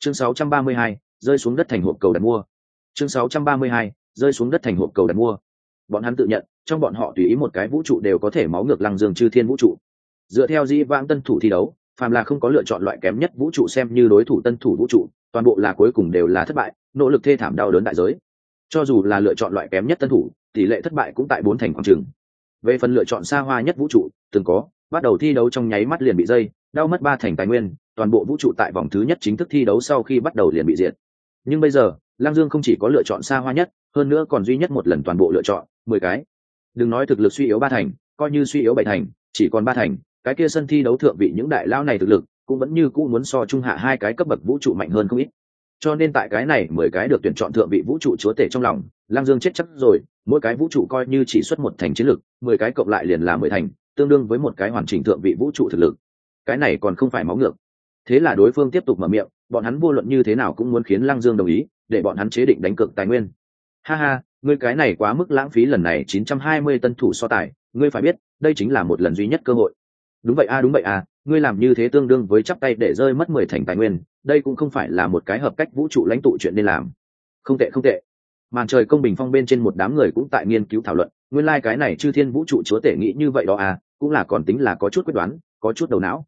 Chương 632, rơi xuống đất thành hộp cầu đặt mua. Chương 632, rơi xuống đất thành hộp cầu đặt mua. Bọn hắn tự nhận, trong bọn họ tùy ý một cái vũ trụ đều có thể máu ngược Lăng Dương chư thiên vũ trụ. Dựa theo dĩ vãng tân thủ thi đấu, phàm là không có lựa chọn loại kém nhất vũ trụ xem như đối thủ tân thủ vũ trụ, toàn bộ là cuối cùng đều là thất bại, nỗ lực thê thảm đau đớn đại giới. Cho dù là lựa chọn loại kém nhất tân thủ, tỷ lệ thất bại cũng tại 4 thành khoảng chừng. Về phần lựa chọn xa hoa nhất vũ trụ, từng có, bắt đầu thi đấu trong nháy mắt liền bị dây, đau mất 3 thành tài nguyên, toàn bộ vũ trụ tại vòng thứ nhất chính thức thi đấu sau khi bắt đầu liền bị diệt. Nhưng bây giờ, Lăng Dương không chỉ có lựa chọn xa hoa nhất, hơn nữa còn duy nhất một lần toàn bộ lựa chọn 10 cái. Đừng nói thực lực suy yếu 3 thành, coi như suy yếu 7 thành, chỉ còn 3 thành, cái kia sân thi đấu thượng vị những đại lao này thực lực cũng vẫn như cũ muốn so trung hạ 2 cái cấp bậc vũ trụ mạnh hơn không ít. Cho nên tại cái này 10 cái được tuyển chọn thượng vị vũ trụ chúa tể trong lòng, Lăng Dương chết chắc rồi, mỗi cái vũ trụ coi như chỉ xuất 1 thành chiến lực, 10 cái cộng lại liền là 10 thành, tương đương với một cái hoàn chỉnh thượng vị vũ trụ thực lực. Cái này còn không phải máu ngược. Thế là đối phương tiếp tục mở miệng, bọn hắn vô luận như thế nào cũng muốn khiến Lăng Dương đồng ý, để bọn hắn chế định đánh cược tài nguyên. Ha ha, ngươi cái này quá mức lãng phí, lần này 920 tân thủ so tài, ngươi phải biết, đây chính là một lần duy nhất cơ hội. Đúng vậy a, ngươi làm như thế tương đương với chắp tay để rơi mất 10 thành tài nguyên, đây cũng không phải là một cái hợp cách vũ trụ lãnh tụ chuyện nên làm. Không tệ. Màn trời công bình phong bên trên một đám người cũng tại nghiên cứu thảo luận, nguyên lai cái này chư thiên vũ trụ chúa tể nghĩ như vậy đó à, cũng là còn tính là có chút quyết đoán, có chút đầu não.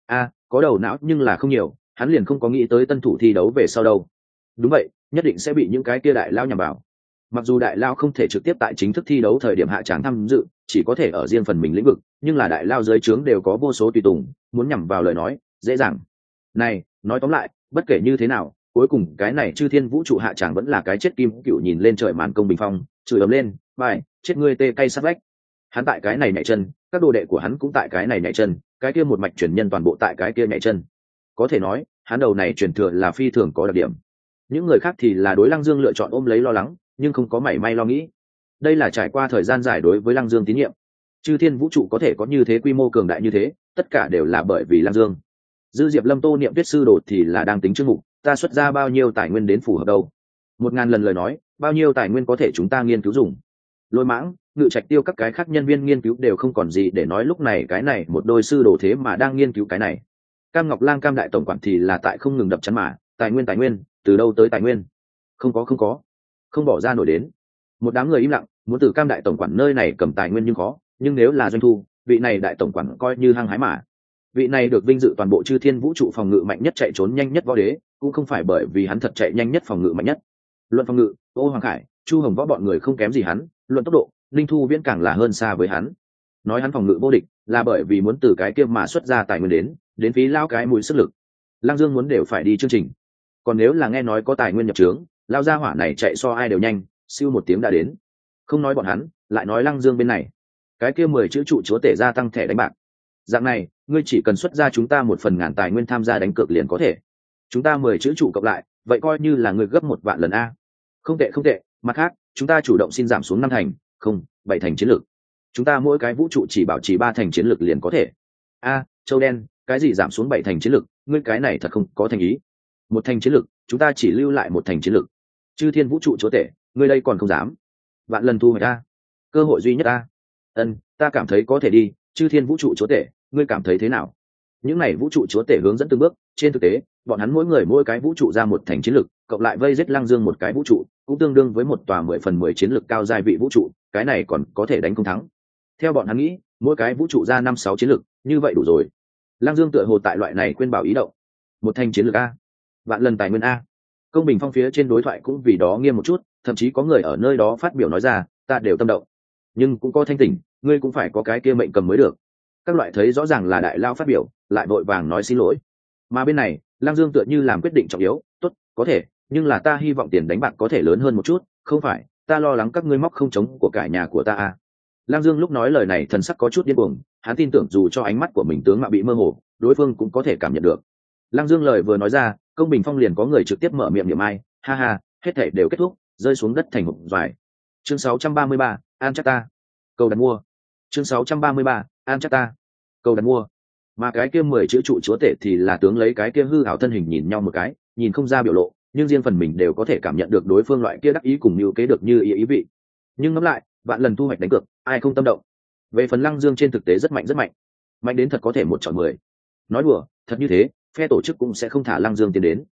Có đầu não nhưng là không nhiều, hắn liền không có nghĩ tới tân thủ thi đấu về sau đâu. Đúng vậy, nhất định sẽ bị những cái kia đại lao nhằm vào. Mặc dù đại lao không thể trực tiếp tại chính thức thi đấu thời điểm hạ tràng tham dự, chỉ có thể ở riêng phần mình lĩnh vực, nhưng là đại lao dưới trướng đều có vô số tùy tùng, muốn nhằm vào lời nói dễ dàng. Này, nói tóm lại, bất kể như thế nào, cuối cùng cái này chư thiên vũ trụ hạ tràng vẫn là cái chết kim cựu nhìn lên trời màn công bình phong, chửi ầm lên, bài, chết ngươi tê cay sát vách. Hắn tại cái này nhảy chân, các đồ đệ của hắn cũng tại cái này nhảy chân, cái kia một mạch truyền nhân toàn bộ tại cái kia nhảy chân. Có thể nói, hắn đầu này truyền thừa là phi thường có đặc điểm. Những người khác thì là đối Lăng Dương lựa chọn ôm lấy lo lắng, nhưng không có mảy may lo nghĩ. Đây là trải qua thời gian dài đối với Lăng Dương tín nhiệm. Chư thiên vũ trụ có thể có như thế quy mô cường đại như thế, tất cả đều là bởi vì Lăng Dương. Dư Diệp Lâm Tô niệm Tuyết sư đồ thì là đang tính chương mục, ta xuất ra bao nhiêu tài nguyên đến phù hợp đâu? 1000 lần lời nói, bao nhiêu tài nguyên có thể chúng ta nghiên cứu dùng? Lôi Mãng, Ngự Trạch Tiêu các cái khác nhân viên nghiên cứu đều không còn gì để nói, lúc này cái này một đôi sư đồ thế mà đang nghiên cứu cái này. Cam Ngọc Lang Cam đại tổng quản thì là tại không ngừng đập chắn mà, tài nguyên, từ đâu tới tài nguyên? Không có, không bỏ ra nổi đến. Một đám người im lặng, muốn từ Cam đại tổng quản nơi này cầm tài nguyên nhưng khó, nhưng nếu là doanh thu, vị này đại tổng quản coi như hăng hái mà. Vị này được vinh dự toàn bộ chư thiên vũ trụ phòng ngự mạnh nhất, chạy trốn nhanh nhất võ đế, cũng không phải bởi vì hắn thật chạy nhanh nhất phòng ngự mạnh nhất. Luận phòng ngự, Ô Hoàng Khải, Chu Hồng Võ bọn người không kém gì hắn, luận tốc độ, Linh Thu Viễn càng là hơn xa với hắn. Nói hắn phòng ngự vô địch, là bởi vì muốn từ cái kia mà xuất ra tài nguyên đến phí lao cái mũi sức lực. Lăng Dương muốn đều phải đi chương trình. Còn nếu là nghe nói có tài nguyên nhập trướng, lao ra hỏa này chạy so ai đều nhanh, siêu một tiếng đã đến. Không nói bọn hắn, lại nói Lăng Dương bên này, cái kia 10 chữ trụ chúa tể gia tăng thẻ đánh bạc. Dạng này, ngươi chỉ cần xuất ra chúng ta 1/1000 tài nguyên tham gia đánh cược liền có thể. Chúng ta 10 chữ trụ cộng lại, vậy coi như là ngươi gấp 1 vạn lần a. Không tệ, mặt khác, chúng ta chủ động xin giảm xuống 5 thành, không, 7 thành chiến lược. Chúng ta mỗi cái vũ trụ chỉ bảo trì 3 thành chiến lược liền có thể. Châu đen, cái gì giảm xuống 7 thành chiến lược, ngươi cái này thật không có thành ý. 1 thành chiến lược, chúng ta chỉ lưu lại 1 thành chiến lược. Chư thiên vũ trụ chúa tể, ngươi đây còn không dám. Vạn lần thu hoạch a. Cơ hội duy nhất a. Ta cảm thấy có thể đi, chư thiên vũ trụ chúa tể, ngươi cảm thấy thế nào? Những này vũ trụ chúa tể hướng dẫn từng bước, trên thực tế, bọn hắn mỗi người mỗi cái vũ trụ ra 1 thành chiến lược, cộng lại vây giết Lăng Dương một cái vũ trụ, cũng tương đương với một tòa 10/10 chiến lược cao giai vị vũ trụ, cái này còn có thể đánh không thắng. Theo bọn hắn nghĩ, mỗi cái vũ trụ ra 5-6 chiến lược, như vậy đủ rồi. Lăng Dương tựa hồ tại loại này khuyên bảo ý động. 1 thành chiến lược a, vạn lần tài nguyên a. Công bình phong phía trên đối thoại cũng vì đó nghiêm một chút, thậm chí có người ở nơi đó phát biểu nói ra, ta đều tâm động. Nhưng cũng có thanh tỉnh, ngươi cũng phải có cái kia mệnh cầm mới được. Các loại thấy rõ ràng là đại lao phát biểu, lại vội vàng nói xin lỗi. Mà bên này, Lăng Dương tựa như làm quyết định trọng yếu, tốt, có thể, nhưng là ta hy vọng tiền đánh bạc có thể lớn hơn một chút, không phải, ta lo lắng các ngươi móc không chống của cả nhà của ta à. Lăng Dương lúc nói lời này thần sắc có chút điên cuồng, hắn tin tưởng dù cho ánh mắt của mình tướng mạo bị mơ hồ, đối phương cũng có thể cảm nhận được. Lăng Dương lời vừa nói ra, công bình phong liền có người trực tiếp mở miệng niệm ai, ha ha, hết thể đều kết thúc, rơi xuống đất thành hộp xoài. Chương 633, An chắc ta. Cầu đặt mua. Chương 633, An chắc ta. Cầu đặt mua. Mà cái kia 10 chữ trụ chúa tể thì là tướng lấy cái kia hư ảo thân hình nhìn nhau một cái, nhìn không ra biểu lộ, nhưng riêng phần mình đều có thể cảm nhận được đối phương loại kia đắc ý cùng mưu kế được như ý vị. Nhưng ngẫm lại, vạn lần thu hoạch đánh cược, ai không tâm động. Về phần Lăng Dương trên thực tế rất mạnh, mạnh đến thật có thể 1 chọn 10. Nói đùa, thật như thế, phe tổ chức cũng sẽ không thả Lăng Dương tiến đến.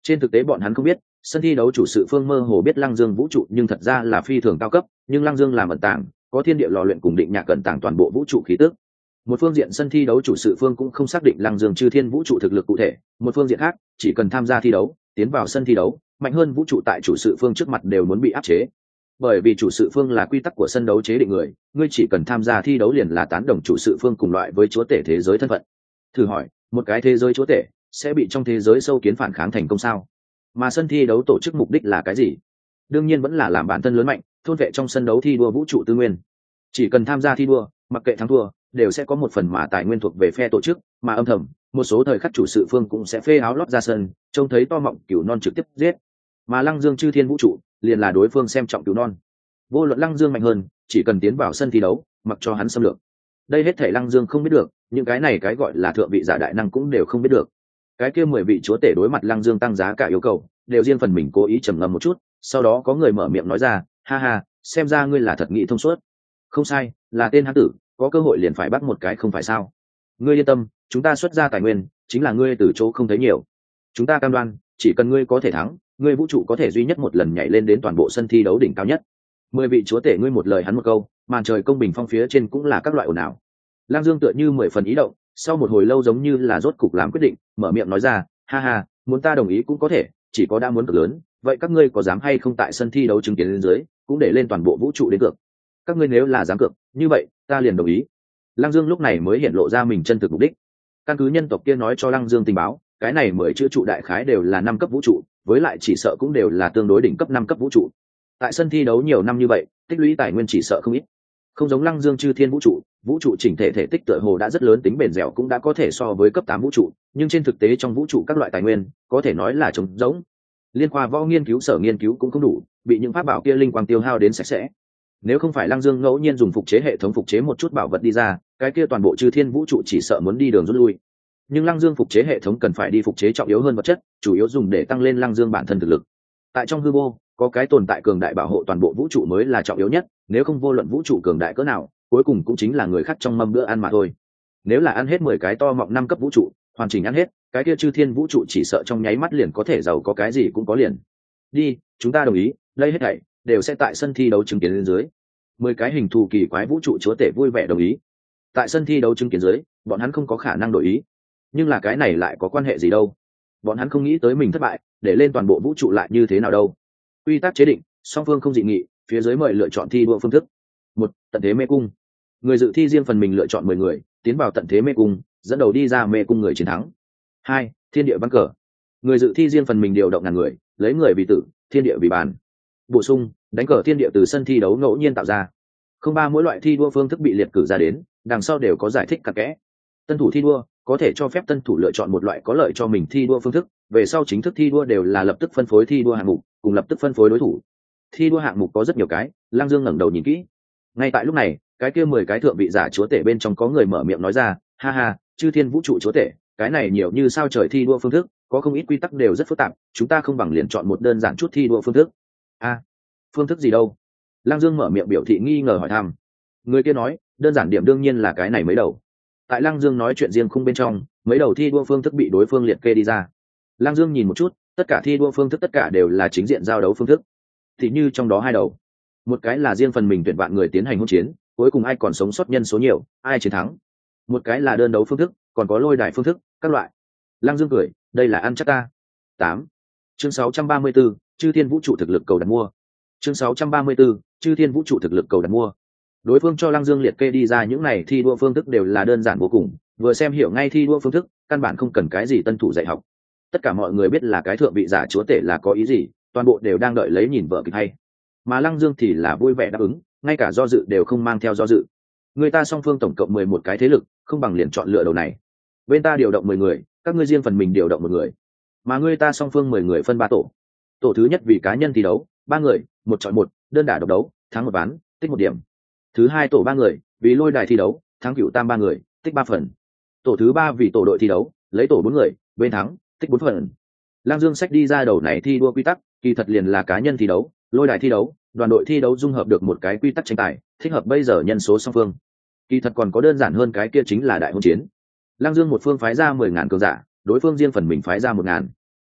Trên thực tế bọn hắn không biết, sân thi đấu chủ sự phương mơ hồ biết Lăng Dương vũ trụ nhưng thật ra là phi thường cao cấp, nhưng Lăng Dương làm ẩn tàng, có thiên địa lò luyện cùng định nhạc cẩn tàng toàn bộ vũ trụ khí tức. Một phương diện sân thi đấu chủ sự phương cũng không xác định Lăng Dương chư thiên vũ trụ thực lực cụ thể, một phương diện khác, chỉ cần tham gia thi đấu, tiến vào sân thi đấu, mạnh hơn vũ trụ tại chủ sự phương trước mặt đều muốn bị áp chế. Bởi vì chủ sự phương là quy tắc của sân đấu chế định người, ngươi chỉ cần tham gia thi đấu liền là tán đồng chủ sự phương cùng loại với chúa tể thế giới thân phận. Thử hỏi, một cái thế giới chúa tể sẽ bị trong thế giới sâu kiến phản kháng thành công sao? Mà sân thi đấu tổ chức mục đích là cái gì? Đương nhiên vẫn là làm bản thân lớn mạnh, thôn vệ trong sân đấu thi đua vũ trụ tư nguyên. Chỉ cần tham gia thi đua, mặc kệ thắng thua, đều sẽ có một phần mà tài nguyên thuộc về phe tổ chức, mà âm thầm, một số thời khắc chủ sự phương cũng sẽ phê áo lót ra sân, trông thấy to mọng cửu non trực tiếp giết. Mà Lăng Dương chư thiên vũ trụ, liền là đối phương xem trọng cửu non. Vô luận Lăng Dương mạnh hơn, chỉ cần tiến vào sân thi đấu, mặc cho hắn xâm lược. Đây hết thảy Lăng Dương không biết được, những cái này cái gọi là thượng vị giả đại năng cũng đều không biết được. Cái kia 10 vị chúa tể đối mặt Lăng Dương tăng giá cả yêu cầu, đều riêng phần mình cố ý trầm ngâm một chút, sau đó có người mở miệng nói ra, ha ha, xem ra ngươi là thật nghị thông suốt. Không sai, là tên hán tử, có cơ hội liền phải bắt một cái không phải sao? Ngươi yên tâm, chúng ta xuất ra tài nguyên, chính là ngươi từ chỗ không thấy nhiều. Chúng ta cam đoan, chỉ cần ngươi có thể thắng, ngươi vũ trụ có thể duy nhất một lần nhảy lên đến toàn bộ sân thi đấu đỉnh cao nhất. 10 vị chúa tể ngươi một lời hắn một câu, màn trời công bình phong phía trên cũng là các loại ồn ào. Lang Dương tựa như 10 phần ý động, sau một hồi lâu giống như là rốt cục làm quyết định, mở miệng nói ra, ha ha, muốn ta đồng ý cũng có thể, chỉ có đã muốn cực lớn, vậy các ngươi có dám hay không tại sân thi đấu chứng kiến lên dưới, cũng để lên toàn bộ vũ trụ đến cược. Các ngươi nếu là dám cược, như vậy, ta liền đồng ý. Lăng Dương lúc này mới hiện lộ ra mình chân thực mục đích. Căn cứ nhân tộc kia nói cho Lăng Dương tình báo, cái này 10 chữ trụ đại khái đều là 5 cấp vũ trụ, với lại chỉ sợ cũng đều là tương đối đỉnh cấp 5 cấp vũ trụ. Tại sân thi đấu nhiều năm như vậy, tích lũy tài nguyên chỉ sợ không ít. Không giống Lăng Dương chư thiên vũ trụ chỉnh thể thể tích tựa hồ đã rất lớn, tính bền dẻo cũng đã có thể so với cấp 8 vũ trụ, nhưng trên thực tế trong vũ trụ các loại tài nguyên, có thể nói là trống rỗng. Liên khoa võ nghiên cứu sở nghiên cứu cũng không đủ, bị những pháp bảo kia linh quang tiêu hao đến sạch sẽ. Nếu không phải Lăng Dương ngẫu nhiên dùng phục chế hệ thống phục chế một chút bảo vật đi ra, cái kia toàn bộ chư thiên vũ trụ chỉ sợ muốn đi đường rút lui. Nhưng Lăng Dương phục chế hệ thống cần phải đi phục chế trọng yếu hơn vật chất, chủ yếu dùng để tăng lên Lăng Dương bản thân thực lực. Tại trong hư vô, có cái tồn tại cường đại bảo hộ toàn bộ vũ trụ mới là trọng yếu nhất, nếu không vô luận vũ trụ cường đại cỡ nào, cuối cùng cũng chính là người khác trong mâm bữa ăn mà thôi. Nếu là ăn hết 10 cái to mọng 5 cấp vũ trụ, hoàn chỉnh ăn hết, cái kia chư thiên vũ trụ chỉ sợ trong nháy mắt liền có thể giàu có cái gì cũng có liền. Đi, chúng ta đồng ý, đây hết thảy đều sẽ tại sân thi đấu chứng kiến lên dưới. 10 cái hình thù kỳ quái vũ trụ chúa tể vui vẻ đồng ý. Tại sân thi đấu chứng kiến dưới, bọn hắn không có khả năng đổi ý. Nhưng là cái này lại có quan hệ gì đâu? Bọn hắn không nghĩ tới mình thất bại, để lên toàn bộ vũ trụ lại như thế nào đâu? Quy tắc chế định, song phương không dị nghị, phía dưới mời lựa chọn thi đua phương thức. 1. Tận thế mê cung. Người dự thi riêng phần mình lựa chọn 10 người, tiến vào tận thế mê cung, dẫn đầu đi ra mê cung người chiến thắng. 2. Thiên địa bắn cờ. Người dự thi riêng phần mình điều động ngàn người, lấy người vì tử, thiên địa vì bàn. Bổ sung, đánh cờ thiên địa từ sân thi đấu ngẫu nhiên tạo ra. Không ba mỗi loại thi đua phương thức bị liệt cử ra đến, đằng sau đều có giải thích cặn kẽ. Tân thủ thi đua có thể cho phép tân thủ lựa chọn một loại có lợi cho mình thi đua phương thức, về sau chính thức thi đua đều là lập tức phân phối thi đua hạng mục, cùng lập tức phân phối đối thủ. Thi đua hạng mục có rất nhiều cái, Lăng Dương ngẩng đầu nhìn kỹ. Ngay tại lúc này, cái kia 10 cái thượng vị giả chúa tể bên trong có người mở miệng nói ra, ha ha, chư thiên vũ trụ chúa tể, cái này nhiều như sao trời thi đua phương thức, có không ít quy tắc đều rất phức tạp, chúng ta không bằng liền chọn một đơn giản chút thi đua phương thức. Phương thức gì đâu? Lăng Dương mở miệng biểu thị nghi ngờ hỏi thăm. Người kia nói, đơn giản điểm đương nhiên là cái này mấy đầu. Tại Lăng Dương nói chuyện riêng khung bên trong, mấy đầu thi đua phương thức bị đối phương liệt kê đi ra. Lăng Dương nhìn một chút, tất cả thi đua phương thức tất cả đều là chính diện giao đấu phương thức. Thì như trong đó 2 đầu, một cái là riêng phần mình tuyển vạn người tiến hành hỗn chiến, cuối cùng ai còn sống sót nhân số nhiều, ai chiến thắng. Một cái là đơn đấu phương thức, còn có lôi đài phương thức, các loại. Lăng Dương cười, đây là ăn chắc ta. 8. Chương 634, chư thiên vũ trụ thực lực cầu đặt mua. Chương 634, chư thiên vũ trụ thực lực cầu đặt mua. Đối phương cho Lăng Dương liệt kê đi ra những này thi đua phương thức đều là đơn giản vô cùng, vừa xem hiểu ngay thi đua phương thức, căn bản không cần cái gì tân thủ dạy học. Tất cả mọi người biết là cái thượng vị giả chúa tể là có ý gì, toàn bộ đều đang đợi lấy nhìn vở kịch hay. Mà Lăng Dương thì là vui vẻ đáp ứng, ngay cả do dự đều không mang theo do dự. Người ta song phương tổng cộng 11 cái thế lực, không bằng liền chọn lựa đầu này. Bên ta điều động 10 người, các ngươi riêng phần mình điều động 1 người. Mà người ta song phương 10 người phân 3 tổ. Tổ thứ nhất vì cá nhân thi đấu, 3 người, 1 chọi 1, đơn đả độc đấu, thắng 1 ván, tích 1 điểm. Thứ hai tổ 3 người, vì lôi đài thi đấu, thắng cửu tam 3 người, tích 3 phần. Tổ thứ 3 vì tổ đội thi đấu, lấy tổ 4 người, bên thắng, tích 4 phần. Lăng Dương sách đi ra đầu này thi đua quy tắc, kỳ thật liền là cá nhân thi đấu, lôi đài thi đấu, đoàn đội thi đấu dung hợp được một cái quy tắc tranh tài, thích hợp bây giờ nhân số song phương. Kỳ thật còn có đơn giản hơn cái kia chính là đại hôn chiến. Lăng Dương một phương phái ra 10.000 cường giả, đối phương riêng phần mình phái ra 1.000.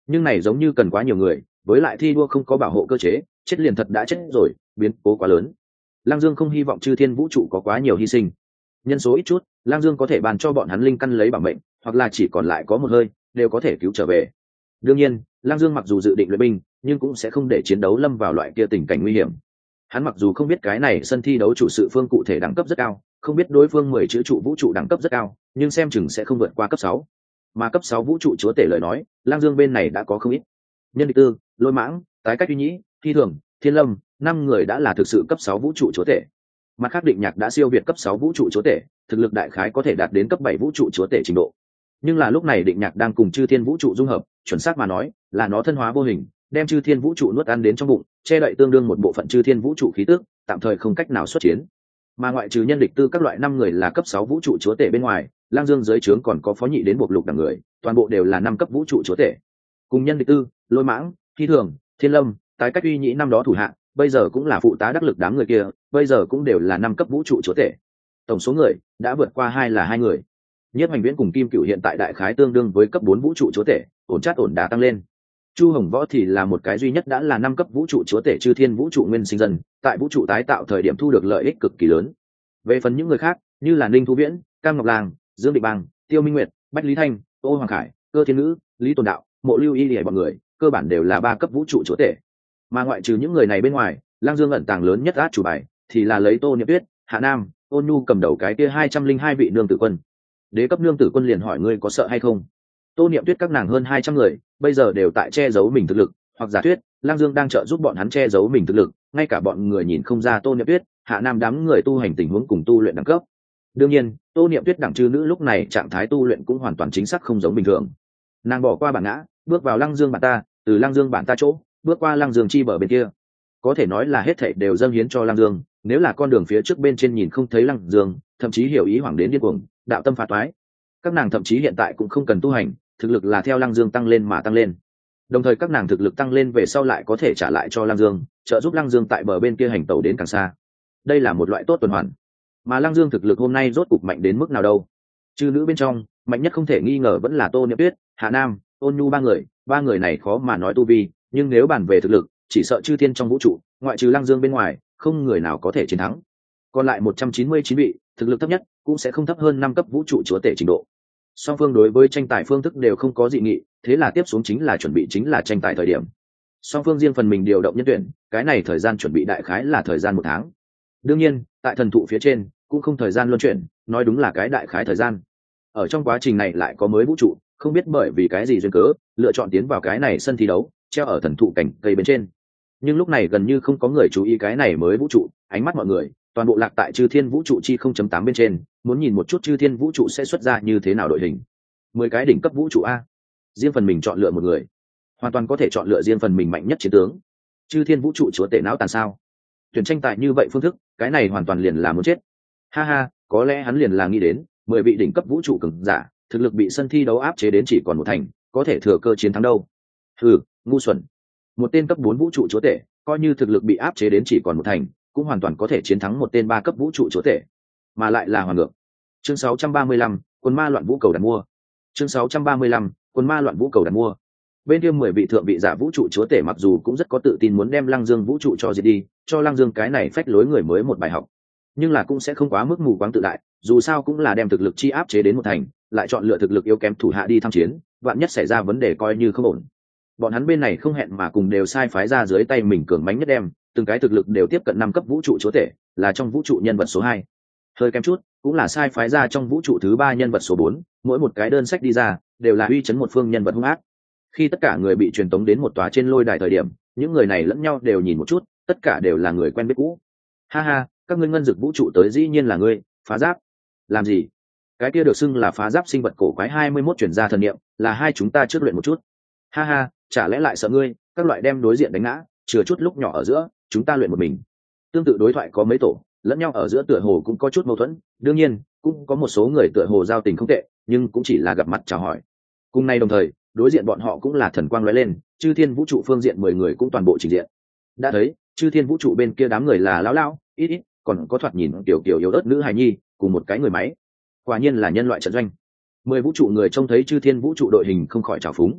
nhưng này giống như cần quá nhiều người, với lại thi đua không có bảo hộ cơ chế, chết liền thật đã chết rồi, biến cố quá lớn. Lang Dương không hy vọng chư thiên vũ trụ có quá nhiều hy sinh, nhân số ít chút, Lang Dương có thể bàn cho bọn hắn linh căn lấy bảo mệnh, hoặc là chỉ còn lại có một hơi đều có thể cứu trở về. Đương nhiên Lang Dương mặc dù dự định luyện binh, nhưng cũng sẽ không để chiến đấu lâm vào loại kia tình cảnh nguy hiểm. Hắn mặc dù không biết cái này sân thi đấu chủ sự phương cụ thể đẳng cấp rất cao, không biết đối phương 10 chữ trụ vũ trụ đẳng cấp rất cao, nhưng xem chừng sẽ không vượt qua cấp 6. Mà cấp 6 vũ trụ chúa tể lời nói, Lang Dương bên này đã có không ít. Nhân địch tư, Lôi Mãng, Tái Cách Uy Nhĩ, Thi Thường, Thiên Lâm, 5 người đã là thực sự cấp 6 vũ trụ chúa tể. Mặt khác Định Nhạc đã siêu việt cấp 6 vũ trụ chúa tể, thực lực đại khái có thể đạt đến cấp 7 vũ trụ chúa tể trình độ. Nhưng là lúc này Định Nhạc đang cùng chư thiên vũ trụ dung hợp, chuẩn xác mà nói, là nó thân hóa vô hình, đem chư thiên vũ trụ nuốt ăn đến trong bụng, che đậy tương đương một bộ phận chư thiên vũ trụ khí tức, tạm thời không cách nào xuất chiến. Mà ngoại trừ nhân địch tư các loại 5 người là cấp 6 vũ trụ chúa tể bên ngoài, Lang Dương dưới trướng còn có phó nhị đến buộc lục đẳng người, toàn bộ đều là 5 cấp vũ trụ chúa tể. Cùng nhân địch tư, Lôi Mãng, Thi Thường, Thiên Lâm, Tái Cách Uy Nhĩ năm đó thủ hạ, bây giờ cũng là phụ tá đắc lực đám người kia, bây giờ cũng đều là 5 cấp vũ trụ chúa tể. Tổng số người đã vượt qua 2 người. Nhất Hoành Viễn cùng Kim Cửu hiện tại đại khái tương đương với cấp 4 vũ trụ chúa tể, ổn chát ổn đà tăng lên. Chu Hồng Võ thì là một cái duy nhất đã là 5 cấp vũ trụ chúa tể chư thiên vũ trụ nguyên sinh dân, tại vũ trụ tái tạo thời điểm thu được lợi ích cực kỳ lớn. Về phần những người khác, như là Ninh Thu Viễn, Cam Ngọc Lang, Dương Định Bang, Tiêu Minh Nguyệt, Bách Lý Thanh, Ô Hoàng Khải, Cơ Thiên Ngữ, Lý Tồn Đạo, Mộ Lưu Y Lệ bọn người, cơ bản đều là 3 cấp vũ trụ chúa tể. Mà ngoại trừ những người này bên ngoài, Lang Dương ẩn tàng lớn nhất át chủ bài thì là lấy Tô Niệm Tuyết, Hạ Nam, Ôn Nhu cầm đầu cái kia 202 vị nương tử quân. Đế cấp nương tử quân liền hỏi ngươi có sợ hay không? Tô Niệm Tuyết các nàng hơn 200 người, bây giờ đều tại che giấu mình thực lực, hoặc giả thuyết, Lang Dương đang trợ giúp bọn hắn che giấu mình thực lực, ngay cả bọn người nhìn không ra Tô Niệm Tuyết, Hạ Nam đám người tu hành tình huống cùng tu luyện đẳng cấp. Đương nhiên, Tô Niệm Tuyết đẳng chư nữ lúc này trạng thái tu luyện cũng hoàn toàn chính xác không giống bình thường. Nàng bỏ qua bản ngã, bước vào Lang Dương bản ta, từ Lang Dương bản ta chỗ, bước qua Lang Dương chi bờ bên kia. Có thể nói là hết thảy đều dâng hiến cho Lang Dương, nếu là con đường phía trước bên trên nhìn không thấy Lang Dương, thậm chí hiểu ý hoảng đến điên cuồng, đạo tâm phá toái. Các nàng thậm chí hiện tại cũng không cần tu hành, thực lực là theo Lang Dương tăng lên mà tăng lên. Đồng thời các nàng thực lực tăng lên về sau lại có thể trả lại cho Lang Dương, trợ giúp Lang Dương tại bờ bên kia hành tẩu đến càng xa. Đây là một loại tốt tuần hoàn. Mà Lang Dương thực lực hôm nay rốt cục mạnh đến mức nào đâu? Chư nữ bên trong, mạnh nhất không thể nghi ngờ vẫn là Tô Niệm Tuyết, Hạ Nam, Ôn Nhu ba người này khó mà nói tu vi, nhưng nếu bàn về thực lực, chỉ sợ chư thiên trong vũ trụ, ngoại trừ Lang Dương bên ngoài, không người nào có thể chiến thắng. Còn lại 199 vị, thực lực thấp nhất cũng sẽ không thấp hơn 5 cấp vũ trụ chúa tể trình độ. Song phương đối với tranh tài phương thức đều không có dị nghị, thế là tiếp xuống chính là chuẩn bị chính là tranh tài thời điểm. Song phương riêng phần mình điều động nhân tuyển, cái này thời gian chuẩn bị đại khái là thời gian 1 tháng. Đương nhiên, tại thần thụ phía trên cũng không thời gian luân chuyển, nói đúng là cái đại khái thời gian. Ở trong quá trình này lại có mới vũ trụ, không biết bởi vì cái gì duyên cớ, lựa chọn tiến vào cái này sân thi đấu, treo ở thần thụ cảnh cây bên trên. Nhưng lúc này gần như không có người chú ý cái này mới vũ trụ, ánh mắt mọi người toàn bộ lạc tại chư thiên vũ trụ chi 0.8 bên trên, muốn nhìn một chút chư thiên vũ trụ sẽ xuất ra như thế nào đội hình. 10 cái đỉnh cấp vũ trụ a, riêng phần mình chọn lựa một người, hoàn toàn có thể chọn lựa riêng phần mình mạnh nhất chiến tướng. Chư thiên vũ trụ chúa tể não tàn sao? Tuyển tranh tài như vậy phương thức, cái này hoàn toàn liền là muốn chết. Ha ha, có lẽ hắn liền là nghĩ đến 10 vị đỉnh cấp vũ trụ cường giả, thực lực bị sân thi đấu áp chế đến chỉ còn 1 thành, có thể thừa cơ chiến thắng đâu. Hừ, ngu xuẩn. Một tên cấp 4 vũ trụ chúa tể, coi như thực lực bị áp chế đến chỉ còn 1 thành, cũng hoàn toàn có thể chiến thắng một tên 3 cấp vũ trụ chúa tể, mà lại là hoàn ngược. Chương 635, quân ma loạn vũ cầu đặt mua. Chương 635, quân ma loạn vũ cầu đặt mua. Bên kia 10 vị thượng vị giả vũ trụ chúa tể mặc dù cũng rất có tự tin muốn đem Lăng Dương vũ trụ cho diệt đi, cho Lăng Dương cái này phách lối người mới một bài học, nhưng là cũng sẽ không quá mức mù quáng tự đại, dù sao cũng là đem thực lực chi áp chế đến 1 thành, lại chọn lựa thực lực yếu kém thủ hạ đi tham chiến, vạn nhất xảy ra vấn đề coi như không ổn. Bọn hắn bên này không hẹn mà cùng đều sai phái ra dưới tay mình cường mãnh nhất đem, từng cái thực lực đều tiếp cận 5 cấp vũ trụ chúa tể, là trong vũ trụ nhân vật số 2. Hơi kém chút, cũng là sai phái ra trong vũ trụ thứ 3 nhân vật số 4, mỗi một cái đơn sách đi ra, đều là uy chấn một phương nhân vật hung ác. Khi tất cả người bị truyền tống đến một tòa trên lôi đài thời điểm, những người này lẫn nhau đều nhìn một chút, tất cả đều là người quen biết cũ. Ha ha, các ngươi ngân dực vũ trụ tới dĩ nhiên là ngươi, Phá Giáp. Làm gì? Cái kia được xưng là Phá Giáp sinh vật cổ quái 21 chuyển ra thần niệm, là hai chúng ta trước luyện một chút. Ha ha, chả lẽ lại sợ ngươi, các loại đem đối diện đánh ngã, chừa chút lúc nhỏ ở giữa, chúng ta luyện một mình. Tương tự đối thoại có mấy tổ, lẫn nhau ở giữa tựa hồ cũng có chút mâu thuẫn, đương nhiên, cũng có một số người tựa hồ giao tình không tệ, nhưng cũng chỉ là gặp mặt chào hỏi. Cùng nay đồng thời, đối diện bọn họ cũng là thần quang lóe lên, chư thiên vũ trụ phương diện 10 người cũng toàn bộ trình diện. Đã thấy, chư thiên vũ trụ bên kia đám người là lão, ít ít, còn có thoạt nhìn tiểu yếu ớt nữ hài nhi, cùng một cái người máy. Quả nhiên là nhân loại trận doanh. 10 vũ trụ người trông thấy chư thiên vũ trụ đội hình không khỏi trào phúng.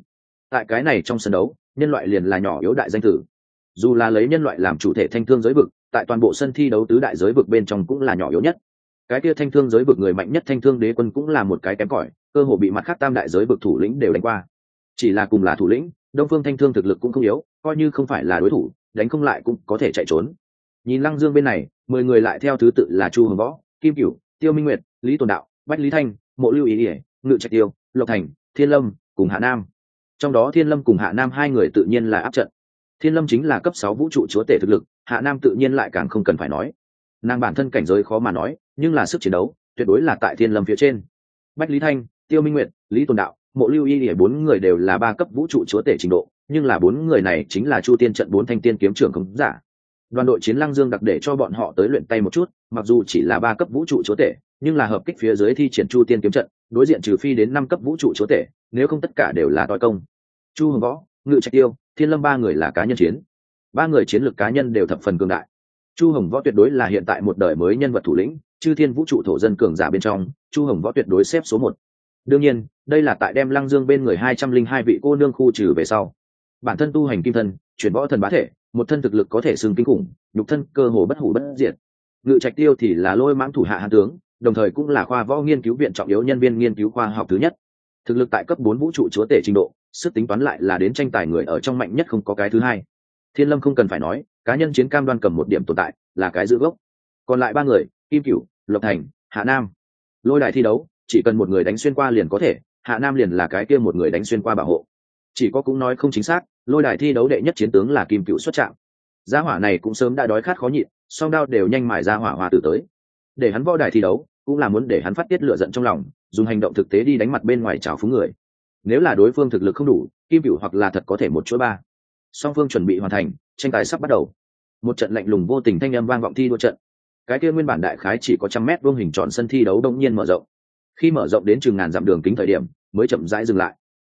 tại cái này trong sân đấu nhân loại liền là nhỏ yếu đại danh tử. Dù là lấy nhân loại làm chủ thể thanh thương giới vực, tại toàn bộ sân thi đấu tứ đại giới vực bên trong cũng là nhỏ yếu nhất. Cái kia thanh thương giới vực người mạnh nhất thanh thương đế quân cũng là một cái kém cỏi, cơ hồ bị mặt khác tam đại giới vực thủ lĩnh đều đánh qua. Chỉ là cùng là thủ lĩnh, đông phương thanh thương thực lực cũng không yếu, coi như không phải là đối thủ, đánh không lại cũng có thể chạy trốn. Nhìn Lăng Dương bên này, 10 người lại theo thứ tự là Chu Hồng Võ, Kim Cửu, Tiêu Minh Nguyệt, Lý Tồn Đạo, Bách Lý Thanh, Mộ Lưu Ý Ỉa, Ngự Trạch Tiêu, Lộc Thành, Thiên Lâm cùng Hạ Nam. Trong đó Thiên Lâm cùng Hạ Nam hai người tự nhiên là áp trận. Thiên Lâm chính là cấp 6 vũ trụ chúa tể thực lực, Hạ Nam tự nhiên lại càng không cần phải nói. Nàng bản thân cảnh giới khó mà nói, nhưng là sức chiến đấu tuyệt đối là tại Thiên Lâm phía trên. Bách Lý Thanh, Tiêu Minh Nguyệt, Lý Tồn Đạo, Mộ Lưu Y Lìa 4 người đều là 3 cấp vũ trụ chúa tể trình độ, nhưng là 4 người này chính là Chu Tiên trận 4 thanh tiên kiếm trưởng không giả. Đoàn đội chiến Lăng Dương đặc để cho bọn họ tới luyện tay một chút, mặc dù chỉ là 3 cấp vũ trụ chúa tể, nhưng là hợp kích phía dưới thi triển Chu Tiên kiếm trận, đối diện trừ phi đến 5 cấp vũ trụ chúa tể, nếu không tất cả đều là toi công. Chu Hồng Võ, Ngự Trạch Tiêu, Thiên Lâm 3 người là cá nhân chiến. 3 người chiến lược cá nhân đều thập phần cường đại. Chu Hồng Võ tuyệt đối là hiện tại một đời mới nhân vật thủ lĩnh, chư thiên vũ trụ thổ dân cường giả bên trong, Chu Hồng Võ tuyệt đối xếp số 1. Đương nhiên, đây là tại đem Lăng Dương bên người 202 vị cô nương khu trừ về sau. Bản thân tu hành kim thân, chuyển võ thần bá thể, một thân thực lực có thể xưng kinh khủng, nhục thân cơ hồ bất hủ bất diệt. Ngự Trạch Tiêu thì là Lôi Mãng thủ hạ hãn tướng, đồng thời cũng là khoa võ nghiên cứu viện trọng yếu nhân viên nghiên cứu khoa học thứ nhất. Thực lực tại cấp 4 vũ trụ chúa tể trình độ, sức tính toán lại là đến tranh tài người ở trong mạnh nhất không có cái thứ hai. Thiên Lâm không cần phải nói, cá nhân chiến cam đoan cầm một điểm tồn tại, là cái giữ gốc. Còn lại 3 người, Kim Cửu, Lộc Thành, Hạ Nam. Lôi đài thi đấu, chỉ cần một người đánh xuyên qua liền có thể, Hạ Nam liền là cái kia một người đánh xuyên qua bảo hộ. Chỉ có cũng nói không chính xác, lôi đài thi đấu đệ nhất chiến tướng là Kim Cửu xuất trạng. Gia hỏa này cũng sớm đã đói khát khó nhịn, song đao đều nhanh mài ra hỏa hòa tử tới. Để hắn võ đài thi đấu, cũng là muốn để hắn phát tiết lửa giận trong lòng, dùng hành động thực tế đi đánh mặt bên ngoài trào phúng người. Nếu là đối phương thực lực không đủ, Kim Cửu hoặc là thật có thể một chuỗi 3. Song phương chuẩn bị hoàn thành, tranh tài sắp bắt đầu. Một trận lạnh lùng vô tình thanh âm vang vọng thi đua trận. Cái kia nguyên bản đại khái chỉ có 100 mét vuông hình tròn sân thi đấu đông nhiên mở rộng. Khi mở rộng đến chừng ngàn dặm đường kính thời điểm, mới chậm rãi dừng lại.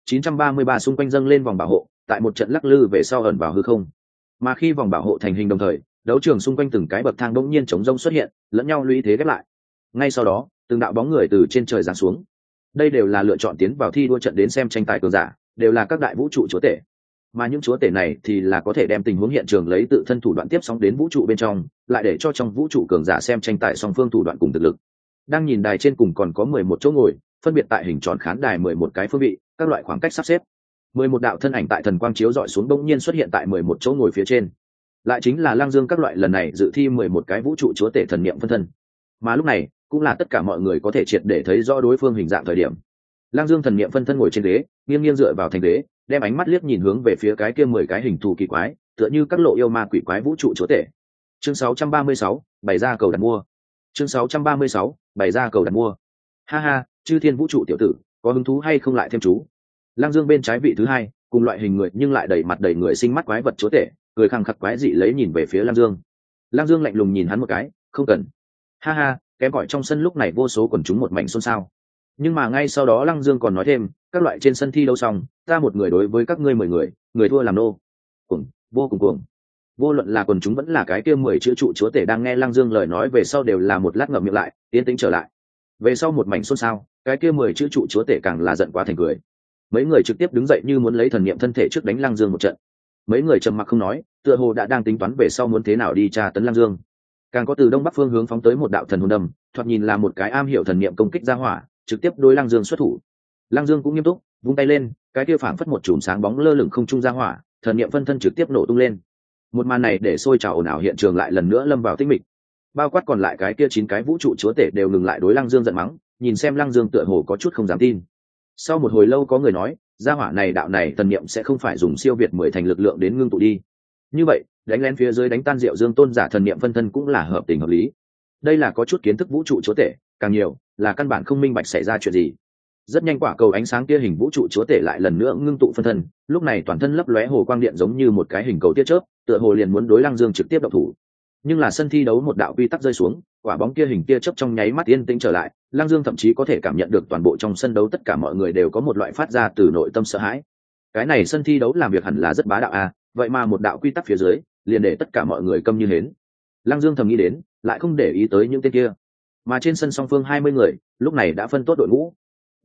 933 xung quanh dâng lên vòng bảo hộ, tại một trận lắc lư về sau ẩn vào hư không. Mà khi vòng bảo hộ thành hình đồng thời, đấu trường xung quanh từng cái bậc thang bỗng nhiên chống rông xuất hiện, lẫn nhau lũy thế ghép lại. Ngay sau đó, từng đạo bóng người từ trên trời giáng xuống. Đây đều là lựa chọn tiến vào thi đua trận đến xem tranh tài cường giả, đều là các đại vũ trụ chúa tể. Mà những chúa tể này thì là có thể đem tình huống hiện trường lấy tự thân thủ đoạn tiếp sóng đến vũ trụ bên trong, lại để cho trong vũ trụ cường giả xem tranh tài song phương thủ đoạn cùng thực lực. Đang nhìn đài trên cùng còn có 11 chỗ ngồi, phân biệt tại hình tròn khán đài 11 cái phương vị, các loại khoảng cách sắp xếp. 11 đạo thân ảnh tại thần quang chiếu dọi xuống bỗng nhiên xuất hiện tại 11 chỗ ngồi phía trên. Lại chính là Lăng Dương các loại lần này dự thi 11 cái vũ trụ chúa tể thần niệm phân thân. Mà lúc này, cũng là tất cả mọi người có thể triệt để thấy rõ đối phương hình dạng thời điểm. Lăng Dương thần niệm phân thân ngồi trên ghế, nghiêng nghiêng dựa vào thành ghế, đem ánh mắt liếc nhìn hướng về phía cái kia 10 cái hình thù kỳ quái, tựa như các lộ yêu ma quỷ quái vũ trụ chúa tể. Chương 636, bày ra cầu đặt mua. Chương 636, bày ra cầu đặt mua. Ha ha, chư thiên vũ trụ tiểu tử, có hứng thú hay không lại thêm chú? Lăng Dương bên trái vị thứ hai, cùng loại hình người nhưng lại đầy mặt đầy người sinh mắt quái vật chúa tể, cười khăng khặc quái dị lấy nhìn về phía Lăng Dương. Lăng Dương lạnh lùng nhìn hắn một cái, không cần. Ha ha, kém cỏi trong sân lúc này vô số quần chúng một mảnh xôn xao. Nhưng mà ngay sau đó Lăng Dương còn nói thêm, các loại trên sân thi đấu xong, ta một người đối với các ngươi 10 người, người thua làm nô. Cuồng, vô cùng cuồng. Vô luận là quần chúng vẫn là cái kia 10 chữ trụ chúa tể đang nghe Lăng Dương lời nói về sau đều là một lát ngậm miệng lại, yên tĩnh trở lại. Về sau một mảnh xôn xao, cái kia 10 chữ trụ chúa tể càng là giận quá thành cười. Mấy người trực tiếp đứng dậy như muốn lấy thần niệm thân thể trước đánh Lăng Dương một trận. Mấy người trầm mặc không nói, tựa hồ đã đang tính toán về sau muốn thế nào đi tra tấn Lăng Dương. Càng có từ đông bắc phương hướng phóng tới một đạo thần hồn đầm, thoạt nhìn là một cái am hiểu thần niệm công kích ra hỏa, trực tiếp đối Lăng Dương xuất thủ. Lăng Dương cũng nghiêm túc, vung tay lên, cái kia phảng phất một chùm sáng bóng lơ lửng không trung ra hỏa, thần niệm phân thân trực tiếp nổ tung lên. Một màn này để sôi trào ồn ào hiện trường lại lần nữa lâm vào tĩnh mịch. Bao quát còn lại cái kia 9 cái vũ trụ chúa tể đều ngừng lại đối Lăng Dương giận mắng, nhìn xem Lăng Dương tựa hồ có chút không dám tin. Sau một hồi lâu có người nói, gia hỏa này đạo này thần niệm sẽ không phải dùng siêu việt 10 thành lực lượng đến ngưng tụ đi. Như vậy, đánh lén phía dưới đánh tan Diệu Dương tôn giả thần niệm phân thân cũng là hợp tình hợp lý. Đây là có chút kiến thức vũ trụ chúa tể, càng nhiều là căn bản không minh bạch xảy ra chuyện gì. Rất nhanh quả cầu ánh sáng kia hình vũ trụ chúa tể lại lần nữa ngưng tụ phân thân, lúc này toàn thân lấp lóe hồ quang điện giống như một cái hình cầu tia chớp, tựa hồ liền muốn đối Lăng Dương trực tiếp động thủ. Nhưng là sân thi đấu một đạo quy tắc rơi xuống, quả bóng kia hình tia chớp trong nháy mắt yên tĩnh trở lại, Lăng Dương thậm chí có thể cảm nhận được toàn bộ trong sân đấu tất cả mọi người đều có một loại phát ra từ nội tâm sợ hãi. Cái này sân thi đấu làm việc hẳn là rất bá đạo à, vậy mà một đạo quy tắc phía dưới, liền để tất cả mọi người câm như hến. Lăng Dương thầm nghĩ đến, lại không để ý tới những tên kia. Mà trên sân song phương 20 người, lúc này đã phân tốt đội ngũ.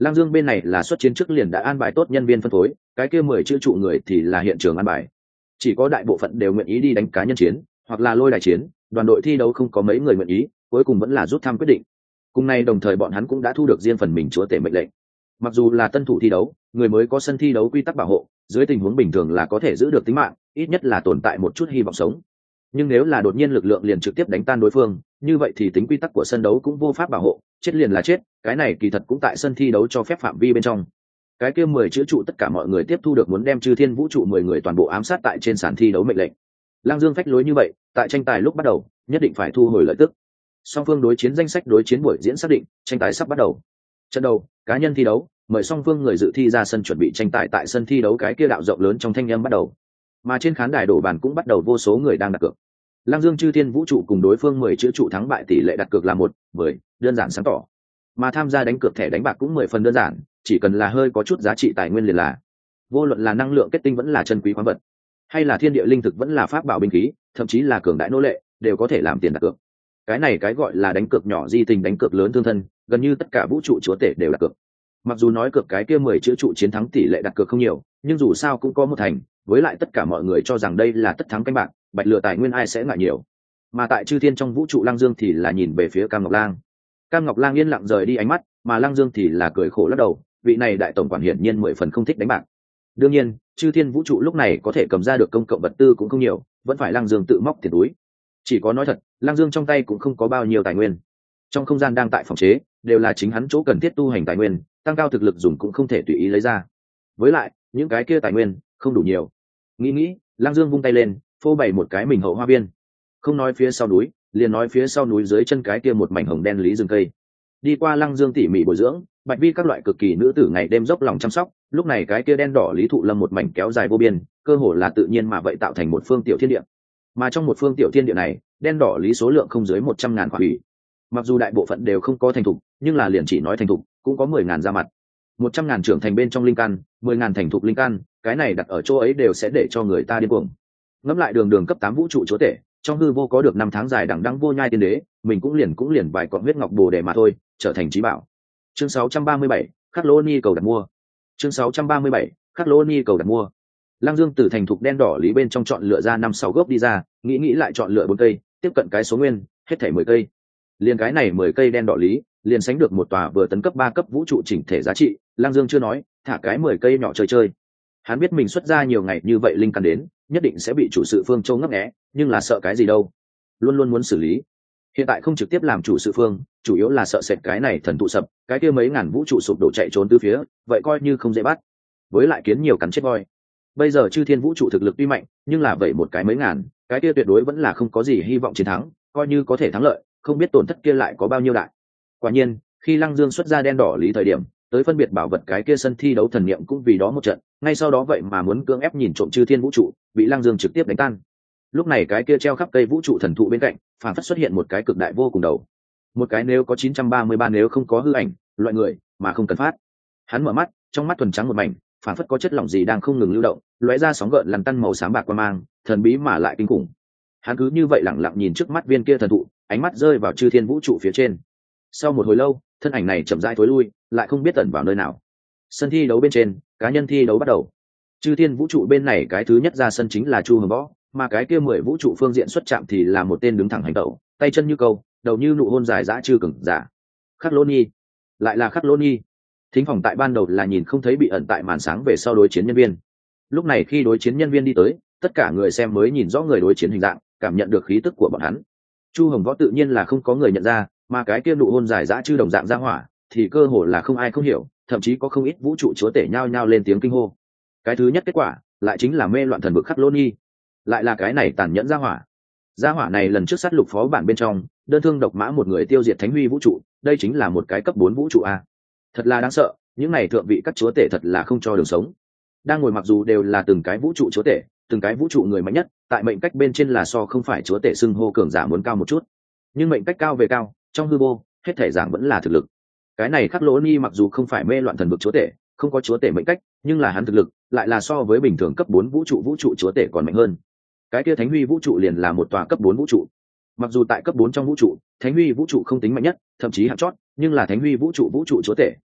Lang Dương bên này là xuất chiến trước liền đã an bài tốt nhân viên phân phối, cái kia 10 chữ trụ người thì là hiện trường an bài. Chỉ có đại bộ phận đều nguyện ý đi đánh cá nhân chiến, hoặc là lôi đài chiến, đoàn đội thi đấu không có mấy người nguyện ý, cuối cùng vẫn là rút thăm quyết định. Cùng nay đồng thời bọn hắn cũng đã thu được riêng phần mình chúa tể mệnh lệnh. Mặc dù là tân thủ thi đấu, người mới có sân thi đấu quy tắc bảo hộ, dưới tình huống bình thường là có thể giữ được tính mạng, ít nhất là tồn tại một chút hy vọng sống. Nhưng nếu là đột nhiên lực lượng liền trực tiếp đánh tan đối phương, như vậy thì tính quy tắc của sân đấu cũng vô pháp bảo hộ, chết liền là chết, cái này kỳ thật cũng tại sân thi đấu cho phép phạm vi bên trong. Cái kia 10 chữ trụ tất cả mọi người tiếp thu được muốn đem Chư Thiên Vũ trụ 10 người toàn bộ ám sát tại trên sàn thi đấu mệnh lệnh. Lang Dương phách lối như vậy, tại tranh tài lúc bắt đầu, nhất định phải thu hồi lợi tức. Song phương đối chiến danh sách đối chiến buổi diễn xác định, tranh tài sắp bắt đầu. Trận đầu, cá nhân thi đấu, mời song phương người dự thi ra sân chuẩn bị tranh tài tại sân thi đấu cái kia đạo rộng lớn trong thanh âm bắt đầu. Mà trên khán đài đổ bàn cũng bắt đầu vô số người đang đặt cược. Lang Dương Chư Thiên Vũ trụ cùng đối phương 10 chữ trụ thắng bại tỷ lệ đặt cược là 1-10, đơn giản sáng tỏ. Mà tham gia đánh cược thẻ đánh bạc cũng 10 phần đơn giản, chỉ cần là hơi có chút giá trị tài nguyên liền là. Vô luận là năng lượng kết tinh vẫn là chân quý khoáng vật, hay là thiên địa linh thực vẫn là pháp bảo binh khí, thậm chí là cường đại nô lệ, đều có thể làm tiền đặt cược. Cái này cái gọi là đánh cược nhỏ di tình đánh cược lớn thương thân, gần như tất cả vũ trụ chúa tể đều đặt cược. Mặc dù nói cược cái kia 10 chữ trụ chiến thắng tỷ lệ đặt cược không nhiều, nhưng dù sao cũng có một thành, với lại tất cả mọi người cho rằng đây là tất thắng canh bạc, bạch lựa tài nguyên ai sẽ ngại nhiều. Mà tại Chư Thiên trong vũ trụ Lăng Dương thì là nhìn về phía Cam Ngọc Lang. Cam Ngọc Lang yên lặng rời đi ánh mắt, mà Lăng Dương thì là cười khổ lắc đầu, vị này đại tổng quản hiển nhiên 10 phần không thích đánh bạc. Đương nhiên, Chư Thiên vũ trụ lúc này có thể cầm ra được công cộng vật tư cũng không nhiều, vẫn phải Lăng Dương tự móc tiền túi. Chỉ có nói thật, Lăng Dương trong tay cũng không có bao nhiêu tài nguyên. Trong không gian đang tại phòng chế, đều là chính hắn chỗ cần thiết tu hành tài nguyên, tăng cao thực lực dùng cũng không thể tùy ý lấy ra. Với lại, những cái kia tài nguyên không đủ nhiều. Nghĩ, Lăng Dương vung tay lên, phô bày một cái mình hậu hoa viên. Không nói phía sau núi, liền nói phía sau núi dưới chân cái kia một mảnh hồng đen lý rừng cây. Đi qua Lăng Dương tỉ mỉ bồi dưỡng, bạch vi các loại cực kỳ nữ tử ngày đêm dốc lòng chăm sóc, lúc này cái kia đen đỏ lý thụ lâm một mảnh kéo dài vô biên, cơ hồ là tự nhiên mà vậy tạo thành một phương tiểu thiên địa. Mà trong một phương tiểu thiên địa này, đen đỏ lý số lượng không dưới 100.000 quả hủy. Mặc dù đại bộ phận đều không có thành thục, nhưng là liền chỉ nói thành thục, cũng có 10.000 ra mặt. 100.000 trưởng thành bên trong linh căn, 10.000 thành thục linh căn, cái này đặt ở chỗ ấy đều sẽ để cho người ta điên cuồng. Ngẫm lại đường cấp 8 vũ trụ chúa tể, trong hư vô có được 5 tháng dài đằng đẵng vô nhai tiên đế, mình cũng liền vài cọng huyết ngọc bồ đề mà thôi, trở thành trí bảo. Chương 637, Khắc Lô Ni cầu đặt mua. Chương 637, Khắc Lô Ni cầu đặt mua. Lăng Dương từ thành thục đen đỏ lý bên trong chọn lựa ra 5-6 gốc đi ra, nghĩ lại chọn lựa 4 cây, tiếp cận cái số nguyên, hết thảy 10 cây. Liên cái này 10 cây đen đỏ lý, liền sánh được một tòa vừa tấn cấp 3 cấp vũ trụ chỉnh thể giá trị, Lăng Dương chưa nói, thả cái 10 cây nhỏ chơi. Hắn biết mình xuất ra nhiều ngày như vậy linh căn đến, nhất định sẽ bị chủ sự phương Châu ngấp nghé, nhưng là sợ cái gì đâu, luôn muốn xử lý. Hiện tại không trực tiếp làm chủ sự phương, chủ yếu là sợ sệt cái này thần tụ sập, cái kia mấy ngàn vũ trụ sụp đổ chạy trốn từ phía, vậy coi như không dễ bắt. Với lại kiến nhiều cắn chết voi. Bây giờ Chư Thiên vũ trụ thực lực tuy mạnh, nhưng là vậy một cái mấy ngàn, cái kia tuyệt đối vẫn là không có gì hy vọng chiến thắng, coi như có thể thắng lợi, không biết tổn thất kia lại có bao nhiêu đại. Quả nhiên, khi Lăng Dương xuất ra đen đỏ lý thời điểm, tới phân biệt bảo vật cái kia sân thi đấu thần niệm cũng vì đó một trận, ngay sau đó vậy mà muốn cưỡng ép nhìn trộm Chư Thiên vũ trụ, bị Lăng Dương trực tiếp đánh tan. Lúc này cái kia treo khắp cây vũ trụ thần thụ bên cạnh, phản phất xuất hiện một cái cực đại vô cùng đầu. Một cái nếu có 933 nếu không có hư ảnh, loại người mà không cần phát. Hắn mở mắt, trong mắt thuần trắng một mảnh, phản phất có chất lỏng gì đang không ngừng lưu động, lóe ra sóng gợn lằn tăn màu xám bạc qua mang, thần bí mà lại kinh khủng. Hắn cứ như vậy lặng lặng nhìn trước mắt viên kia thần thụ, ánh mắt rơi vào Chư Thiên vũ trụ phía trên. Sau một hồi lâu, thân ảnh này chậm rãi thối lui, lại không biết tẩn vào nơi nào. Sân thi đấu bên trên, cá nhân thi đấu bắt đầu. Chư Thiên vũ trụ bên này cái thứ nhất ra sân chính là Chu Hồng Võ, mà cái kia 10 vũ trụ phương diện xuất chạm thì là một tên đứng thẳng hành tẩu, tay chân như câu, đầu như nụ hôn dài dã chư cứng giả. Khắc Lô Ni, lại là Khắc Lô Ni. Thính phòng tại ban đầu là nhìn không thấy bị ẩn tại màn sáng về sau đối chiến nhân viên. Lúc này khi đối chiến nhân viên đi tới, tất cả người xem mới nhìn rõ người đối chiến hình dạng, cảm nhận được khí tức của bọn hắn. Chu Hồng Võ tự nhiên là không có người nhận ra, mà cái kia nụ hôn dài dã chư đồng dạng ra hỏa, thì cơ hồ là không ai không hiểu, thậm chí có không ít vũ trụ chúa tể nhao nhao lên tiếng kinh hô. Cái thứ nhất kết quả, lại chính là mê loạn thần vực Khắc Lô Ni. Lại là cái này tàn nhẫn gia hỏa này lần trước sát lục phó bản bên trong đơn thương độc mã một người tiêu diệt thánh huy vũ trụ, đây chính là một cái cấp 4 vũ trụ a. Thật là đáng sợ, những này thượng vị các chúa tể thật là không cho đường sống. Đang ngồi mặc dù đều là từng cái vũ trụ chúa tể, từng cái vũ trụ người mạnh nhất, tại mệnh cách bên trên là so không phải chúa tể xưng hô cường giả muốn cao một chút, nhưng mệnh cách cao về cao, trong hư vô hết thể giảng vẫn là thực lực. Cái này Khắc Lỗ Ni mặc dù không phải mê loạn thần vực chúa tể, không có chúa tể mệnh cách, nhưng là hắn thực lực lại là so với bình thường cấp 4 vũ trụ chúa tể còn mạnh hơn. Cái kia Thánh Huy vũ trụ liền là một tòa cấp 4 vũ trụ. Mặc dù tại cấp 4 trong vũ trụ, Thánh Huy vũ trụ không tính mạnh nhất, thậm chí hạng chót, nhưng là Thánh Huy vũ trụ chúa tể,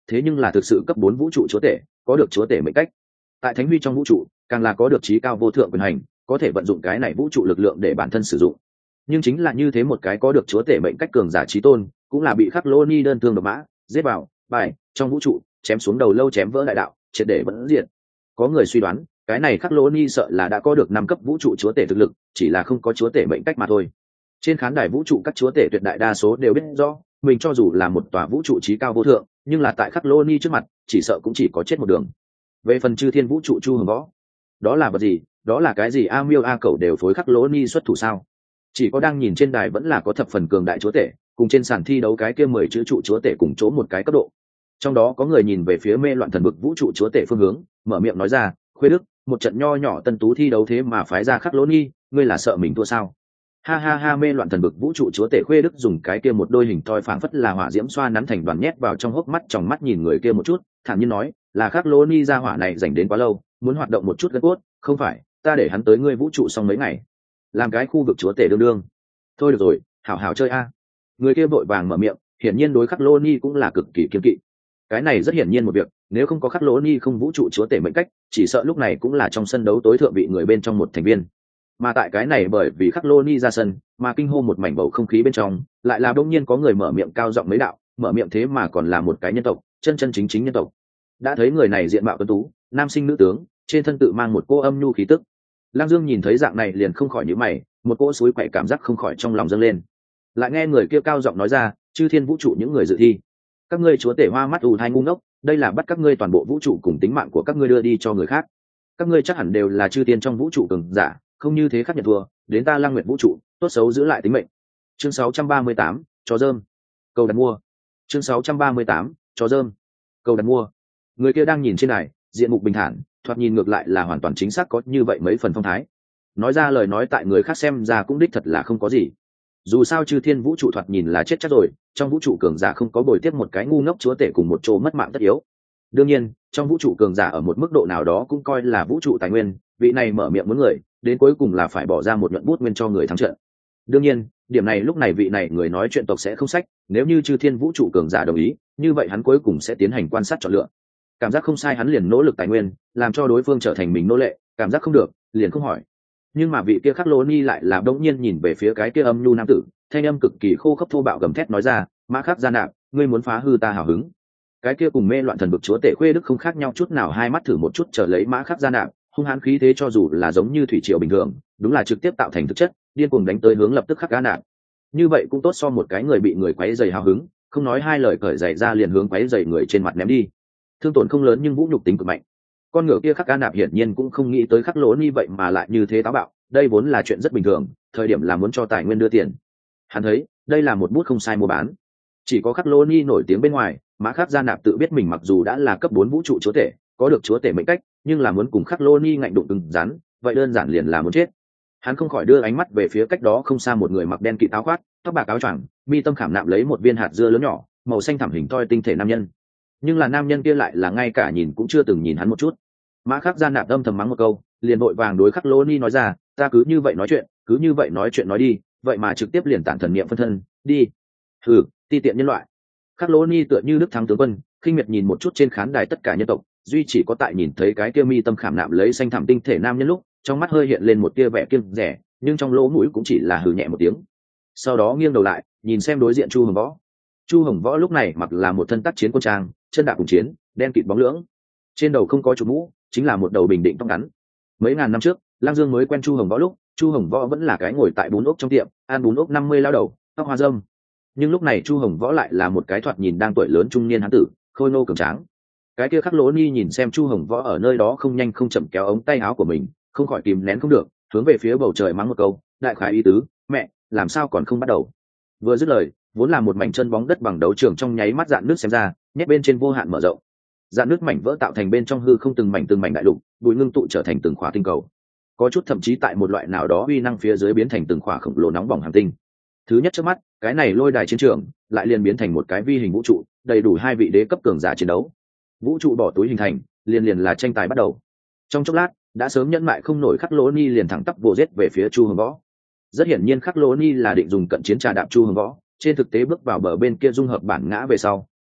thế nhưng là thực sự cấp 4 vũ trụ chúa tể, có được chúa tể mệnh cách. Tại thánh huy trong vũ trụ càng là có được trí cao vô thượng quyền hành, có thể vận dụng cái này vũ trụ lực lượng để bản thân sử dụng. Nhưng chính là như thế một cái có được chúa tể mệnh cách cường giả trí tôn, cũng là bị khắc lô ni đơn thương độc mã giết vào bài trong vũ trụ, chém xuống đầu lâu, chém vỡ đại đạo, triệt để vẫn diện. Có người suy đoán cái này khắc lô ni sợ là đã có được 5 cấp vũ trụ chúa tể thực lực, chỉ là không có chúa tể mệnh cách mà thôi. Trên khán đài vũ trụ các chúa tể tuyệt đại đa số đều biết rõ mình cho dù là một tòa vũ trụ trí cao vô thượng, nhưng là tại khắc lô ni trước mặt chỉ sợ cũng chỉ có chết một đường. Về phần chư thiên vũ trụ Chu Hồng Võ, đó là vật gì, đó là cái gì, a miêu a cẩu đều phối khắc lô ni xuất thủ sao? Chỉ có đang nhìn trên đài vẫn là có thập phần cường đại chúa tể, cùng trên sàn thi đấu cái kia 10 chữ trụ chúa tể cùng chỗ một cái cấp độ. Trong đó có người nhìn về phía mê loạn thần vực vũ trụ chúa tể phương hướng, mở miệng nói ra, Khuê Đức, một trận nho nhỏ tân tú thi đấu thế mà phái ra khắc lỗ nghi, ngươi là sợ mình thua sao? Ha ha ha, mê loạn thần vực vũ trụ chúa tể Khuê Đức dùng cái kia một đôi hình thoi phảng phất là hỏa diễm xoa nắn thành đoàn nhét vào trong hốc mắt, trong mắt nhìn người kia một chút, thản nhiên nói, là khắc lỗ nghi ra hỏa này dành đến quá lâu, muốn hoạt động một chút gân cốt, không phải, ta để hắn tới ngươi vũ trụ xong mấy ngày, làm cái khu vực chúa tể đương đương. Thôi được rồi, hảo hảo chơi a. Người kia vội vàng mở miệng, hiển nhiên đối khắc lỗ ni cũng là cực kỳ kiên kỵ. Cái này rất hiển nhiên một việc, nếu không có khắc lỗ ni không vũ trụ chúa tể mệnh cách, chỉ sợ lúc này cũng là trong sân đấu tối thượng vị người bên trong một thành viên. Mà tại cái này bởi vì khắc lỗ ni ra sân mà kinh hô một mảnh bầu không khí bên trong, lại là đông nhiên có người mở miệng cao giọng mấy đạo, mở miệng thế mà còn là một cái nhân tộc, chân chân chính chính nhân tộc. Đã thấy người này diện mạo tuấn tú, nam sinh nữ tướng, trên thân tự mang một cô âm nhu khí tức. Lang Dương nhìn thấy dạng này liền không khỏi nhíu mày, một cỗ suối quậy cảm giác không khỏi trong lòng dâng lên. Lại nghe người kia cao giọng nói ra, chư thiên vũ trụ những người dự thi, các ngươi chúa tể hoa mắt ù thai ngu ngốc, đây là bắt các ngươi toàn bộ vũ trụ cùng tính mạng của các ngươi đưa đi cho người khác. Các ngươi chắc hẳn đều là chư thiên trong vũ trụ cường giả, không như thế khác nhận thua, đến ta Lăng Nguyệt vũ trụ, tốt xấu giữ lại tính mệnh. Chương 638, chó dơm. Cầu đặt mua. Chương 638, chó dơm. Cầu đặt mua. Người kia đang nhìn trên này, diện mục bình thản, thoạt nhìn ngược lại là hoàn toàn chính xác có như vậy mấy phần phong thái. Nói ra lời nói tại người khác xem ra cũng đích thật là không có gì. Dù sao chư thiên vũ trụ thoạt nhìn là chết chắc rồi, trong vũ trụ cường giả không có bồi tiếp một cái ngu ngốc chúa tể cùng một chỗ mất mạng tất yếu. Đương nhiên trong vũ trụ cường giả ở một mức độ nào đó cũng coi là vũ trụ tài nguyên, vị này mở miệng muốn người đến cuối cùng là phải bỏ ra một nhuận bút nguyên cho người thắng trận. Đương nhiên điểm này lúc này vị này người nói chuyện tộc sẽ không sách, nếu như chư thiên vũ trụ cường giả đồng ý, như vậy hắn cuối cùng sẽ tiến hành quan sát chọn lựa. Cảm giác không sai hắn liền nỗ lực tài nguyên làm cho đối phương trở thành mình nô lệ, cảm giác không được liền không hỏi. Nhưng mà vị kia khắc lô ni lại là đống nhiên nhìn về phía cái kia âm nhu nam tử, thanh âm cực kỳ khô khốc thô bạo gầm thét nói ra, mã khắc gia nạp, ngươi muốn phá hư ta hào hứng. Cái kia cùng mê loạn thần vực chúa tể Khuê Đức không khác nhau chút nào, hai mắt thử một chút trở lấy mã khắc gia nạp, hung hãn khí thế cho dù là giống như thủy triều bình thường, đúng là trực tiếp tạo thành thực chất, điên cuồng đánh tới hướng lập tức khắc gia nạp. Như vậy cũng tốt so một cái người bị người quấy rầy hào hứng, không nói hai lời cởi giày ra liền hướng quấy rầy người trên mặt ném đi. Thương tổn không lớn nhưng vũ nhục tính cực mạnh. Con ngựa kia khắc gia nạp hiển nhiên cũng không nghĩ tới khắc lỗ ni vậy mà lại như thế táo bạo, đây vốn là chuyện rất bình thường, thời điểm là muốn cho tài nguyên đưa tiền. Hắn thấy đây là một bút không sai mua bán. Chỉ có khắc lô ni nổi tiếng bên ngoài, mã khắc gia nạp tự biết mình mặc dù đã là cấp 4 vũ trụ chúa tể, có được chúa tể mệnh cách, nhưng là muốn cùng khắc lô ni ngạnh đụng cứng rắn, vậy đơn giản liền là muốn chết. Hắn không khỏi đưa ánh mắt về phía cách đó không xa một người mặc đen kịt áo khoác, tóc bạc áo choàng, mi tâm khảm nạm lấy một viên hạt dưa lớn nhỏ, màu xanh thẳm hình thoi tinh thể nam nhân. Nhưng là nam nhân kia lại là ngay cả nhìn cũng chưa từng nhìn hắn một chút. Mã khắc gia nạp âm thầm mắng một câu, liền vội vàng đối khắc lô ni nói ra, ta cứ như vậy nói chuyện, cứ như vậy nói chuyện nói đi, vậy mà trực tiếp liền tản thần niệm phân thân đi. Hừ, ti tiện nhân loại. Khắc lô ni tựa như đức thắng tướng quân, khinh miệt nhìn một chút trên khán đài tất cả nhân tộc, duy chỉ có tại nhìn thấy cái kia mi tâm khảm nạm lấy xanh thẳm tinh thể nam nhân lúc, trong mắt hơi hiện lên một tia vẻ kiêng rẻ, nhưng trong lỗ mũi cũng chỉ là hừ nhẹ một tiếng. Sau đó nghiêng đầu lại nhìn xem đối diện Chu Hồng Võ. Chu Hồng Võ lúc này mặc là một thân tác chiến quân trang, chân đạp cùng chiến, đen kịt bóng lưỡng, trên đầu không có chủ mũ, chính là một đầu bình định tóc ngắn. Mấy ngàn năm trước Lang Dương mới quen Chu Hồng Võ lúc, Chu Hồng Võ vẫn là cái ngồi tại bún ốc trong tiệm ăn bún ốc 50 lao đầu, tóc hoa râm. Nhưng lúc này Chu Hồng Võ lại là một cái thoạt nhìn đang tuổi lớn trung niên hán tử, khôi ngô cường tráng. Cái kia khắc lỗ ni nhìn xem Chu Hồng Võ ở nơi đó không nhanh không chậm kéo ống tay áo của mình, không khỏi kìm nén không được, hướng về phía bầu trời mắng một câu, đại khái ý tứ, mẹ, làm sao còn không bắt đầu. Vừa dứt lời, vốn là một mảnh chân bóng đất bằng đấu trường trong nháy mắt dạn nước xem ra, nhét bên trên vô hạn mở rộng. Dạn nước mảnh vỡ tạo thành bên trong hư không từng mảnh đại lục, bụi ngưng tụ trở thành từng khỏa tinh cầu. Có chút thậm chí tại một loại nào đó uy năng phía dưới biến thành từng khỏa khổng lồ nóng bỏng hành tinh. Thứ nhất trước mắt, cái này lôi đài chiến trường lại liền biến thành một cái vi hình vũ trụ, đầy đủ hai vị đế cấp cường giả chiến đấu. Vũ trụ bỏ túi hình thành, liền là tranh tài bắt đầu. Trong chốc lát, đã sớm nhẫn mại không nổi khắc lỗ ni liền thẳng tắp vồ giết về phía Chu Hồng Võ. Rất hiển nhiên khắc lỗ ni là định dùng cận chiến trà đạp Chu Hồng Võ, trên thực tế bước vào bờ bên kia dung hợp bản ngã về sau,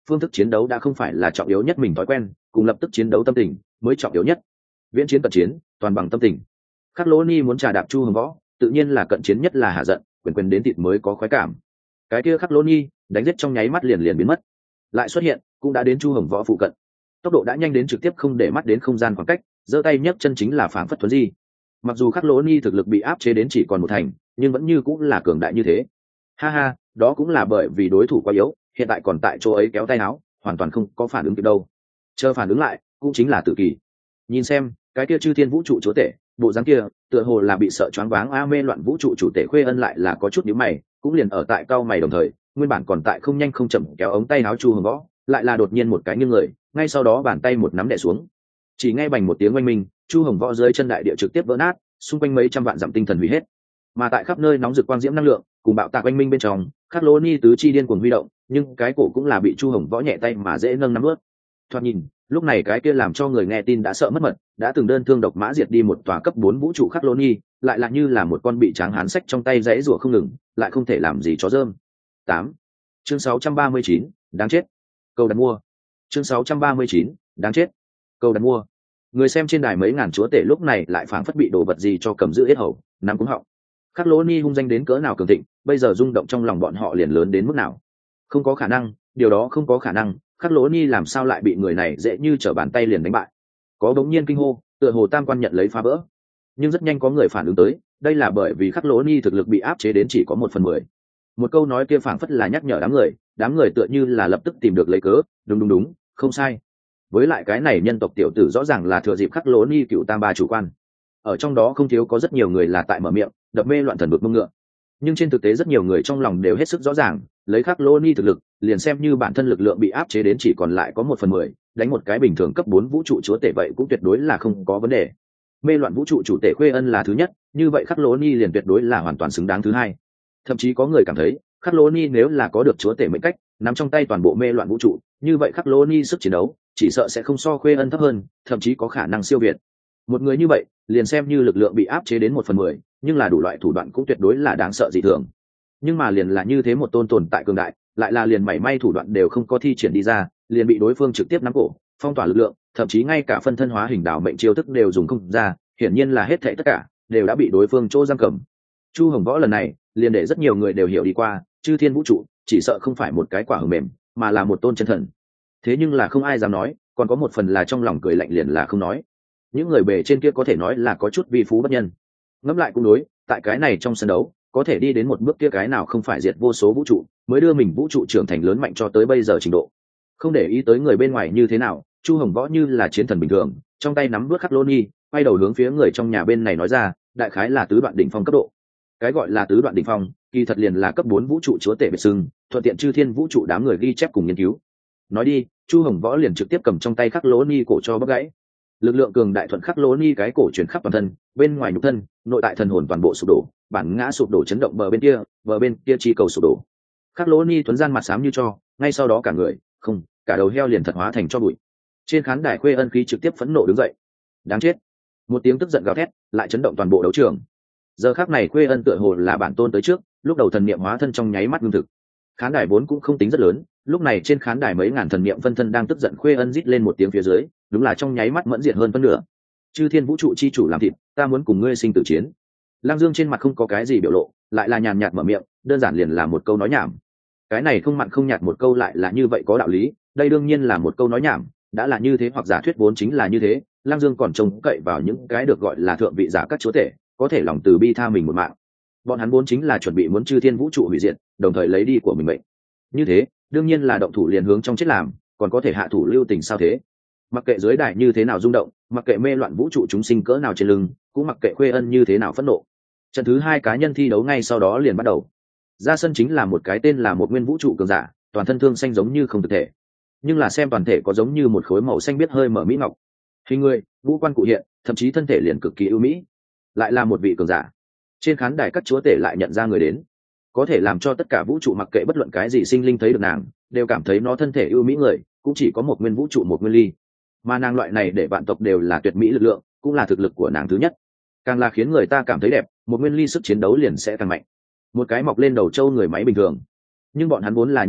phương thức chiến đấu đã không phải là trọng yếu nhất, mình thói quen cùng lập tức chiến đấu tâm tình mới trọng yếu nhất. Viễn chiến cận chiến toàn bằng tâm tình. Khắc Lỗ Ni muốn trà đạp Chu Hồng Võ, tự nhiên là cận chiến nhất là hạ giận, quyền quyền đến thịt mới có khoái cảm. Cái kia Khắc Lỗ Ni đánh giết trong nháy mắt liền biến mất, lại xuất hiện cũng đã đến Chu Hồng Võ phụ cận, tốc độ đã nhanh đến trực tiếp không để mắt đến không gian khoảng cách, giơ tay nhấc chân chính là phảng phất thuấn di. Mặc dù Khắc Lỗ Ni thực lực bị áp chế đến chỉ còn một thành, nhưng vẫn như cũng là cường đại như thế. Ha ha, đó cũng là bởi vì đối thủ quá yếu, hiện tại còn tại chỗ ấy kéo tay áo, hoàn toàn không có phản ứng kịp đâu. Chờ phản ứng lại, cũng chính là tự kỳ. Nhìn xem, cái kia Chư Thiên Vũ trụ chúa tể, bộ dáng kia, tựa hồ là bị sợ choáng váng. Mê loạn vũ trụ chủ tể Khuê Ân lại là có chút nhíu mày, cũng liền ở tại cao mày đồng thời, nguyên bản còn tại không nhanh không chậm kéo ống tay áo Chu Hồng Võ, lại là đột nhiên một cái nghiêng người, ngay sau đó bàn tay một nắm đè xuống. Chỉ nghe bành một tiếng oanh minh, Chu Hồng Võ dưới chân đại địa trực tiếp vỡ nát, xung quanh mấy trăm vạn dặm tinh thần hủy hết. Mà tại khắp nơi nóng rực quang diễm năng lượng, cùng bạo tạc oanh minh bên trong, Khắc Lỗ Ni tứ chi điên cuồng huy động, nhưng cái cổ cũng là bị Chu Hồng Võ nhẹ tay mà dễ nâng nắm ướt. Thoạt nhìn, lúc này cái kia làm cho người nghe tin đã sợ mất mật, đã từng đơn thương độc mã diệt đi một tòa cấp 4 vũ trụ Khắc Lỗ Ni, lại là như là một con bị tráng hán xách trong tay giãy giụa không ngừng, lại không thể làm gì chó dơm. 8. Chương 639, đáng chết. Câu đặt mua. Chương 639, đáng chết. Câu đặt mua. Người xem trên đài mấy ngàn chúa tể lúc này lại phảng phất bị đồ vật gì cho cầm giữ yết hầu, nắm cúng họng. Khắc Lỗ Ni hung danh đến cỡ nào cường thịnh, bây giờ rung động trong lòng bọn họ liền lớn đến mức nào. Không có khả năng, điều đó không có khả năng, Khắc Lỗ Ni làm sao lại bị người này dễ như trở bàn tay liền đánh bại. Có bỗng nhiên kinh hô, tựa hồ tam quan nhận lấy phá vỡ. Nhưng rất nhanh có người phản ứng tới, đây là bởi vì Khắc Lỗ Ni thực lực bị áp chế đến chỉ có 1/10. Một câu nói kia phảng phất là nhắc nhở đám người tựa như là lập tức tìm được lấy cớ, đúng, không sai. Với lại cái này nhân tộc tiểu tử rõ ràng là thừa dịp Khắc Lỗ Ni cựu tam ba chủ quan. Ở trong đó không thiếu có rất nhiều người là tại mở miệng, đập mê loạn thần vực mông ngựa. Nhưng trên thực tế rất nhiều người trong lòng đều hết sức rõ ràng, lấy Khắc Lỗ Ni thực lực, liền xem như bản thân lực lượng bị áp chế đến chỉ còn lại có 1/10, đánh một cái bình thường cấp 4 vũ trụ chúa tể vậy cũng tuyệt đối là không có vấn đề. Mê loạn vũ trụ chủ tể Khuê Ân là thứ nhất, như vậy Khắc Lỗ Ni liền tuyệt đối là hoàn toàn xứng đáng thứ hai. Thậm chí có người cảm thấy, Khắc Lỗ Ni nếu là có được chúa tể mệnh cách, nắm trong tay toàn bộ mê loạn vũ trụ, như vậy Khắc Lỗ Ni sức chiến đấu chỉ sợ sẽ không so Khuê Ân thấp hơn, thậm chí có khả năng siêu việt. Một người như vậy, liền xem như lực lượng bị áp chế đến 1/10, nhưng là đủ loại thủ đoạn cũng tuyệt đối là đáng sợ dị thường. Nhưng mà liền là như thế một tôn tồn tại cường đại, lại là liền mảy may thủ đoạn đều không có thi triển đi ra, liền bị đối phương trực tiếp nắm cổ, phong tỏa lực lượng, thậm chí ngay cả phân thân hóa hình đảo mệnh chiêu thức đều dùng không ra, hiển nhiên là hết thảy tất cả đều đã bị đối phương chỗ giam cầm. Chu Hồng Võ lần này, liền để rất nhiều người đều hiểu đi qua, Chư Thiên Vũ trụ chỉ sợ không phải một cái quả hờ mềm, mà là một tôn chân thần. Thế nhưng là không ai dám nói, còn có một phần là trong lòng cười lạnh liền là không nói. Những người bề trên kia có thể nói là có chút vi phú bất nhân. Ngẫm lại cũng đối, tại cái này trong sân đấu, có thể đi đến một bước kia cái nào không phải diệt vô số vũ trụ, mới đưa mình vũ trụ trưởng thành lớn mạnh cho tới bây giờ trình độ. Không để ý tới người bên ngoài như thế nào, Chu Hồng Võ như là chiến thần bình thường, trong tay nắm bước Khắc Lỗ Ni, quay đầu hướng phía người trong nhà bên này nói ra, đại khái là tứ đoạn đỉnh phong cấp độ. Cái gọi là tứ đoạn đỉnh phong, kỳ thật liền là cấp 4 vũ trụ chúa tể biệt xưng, thuận tiện Chư Thiên Vũ trụ đám người ghi chép cùng nghiên cứu. Nói đi, Chu Hồng Võ liền trực tiếp cầm trong tay Khắc Lỗ Ni cổ cho bóc gãy. Lực lượng cường đại thuận Khắc Lỗ Ni cái cổ chuyển khắp toàn thân, bên ngoài nhục thân, nội tại thần hồn toàn bộ sụp đổ, bản ngã sụp đổ chấn động bờ bên kia chi cầu sụp đổ. Khắc Lỗ Ni tuấn gian mặt xám như cho, ngay sau đó cả người, không, cả đầu heo liền thật hóa thành cho bụi. Trên khán đài Khuê Ân khí trực tiếp phẫn nộ đứng dậy. Đáng chết! Một tiếng tức giận gào thét, lại chấn động toàn bộ đấu trường. Giờ khắc này Khuê Ân tựa hồ là bản tôn tới trước, lúc đầu thần niệm hóa thân trong nháy mắt ngưng thực. Khán đài vốn cũng không tính rất lớn, lúc này trên khán đài mấy ngàn thần niệm phân thân đang tức giận Khuê Ân rít lên một tiếng phía dưới, đúng là trong nháy mắt mẫn diệt hơn phân nửa. Chư Thiên Vũ trụ chi chủ làm thịt, ta muốn cùng ngươi sinh tử chiến. Lang Dương trên mặt không có cái gì biểu lộ, lại là nhàn nhạt mở miệng, đơn giản liền là một câu nói nhảm. Cái này không mặn không nhạt một câu lại là như vậy có đạo lý, đây đương nhiên là một câu nói nhảm, đã là như thế hoặc giả thuyết vốn chính là như thế, Lang Dương còn trông cậy vào những cái được gọi là thượng vị giả các chúa tể, có thể lòng từ bi tha mình một mạng. Bọn hắn vốn chính là chuẩn bị muốn Chư Thiên Vũ trụ hủy diệt, đồng thời lấy đi của mình mệnh. Như thế, đương nhiên là động thủ liền hướng trong chết làm, còn có thể hạ thủ lưu tình sao thế? Mặc kệ giới đài như thế nào rung động, mặc kệ mê loạn vũ trụ chúng sinh cỡ nào trên lưng, cũng mặc kệ Khuê Ân như thế nào phẫn nộ. Trận thứ 2 cá nhân thi đấu ngay sau đó liền bắt đầu. Ra sân chính là một cái tên là một nguyên vũ trụ cường giả, toàn thân thương xanh giống như không thực thể, nhưng là xem toàn thể có giống như một khối màu xanh biết hơi mở mỹ ngọc. Hình người, ngũ quan cụ hiện, thậm chí thân thể liền cực kỳ ưu mỹ. Lại là một vị cường giả. Trên khán đài các chúa tể lại nhận ra người đến, có thể làm cho tất cả vũ trụ mặc kệ bất luận cái gì sinh linh thấy được nàng, đều cảm thấy nó thân thể ưu mỹ người, cũng chỉ có một nguyên vũ trụ một nguyên ly. Mà nàng loại này để vạn tộc đều là tuyệt mỹ lực lượng, cũng là thực lực của nàng thứ nhất. Càng là khiến người ta cảm thấy đẹp, một nguyên ly sức chiến đấu liền sẽ càng mạnh. Một cái mọc lên đầu trâu người máy bình thường, nhưng bọn hắn vốn là nhân loại,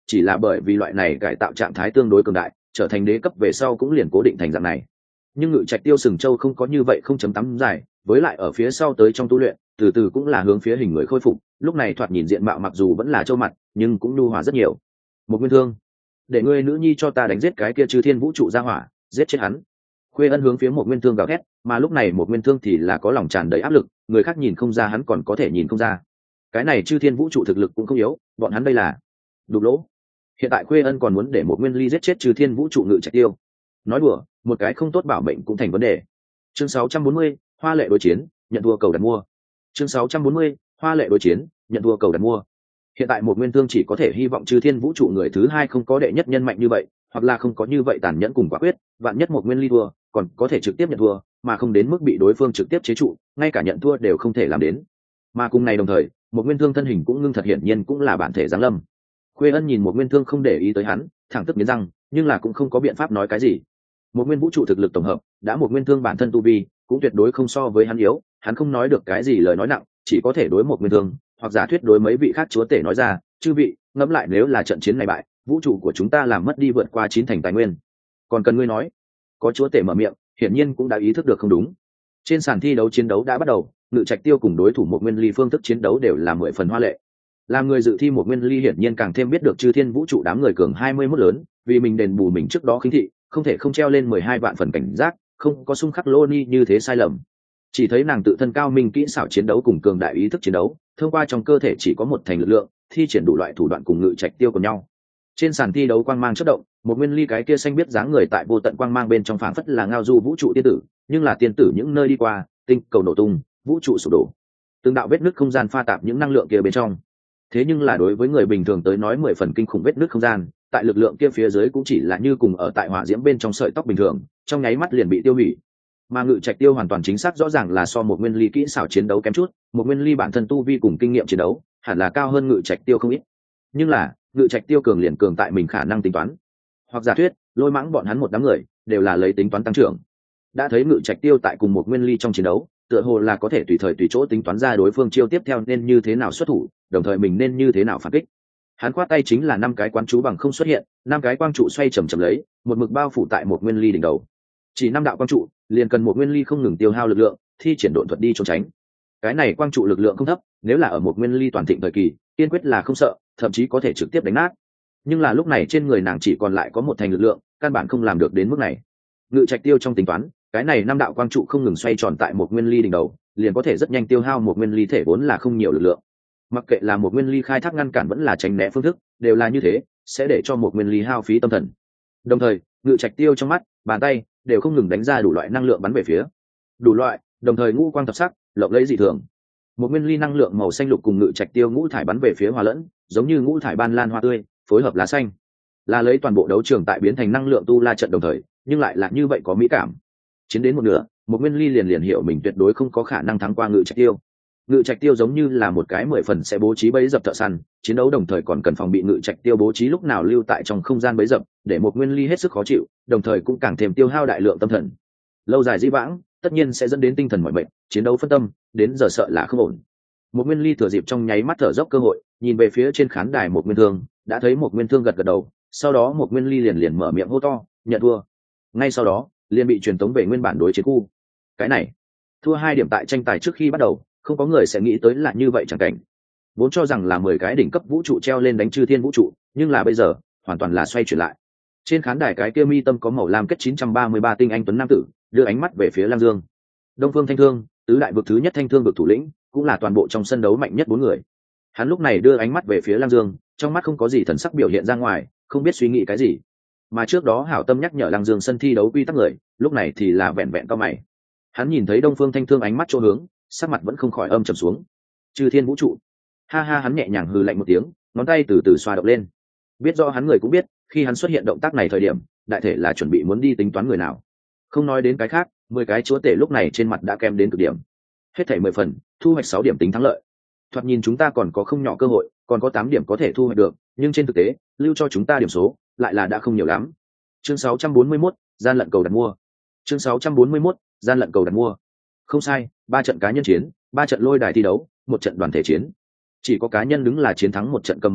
chỉ là bởi vì loại này cải tạo trạng thái tương đối cường đại, trở thành đế cấp về sau cũng liền cố định thành dạng này. Nhưng Ngự Trạch Tiêu sừng châu không có như vậy 0.8 dài, với lại ở phía sau tới trong tu luyện, từ từ cũng là hướng phía hình người khôi phục, lúc này thoạt nhìn diện mạo mặc dù vẫn là châu mặt, nhưng cũng nhu hòa rất nhiều. Một Nguyên Thương, để ngươi nữ nhi cho ta đánh giết cái kia Chư Thiên Vũ Trụ ra hỏa, giết chết hắn. Khuê Ân hướng phía Một Nguyên Thương gào thét, mà lúc này Một Nguyên Thương thì là có lòng tràn đầy áp lực, người khác nhìn không ra hắn còn có thể nhìn không ra. Cái này Chư Thiên Vũ Trụ thực lực cũng không yếu, bọn hắn đây là đục lỗ. Hiện tại Khuê Ân còn muốn để Một Nguyên Ly giết chết Chư Thiên Vũ Trụ Ngự Trạch Tiêu. Nói đùa, một cái không tốt bảo mệnh cũng thành vấn đề. Chương 640, Hoa Lệ đối chiến, nhận thua cầu đặt mua. Chương 640, Hoa Lệ đối chiến, nhận thua cầu đặt mua. Hiện tại Một Nguyên Thương chỉ có thể hy vọng Chư Thiên Vũ Trụ người thứ hai không có đệ nhất nhân mạnh như vậy, hoặc là không có như vậy tàn nhẫn cùng quả quyết, vạn nhất Một Nguyên Ly thua, còn có thể trực tiếp nhận thua, mà không đến mức bị đối phương trực tiếp chế trụ, ngay cả nhận thua đều không thể làm đến. Mà cùng này đồng thời, Một Nguyên Thương thân hình cũng ngưng thật hiển nhiên cũng là bản thể giáng lâm. Khuê Ân nhìn Một Nguyên Thương không để ý tới hắn, thẳng tức nghiến răng, nhưng là cũng không có biện pháp nói cái gì. Một Nguyên Vũ Trụ thực lực tổng hợp, đã Một Nguyên Thương bản thân tu vi, cũng tuyệt đối không so với hắn yếu, hắn không nói được cái gì lời nói nặng, chỉ có thể đối Một Nguyên Thương, hoặc giả thuyết đối mấy vị khác chúa tể nói ra, chư vị, ngẫm lại nếu là trận chiến này bại, vũ trụ của chúng ta làm mất đi vượt qua 9 thành tài nguyên. Còn cần ngươi nói? Có chúa tể mở miệng, hiển nhiên cũng đã ý thức được không đúng. Trên sàn thi đấu chiến đấu đã bắt đầu, Ngự Trạch Tiêu cùng đối thủ Một Nguyên Ly phương thức chiến đấu đều là 10 phần hoa lệ. Làm người dự thi Một Nguyên Ly hiển nhiên càng thêm biết được Chư Thiên Vũ Trụ đám người cường 21 lớn, vì mình đền bù mình trước đó khinh thị, không thể không treo lên 12 vạn phần cảnh giác, không có xung khắc lô ni như thế sai lầm. Chỉ thấy nàng tự thân cao minh kỹ xảo chiến đấu cùng cường đại ý thức chiến đấu, thông qua trong cơ thể chỉ có một thành lực lượng, thi triển đủ loại thủ đoạn cùng Ngự Trạch Tiêu của nhau. Trên sàn thi đấu quang mang chớp động, Một Nguyên Ly cái kia xanh biết dáng người tại vô tận quang mang bên trong phảng phất là ngao du vũ trụ tiên tử, nhưng là tiên tử những nơi đi qua, tinh cầu nổ tung, vũ trụ sụp đổ. Từng đạo vết nứt không gian pha tạp những năng lượng kia bên trong. Thế nhưng là đối với người bình thường tới nói 10 phần kinh khủng vết nứt không gian, tại lực lượng kia phía dưới cũng chỉ là như cùng ở tại hỏa diễm bên trong sợi tóc bình thường, trong nháy mắt liền bị tiêu hủy. Mà Ngự Trạch Tiêu hoàn toàn chính xác rõ ràng là so Một Nguyên Ly kỹ xảo chiến đấu kém chút, Một Nguyên Ly bản thân tu vi cùng kinh nghiệm chiến đấu, hẳn là cao hơn Ngự Trạch Tiêu không ít. Nhưng là, Ngự Trạch Tiêu cường liền cường tại mình khả năng tính toán. Hoặc giả thuyết, Lôi Mãng bọn hắn một đám người, đều là lấy tính toán tăng trưởng. Đã thấy Ngự Trạch Tiêu tại cùng Một Nguyên Ly trong chiến đấu, tựa hồ là có thể tùy thời tùy chỗ tính toán ra đối phương chiêu tiếp theo nên như thế nào xuất thủ, đồng thời mình nên như thế nào phản kích. Hắn khoát tay chính là 5 cái quán chú bằng không xuất hiện, 5 cái quang trụ xoay chầm chậm lấy, một mực bao phủ tại Một Nguyên Ly đỉnh đầu. Chỉ 5 đạo quang trụ, liền cần Một Nguyên Ly không ngừng tiêu hao lực lượng, thi triển độn thuật đi trốn tránh. Cái này quang trụ lực lượng không thấp, nếu là ở Một Nguyên Ly toàn thịnh thời kỳ, kiên quyết là không sợ, thậm chí có thể trực tiếp đánh nát. Nhưng là lúc này trên người nàng chỉ còn lại có một thành lực lượng, căn bản không làm được đến mức này. Ngự Trạch Tiêu trong tính toán, cái này 5 đạo quang trụ không ngừng xoay tròn tại Một Nguyên Ly đỉnh đầu, liền có thể rất nhanh tiêu hao Một Nguyên Ly thể vốn là không nhiều lực lượng. Mặc kệ là Một Nguyên Ly khai thác ngăn cản vẫn là tránh né phương thức, đều là như thế, sẽ để cho Một Nguyên Ly hao phí tâm thần. Đồng thời, Ngự Trạch Tiêu trong mắt, bàn tay đều không ngừng đánh ra đủ loại năng lượng bắn về phía. Đủ loại, đồng thời ngũ quang thập sắc, lộng lẫy dị thường. Một Nguyên Ly năng lượng màu xanh lục cùng Ngự Trạch Tiêu ngũ thải bắn về phía hòa lẫn, giống như ngũ thải ban lan hoa tươi, phối hợp lá xanh. Là lấy toàn bộ đấu trường tại biến thành năng lượng tu la trận đồng thời, nhưng lại là như vậy có mỹ cảm. Chiến đến một nửa, Một Nguyên Ly liền hiểu mình tuyệt đối không có khả năng thắng qua Ngự Trạch Tiêu. Ngự Trạch Tiêu giống như là một cái 10 phần sẽ bố trí bẫy dập thợ săn, chiến đấu đồng thời còn cần phòng bị Ngự Trạch Tiêu bố trí lúc nào lưu tại trong không gian bẫy dập, để Một Nguyên Ly hết sức khó chịu, đồng thời cũng càng thêm tiêu hao đại lượng tâm thần. Lâu dài dĩ vãng, tất nhiên sẽ dẫn đến tinh thần mỏi mệt, chiến đấu phân tâm, đến giờ sợ là không ổn. Một Nguyên Ly thừa dịp trong nháy mắt thở dốc cơ hội, nhìn về phía trên khán đài Một Nguyên Thương, đã thấy Một Nguyên Thương gật gật đầu, sau đó Một Nguyên Ly liền mở miệng hô to, nhận thua. Ngay sau đó, liền bị truyền tống về nguyên bản đối chiến khu. Cái này, thua 2 điểm tại tranh tài trước khi bắt đầu, không có người sẽ nghĩ tới là như vậy chẳng cảnh. Vốn cho rằng là 10 cái đỉnh cấp vũ trụ treo lên đánh Chư Thiên Vũ Trụ, nhưng là bây giờ, hoàn toàn là xoay chuyển lại. Trên khán đài cái kia mi tâm có màu lam kết 933 tinh anh tuấn nam tử, đưa ánh mắt về phía Lam Dương. Đông Phương Thanh Thương, tứ đại vực thứ nhất Thanh Thương vực thủ lĩnh, cũng là toàn bộ trong sân đấu mạnh nhất 4 người. Hắn lúc này đưa ánh mắt về phía Lam Dương, trong mắt không có gì thần sắc biểu hiện ra ngoài, không biết suy nghĩ cái gì. Mà trước đó hảo tâm nhắc nhở Lam Dương sân thi đấu quy tắc người, lúc này thì là vẹn vẹn cau mày. Hắn nhìn thấy Đông Phương Thanh Thương ánh mắt chỗ hướng, sắc mặt vẫn không khỏi âm trầm xuống. Chư Thiên Vũ Trụ. Ha ha, hắn nhẹ nhàng hừ lạnh một tiếng, ngón tay từ từ xoa động lên. Biết rõ hắn người cũng biết, khi hắn xuất hiện động tác này thời điểm, đại thể là chuẩn bị muốn đi tính toán người nào. Không nói đến cái khác, 10 cái chúa tể lúc này trên mặt đã kém đến cực điểm. Hết thảy 10 phần, thu hoạch 6 điểm tính thắng lợi. Thoạt nhìn chúng ta còn có không nhỏ cơ hội, còn có 8 điểm có thể thu hoạch được, nhưng trên thực tế, lưu cho chúng ta điểm số lại là đã không nhiều lắm. Chương 641, gian lận cầu đặt mua. Chương 641, gian lận cầu đặt mua. Không sai, 3 trận cá nhân chiến, 3 trận lôi đài thi đấu, 1 trận đoàn thể chiến. Chỉ có cá nhân đứng là chiến thắng 1 trận cầm 1 điểm,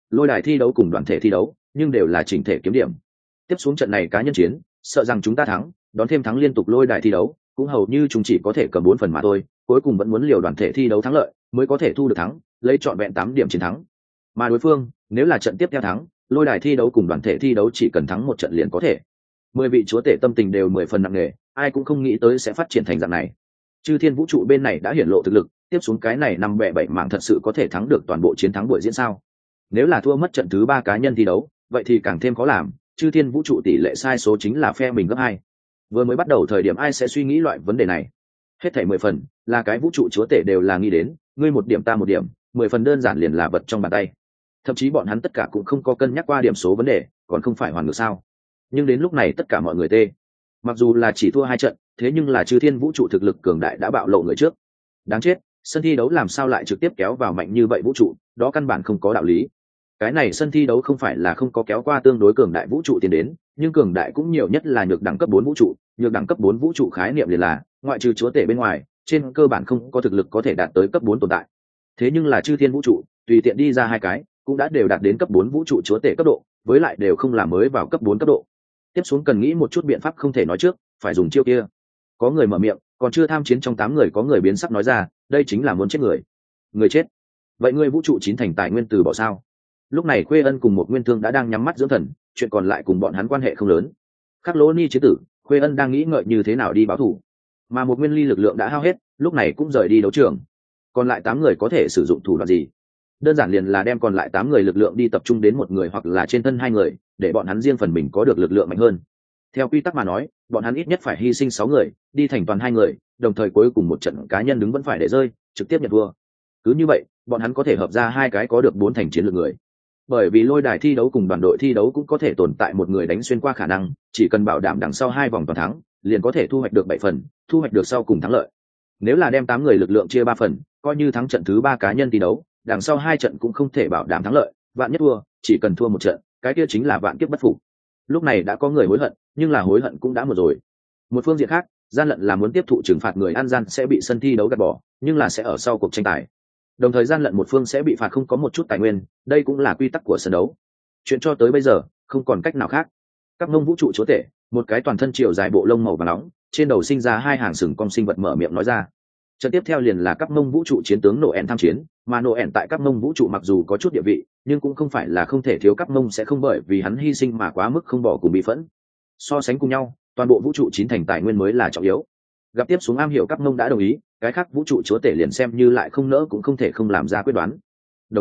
lôi đài thi đấu cùng đoàn thể thi đấu, nhưng đều là chỉnh thể kiếm điểm. Tiếp xuống trận này cá nhân chiến, sợ rằng chúng ta thắng, đón thêm thắng liên tục lôi đài thi đấu, cũng hầu như chúng chỉ có thể cầm 4 phần mà thôi, cuối cùng vẫn muốn liều đoàn thể thi đấu thắng lợi, mới có thể thu được thắng, lấy trọn vẹn 8 điểm chiến thắng. Mà đối phương, nếu là trận tiếp theo thắng, lôi đài thi đấu cùng đoàn thể thi đấu chỉ cần thắng một trận liền có thể. 10 vị chúa tể tâm tình đều 10 phần nặng nề, ai cũng không nghĩ tới sẽ phát triển thành dạng này. Chư Thiên Vũ trụ bên này đã hiển lộ thực lực, tiếp xuống cái này năm bẻ bảy mảng thật sự có thể thắng được toàn bộ chiến thắng buổi diễn sao? Nếu là thua mất trận thứ 3 cá nhân thi đấu, vậy thì càng thêm khó làm, Chư Thiên Vũ trụ tỷ lệ sai số chính là phe mình gấp 2. Vừa mới bắt đầu thời điểm ai sẽ suy nghĩ loại vấn đề này? Hết thảy 10 phần, là cái vũ trụ chúa tể đều là nghĩ đến, ngươi một điểm ta một điểm, 10 phần đơn giản liền là vật trong bàn tay. Thậm chí bọn hắn tất cả cũng không có cân nhắc qua điểm số vấn đề, còn không phải hoàn ngược sao? Nhưng đến lúc này tất cả mọi người tê. Mặc dù là chỉ thua 2 trận, thế nhưng là Chư Thiên Vũ trụ thực lực cường đại đã bạo lộ người trước. Đáng chết, sân thi đấu làm sao lại trực tiếp kéo vào mạnh như vậy vũ trụ, đó căn bản không có đạo lý. Cái này sân thi đấu không phải là không có kéo qua tương đối cường đại vũ trụ tiến đến, nhưng cường đại cũng nhiều nhất là nhược đẳng cấp 4 vũ trụ, nhược đẳng cấp 4 vũ trụ khái niệm liền là, ngoại trừ chúa tể bên ngoài, trên cơ bản không có thực lực có thể đạt tới cấp 4 tồn tại. Thế nhưng là Chư Thiên Vũ trụ, tùy tiện đi ra 2 cái, cũng đã đều đạt đến cấp 4 vũ trụ chúa tể cấp độ, với lại đều không là mới vào cấp 4 cấp độ. Tiếp xuống cần nghĩ một chút biện pháp không thể nói trước, phải dùng chiêu kia. Có người mở miệng, còn chưa tham chiến trong 8 người có người biến sắc nói ra, đây chính là muốn chết người. Người chết. Vậy ngươi vũ trụ 9 thành tài nguyên từ bỏ sao? Lúc này Khuê Ân cùng một Nguyên Thương đã đang nhắm mắt dưỡng thần, chuyện còn lại cùng bọn hắn quan hệ không lớn. Khắc Lỗ Ni chế tử, Khuê Ân đang nghĩ ngợi như thế nào đi báo thù, mà một Nguyên Ly lực lượng đã hao hết, lúc này cũng rời đi đấu trường. Còn lại 8 người có thể sử dụng thủ đoạn gì? Đơn giản liền là đem còn lại 8 người lực lượng đi tập trung đến một người hoặc là trên thân 2 người, để bọn hắn riêng phần mình có được lực lượng mạnh hơn. Theo quy tắc mà nói, bọn hắn ít nhất phải hy sinh 6 người, đi thành toàn 2 người, đồng thời cuối cùng một trận cá nhân đứng vẫn phải để rơi, trực tiếp nhận thua. Cứ như vậy, bọn hắn có thể hợp ra 2 cái có được 4 thành chiến lược người. Bởi vì lôi đài thi đấu cùng đoàn đội thi đấu cũng có thể tồn tại một người đánh xuyên qua khả năng, chỉ cần bảo đảm đằng sau 2 vòng toàn thắng, liền có thể thu hoạch được 7 phần, thu hoạch được sau cùng thắng lợi. Nếu là đem 8 người lực lượng chia 3 phần, coi như thắng trận thứ 3 cá nhân thi đấu, đằng sau 2 trận cũng không thể bảo đảm thắng lợi, vạn nhất thua, chỉ cần thua một trận, cái kia chính là vạn kiếp bất phục. Lúc này đã có người hối hận, nhưng là hối hận cũng đã một rồi. Một phương diện khác, gian lận là muốn tiếp thụ trừng phạt người ăn gian sẽ bị sân thi đấu gạt bỏ, nhưng là sẽ ở sau cuộc tranh tài. Đồng thời gian lận một phương sẽ bị phạt không có một chút tài nguyên, đây cũng là quy tắc của sân đấu. Chuyện cho tới bây giờ, không còn cách nào khác. Các mông vũ trụ chúa tể, một cái toàn thân chiều dài bộ lông màu vàng nóng, trên đầu sinh ra 2 hàng sừng cong sinh vật mở miệng nói ra. Trận tiếp theo liền là các mông vũ trụ chiến tướng Noel tham chiến, mà Noel tại các mông vũ trụ mặc dù có chút địa vị, nhưng cũng không phải là không thể thiếu, các mông sẽ không bởi vì hắn hy sinh mà quá mức không bỏ cùng bị phẫn. So sánh cùng nhau, toàn bộ vũ trụ 9 thành tài nguyên mới là trọng yếu. Gặp tiếp xuống am hiểu các mông đã đồng ý, cái khác vũ trụ chúa tể liền xem như lại không nỡ cũng không thể không làm ra quyết đoán. Đồng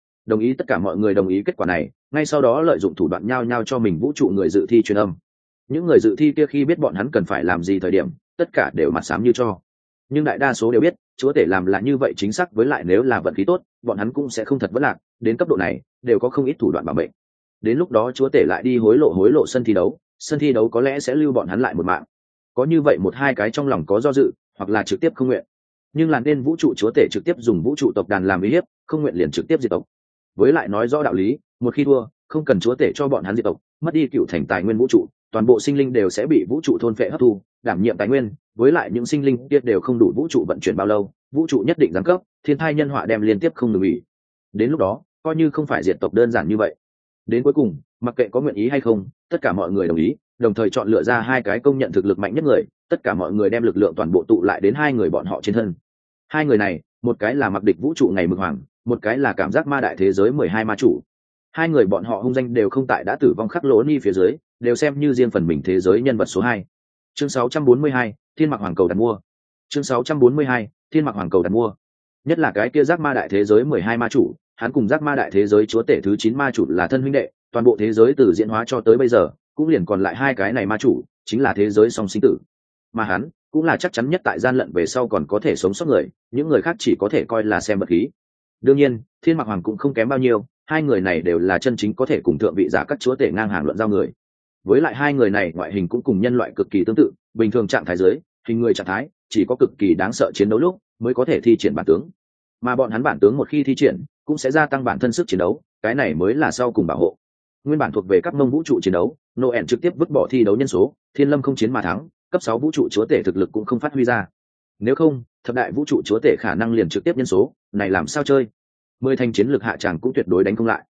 ý tất cả mọi người đồng ý kết quả này, ngay sau đó lợi dụng thủ đoạn nhau nhau cho mình vũ trụ người dự thi truyền âm. Những người dự thi kia khi biết bọn hắn cần phải làm gì thời điểm, tất cả đều mặt xám như cho. Nhưng đại đa số đều biết, chúa tể làm là như vậy chính xác, với lại nếu là vận khí tốt, bọn hắn cũng sẽ không thật vất lạc, đến cấp độ này, đều có không ít thủ đoạn bảo mệnh. Đến lúc đó chúa tể lại đi hối lộ sân thi đấu có lẽ sẽ lưu bọn hắn lại một mạng. Có như vậy 1-2 cái trong lòng có do dự, hoặc là trực tiếp không nguyện. Nhưng là nên vũ trụ chúa tể trực tiếp dùng vũ trụ tộc đàn làm uy hiếp, không nguyện liền trực tiếp diệt tộc. Với lại nói rõ đạo lý, một khi thua, không cần chúa tể cho bọn hắn diệt tộc, mất đi cựu thành tài nguyên vũ trụ, toàn bộ sinh linh đều sẽ bị vũ trụ thôn phệ hấp thu, đảm nhiệm tài nguyên, với lại những sinh linh kia đều không đủ vũ trụ vận chuyển bao lâu, vũ trụ nhất định giáng cấp, thiên thai nhân họa đem liên tiếp không ngừng nghỉ. Đến lúc đó, coi như không phải diệt tộc đơn giản như vậy. Đến cuối cùng, mặc kệ có nguyện ý hay không, tất cả mọi người đồng ý, đồng thời chọn lựa ra 2 cái công nhận thực lực mạnh nhất người, tất cả mọi người đem lực lượng toàn bộ tụ lại đến 2 người bọn họ trên thân. 2 người này, một cái là mặc địch vũ trụ ngày mực hoàng, một cái là cảm giác ma đại thế giới 12 ma chủ. 2 người bọn họ hung danh đều không tại đã tử vong Khắc Lỗ Ni phía dưới, đều xem như riêng phần mình thế giới nhân vật số 2. Chương 642, Thiên Mặc Hoàng cầu đặt mua. Chương 642, Thiên Mặc Hoàng cầu đặt mua. Nhất là cái kia giác ma đại thế giới 12 ma chủ, hắn cùng giác ma đại thế giới chúa tể thứ 9 ma chủ là thân huynh đệ, toàn bộ thế giới từ diễn hóa cho tới bây giờ, cũng liền còn lại 2 cái này ma chủ, chính là thế giới song sinh tử. Mà hắn cũng là chắc chắn nhất tại gian lận về sau còn có thể sống sót người, những người khác chỉ có thể coi là xem vật khí. Đương nhiên, Thiên Mặc Hoàng cũng không kém bao nhiêu, 2 người này đều là chân chính có thể cùng thượng vị giả các chúa tể ngang hàng luận giao người. Với lại 2 người này ngoại hình cũng cùng nhân loại cực kỳ tương tự, bình thường trạng thái dưới, hình người trạng thái, chỉ có cực kỳ đáng sợ chiến đấu lúc mới có thể thi triển bản tướng. Mà bọn hắn bản tướng một khi thi triển, cũng sẽ gia tăng bản thân sức chiến đấu, cái này mới là sau cùng bảo hộ. Nguyên bản thuộc về các mông vũ trụ chiến đấu, Noel trực tiếp vứt bỏ thi đấu nhân số, Thiên Lâm không chiến mà thắng, cấp 6 vũ trụ chúa tể thực lực cũng không phát huy ra. Nếu không, thập đại vũ trụ chúa tể khả năng liền trực tiếp nhân số, này làm sao chơi? 10 thành chiến lực hạ tràng cũng tuyệt đối đánh không lại.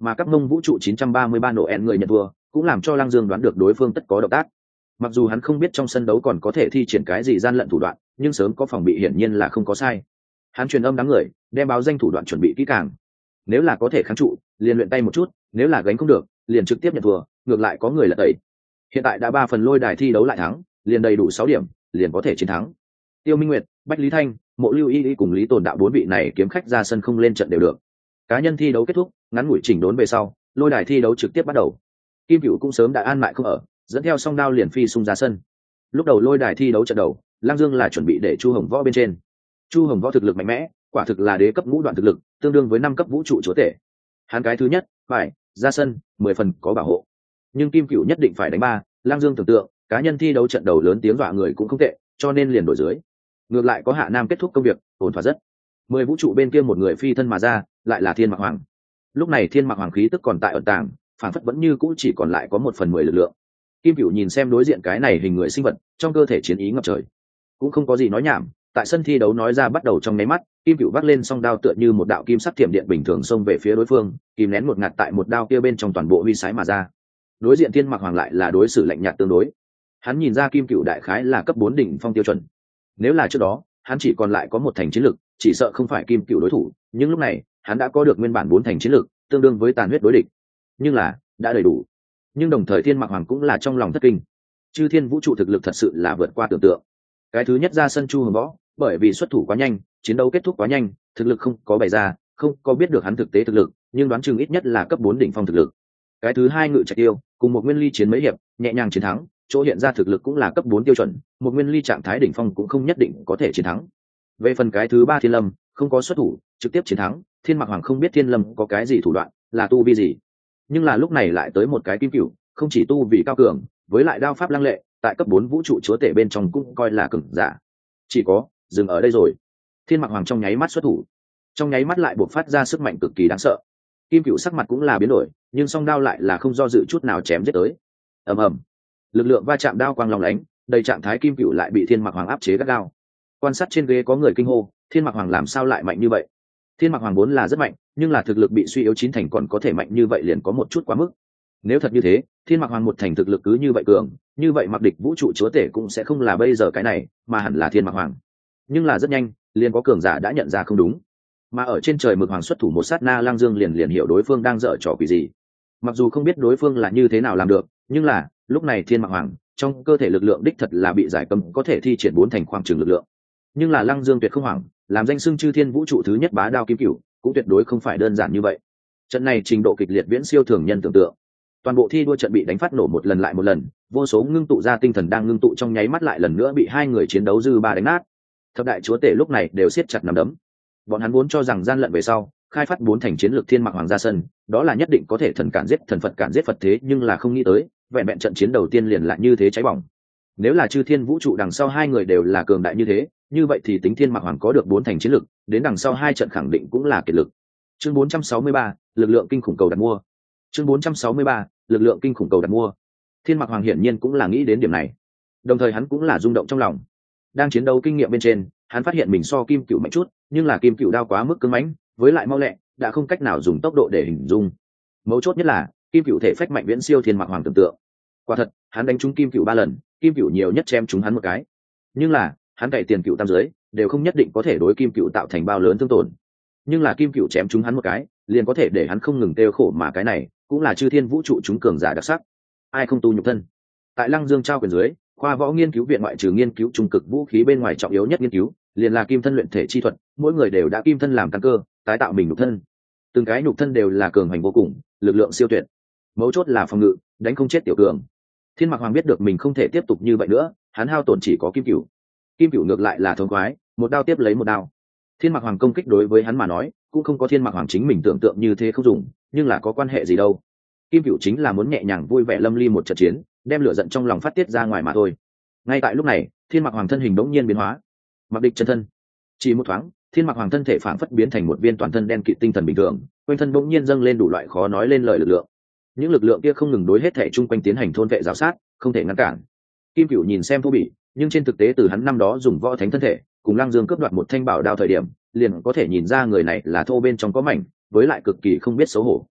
mà các mông vũ trụ 933 nổ ẹn người nhận thua cũng làm cho Lăng Dương đoán được đối phương tất có động tác. Mặc dù hắn không biết trong sân đấu còn có thể thi triển cái gì gian lận thủ đoạn, nhưng sớm có phòng bị hiển nhiên là không có sai. Hắn truyền âm đám người đem báo danh thủ đoạn chuẩn bị kỹ càng, nếu là có thể kháng trụ liền luyện tay một chút, nếu là gánh không được liền trực tiếp nhận thua, ngược lại có người lật tẩy. Hiện tại đã 3 phần lôi đài thi đấu lại thắng, liền đầy đủ 6 điểm liền có thể chiến thắng. Tiêu Minh Nguyệt, Bách Lý Thanh, Mộ Lưu Y cùng Lý Tồn Đạo 4 vị này kiếm khách ra sân không lên trận đều được. Cá nhân thi đấu kết thúc, ngắn ngủi chỉnh đốn về sau, lôi đài thi đấu trực tiếp bắt đầu. Kim Cửu cũng sớm đã an mại không ở, dẫn theo song đao liền phi xung ra sân. Lúc đầu lôi đài thi đấu trận đầu, Lang Dương là chuẩn bị để Chu Hồng Võ bên trên. Chu Hồng Võ thực lực mạnh mẽ, quả thực là đế cấp ngũ đoạn thực lực, tương đương với 5 cấp vũ trụ chúa tể. Hắn cái thứ nhất, phải ra sân, 10 phần có bảo hộ. Nhưng Kim Cửu nhất định phải đánh 3, Lang Dương tưởng tượng, cá nhân thi đấu trận đầu lớn tiếng dọa người cũng không tệ, cho nên liền đổi dưới. Ngược lại có Hạ Nam kết thúc công việc, ổn thỏa rất. 10 vũ trụ bên kia một người phi thân mà ra, lại là Thiên Mạc Hoàng. Lúc này Thiên Mạc Hoàng khí tức còn tại ẩn tàng, phản phất vẫn như cũ chỉ còn lại có 1/10 lực lượng. Kim Cửu nhìn xem đối diện cái này hình người sinh vật, trong cơ thể chiến ý ngập trời, cũng không có gì nói nhảm. Tại sân thi đấu nói ra bắt đầu trong nháy mắt, Kim Cửu vác lên song đao tựa như một đạo kim sắc thiểm điện bình thường xông về phía đối phương, kìm nén một ngạt tại một đao kia bên trong toàn bộ huy sái mà ra. Đối diện Thiên Mạc Hoàng lại là đối xử lạnh nhạt tương đối. Hắn nhìn ra Kim Cửu đại khái là cấp 4 đỉnh phong tiêu chuẩn. Nếu là trước đó, hắn chỉ còn lại có 1 thành chiến lực, chỉ sợ không phải Kim Cửu đối thủ, nhưng lúc này, hắn đã có được nguyên bản 4 thành chiến lực, tương đương với tàn huyết đối địch. Nhưng là, đã đầy đủ. Nhưng đồng thời Thiên Mạc Hoàng cũng là trong lòng thất kinh. Chư Thiên vũ trụ thực lực thật sự là vượt qua tưởng tượng. Cái thứ nhất ra sân Chu Hồng Võ, bởi vì xuất thủ quá nhanh, chiến đấu kết thúc quá nhanh, thực lực không có bày ra, không có biết được hắn thực tế thực lực, nhưng đoán chừng ít nhất là cấp 4 đỉnh phong thực lực. Cái thứ hai Ngự Trạch Tiêu, cùng một Nguyên Ly chiến mấy hiệp, nhẹ nhàng chiến thắng, chỗ hiện ra thực lực cũng là cấp 4 tiêu chuẩn, một Nguyên Ly trạng thái đỉnh phong cũng không nhất định có thể chiến thắng. Về phần cái thứ ba Thiên Lâm, không có xuất thủ, trực tiếp chiến thắng, Thiên Mạc Hoàng không biết Thiên Lâm có cái gì thủ đoạn, là tu vi gì. Nhưng là lúc này lại tới một cái Kim Cửu, không chỉ tu vi cao cường, với lại đao pháp lăng lệ, tại cấp 4 vũ trụ chúa tể bên trong cũng coi là cường giả. Chỉ có dừng ở đây rồi. Thiên Mạc Hoàng trong nháy mắt xuất thủ, trong nháy mắt lại buộc phát ra sức mạnh cực kỳ đáng sợ. Kim Cửu sắc mặt cũng là biến đổi, nhưng song đao lại là không do dự chút nào chém giết tới. Ầm ầm, lực lượng va chạm đao quang long lánh, đầy trạng thái Kim Cửu lại bị Thiên Mạc Hoàng áp chế gắt gao. Quan sát trên ghế có người kinh hô, Thiên Mạc Hoàng làm sao lại mạnh như vậy? Thiên Mạc Hoàng vốn là rất mạnh, nhưng là thực lực bị suy yếu 9 thành còn có thể mạnh như vậy liền có một chút quá mức. Nếu thật như thế, Thiên Mạc Hoàng 1 thành thực lực cứ như vậy cường, như vậy mặc địch vũ trụ chúa tể cũng sẽ không là bây giờ cái này, mà hẳn là Thiên Mạc Hoàng. Nhưng là rất nhanh, liền có cường giả đã nhận ra không đúng. Mà ở trên trời Mực Hoàng xuất thủ một sát na, Lang Dương liền hiểu đối phương đang dở trò quỷ gì. Mặc dù không biết đối phương là như thế nào làm được, nhưng là lúc này Thiên Mạc Hoàng trong cơ thể lực lượng đích thật là bị giải cấm, có thể thi triển 4 thành khoảng trường lực lượng. Nhưng là Lang Dương tuyệt không hoảng, làm danh xưng chư thiên vũ trụ thứ nhất bá đao Kim Cửu cũng tuyệt đối không phải đơn giản như vậy. Trận này trình độ kịch liệt viễn siêu thường nhân tưởng tượng. Toàn bộ thi đua trận bị đánh phát nổ một lần lại một lần, vô số ngưng tụ ra tinh thần đang ngưng tụ trong nháy mắt lại lần nữa bị hai người chiến đấu dư ba đánh nát. Thập đại chúa tể lúc này đều siết chặt nắm đấm. Bọn hắn vốn cho rằng gian lận về sau, khai phát 4 thành chiến lược Thiên Mạc Hoàng ra sân, đó là nhất định có thể thần cản giết thần, Phật cản giết Phật, thế nhưng là không nghĩ tới, vẹn vẹn trận chiến đầu tiên liền lại như thế cháy bỏng. Nếu là chư thiên vũ trụ đằng sau hai người đều là cường đại như thế, như vậy thì tính Thiên Mạc Hoàng có được 4 thành chiến lực, đến đằng sau hai trận khẳng định cũng là kiệt lực. Chương 463, lực lượng kinh khủng cầu đặt mua. Chương 463, lực lượng kinh khủng cầu đặt mua. Thiên Mạc Hoàng hiển nhiên cũng là nghĩ đến điểm này, đồng thời hắn cũng là rung động trong lòng. Đang chiến đấu kinh nghiệm bên trên, hắn phát hiện mình so Kim Cửu mạnh chút, nhưng là Kim Cửu đao quá mức cứng mãnh, với lại mau lẹ, đã không cách nào dùng tốc độ để hình dung. Mấu chốt nhất là Kim Cửu thể phách mạnh viễn siêu Thiên Mạc Hoàng tưởng tượng. Quả thật, hắn đánh trúng Kim Cửu 3 lần, Kim Cửu nhiều nhất chém trúng hắn một cái. Nhưng là, hắn cày tiền cửu tam giới, đều không nhất định có thể đối Kim Cửu tạo thành bao lớn thương tổn. Nhưng là Kim Cửu chém trúng hắn một cái, liền có thể để hắn không ngừng tiêu khổ, mà cái này cũng là chư thiên vũ trụ chúng cường giả đặc sắc. Ai không tu nhục thân? Tại Lăng Dương trao quyền dưới, khoa võ nghiên cứu viện ngoại trừ nghiên cứu trung cực vũ khí bên ngoài, trọng yếu nhất nghiên cứu liền là kim thân luyện thể chi thuật. Mỗi người đều đã kim thân làm căn cơ, tái tạo mình nhục thân. Từng cái nhục thân đều là cường hành vô cùng, lực lượng siêu tuyệt. Mấu chốt là phòng ngự, đánh không chết tiểu cường. Thiên Mạc Hoàng biết được mình không thể tiếp tục như vậy nữa, hắn hao tổn chỉ có Kim Cửu. Kim Cửu ngược lại là thông khoái, một đao tiếp lấy một đao. Thiên Mạc Hoàng công kích đối với hắn mà nói, cũng không có Thiên Mạc Hoàng chính mình tưởng tượng như thế không dùng, nhưng là có quan hệ gì đâu. Kim Cửu chính là muốn nhẹ nhàng vui vẻ lâm ly một trận chiến, đem lửa giận trong lòng phát tiết ra ngoài mà thôi. Ngay tại lúc này, Thiên Mạc Hoàng thân hình bỗng nhiên biến hóa, mặc địch chân thân. Chỉ một thoáng, Thiên Mạc Hoàng thân thể phảng phất biến thành một viên toàn thân đen kịt tinh thần bình thường, quanh thân bỗng nhiên dâng lên đủ loại khó nói lên lời lực lượng. Những lực lượng kia không ngừng đối hết thể chung quanh tiến hành thôn vệ giáo sát, không thể ngăn cản. Kim Cửu nhìn xem thô bỉ, nhưng trên thực tế từ hắn năm đó dùng võ thánh thân thể cùng Lăng Dương cướp đoạt một thanh bảo đao thời điểm, liền có thể nhìn ra người này là thô bên trong có mảnh, với lại cực kỳ không biết xấu hổ.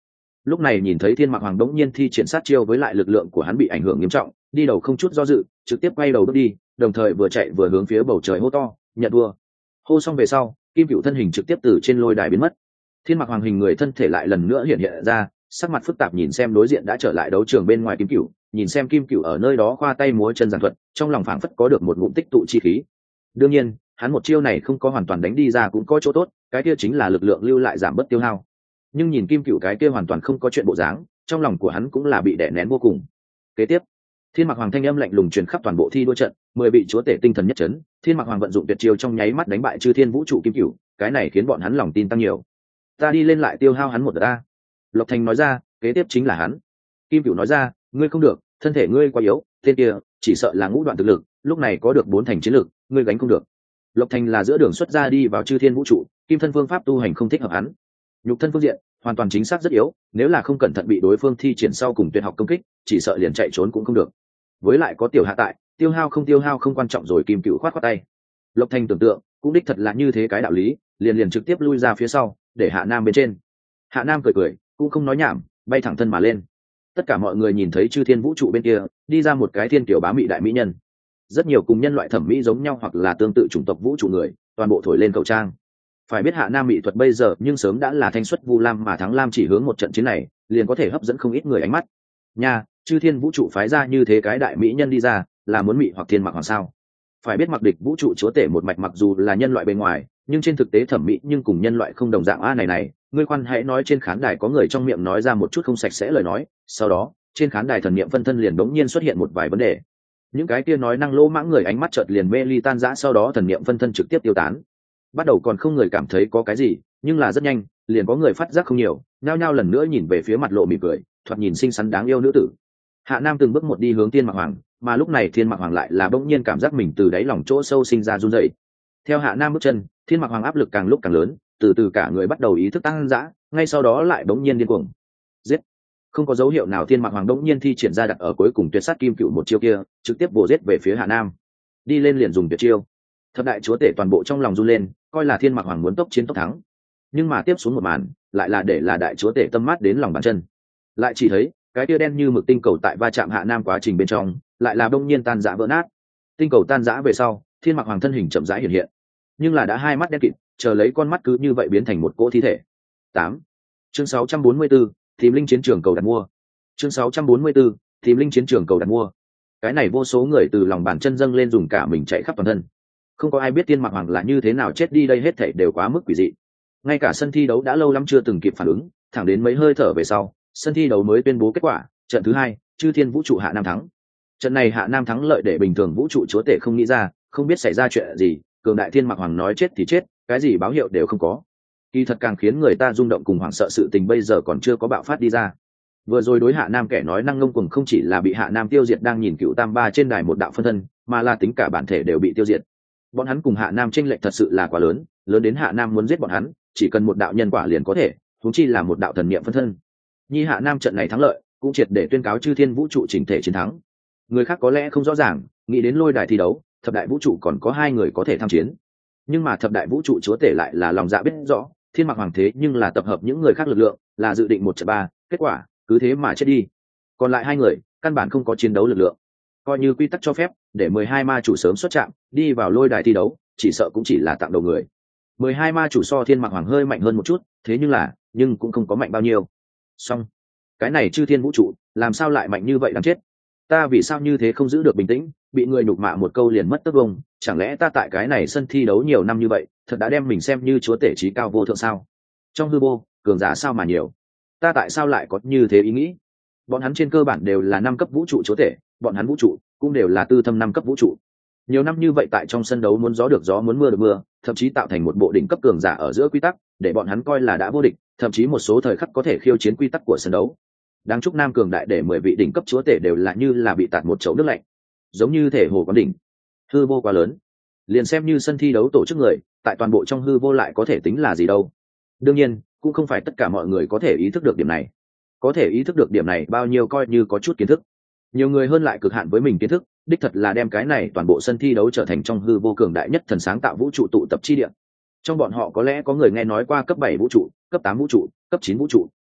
lúc này nhìn thấy Thiên Mạc Hoàng đống nhiên thi triển sát chiêu với lại lực lượng của hắn bị ảnh hưởng nghiêm trọng, đi đầu không chút do dự, trực tiếp quay đầu bước đi, đồng thời vừa chạy vừa hướng phía bầu trời hô to, nhận thua. Hô xong về sau, Kim Cửu thân hình trực tiếp từ trên lôi đài biến mất. Thiên Mạc Hoàng hình người thân thể lại lần nữa hiện hiện ra, sắc mặt phức tạp nhìn xem đối diện đã trở lại đấu trường bên ngoài Kim Cửu, nhìn xem Kim Cửu ở nơi đó khoa tay múa chân giảng thuật, trong lòng phảng phất có được một ngụm tích tụ chi khí. Đương nhiên, hắn một chiêu này không có hoàn toàn đánh đi ra cũng có chỗ tốt, cái kia chính là lực lượng lưu lại giảm bớt tiêu hao. Nhưng nhìn Kim Cửu cái kia hoàn toàn không có chuyện bộ dáng, trong lòng của hắn cũng là bị đè nén vô cùng. Kế tiếp, Thiên Mạc Hoàng thanh âm lạnh lùng truyền khắp toàn bộ thi đua trận, 10 vị chúa tể tinh thần nhất chấn, Thiên Mạc Hoàng vận dụng tuyệt chiêu trong nháy mắt đánh bại Chư Thiên Vũ trụ Kim Cửu, cái này khiến bọn hắn lòng tin tăng nhiều. Ta đi lên lại tiêu hao hắn một đợt ta. Lộc Thành nói ra, kế tiếp chính là hắn. Kim Cửu nói ra, ngươi không được, thân thể ngươi quá yếu, tên kia chỉ sợ là ngũ đoạn thực lực, lúc này có được 4 thành chiến lực, ngươi gánh không được. Lộc Thành là giữa đường xuất ra đi vào Chư Thiên Vũ trụ, kim thân phương pháp tu hành không thích hợp hắn. Nhục thân phương diện, hoàn toàn chính xác rất yếu, nếu là không cẩn thận bị đối phương thi triển sau cùng tuyệt học công kích, chỉ sợ liền chạy trốn cũng không được. Với lại có tiểu hạ tại, tiêu hao không quan trọng rồi. Kim Cửu khoát khoát tay. Lộc Thành tưởng tượng, cũng đích thật là như thế cái đạo lý, liền trực tiếp lui ra phía sau, để Hạ Nam bên trên. Hạ Nam cười cười, cũng không nói nhảm, bay thẳng thân mà lên. Tất cả mọi người nhìn thấy Chư Thiên Vũ trụ bên kia đi ra một cái thiên tiểu bá mỹ đại mỹ nhân. Rất nhiều cùng nhân loại thẩm mỹ giống nhau hoặc là tương tự chủng tộc vũ trụ người, toàn bộ thổi lên cầu trang. Phải biết Hạ Nam mỹ thuật bây giờ nhưng sớm đã là thanh xuất vu lam, mà thắng lam chỉ hướng một trận chiến này liền có thể hấp dẫn không ít người ánh mắt nha. Chư Thiên Vũ trụ phái ra như thế cái đại mỹ nhân đi ra, là muốn mị hoặc Thiên Mạc Hoàng sao? Phải biết mặc địch vũ trụ chúa tể một mạch mặc dù là nhân loại bên ngoài, nhưng trên thực tế thẩm mỹ nhưng cùng nhân loại không đồng dạng. Này ngươi khoan hãy nói, trên khán đài có người trong miệng nói ra một chút không sạch sẽ lời nói, sau đó trên khán đài thần niệm phân thân liền đống nhiên xuất hiện một vài vấn đề. Những cái kia nói năng lỗ mãng người ánh mắt chợt liền mê ly tan rã, sau đó thần niệm phân thân trực tiếp tiêu tán. Bắt đầu còn không người cảm thấy có cái gì, nhưng là rất nhanh liền có người phát giác không nhiều, nhao nhao lần nữa nhìn về phía mặt lộ mỉm cười, thoạt nhìn xinh xắn đáng yêu nữ tử. Hạ Nam từng bước một đi hướng Thiên Mạc Hoàng, mà lúc này Thiên Mạc Hoàng lại là bỗng nhiên cảm giác mình từ đáy lòng chỗ sâu sinh ra run rẩy. Theo Hạ Nam bước chân, Thiên Mạc Hoàng áp lực càng lúc càng lớn, từ từ cả người bắt đầu ý thức tăng dã, ngay sau đó lại bỗng nhiên điên cuồng. Giết! Không có dấu hiệu nào, Thiên Mạc Hoàng bỗng nhiên thi triển ra đặt ở cuối cùng tuyệt sát Kim Cửu một chiêu kia, trực tiếp bổ giết về phía Hạ Nam. Đi lên liền dùng tuyệt chiêu. Thập đại chúa tể toàn bộ trong lòng run lên, coi là Thiên Mạc Hoàng muốn tốc chiến tốc thắng. Nhưng mà tiếp xuống một màn, lại là để là đại chúa tể tâm mát đến lòng bàn chân. Lại chỉ thấy cái tia đen như mực tinh cầu tại va chạm Hạ Nam quá trình bên trong, lại là đông nhiên tan rã vỡ nát. Tinh cầu tan rã về sau, Thiên Mạc Hoàng thân hình chậm rãi hiện hiện, nhưng là đã hai mắt đen kịt, chờ lấy con mắt cứ như vậy biến thành một cỗ thi thể. 8. Chương 644, tìm linh chiến trường cầu đặt mua. Chương 644, tìm linh chiến trường cầu đặt mua. Cái này vô số người từ lòng bàn chân dâng lên, dùng cả mình chạy khắp toàn thân. Không có ai biết Thiên Mạc Hoàng là như thế nào chết đi, đây hết thảy đều quá mức quỷ dị. Ngay cả sân thi đấu đã lâu lắm chưa từng kịp phản ứng, thẳng đến mấy hơi thở về sau, sân thi đấu mới tuyên bố kết quả. Trận thứ 2, Chư Thiên Vũ trụ Hạ Nam thắng. Trận này Hạ Nam thắng lợi để bình thường vũ trụ chúa tể không nghĩ ra, không biết xảy ra chuyện gì, cường đại Thiên Mạc Hoàng nói chết thì chết, cái gì báo hiệu đều không có. Kỳ thật càng khiến người ta rung động cùng hoảng sợ sự tình bây giờ còn chưa có bạo phát đi ra. Vừa rồi đối Hạ Nam kẻ nói năng ngông cuồng không chỉ là bị Hạ Nam tiêu diệt đang nhìn Cựu Tam Ba trên đài một đạo phân thân, mà là tính cả bản thể đều bị tiêu diệt. Bọn hắn cùng Hạ Nam chênh lệch thật sự là quá lớn, lớn đến Hạ Nam muốn giết bọn hắn, chỉ cần một đạo nhân quả liền có thể, huống chi là một đạo thần niệm phân thân. Nhi Hạ Nam trận này thắng lợi, cũng triệt để tuyên cáo Chư Thiên Vũ trụ chỉnh thể chiến thắng. Người khác có lẽ không rõ ràng, nghĩ đến lôi đài thi đấu, thập đại vũ trụ còn có 2 người có thể tham chiến. Nhưng mà thập đại vũ trụ chúa tể lại là lòng dạ biết rõ, Thiên Mạc Hoàng thế nhưng là tập hợp những người khác lực lượng, là dự định 1-3, kết quả cứ thế mà chết đi. Còn lại 2 người, căn bản không có chiến đấu lực lượng. Coi như quy tắc cho phép, để 12 ma chủ sớm xuất trạm, đi vào lôi đài thi đấu, chỉ sợ cũng chỉ là tặng đầu người. 12 ma chủ so Thiên Mạc Hoàng hơi mạnh hơn một chút, thế nhưng cũng không có mạnh bao nhiêu. Xong, cái này Chư Thiên Vũ trụ, làm sao lại mạnh như vậy đáng chết? Ta vì sao như thế không giữ được bình tĩnh, bị người nhục mạ một câu liền mất tất vông, chẳng lẽ ta tại cái này sân thi đấu nhiều năm như vậy, thật đã đem mình xem như chúa tể trí cao vô thượng sao? Trong hư vô, cường giả sao mà nhiều, ta tại sao lại có như thế ý nghĩ? Bọn hắn trên cơ bản đều là 5 cấp vũ trụ chúa tể, bọn hắn vũ trụ cũng đều là tư thâm 5 cấp vũ trụ. Nhiều năm như vậy tại trong sân đấu muốn gió được gió muốn mưa được mưa, thậm chí tạo thành một bộ đỉnh cấp cường giả ở giữa quy tắc, để bọn hắn coi là đã vô địch, thậm chí một số thời khắc có thể khiêu chiến quy tắc của sân đấu. Đáng chúc Nam cường đại để 10 vị đỉnh cấp chúa tể đều là như là bị tạt một chậu nước lạnh, giống như thể hồ quán đỉnh. Hư vô quá lớn, liền xem như sân thi đấu tổ chức người, tại toàn bộ trong hư vô lại có thể tính là gì đâu. Đương nhiên, cũng không phải tất cả mọi người có thể ý thức được điểm này. Có thể ý thức được điểm này bao nhiêu coi như có chút kiến thức. Nhiều người hơn lại cực hạn với mình kiến thức, đích thật là đem cái này toàn bộ sân thi đấu trở thành trong hư vô cường đại nhất thần sáng tạo vũ trụ tụ tập chi địa. Trong bọn họ có lẽ có người nghe nói qua cấp 7 vũ trụ, cấp 8 vũ trụ, cấp 9 vũ trụ,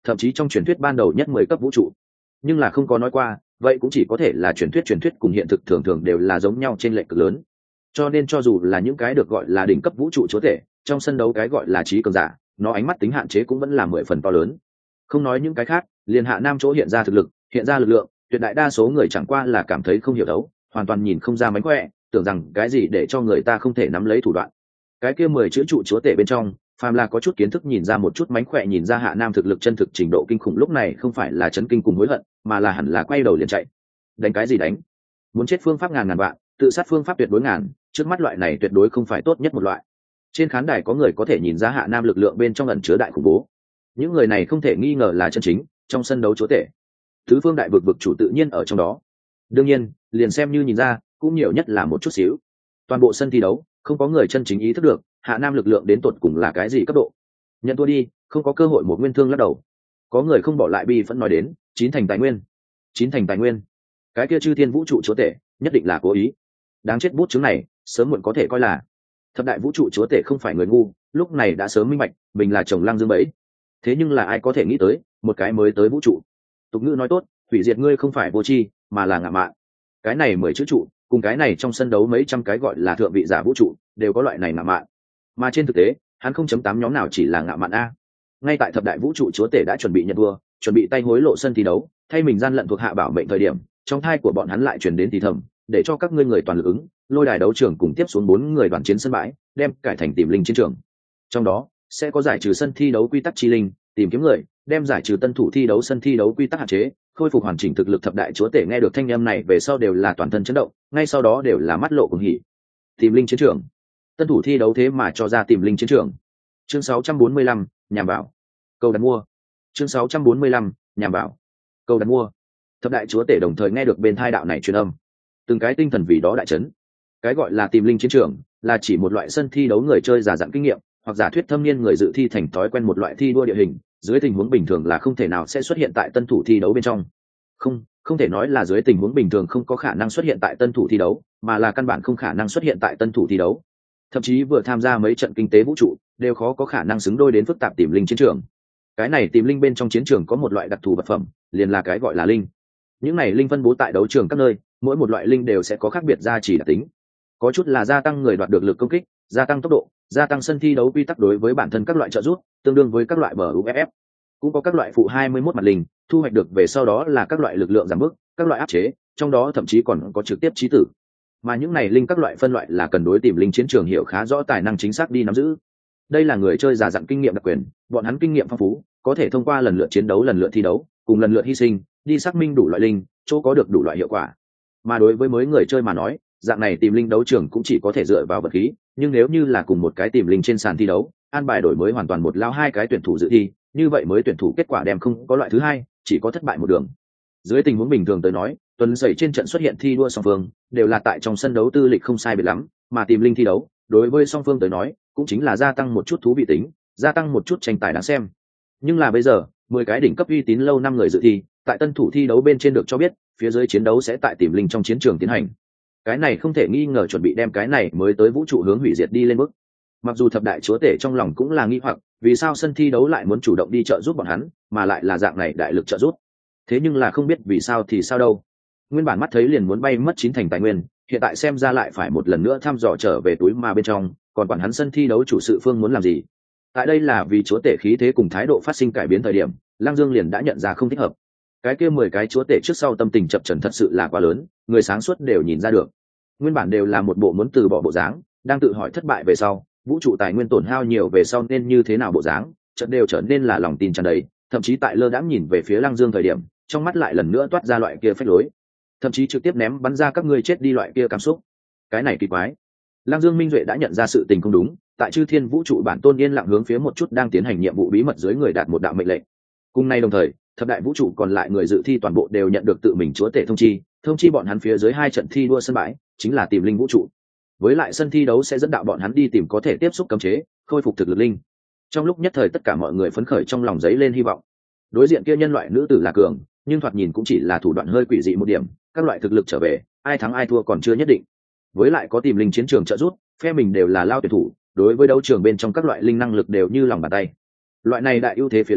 thậm chí trong truyền thuyết ban đầu nhất 10 cấp vũ trụ, nhưng là không có nói qua, vậy cũng chỉ có thể là truyền thuyết cùng hiện thực thường thường đều là giống nhau trên lệch cực lớn. Cho nên cho dù là những cái được gọi là đỉnh cấp vũ trụ chúa tể, trong sân đấu cái gọi là trí cường giả, nó ánh mắt tính hạn chế cũng vẫn là 10 phần to lớn. Không nói những cái khác, liền Hạ Nam chỗ hiện ra thực lực, hiện ra lực lượng, tuyệt đại đa số người chẳng qua là cảm thấy không hiểu đấu, hoàn toàn nhìn không ra mánh khỏe, tưởng rằng cái gì để cho người ta không thể nắm lấy thủ đoạn. Cái kia 10 chữ trụ chúa tể bên trong, phàm là có chút kiến thức nhìn ra một chút mánh khỏe, nhìn ra Hạ Nam thực lực chân thực trình độ kinh khủng, lúc này không phải là chấn kinh cùng hối hận, mà là hẳn là quay đầu liền chạy. Đánh cái gì đánh? Muốn chết phương pháp ngàn ngàn vạn, tự sát phương pháp tuyệt đối ngàn, trước mắt loại này tuyệt đối không phải tốt nhất một loại. Trên khán đài có người có thể nhìn ra Hạ Nam lực lượng bên trong ẩn chứa đại khủng bố. Những người này không thể nghi ngờ là chân chính trong sân đấu chúa tể. Tứ phương đại vực vực chủ tự nhiên ở trong đó. Đương nhiên, liền xem như nhìn ra, cũng nhiều nhất là một chút xíu. Toàn bộ sân thi đấu, không có người chân chính ý thức được Hạ Nam lực lượng đến tột cùng là cái gì cấp độ. Nhận thua đi, không có cơ hội một nguyên thương lắc đầu. Có người không bỏ lại bi vẫn nói đến, chín thành tài nguyên. Cái kia chư thiên vũ trụ chúa tể, nhất định là cố ý. Đáng chết, bút chứng này, sớm muộn có thể coi là thập đại vũ trụ chúa tể không phải người ngu, lúc này đã sớm minh bạch, mình là chồng Lăng Dương bẫy. Thế nhưng là ai có thể nghĩ tới, một cái mới tới vũ trụ. Tục ngữ nói tốt, hủy diệt ngươi không phải vô tri, mà là ngạ mạn. Cái này 10 chữ trụ, cùng cái này trong sân đấu mấy trăm cái gọi là thượng vị giả vũ trụ, đều có loại này ngạ mạn. Mà trên thực tế, hắn 0.8 nhóm nào chỉ là ngạ mạn a. Ngay tại thập đại vũ trụ chúa tể đã chuẩn bị nhận vua, chuẩn bị tay hối lộ sân thi đấu, thay mình gian lận thuộc hạ bảo mệnh thời điểm, trong thai của bọn hắn lại truyền đến thì thầm, để cho các ngươi người toàn lực ứng, lôi đài đấu trường cùng tiếp xuống 4 người đoàn chiến sân bãi, đem cải thành tìm linh chiến trường. Trong đó sẽ có giải trừ sân thi đấu quy tắc chi linh, tìm kiếm người, đem giải trừ tân thủ thi đấu sân thi đấu quy tắc hạn chế, khôi phục hoàn chỉnh thực lực. Thập đại chúa tể nghe được thanh âm này về sau đều là toàn thân chấn động, ngay sau đó đều là mắt lộ cuồng hỉ. Tìm linh chiến trường, tân thủ thi đấu thế mà cho ra tìm linh chiến trường. Chương 645, nhằm vào câu đặt mua. Chương 645, nhằm vào câu đặt mua. Thập đại chúa tể đồng thời nghe được bên thai đạo này truyền âm, từng cái tinh thần vì đó đại chấn. Cái gọi là tìm linh chiến trường là chỉ một loại sân thi đấu người chơi già dặn kinh nghiệm hoặc giả thuyết thâm niên người dự thi thành thói quen một loại thi đua địa hình, dưới tình huống bình thường là không thể nào sẽ xuất hiện tại tân thủ thi đấu bên trong. Không thể nói là dưới tình huống bình thường không có khả năng xuất hiện tại tân thủ thi đấu, mà là căn bản không khả năng xuất hiện tại tân thủ thi đấu. Thậm chí vừa tham gia mấy trận kinh tế vũ trụ đều khó có khả năng xứng đôi đến phức tạp tìm linh chiến trường. Cái này tìm linh bên trong chiến trường có một loại đặc thù vật phẩm, liền là cái gọi là linh. Những này linh phân bố tại đấu trường các nơi, mỗi một loại linh đều sẽ có khác biệt gia chỉ đặc tính. Có chút là gia tăng người đoạt được lực công kích, gia tăng tốc độ, gia tăng sân thi đấu quy tắc đối với bản thân các loại trợ giúp, tương đương với các loại bờ UFF. Cũng có các loại phụ 21 mặt linh, thu hoạch được về sau đó là các loại lực lượng giảm mức, các loại áp chế, trong đó thậm chí còn có trực tiếp chí tử. Mà những này linh các loại phân loại là cần đối tìm linh chiến trường hiểu khá rõ tài năng chính xác đi nắm giữ. Đây là người chơi già dặn kinh nghiệm đặc quyền, bọn hắn kinh nghiệm phong phú, có thể thông qua lần lượt chiến đấu, lần lượt thi đấu, cùng lần lượt hy sinh, đi xác minh đủ loại linh, chỗ có được đủ loại hiệu quả. Mà đối với mới người chơi mà nói, dạng này tìm linh đấu trường cũng chỉ có thể dựa vào vật khí, nhưng nếu như là cùng một cái tìm linh trên sàn thi đấu, an bài đổi mới hoàn toàn một lao hai cái tuyển thủ dự thi, như vậy mới tuyển thủ kết quả đem không có loại thứ hai, chỉ có thất bại một đường. Dưới tình huống bình thường tới nói, tuần sẩy trên trận xuất hiện thi đua song phương, đều là tại trong sân đấu tư lịch không sai biệt lắm, mà tìm linh thi đấu, đối với song phương tới nói, cũng chính là gia tăng một chút thú vị tính, gia tăng một chút tranh tài đáng xem. Nhưng là bây giờ, 10 cái đỉnh cấp uy tín lâu năm người dự thi, tại tân thủ thi đấu bên trên được cho biết, phía dưới chiến đấu sẽ tại tìm linh trong chiến trường tiến hành. Cái này không thể nghi ngờ chuẩn bị đem cái này mới tới vũ trụ hướng hủy diệt đi lên bước. Mặc dù thập đại chúa tể trong lòng cũng là nghi hoặc, vì sao sân thi đấu lại muốn chủ động đi trợ giúp bọn hắn, mà lại là dạng này đại lực trợ giúp. Thế nhưng là không biết vì sao thì sao đâu. Nguyên bản mắt thấy liền muốn bay mất 9 thành tài nguyên, hiện tại xem ra lại phải một lần nữa thăm dò trở về túi mà bên trong, còn quản hắn sân thi đấu chủ sự phương muốn làm gì. Tại đây là vì chúa tể khí thế cùng thái độ phát sinh cải biến thời điểm, Lăng Dương liền đã nhận ra không thích hợp. Cái kia 10 cái chúa tể trước sau tâm tình chập chờn thật sự là quá lớn, người sáng suốt đều nhìn ra được. Nguyên bản đều là một bộ muốn từ bỏ bộ dáng, đang tự hỏi thất bại về sau, vũ trụ tài nguyên tổn hao nhiều về sau nên như thế nào bộ dáng, chợt đều trở nên là lòng tin tràn đầy, thậm chí tại lơ đãng nhìn về phía Lăng Dương thời điểm, trong mắt lại lần nữa toát ra loại kia phách lối, thậm chí trực tiếp ném bắn ra các ngươi chết đi loại kia cảm xúc. Cái này kỳ quái. Lăng Dương Minh Duệ đã nhận ra sự tình không đúng, tại chư thiên vũ trụ bản tôn yên lặng hướng phía một chút đang tiến hành nhiệm vụ bí mật dưới người đạt một đạo mệnh lệnh. Cùng nay đồng thời, thập đại vũ trụ còn lại người dự thi toàn bộ đều nhận được tự mình chúa tể thông chi bọn hắn phía dưới 2 trận thi đua sân bãi chính là tìm linh vũ trụ. Với lại sân thi đấu sẽ dẫn đạo bọn hắn đi tìm có thể tiếp xúc cấm chế, khôi phục thực lực linh. Trong lúc nhất thời tất cả mọi người phấn khởi trong lòng giấy lên hy vọng. Đối diện kia nhân loại nữ tử là cường, nhưng thoạt nhìn cũng chỉ là thủ đoạn hơi quỷ dị một điểm, các loại thực lực trở về, ai thắng ai thua còn chưa nhất định. Với lại có tìm linh chiến trường trợ giúp, phe mình đều là lao tuyển thủ, đối với đấu trường bên trong các loại linh năng lực đều như lòng bàn tay. Loại này đại ưu thế phía dưới,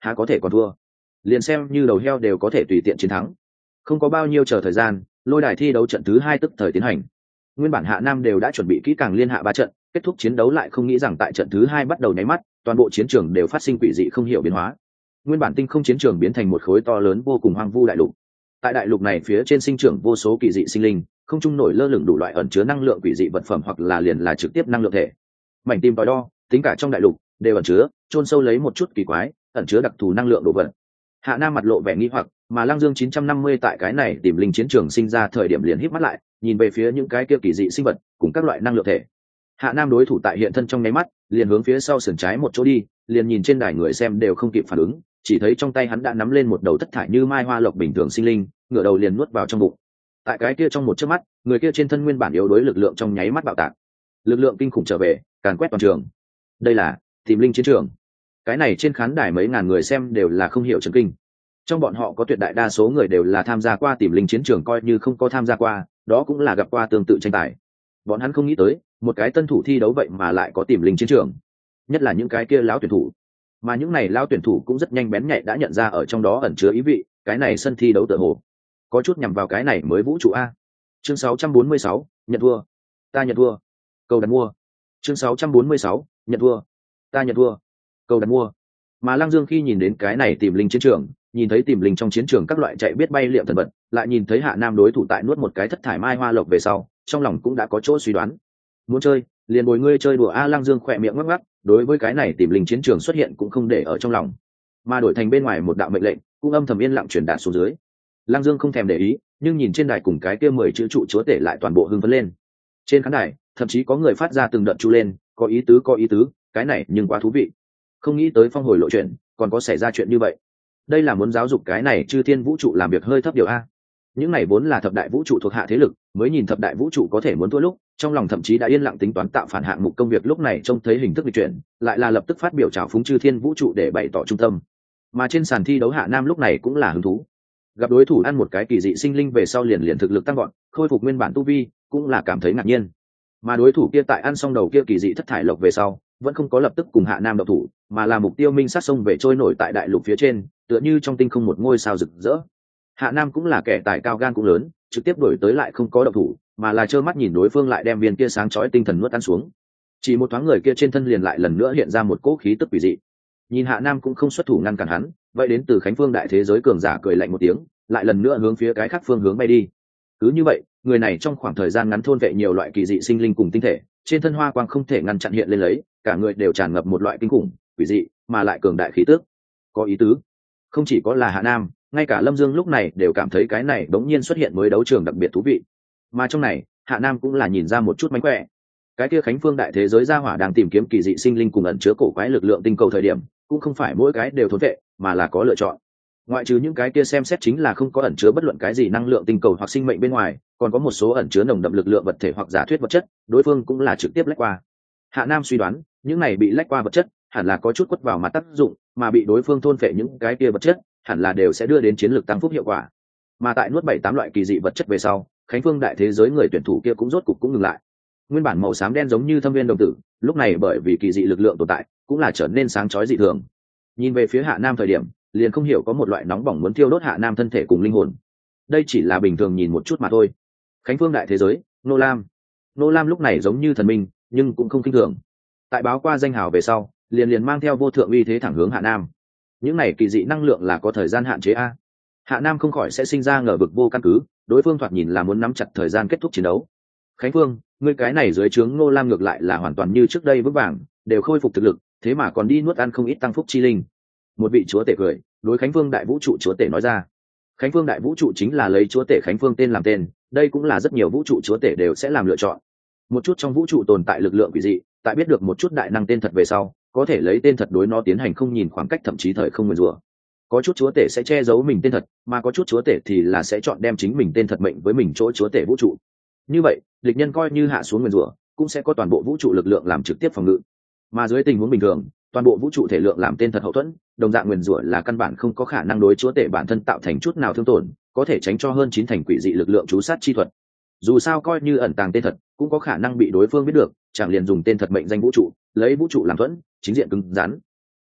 há có thể còn thua. Liền xem như đầu heo đều có thể tùy tiện chiến thắng. Không có bao nhiêu chờ thời gian, lôi đài thi đấu trận thứ 2 tức thời tiến hành. Nguyên bản Hạ Nam đều đã chuẩn bị kỹ càng liên hạ 3 trận, kết thúc chiến đấu lại không nghĩ rằng tại trận thứ 2 bắt đầu nháy mắt, toàn bộ chiến trường đều phát sinh quỷ dị không hiểu biến hóa. Nguyên bản tinh không chiến trường biến thành một khối to lớn vô cùng hoang vu đại lục. Tại đại lục này phía trên sinh trưởng vô số kỳ dị sinh linh, không trung nổi lơ lửng đủ loại ẩn chứa năng lượng quỷ dị vật phẩm hoặc là liền là trực tiếp năng lượng thể. Mảnh tìm tòi đo, tính cả trong đại lục đều ẩn chứa, chôn sâu lấy một chút kỳ quái, ẩn chứa đặc thù năng lượng đồ vật. Hạ Nam mặt lộ vẻ nghi hoặc, mà Lăng Dương 950 tại cái này tìm linh chiến trường sinh ra thời điểm liền híp mắt lại, nhìn về phía những cái kia kỳ dị sinh vật cùng các loại năng lượng thể. Hạ Nam đối thủ tại hiện thân trong nháy mắt, liền hướng phía sau sườn trái một chỗ đi, liền nhìn trên đài người xem đều không kịp phản ứng, chỉ thấy trong tay hắn đã nắm lên một đầu thất thải như mai hoa lộc bình thường sinh linh, ngửa đầu liền nuốt vào trong bụng. Tại cái kia trong một chớp mắt, người kia trên thân nguyên bản yếu đối lực lượng trong nháy mắt bạo tạc, lực lượng kinh khủng trở về, càn quét toàn trường. Đây là tìm linh chiến trường. Cái này trên khán đài mấy ngàn người xem đều là không hiểu chấn kinh. Trong bọn họ có tuyệt đại đa số người đều là tham gia qua tìm linh chiến trường, coi như không có tham gia qua, đó cũng là gặp qua tương tự tranh tài. Bọn hắn không nghĩ tới, một cái tân thủ thi đấu vậy mà lại có tìm linh chiến trường, nhất là những cái kia lão tuyển thủ. Mà những này lão tuyển thủ cũng rất nhanh bén nhạy đã nhận ra ở trong đó ẩn chứa ý vị, cái này sân thi đấu tựa hồ có chút nhằm vào cái này mới vũ trụ a. Chương 646, nhận thua. Ta nhận thua. Cầu đặt mua. Chương 646, nhận thua. Ta nhận thua. Cầu đặt mua. Mà Lăng Dương khi nhìn đến cái này tìm linh chiến trường, nhìn thấy tìm linh trong chiến trường các loại chạy biết bay liệm thần vật, lại nhìn thấy Hạ Nam đối thủ tại nuốt một cái thất thải mai hoa lộc về sau, trong lòng cũng đã có chỗ suy đoán. Muốn chơi, liền bồi ngươi chơi đùa a. Lăng Dương khỏe miệng ngắc ngắc, đối với cái này tìm linh chiến trường xuất hiện cũng không để ở trong lòng, mà đổi thành bên ngoài một đạo mệnh lệnh, cũng âm thầm yên lặng truyền đạt xuống dưới. Lăng Dương không thèm để ý, nhưng nhìn trên đài cùng cái kia 10 chữ trụ chúa tể lại toàn bộ hưng phấn lên. Trên khán đài, thậm chí có người phát ra từng đợt chu lên, có ý tứ, cái này nhưng quá thú vị. Không nghĩ tới phong hồi lộ chuyện, còn có xảy ra chuyện như vậy. Đây là muốn giáo dục cái này chư thiên vũ trụ làm việc hơi thấp điều a. Những này vốn là thập đại vũ trụ thuộc hạ thế lực, mới nhìn thập đại vũ trụ có thể muốn thua lúc, trong lòng thậm chí đã yên lặng tính toán tạo phản hạng mục công việc, lúc này trông thấy hình thức lịch chuyển, lại là lập tức phát biểu trào phúng chư thiên vũ trụ để bày tỏ trung tâm. Mà trên sàn thi đấu Hạ Nam lúc này cũng là hứng thú. Gặp đối thủ ăn một cái kỳ dị sinh linh về sau liền thực lực tăng gọn, khôi phục nguyên bản tu vi, cũng là cảm thấy ngạc nhiên. Mà đối thủ kia tại ăn xong đầu kia kỳ dị thất thải lộc về sau, vẫn không có lập tức cùng Hạ Nam động thủ, mà là mục tiêu minh sát sông về trôi nổi tại đại lục phía trên, tựa như trong tinh không một ngôi sao rực rỡ. Hạ Nam cũng là kẻ tài cao gan cũng lớn, trực tiếp đổi tới lại không có động thủ, mà là trơ mắt nhìn đối phương lại đem viên kia sáng chói tinh thần nuốt ăn xuống. Chỉ một thoáng người kia trên thân liền lại lần nữa hiện ra một cỗ khí tức quỷ dị. Nhìn Hạ Nam cũng không xuất thủ ngăn cản hắn, vậy đến từ Khánh Phương đại thế giới cường giả cười lạnh một tiếng, lại lần nữa hướng phía cái khác phương hướng bay đi. Cứ như vậy, người này trong khoảng thời gian ngắn thôn vệ nhiều loại kỳ dị sinh linh cùng tinh thể, trên thân hoa quang không thể ngăn chặn hiện lên lấy, cả người đều tràn ngập một loại kinh khủng, quỷ dị, mà lại cường đại khí tức. Có ý tứ. Không chỉ có là Hạ Nam, ngay cả Lâm Dương lúc này đều cảm thấy cái này bỗng nhiên xuất hiện mới đấu trường đặc biệt thú vị. Mà trong này, Hạ Nam cũng là nhìn ra một chút mánh khỏe. Cái kia Khánh Phương đại thế giới gia hỏa đang tìm kiếm kỳ dị sinh linh cùng ẩn chứa cổ quái lực lượng tinh cầu thời điểm, cũng không phải mỗi cái đều thốn vệ, mà là có lựa chọn. Ngoại trừ những cái kia xem xét chính là không có ẩn chứa bất luận cái gì năng lượng tinh cầu hoặc sinh mệnh bên ngoài, còn có một số ẩn chứa nồng đậm lực lượng vật thể hoặc giả thuyết vật chất, đối phương cũng là trực tiếp lách qua. Hạ Nam suy đoán, những này bị lách qua vật chất, hẳn là có chút quất vào mặt tác dụng, mà bị đối phương thôn phệ những cái kia vật chất, hẳn là đều sẽ đưa đến chiến lược tăng phúc hiệu quả. Mà tại nuốt 7-8 loại kỳ dị vật chất về sau, Khánh Phương đại thế giới người tuyển thủ kia cũng rốt cục cũng ngừng lại. Nguyên bản màu xám đen giống như thâm viên đồng tử, lúc này bởi vì kỳ dị lực lượng tồn tại, cũng là trở nên sáng chói dị thường. Nhìn về phía Hạ Nam thời điểm, liền không hiểu có một loại nóng bỏng muốn thiêu đốt Hạ Nam thân thể cùng linh hồn. Đây chỉ là bình thường nhìn một chút mà thôi. Khánh Phương đại thế giới, Nô Lam. Nô Lam lúc này giống như thần minh, nhưng cũng không kinh thường. Tại báo qua danh hào về sau, liền mang theo vô thượng uy thế thẳng hướng Hạ Nam. Những này kỳ dị năng lượng là có thời gian hạn chế a. Hạ Nam không khỏi sẽ sinh ra ngờ vực vô căn cứ, đối phương thoạt nhìn là muốn nắm chặt thời gian kết thúc chiến đấu. Khánh Phương, ngươi cái này dưới trướng Nô Lam ngược lại là hoàn toàn như trước đây vững vàng, đều khôi phục thực lực, thế mà còn đi nuốt ăn không ít tăng phúc chi linh. Một vị chúa tể cười, đối Khánh Phương đại vũ trụ chúa tể nói ra. Khánh Phương đại vũ trụ chính là lấy chúa tể Khánh Phương tên làm tên, đây cũng là rất nhiều vũ trụ chúa tể đều sẽ làm lựa chọn. Một chút trong vũ trụ tồn tại lực lượng quỷ dị, tại biết được một chút đại năng tên thật về sau, có thể lấy tên thật đối nó tiến hành không nhìn khoảng cách, thậm chí thời không nguyền rủa. Có chút chúa tể sẽ che giấu mình tên thật, mà có chút chúa tể thì là sẽ chọn đem chính mình tên thật mệnh với mình chỗ chúa tể vũ trụ. Như vậy, địch nhân coi như hạ xuống nguyền rủa, cũng sẽ có toàn bộ vũ trụ lực lượng làm trực tiếp phòng ngự. Mà dưới tình huống bình thường, toàn bộ vũ trụ thể lượng làm tên thật hậu thuẫn, đồng dạng nguyền rủa là căn bản không có khả năng đối chúa tể bản thân tạo thành chút nào thương tổn, có thể tránh cho hơn 9 thành quỷ dị lực lượng chú sát chi thuật. Dù sao coi như ẩn tàng tên thật, cũng có khả năng bị đối phương biết được, chẳng liền dùng tên thật mệnh danh vũ trụ, lấy vũ trụ làm thuẫn, chính diện cứng rắn.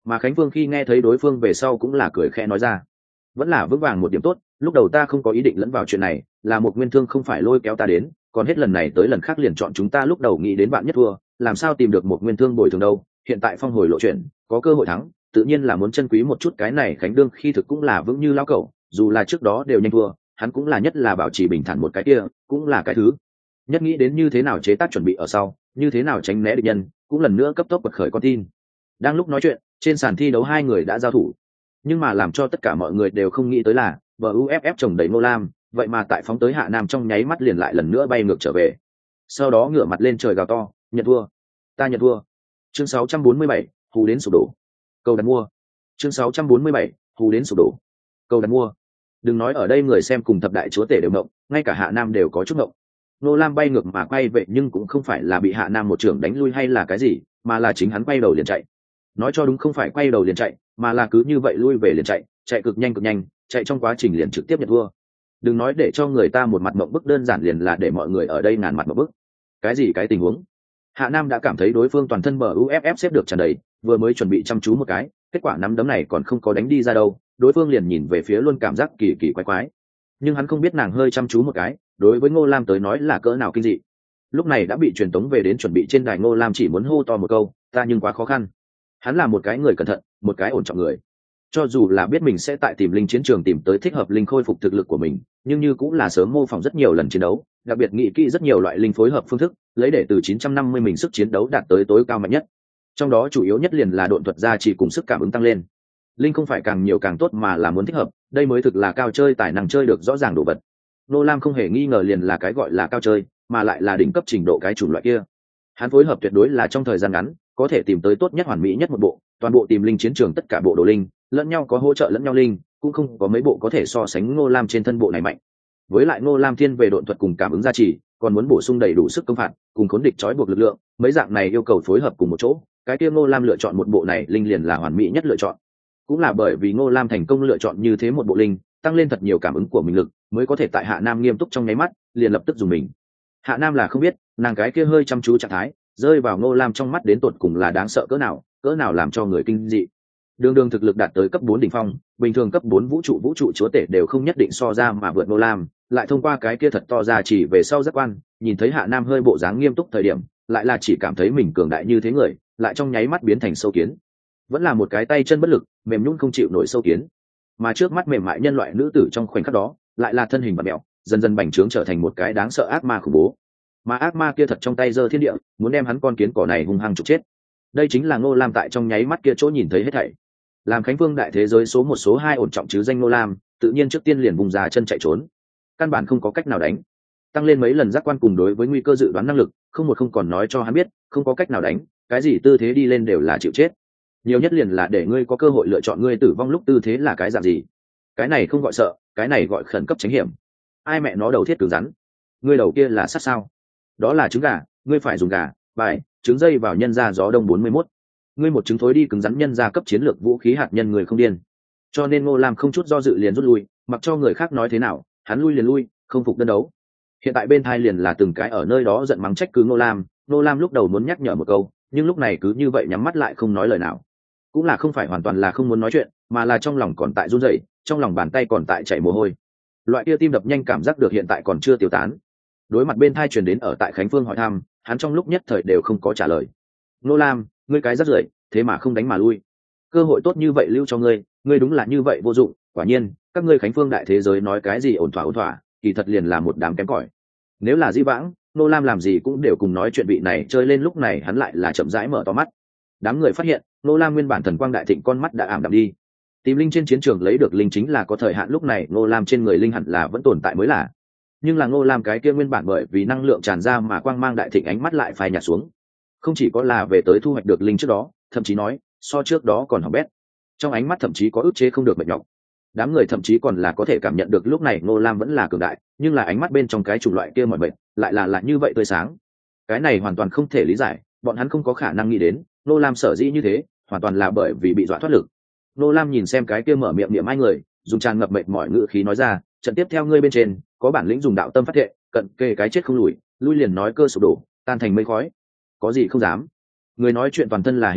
Mà Khánh Vương khi nghe thấy đối phương về sau cũng là cười khẽ nói ra, vẫn là vững vàng một điểm tốt, lúc đầu ta không có ý định lẫn vào chuyện này, là một nguyên thương không phải lôi kéo ta đến, còn hết lần này tới lần khác liền chọn chúng ta, lúc đầu nghĩ đến bạn nhất thua, làm sao tìm được một nguyên thương bồi thường đâu, hiện tại phong hồi lộ chuyện, có cơ hội thắng, tự nhiên là muốn trân quý một chút cái này. Khánh Đương khi thực cũng là vững như lao cẩu, dù là trước đó đều nhanh thua, hắn cũng là nhất là bảo trì bình thản một cái kia, cũng là cái thứ nhất nghĩ đến như thế nào chế tác chuẩn bị ở sau, như thế nào tránh né địch nhân, cũng lần nữa cấp tốc bật khởi con tin. Đang lúc nói chuyện, trên sàn thi đấu hai người đã giao thủ, nhưng mà làm cho tất cả mọi người đều không nghĩ tới là buff chồng đầy Ngô Lam vậy mà tại phóng tới Hạ Nam trong nháy mắt liền lại lần nữa bay ngược trở về, sau đó ngửa mặt lên trời gào to, nhận thua, ta nhận thua. Chương 647, hù đến sụp đổ. Câu đặt mua. Chương 647, hù đến sụp đổ. Câu đặt mua. Đừng nói ở đây người xem cùng thập đại chúa tể đều ngộng, ngay cả Hạ Nam đều có chút ngộng. Ngô Lam bay ngược mà quay vậy nhưng cũng không phải là bị Hạ Nam một trưởng đánh lui hay là cái gì, mà là chính hắn quay đầu liền chạy. Nói cho đúng không phải quay đầu liền chạy, mà là cứ như vậy lui về liền chạy, chạy cực nhanh, chạy trong quá trình liền trực tiếp nhận thua. Đừng nói để cho người ta một mặt mộng bức, đơn giản liền là để mọi người ở đây ngàn mặt mộng bức. Cái gì cái tình huống? Hạ Nam đã cảm thấy đối phương toàn thân bờ UFF xếp được tràn đầy, vừa mới chuẩn bị chăm chú một cái, kết quả nắm đấm này còn không có đánh đi ra đâu, đối phương liền nhìn về phía luôn cảm giác kỳ kỳ quái quái. Nhưng hắn không biết nàng hơi chăm chú một cái, đối với Ngô Lam tới nói là cỡ nào kinh dị. Lúc này đã bị truyền tống về đến chuẩn bị trên đài, Ngô Lam chỉ muốn hô to một câu, ta nhưng quá khó khăn. Hắn là một cái người cẩn thận, một cái ổn trọng người. Cho dù là biết mình sẽ tại tìm linh chiến trường tìm tới thích hợp linh khôi phục thực lực của mình, nhưng như cũng là sớm mô phỏng rất nhiều lần chiến đấu, đặc biệt nghĩ kỹ rất nhiều loại linh phối hợp phương thức, lấy để từ 950 mình sức chiến đấu đạt tới tối cao mạnh nhất. Trong đó chủ yếu nhất liền là độn thuật gia trì cùng sức cảm ứng tăng lên. Linh không phải càng nhiều càng tốt mà là muốn thích hợp, đây mới thực là cao chơi tài năng chơi được rõ ràng đồ vật. Nô Lam không hề nghi ngờ liền là cái gọi là cao chơi, mà lại là đỉnh cấp trình độ cái chủng loại kia. Hắn phối hợp tuyệt đối là trong thời gian ngắn có thể tìm tới tốt nhất hoàn mỹ nhất một bộ, toàn bộ tìm linh chiến trường tất cả bộ đồ linh lẫn nhau có hỗ trợ lẫn nhau linh, cũng không có mấy bộ có thể so sánh Ngô Lam trên thân bộ này mạnh. Với lại Ngô Lam thiên về độn thuật cùng cảm ứng gia trì, còn muốn bổ sung đầy đủ sức công phạt cùng khốn địch trói buộc lực lượng, mấy dạng này yêu cầu phối hợp cùng một chỗ, cái kia Ngô Lam lựa chọn một bộ này linh liền là hoàn mỹ nhất lựa chọn. Cũng là bởi vì Ngô Lam thành công lựa chọn như thế một bộ linh, tăng lên thật nhiều cảm ứng của mình lực, mới có thể tại Hạ Nam nghiêm túc trong nháy mắt liền lập tức dùng mình. Hạ Nam là không biết nàng cái kia hơi chăm chú trạng thái rơi vào Ngô Lam trong mắt đến tột cùng là đáng sợ cỡ nào làm cho người kinh dị. Đường thực lực đạt tới cấp 4 đỉnh phong, bình thường cấp 4 vũ trụ chúa tể đều không nhất định so ra mà vượt Ngô Lam, lại thông qua cái kia thật to ra chỉ về sau giác quan, nhìn thấy Hạ Nam hơi bộ dáng nghiêm túc thời điểm, lại là chỉ cảm thấy mình cường đại như thế người, lại trong nháy mắt biến thành sâu kiến. Vẫn là một cái tay chân bất lực, mềm nhũn không chịu nổi sâu kiến. Mà trước mắt mềm mại nhân loại nữ tử trong khoảnh khắc đó, lại là thân hình bặm mẹo, dần dần bành trướng trở thành một cái đáng sợ ác ma khủng bố. Mà ác ma kia thật trong tay giơ thiên địa, muốn đem hắn con kiến cỏ này hung hăng trục chết. Đây chính là Ngô Lam tại trong nháy mắt kia chỗ nhìn thấy hết thảy. Làm Khánh Vương đại thế giới số 1 số 2 ổn trọng chứ danh Ngô Lam, tự nhiên trước tiên liền vùng ra chân chạy trốn. Căn bản không có cách nào đánh. Tăng lên mấy lần giác quan cùng đối với nguy cơ dự đoán năng lực, không còn nói cho hắn biết, không có cách nào đánh, cái gì tư thế đi lên đều là chịu chết. Nhiều nhất liền là để ngươi có cơ hội lựa chọn ngươi tử vong lúc tư thế là cái dạng gì. Cái này không gọi sợ, cái này gọi khẩn cấp tránh hiểm. Ai mẹ nó đầu thiết cứng rắn. Ngươi đầu kia là sát sao? Đó là trứng gà, ngươi phải dùng gà, bài, trứng dây vào nhân ra gió đông 41. Ngươi một trứng thối đi cứng rắn nhân ra cấp chiến lược vũ khí hạt nhân người không điên. Cho nên Ngô Lam không chút do dự liền rút lui, mặc cho người khác nói thế nào, hắn lui liền lui, không phục đơn đấu. Hiện tại bên thai liền là từng cái ở nơi đó giận mắng trách cứ Ngô Lam. Ngô Lam lúc đầu muốn nhắc nhở một câu, nhưng lúc này cứ như vậy nhắm mắt lại không nói lời nào. Cũng là không phải hoàn toàn là không muốn nói chuyện, mà là trong lòng còn tại run rẩy, trong lòng bàn tay còn tại chảy mồ hôi. Loại kia tim đập nhanh cảm giác được hiện tại còn chưa tiêu tán. Đối mặt bên thai truyền đến ở tại Khánh Phương hỏi thăm, hắn trong lúc nhất thời đều không có trả lời. Ngô Lam, ngươi cái rất rưởi, thế mà không đánh mà lui. Cơ hội tốt như vậy lưu cho ngươi, ngươi đúng là như vậy vô dụng. Quả nhiên, các ngươi Khánh Phương đại thế giới nói cái gì ổn thỏa, kỳ thật liền là một đám kém cỏi. Nếu là Di Vãng, Ngô Lam làm gì cũng đều cùng nói chuyện vị này chơi lên, lúc này hắn lại là chậm rãi mở to mắt. Đám người phát hiện, Ngô Lam nguyên bản thần quang đại thịnh con mắt đã ảm đạm đi. Tìm linh trên chiến trường lấy được linh chính là có thời hạn, lúc này Ngô Lam trên người linh hẳn là vẫn tồn tại mới là. Nhưng là Ngô Lam cái kia nguyên bản bởi vì năng lượng tràn ra mà quang mang đại thịnh ánh mắt lại phai nhạt xuống. Không chỉ có là về tới thu hoạch được linh trước đó, thậm chí nói so trước đó còn hỏng bét. Trong ánh mắt thậm chí có ức chế không được mệt nhọc. Đám người thậm chí còn là có thể cảm nhận được lúc này Ngô Lam vẫn là cường đại, nhưng là ánh mắt bên trong cái chủng loại kia mọi mệt lại là như vậy tươi sáng. Cái này hoàn toàn không thể lý giải, bọn hắn không có khả năng nghĩ đến Ngô Lam sở dĩ như thế, hoàn toàn là bởi vì bị dọa thoát lực. Ngô Lam nhìn xem cái kia mở miệng niệm ai người, dùng tràn ngập mệt mỏi ngữ khí nói ra, trận tiếp theo ngươi bên trên có bản lĩnh dùng đạo tâm phát thệ, cận kề cái chết không lùi, lui liền nói cơ sụp đổ, tan thành mây khói. Có gì không dám. Người nói chuyện toàn thân là hình người,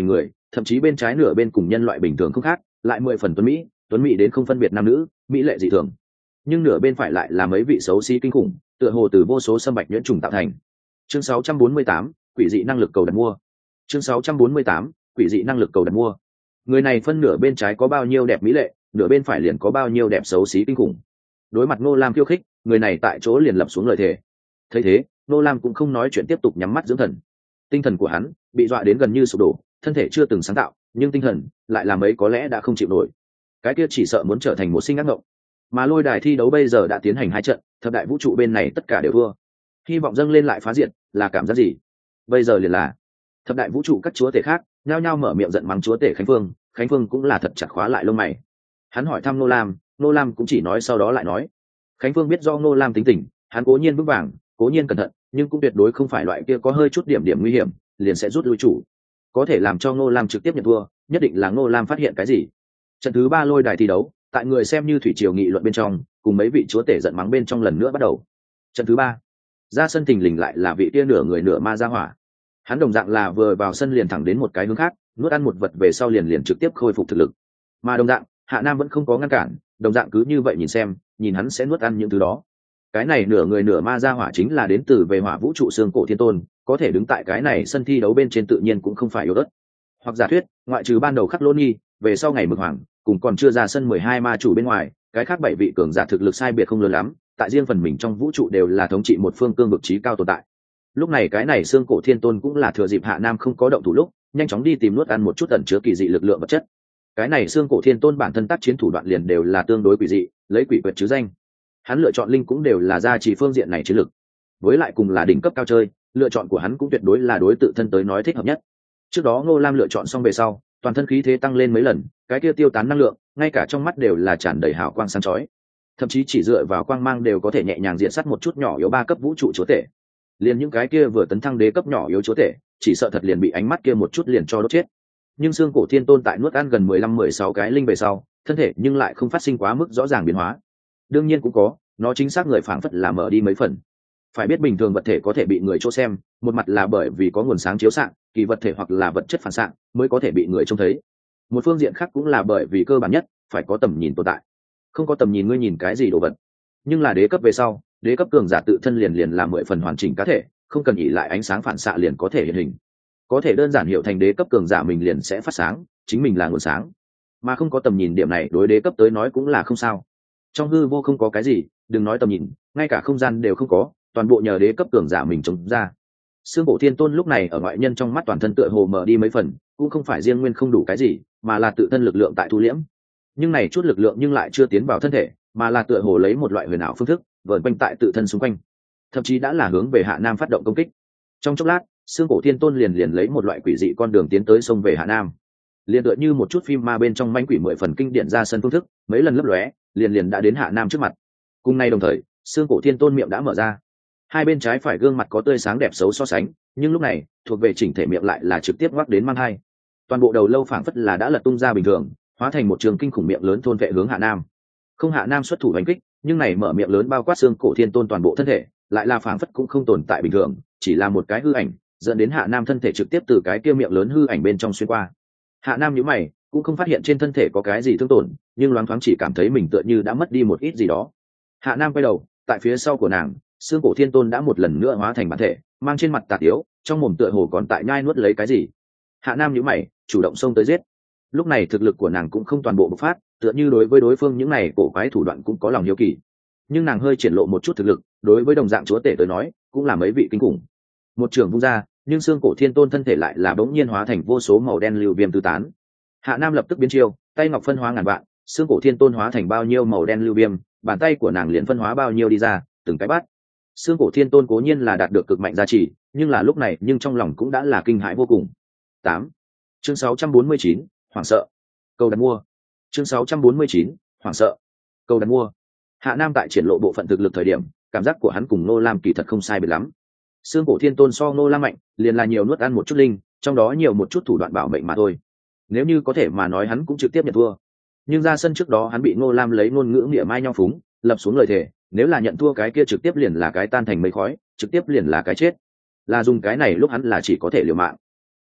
thậm chí bên trái nửa bên cùng nhân loại bình thường không khác, lại 10 phần tuấn mỹ đến không phân biệt nam nữ, mỹ lệ dị thường. Nhưng nửa bên phải lại là mấy vị xấu xí kinh khủng, tựa hồ từ vô số xâm bạch nhuyễn trùng tạo thành. Chương 648, quỷ dị năng lực cầu đặt mua. Chương 648, quỷ dị năng lực cầu đặt mua. Người này phân nửa bên trái có bao nhiêu đẹp mỹ lệ, nửa bên phải liền có bao nhiêu đẹp xấu xí kinh khủng. Đối mặt Ngô Lam khiêu khích, người này tại chỗ liền lập xuống lời thề. Thấy thế, Ngô Lam cũng không nói chuyện, tiếp tục nhắm mắt dưỡng thần. Tinh thần của hắn bị dọa đến gần như sụp đổ, thân thể chưa từng sáng tạo, nhưng tinh thần lại là mấy có lẽ đã không chịu nổi. Cái kia chỉ sợ muốn trở thành một sinh ác ngộng. Mà lôi đài thi đấu bây giờ đã tiến hành 2 trận, thập đại vũ trụ bên này tất cả đều thua. Hy vọng dâng lên lại phá diệt, là cảm giác gì? Bây giờ liền là thập đại vũ trụ các chúa tể khác nhao nhao mở miệng giận mắng chúa tể Khánh Phương cũng là thật chặt khóa lại lông mày. Hắn hỏi thăm Ngô Lam cũng chỉ nói sau đó lại nói. Khánh Phương biết do Ngô Lam tính tình, hắn cố nhiên vững vàng, cố nhiên cẩn thận, nhưng cũng tuyệt đối không phải loại kia có hơi chút điểm nguy hiểm liền sẽ rút lui chủ. Có thể làm cho Ngô Lam trực tiếp nhận thua, nhất định là Ngô Lam phát hiện cái gì. Trận thứ 3 lôi đài thi đấu, tại người xem như thủy triều nghị luận bên trong, cùng mấy vị chúa tể giận mắng bên trong lần nữa bắt đầu. Trận thứ 3, ra sân thình lình lại là vị kia nửa người nửa ma ra hỏa. Hắn đồng dạng là vừa vào sân liền thẳng đến một cái hướng khác, nuốt ăn một vật về sau liền trực tiếp khôi phục thực lực. Mà đồng dạng, Hạ Nam vẫn không có ngăn cản, đồng dạng cứ như vậy nhìn xem, nhìn hắn sẽ nuốt ăn những thứ đó. Cái này nửa người nửa ma ra hỏa chính là đến từ về hỏa vũ trụ xương cổ thiên tôn, có thể đứng tại cái này sân thi đấu bên trên tự nhiên cũng không phải yếu ớt. Hoặc giả thuyết, ngoại trừ ban đầu khắc lỗ nghi, về sau ngày mực hoàng, cùng còn chưa ra sân 12 ma chủ bên ngoài, cái khác 7 vị cường giả thực lực sai biệt không lớn lắm, tại riêng phần mình trong vũ trụ đều là thống trị một phương cương vực trí cao tồn tại. Lúc này cái này xương cổ thiên tôn cũng là thừa dịp Hạ Nam không có động thủ lúc, nhanh chóng đi tìm nuốt ăn một chút ẩn chứa kỳ dị lực lượng vật chất. Cái này xương cổ thiên tôn bản thân tác chiến thủ đoạn liền đều là tương đối quỷ dị, lấy quỷ quyệt chứ danh. Hắn lựa chọn linh cũng đều là gia trì phương diện này chiến lực. Với lại cùng là đỉnh cấp cao chơi, lựa chọn của hắn cũng tuyệt đối là đối tự thân tới nói thích hợp nhất. Trước đó Ngô Lam lựa chọn xong về sau, toàn thân khí thế tăng lên mấy lần, cái kia tiêu tán năng lượng, ngay cả trong mắt đều là tràn đầy hào quang sáng chói. Thậm chí chỉ dựa vào quang mang đều có thể nhẹ nhàng diện sát một chút nhỏ yếu 3 cấp vũ trụ chúa tể. Liền những cái kia vừa tấn thăng đế cấp nhỏ yếu chúa tể, chỉ sợ thật liền bị ánh mắt kia một chút liền cho đốt chết. Nhưng xương cổ thiên tôn tại nuốt ăn gần 15-16 cái linh về sau, thân thể nhưng lại không phát sinh quá mức rõ ràng biến hóa. Đương nhiên cũng có, nó chính xác người phảng phất là mở đi mấy phần. Phải biết bình thường vật thể có thể bị người chỗ xem, một mặt là bởi vì có nguồn sáng chiếu xạ, kỳ vật thể hoặc là vật chất phản xạ mới có thể bị người trông thấy. Một phương diện khác cũng là bởi vì cơ bản nhất, phải có tầm nhìn tồn tại. Không có tầm nhìn ngươi nhìn cái gì đồ vật. Nhưng là đế cấp về sau, đế cấp cường giả tự thân liền là 10 phần hoàn chỉnh cá thể, không cần ỷ lại ánh sáng phản xạ liền có thể hiện hình. Có thể đơn giản hiểu thành đế cấp cường giả mình liền sẽ phát sáng, chính mình là nguồn sáng. Mà không có tầm nhìn điểm này đối đế cấp tới nói cũng là không sao. Trong hư vô không có cái gì, đừng nói tầm nhìn, ngay cả không gian đều không có, toàn bộ nhờ đế cấp cường giả mình chống ra. Xương cổ thiên tôn lúc này ở ngoại nhân trong mắt toàn thân tựa hồ mở đi mấy phần, cũng không phải riêng nguyên không đủ cái gì, mà là tự thân lực lượng tại thu liễm. Nhưng này chút lực lượng nhưng lại chưa tiến vào thân thể, mà là tựa hồ lấy một loại huyền ảo phương thức vờn quanh tại tự thân xung quanh, thậm chí đã là hướng về Hạ Nam phát động công kích. Trong chốc lát, xương cổ thiên tôn liền lấy một loại quỷ dị con đường tiến tới sông về Hạ Nam, liền tựa như một chút phim ma bên trong manh quỷ 10 phần kinh điển ra sân phương thức, mấy lần lấp lóe, liền đã đến Hạ Nam trước mặt. Cùng nay đồng thời, xương cổ thiên tôn miệng đã mở ra, hai bên trái phải gương mặt có tươi sáng đẹp xấu so sánh, nhưng lúc này thuộc về chỉnh thể miệng lại là trực tiếp ngoắc đến mang hai, toàn bộ đầu lâu phảng phất là đã lật tung ra bình thường, hóa thành một trường kinh khủng miệng lớn thôn vệ hướng Hạ Nam. Không, Hạ Nam xuất thủ đánh kích, nhưng này mở miệng lớn bao quát xương cổ thiên tôn toàn bộ thân thể, lại là phảng phất cũng không tồn tại bình thường, chỉ là một cái hư ảnh, dẫn đến Hạ Nam thân thể trực tiếp từ cái kia miệng lớn hư ảnh bên trong xuyên qua. Hạ Nam nhíu mày, cũng không phát hiện trên thân thể có cái gì thương tổn, nhưng loáng thoáng chỉ cảm thấy mình tựa như đã mất đi một ít gì đó. Hạ Nam quay đầu, tại phía sau của nàng, xương cổ thiên tôn đã một lần nữa hóa thành bản thể, mang trên mặt tà tiếu, trong mồm tựa hồ còn tại nhai nuốt lấy cái gì. Hạ Nam nhíu mày, chủ động xông tới giết. Lúc này thực lực của nàng cũng không toàn bộ bộc phát, tựa như đối với đối phương những này cổ quái thủ đoạn cũng có lòng hiếu kỳ. Nhưng nàng hơi triển lộ một chút thực lực, đối với đồng dạng chúa tể tới nói, cũng là mấy vị kinh khủng. Một trường vung ra, nhưng xương cổ thiên tôn thân thể lại là bỗng nhiên hóa thành vô số màu đen lưu viêm tứ tán. Hạ Nam lập tức biến chiêu, tay ngọc phân hóa ngàn vạn, xương cổ thiên tôn hóa thành bao nhiêu màu đen lưu viêm, bàn tay của nàng liền phân hóa bao nhiêu đi ra, từng cái bắt. Xương cổ thiên tôn cố nhiên là đạt được cực mạnh gia trì, nhưng là lúc này nhưng trong lòng cũng đã là kinh hãi vô cùng. 8. Chương 649, hoảng sợ. Cầu đặt mua. Chương 649, hoảng sợ. Cầu đặt mua. Hạ Nam tại triển lộ bộ phận thực lực thời điểm, cảm giác của hắn cùng Ngô Lam kỳ thật không sai biệt lắm. Xương cổ thiên tôn so Ngô Lam mạnh, liền là nhiều nuốt ăn một chút linh, trong đó nhiều một chút thủ đoạn bảo mệnh mà thôi. Nếu như có thể mà nói hắn cũng trực tiếp nhận thua. Nhưng ra sân trước đó hắn bị Ngô Lam lấy ngôn ngữ mỉa mai nhau phúng, lập xuống lời thề, nếu là nhận thua cái kia trực tiếp liền là cái tan thành mây khói, trực tiếp liền là cái chết. Là dùng cái này lúc hắn là chỉ có thể liều mạng.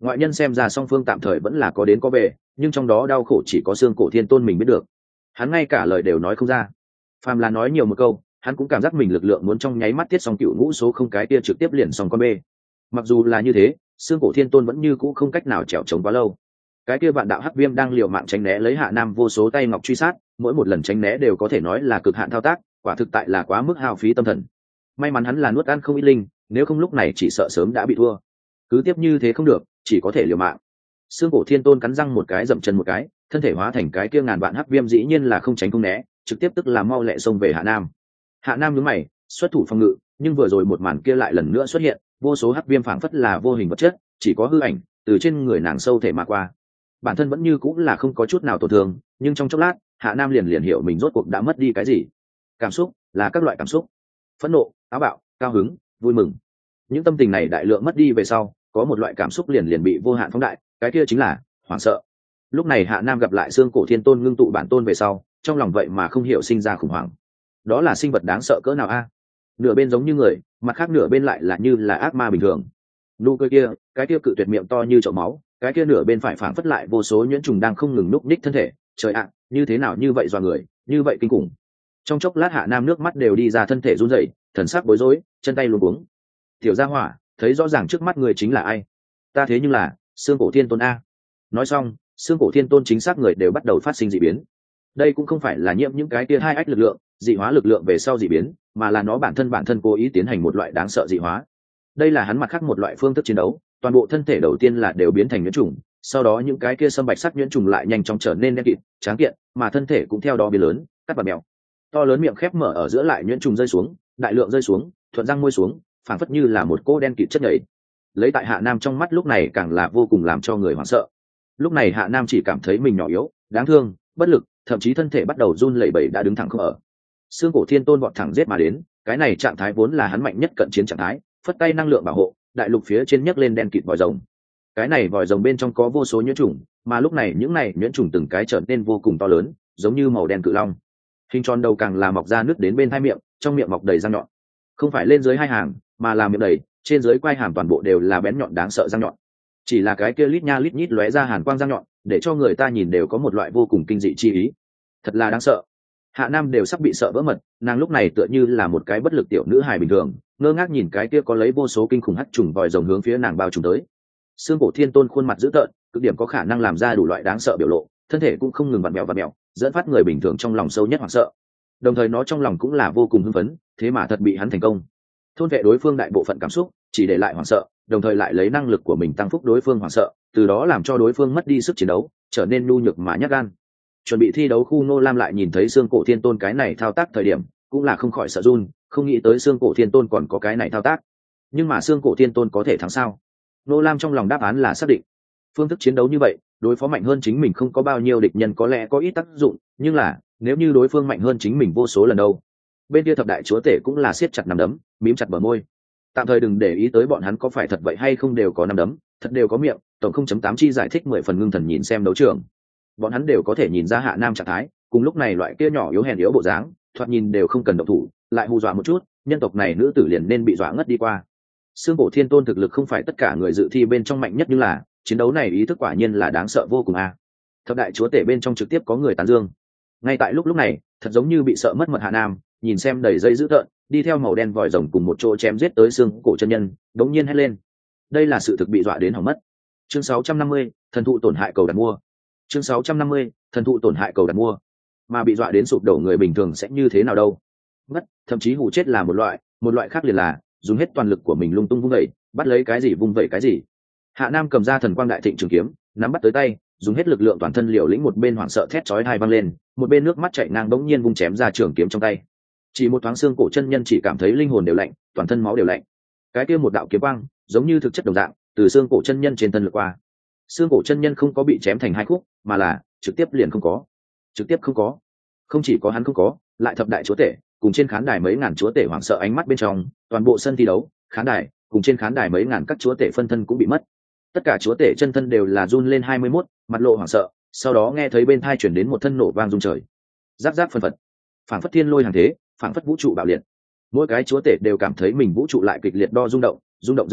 Ngoại nhân xem ra song phương tạm thời vẫn là có đến có về, nhưng trong đó đau khổ chỉ có xương cổ thiên tôn mình biết được. Hắn ngay cả lời đều nói không ra, phàm là nói nhiều một câu hắn cũng cảm giác mình lực lượng muốn trong nháy mắt tiết xong cựu ngũ số không cái kia trực tiếp liền xong con bê. Mặc dù là như thế, xương cổ thiên tôn vẫn như cũ không cách nào trèo trống quá lâu. Cái kia vạn đạo hắc viêm đang liều mạng tránh né lấy Hạ Nam vô số tay ngọc truy sát, mỗi một lần tránh né đều có thể nói là cực hạn thao tác, quả thực tại là quá mức hao phí tâm thần. May mắn hắn là nuốt ăn không ít linh, nếu không lúc này chỉ sợ sớm đã bị thua. Cứ tiếp như thế không được, chỉ có thể liều mạng. Xương cổ thiên tôn cắn răng một cái, dậm chân một cái, thân thể hóa thành cái kia ngàn vạn hắc viêm dĩ nhiên là không tránh không né, trực tiếp tức là mau lẹ xông về Hạ Nam. Hạ Nam nhướng mày, xuất thủ phòng ngự, nhưng vừa rồi một màn kia lại lần nữa xuất hiện, vô số hắc viêm phảng phất là vô hình vật chất, chỉ có hư ảnh từ trên người nàng sâu thể mà qua. Bản thân vẫn như cũng là không có chút nào tổn thương, nhưng trong chốc lát Hạ Nam liền hiểu mình rốt cuộc đã mất đi cái gì. Cảm xúc là các loại cảm xúc: phẫn nộ, táo bạo, cao hứng, vui mừng. Những tâm tình này đại lượng mất đi về sau, có một loại cảm xúc liền bị vô hạn phóng đại, cái kia chính là hoảng sợ. Lúc này Hạ Nam gặp lại xương cổ thiên tôn ngưng tụ bản tôn về sau, trong lòng vậy mà không hiểu sinh ra khủng hoảng. Đó là sinh vật đáng sợ cỡ nào a? Nửa bên giống như người, mặt khác nửa bên lại là như là ác ma bình thường. Nụ cười kia, cái kia cự tuyệt miệng to như chậu máu, cái kia nửa bên phải phảng phất lại vô số nhuyễn trùng đang không ngừng núp ních thân thể. Trời ạ, như thế nào như vậy dọa người, như vậy kinh khủng. Trong chốc lát Hạ Nam nước mắt đều đi ra, thân thể run rẩy, thần sắc bối rối, chân tay luống cuống. Tiểu gia hỏa, thấy rõ ràng trước mắt người chính là ai? Ta thế nhưng là xương cổ thiên tôn a. Nói xong, xương cổ thiên tôn chính xác người đều bắt đầu phát sinh dị biến. Đây cũng không phải là nhiễm những cái kia hai ách lực lượng, dị hóa lực lượng về sau dị biến, mà là nó bản thân cố ý tiến hành một loại đáng sợ dị hóa. Đây là hắn mặt khác một loại phương thức chiến đấu, toàn bộ thân thể đầu tiên là đều biến thành nhuyễn trùng, sau đó những cái kia sâm bạch sắc nhuyễn trùng lại nhanh chóng trở nên đen kịt, tráng kiện, mà thân thể cũng theo đó biến lớn, cắt và mèo. To lớn miệng khép mở ở giữa lại nhuyễn trùng rơi xuống, đại lượng rơi xuống, thuận răng môi xuống, phảng phất như là một cô đen kịt chất nhầy. Lấy tại Hạ Nam trong mắt lúc này càng là vô cùng làm cho người hoảng sợ. Lúc này Hạ Nam chỉ cảm thấy mình nhỏ yếu, đáng thương, bất lực, thậm chí thân thể bắt đầu run lẩy bẩy, đã đứng thẳng không ở. Xương cổ thiên tôn vọt thẳng giết mà đến, cái này trạng thái vốn là hắn mạnh nhất cận chiến trạng thái, phất tay năng lượng bảo hộ, đại lục phía trên nhấc lên đen kịt vòi rồng. Cái này vòi rồng bên trong có vô số nhuyễn trùng, mà lúc này những này nhuyễn trùng từng cái trở nên vô cùng to lớn, giống như màu đen cự long. Hình tròn đầu càng là mọc ra nước đến bên hai miệng, trong miệng mọc đầy răng nhọn. Không phải lên dưới hai hàng, mà là miệng đầy, trên dưới quai hàm toàn bộ đều là bén nhọn đáng sợ răng nhọn. Chỉ là cái kia lít nha lít nhít lóe ra hàn quang răng nhọn, để cho người ta nhìn đều có một loại vô cùng kinh dị chi ý. Thật là đáng sợ. Hạ Nam đều sắp bị sợ vỡ mật, nàng lúc này tựa như là một cái bất lực tiểu nữ hài bình thường, ngơ ngác nhìn cái kia có lấy vô số kinh khủng hắc trùng vòi rồng hướng phía nàng bao trùm tới. Xương cổ thiên tôn khuôn mặt dữ tợn, cực điểm có khả năng làm ra đủ loại đáng sợ biểu lộ, thân thể cũng không ngừng vặn mèo, dẫn phát người bình thường trong lòng sâu nhất hoảng sợ. Đồng thời nó trong lòng cũng là vô cùng hưng phấn, thế mà thật bị hắn thành công thôn vệ đối phương đại bộ phận cảm xúc, chỉ để lại hoảng sợ, đồng thời lại lấy năng lực của mình tăng phúc đối phương hoảng sợ, từ đó làm cho đối phương mất đi sức chiến đấu, trở nên nhu nhược mà nhát gan. Chuẩn bị thi đấu khu Nô Lam lại nhìn thấy xương cổ thiên tôn cái này thao tác thời điểm, cũng là không khỏi sợ run, không nghĩ tới xương cổ thiên tôn còn có cái này thao tác. Nhưng mà xương cổ thiên tôn có thể thắng sao? Nô Lam trong lòng đáp án là xác định. Phương thức chiến đấu như vậy, đối phó mạnh hơn chính mình không có bao nhiêu địch nhân có lẽ có ít tác dụng, nhưng là nếu như đối phương mạnh hơn chính mình vô số lần đâu. Bên kia thập đại chúa tể cũng là siết chặt nắm đấm, mím chặt bờ môi. Tạm thời đừng để ý tới bọn hắn có phải thật vậy hay không, đều có nắm đấm, thật đều có miệng. Tổng 0.8 chi giải thích 10 phần ngưng thần nhìn xem đấu trường. Bọn hắn đều có thể nhìn ra Hạ Nam trạng thái, cùng lúc này loại kia nhỏ yếu hèn yếu bộ dáng, thoạt nhìn đều không cần động thủ, lại hù dọa một chút, nhân tộc này nữ tử liền nên bị dọa ngất đi qua. Xương cổ thiên tôn thực lực không phải tất cả người dự thi bên trong mạnh nhất, nhưng là chiến đấu này ý thức quả nhiên là đáng sợ vô cùng a. Thập đại chúa tể bên trong trực tiếp có người tán dương. Ngay tại lúc này, thật giống như bị sợ mất mật Hạ Nam, nhìn xem đầy dây dữ tợn, đi theo màu đen vòi rồng cùng một chỗ chém giết tới xương cổ chân nhân, đống nhiên hét lên. Đây là sự thực bị dọa đến hỏng mất. Chương 650, thần thụ tổn hại cầu đặt mua. Chương 650, thần thụ tổn hại cầu đặt mua. Mà bị dọa đến sụp đổ người bình thường sẽ như thế nào đâu? Ngất, thậm chí hù chết là một loại khác liền là dùng hết toàn lực của mình lung tung vung vẩy, bắt lấy cái gì vung vẩy cái gì. Hạ Nam cầm ra thần quang đại thịnh trường kiếm, nắm bắt tới tay, dùng hết lực lượng toàn thân liều lĩnh, một bên hoảng sợ thét chói tai vang lên, một bên nước mắt chảy ngang bỗng nhiên vung chém ra trường kiếm trong tay. Chỉ một thoáng xương cổ chân nhân chỉ cảm thấy linh hồn đều lạnh, toàn thân máu đều lạnh. Cái kia một đạo kiếm quang, giống như thực chất đồng dạng, từ xương cổ chân nhân trên thân lướt qua. Xương cổ chân nhân không có bị chém thành hai khúc, mà là trực tiếp liền không có. Trực tiếp không có. Không chỉ có hắn không có, lại thập đại chúa tể, cùng trên khán đài mấy ngàn chúa tể hoảng sợ ánh mắt bên trong, toàn bộ sân thi đấu, khán đài, cùng trên khán đài mấy ngàn các chúa tể phân thân cũng bị mất. Tất cả chúa tể chân thân đều là run lên 21, mặt lộ hoảng sợ, sau đó nghe thấy bên tai truyền đến một thân nổ vang rung trời. Giáp giáp phân phật, phảng phất thiên lôi hàng thế, phảng phất vũ trụ bạo liệt. Mỗi cái chúa tể đều cảm thấy mình vũ trụ lại kịch liệt đo rung động dữ dội,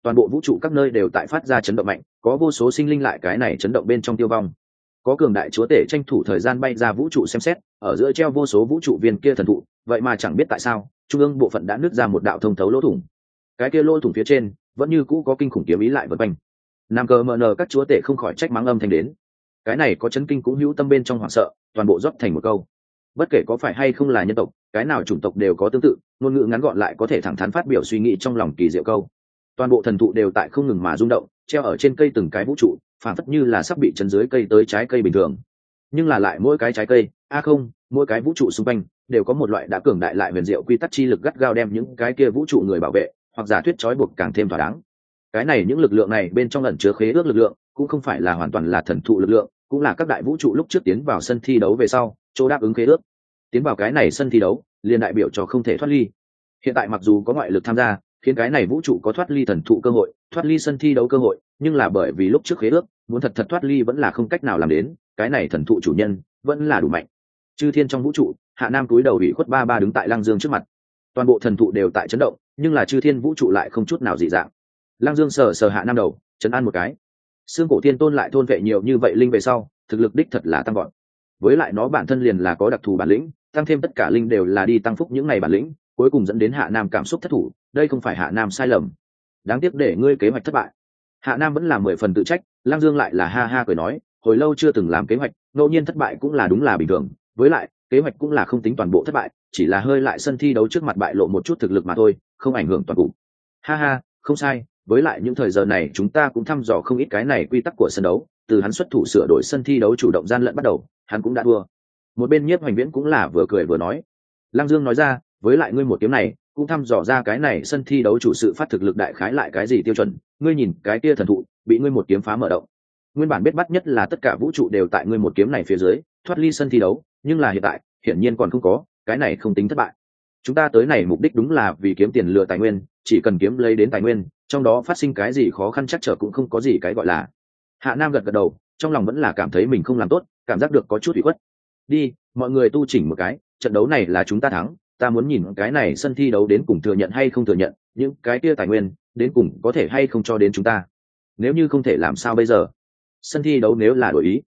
toàn bộ vũ trụ các nơi đều tại phát ra chấn động mạnh, có vô số sinh linh lại cái này chấn động bên trong tiêu vong. Có cường đại chúa tể tranh thủ thời gian bay ra vũ trụ xem xét, ở giữa treo vô số vũ trụ viên kia thần thụ, vậy mà chẳng biết tại sao trung ương bộ phận đã nứt ra một đạo thông thấu lỗ thủng. Cái kia lỗ thủng phía trên vẫn như cũ có kinh khủng kiếm ý lại vần quanh. Nam cờ mờ nờ các chúa tể không khỏi trách mắng âm thanh đến. Cái này có chấn kinh cũng hữu tâm bên trong hoảng sợ, toàn bộ rót thành một câu. Bất kể có phải hay không là nhân tộc, cái nào chủng tộc đều có tương tự, ngôn ngữ ngắn gọn lại có thể thẳng thắn phát biểu suy nghĩ trong lòng kỳ diệu câu. Toàn bộ thần thụ đều tại không ngừng mà rung động, treo ở trên cây từng cái vũ trụ, phản phất như là sắp bị chấn dưới cây tới trái cây bình thường. Nhưng là lại mỗi cái trái cây, không, mỗi cái vũ trụ xung quanh đều có một loại đã cường đại lại huyền diệu quy tắc chi lực gắt gao đem những cái kia vũ trụ người bảo vệ, hoặc giả thuyết trói buộc càng thêm thỏa đáng. Cái này những lực lượng này bên trong ẩn chứa khế ước lực lượng, cũng không phải là hoàn toàn là thần thụ lực lượng, cũng là các đại vũ trụ lúc trước tiến vào sân thi đấu về sau, chỗ đáp ứng khế ước. Tiến vào cái này sân thi đấu, liền đại biểu cho không thể thoát ly. Hiện tại mặc dù có ngoại lực tham gia, khiến cái này vũ trụ có thoát ly thần thụ cơ hội, thoát ly sân thi đấu cơ hội, nhưng là bởi vì lúc trước khế ước, muốn thật thoát ly vẫn là không cách nào làm đến, cái này thần thụ chủ nhân vẫn là đủ mạnh. Chư thiên trong vũ trụ, Hạ Nam cúi đầu ủy khuất ba đứng tại Lăng Dương trước mặt. Toàn bộ thần thụ đều tại chấn động, nhưng là chư thiên vũ trụ lại không chút nào dị dạng. Lăng Dương sờ Hạ Nam đầu, chấn an một cái. Xương cổ thiên tôn lại thôn vệ nhiều như vậy linh về sau, thực lực đích thật là tăng gọn. Với lại nó bản thân liền là có đặc thù bản lĩnh, tăng thêm tất cả linh đều là đi tăng phúc những này bản lĩnh, cuối cùng dẫn đến Hạ Nam cảm xúc thất thủ, đây không phải Hạ Nam sai lầm. Đáng tiếc để ngươi kế hoạch thất bại. Hạ Nam vẫn là 10 phần tự trách, Lăng Dương lại là ha ha cười nói, hồi lâu chưa từng làm kế hoạch, ngẫu nhiên thất bại cũng là đúng là bình thường, với lại, kế hoạch cũng là không tính toàn bộ thất bại, chỉ là hơi lại sân thi đấu trước mặt bại lộ một chút thực lực mà thôi, không ảnh hưởng toàn cục. Ha ha, không sai, với lại những thời giờ này chúng ta cũng thăm dò không ít cái này quy tắc của sân đấu, từ hắn xuất thủ sửa đổi sân thi đấu chủ động gian lận bắt đầu, hắn cũng đã thua. Một bên Nhiếp Hoành Viễn cũng là vừa cười vừa nói. Lăng Dương nói ra, với lại ngươi một kiếm này, cũng thăm dò ra cái này sân thi đấu chủ sự phát thực lực đại khái lại cái gì tiêu chuẩn, ngươi nhìn cái kia thần thụ, bị ngươi một kiếm phá mở động. Nguyên bản biết bắt nhất là tất cả vũ trụ đều tại ngươi một kiếm này phía dưới, thoát ly sân thi đấu, nhưng là hiện tại, hiển nhiên còn không có, cái này không tính thất bại. Chúng ta tới này mục đích đúng là vì kiếm tiền lừa tài nguyên, chỉ cần kiếm lấy đến tài nguyên, trong đó phát sinh cái gì khó khăn chắc trở cũng không có gì cái gọi là. Hạ Nam gật đầu, trong lòng vẫn là cảm thấy mình không làm tốt, cảm giác được có chút ủy khuất. Đi, mọi người tu chỉnh một cái, trận đấu này là chúng ta thắng, ta muốn nhìn cái này sân thi đấu đến cùng thừa nhận hay không thừa nhận, những cái kia tài nguyên, đến cùng có thể hay không cho đến chúng ta. Nếu như không thể làm sao bây giờ? Sân thi đấu nếu là đổi ý.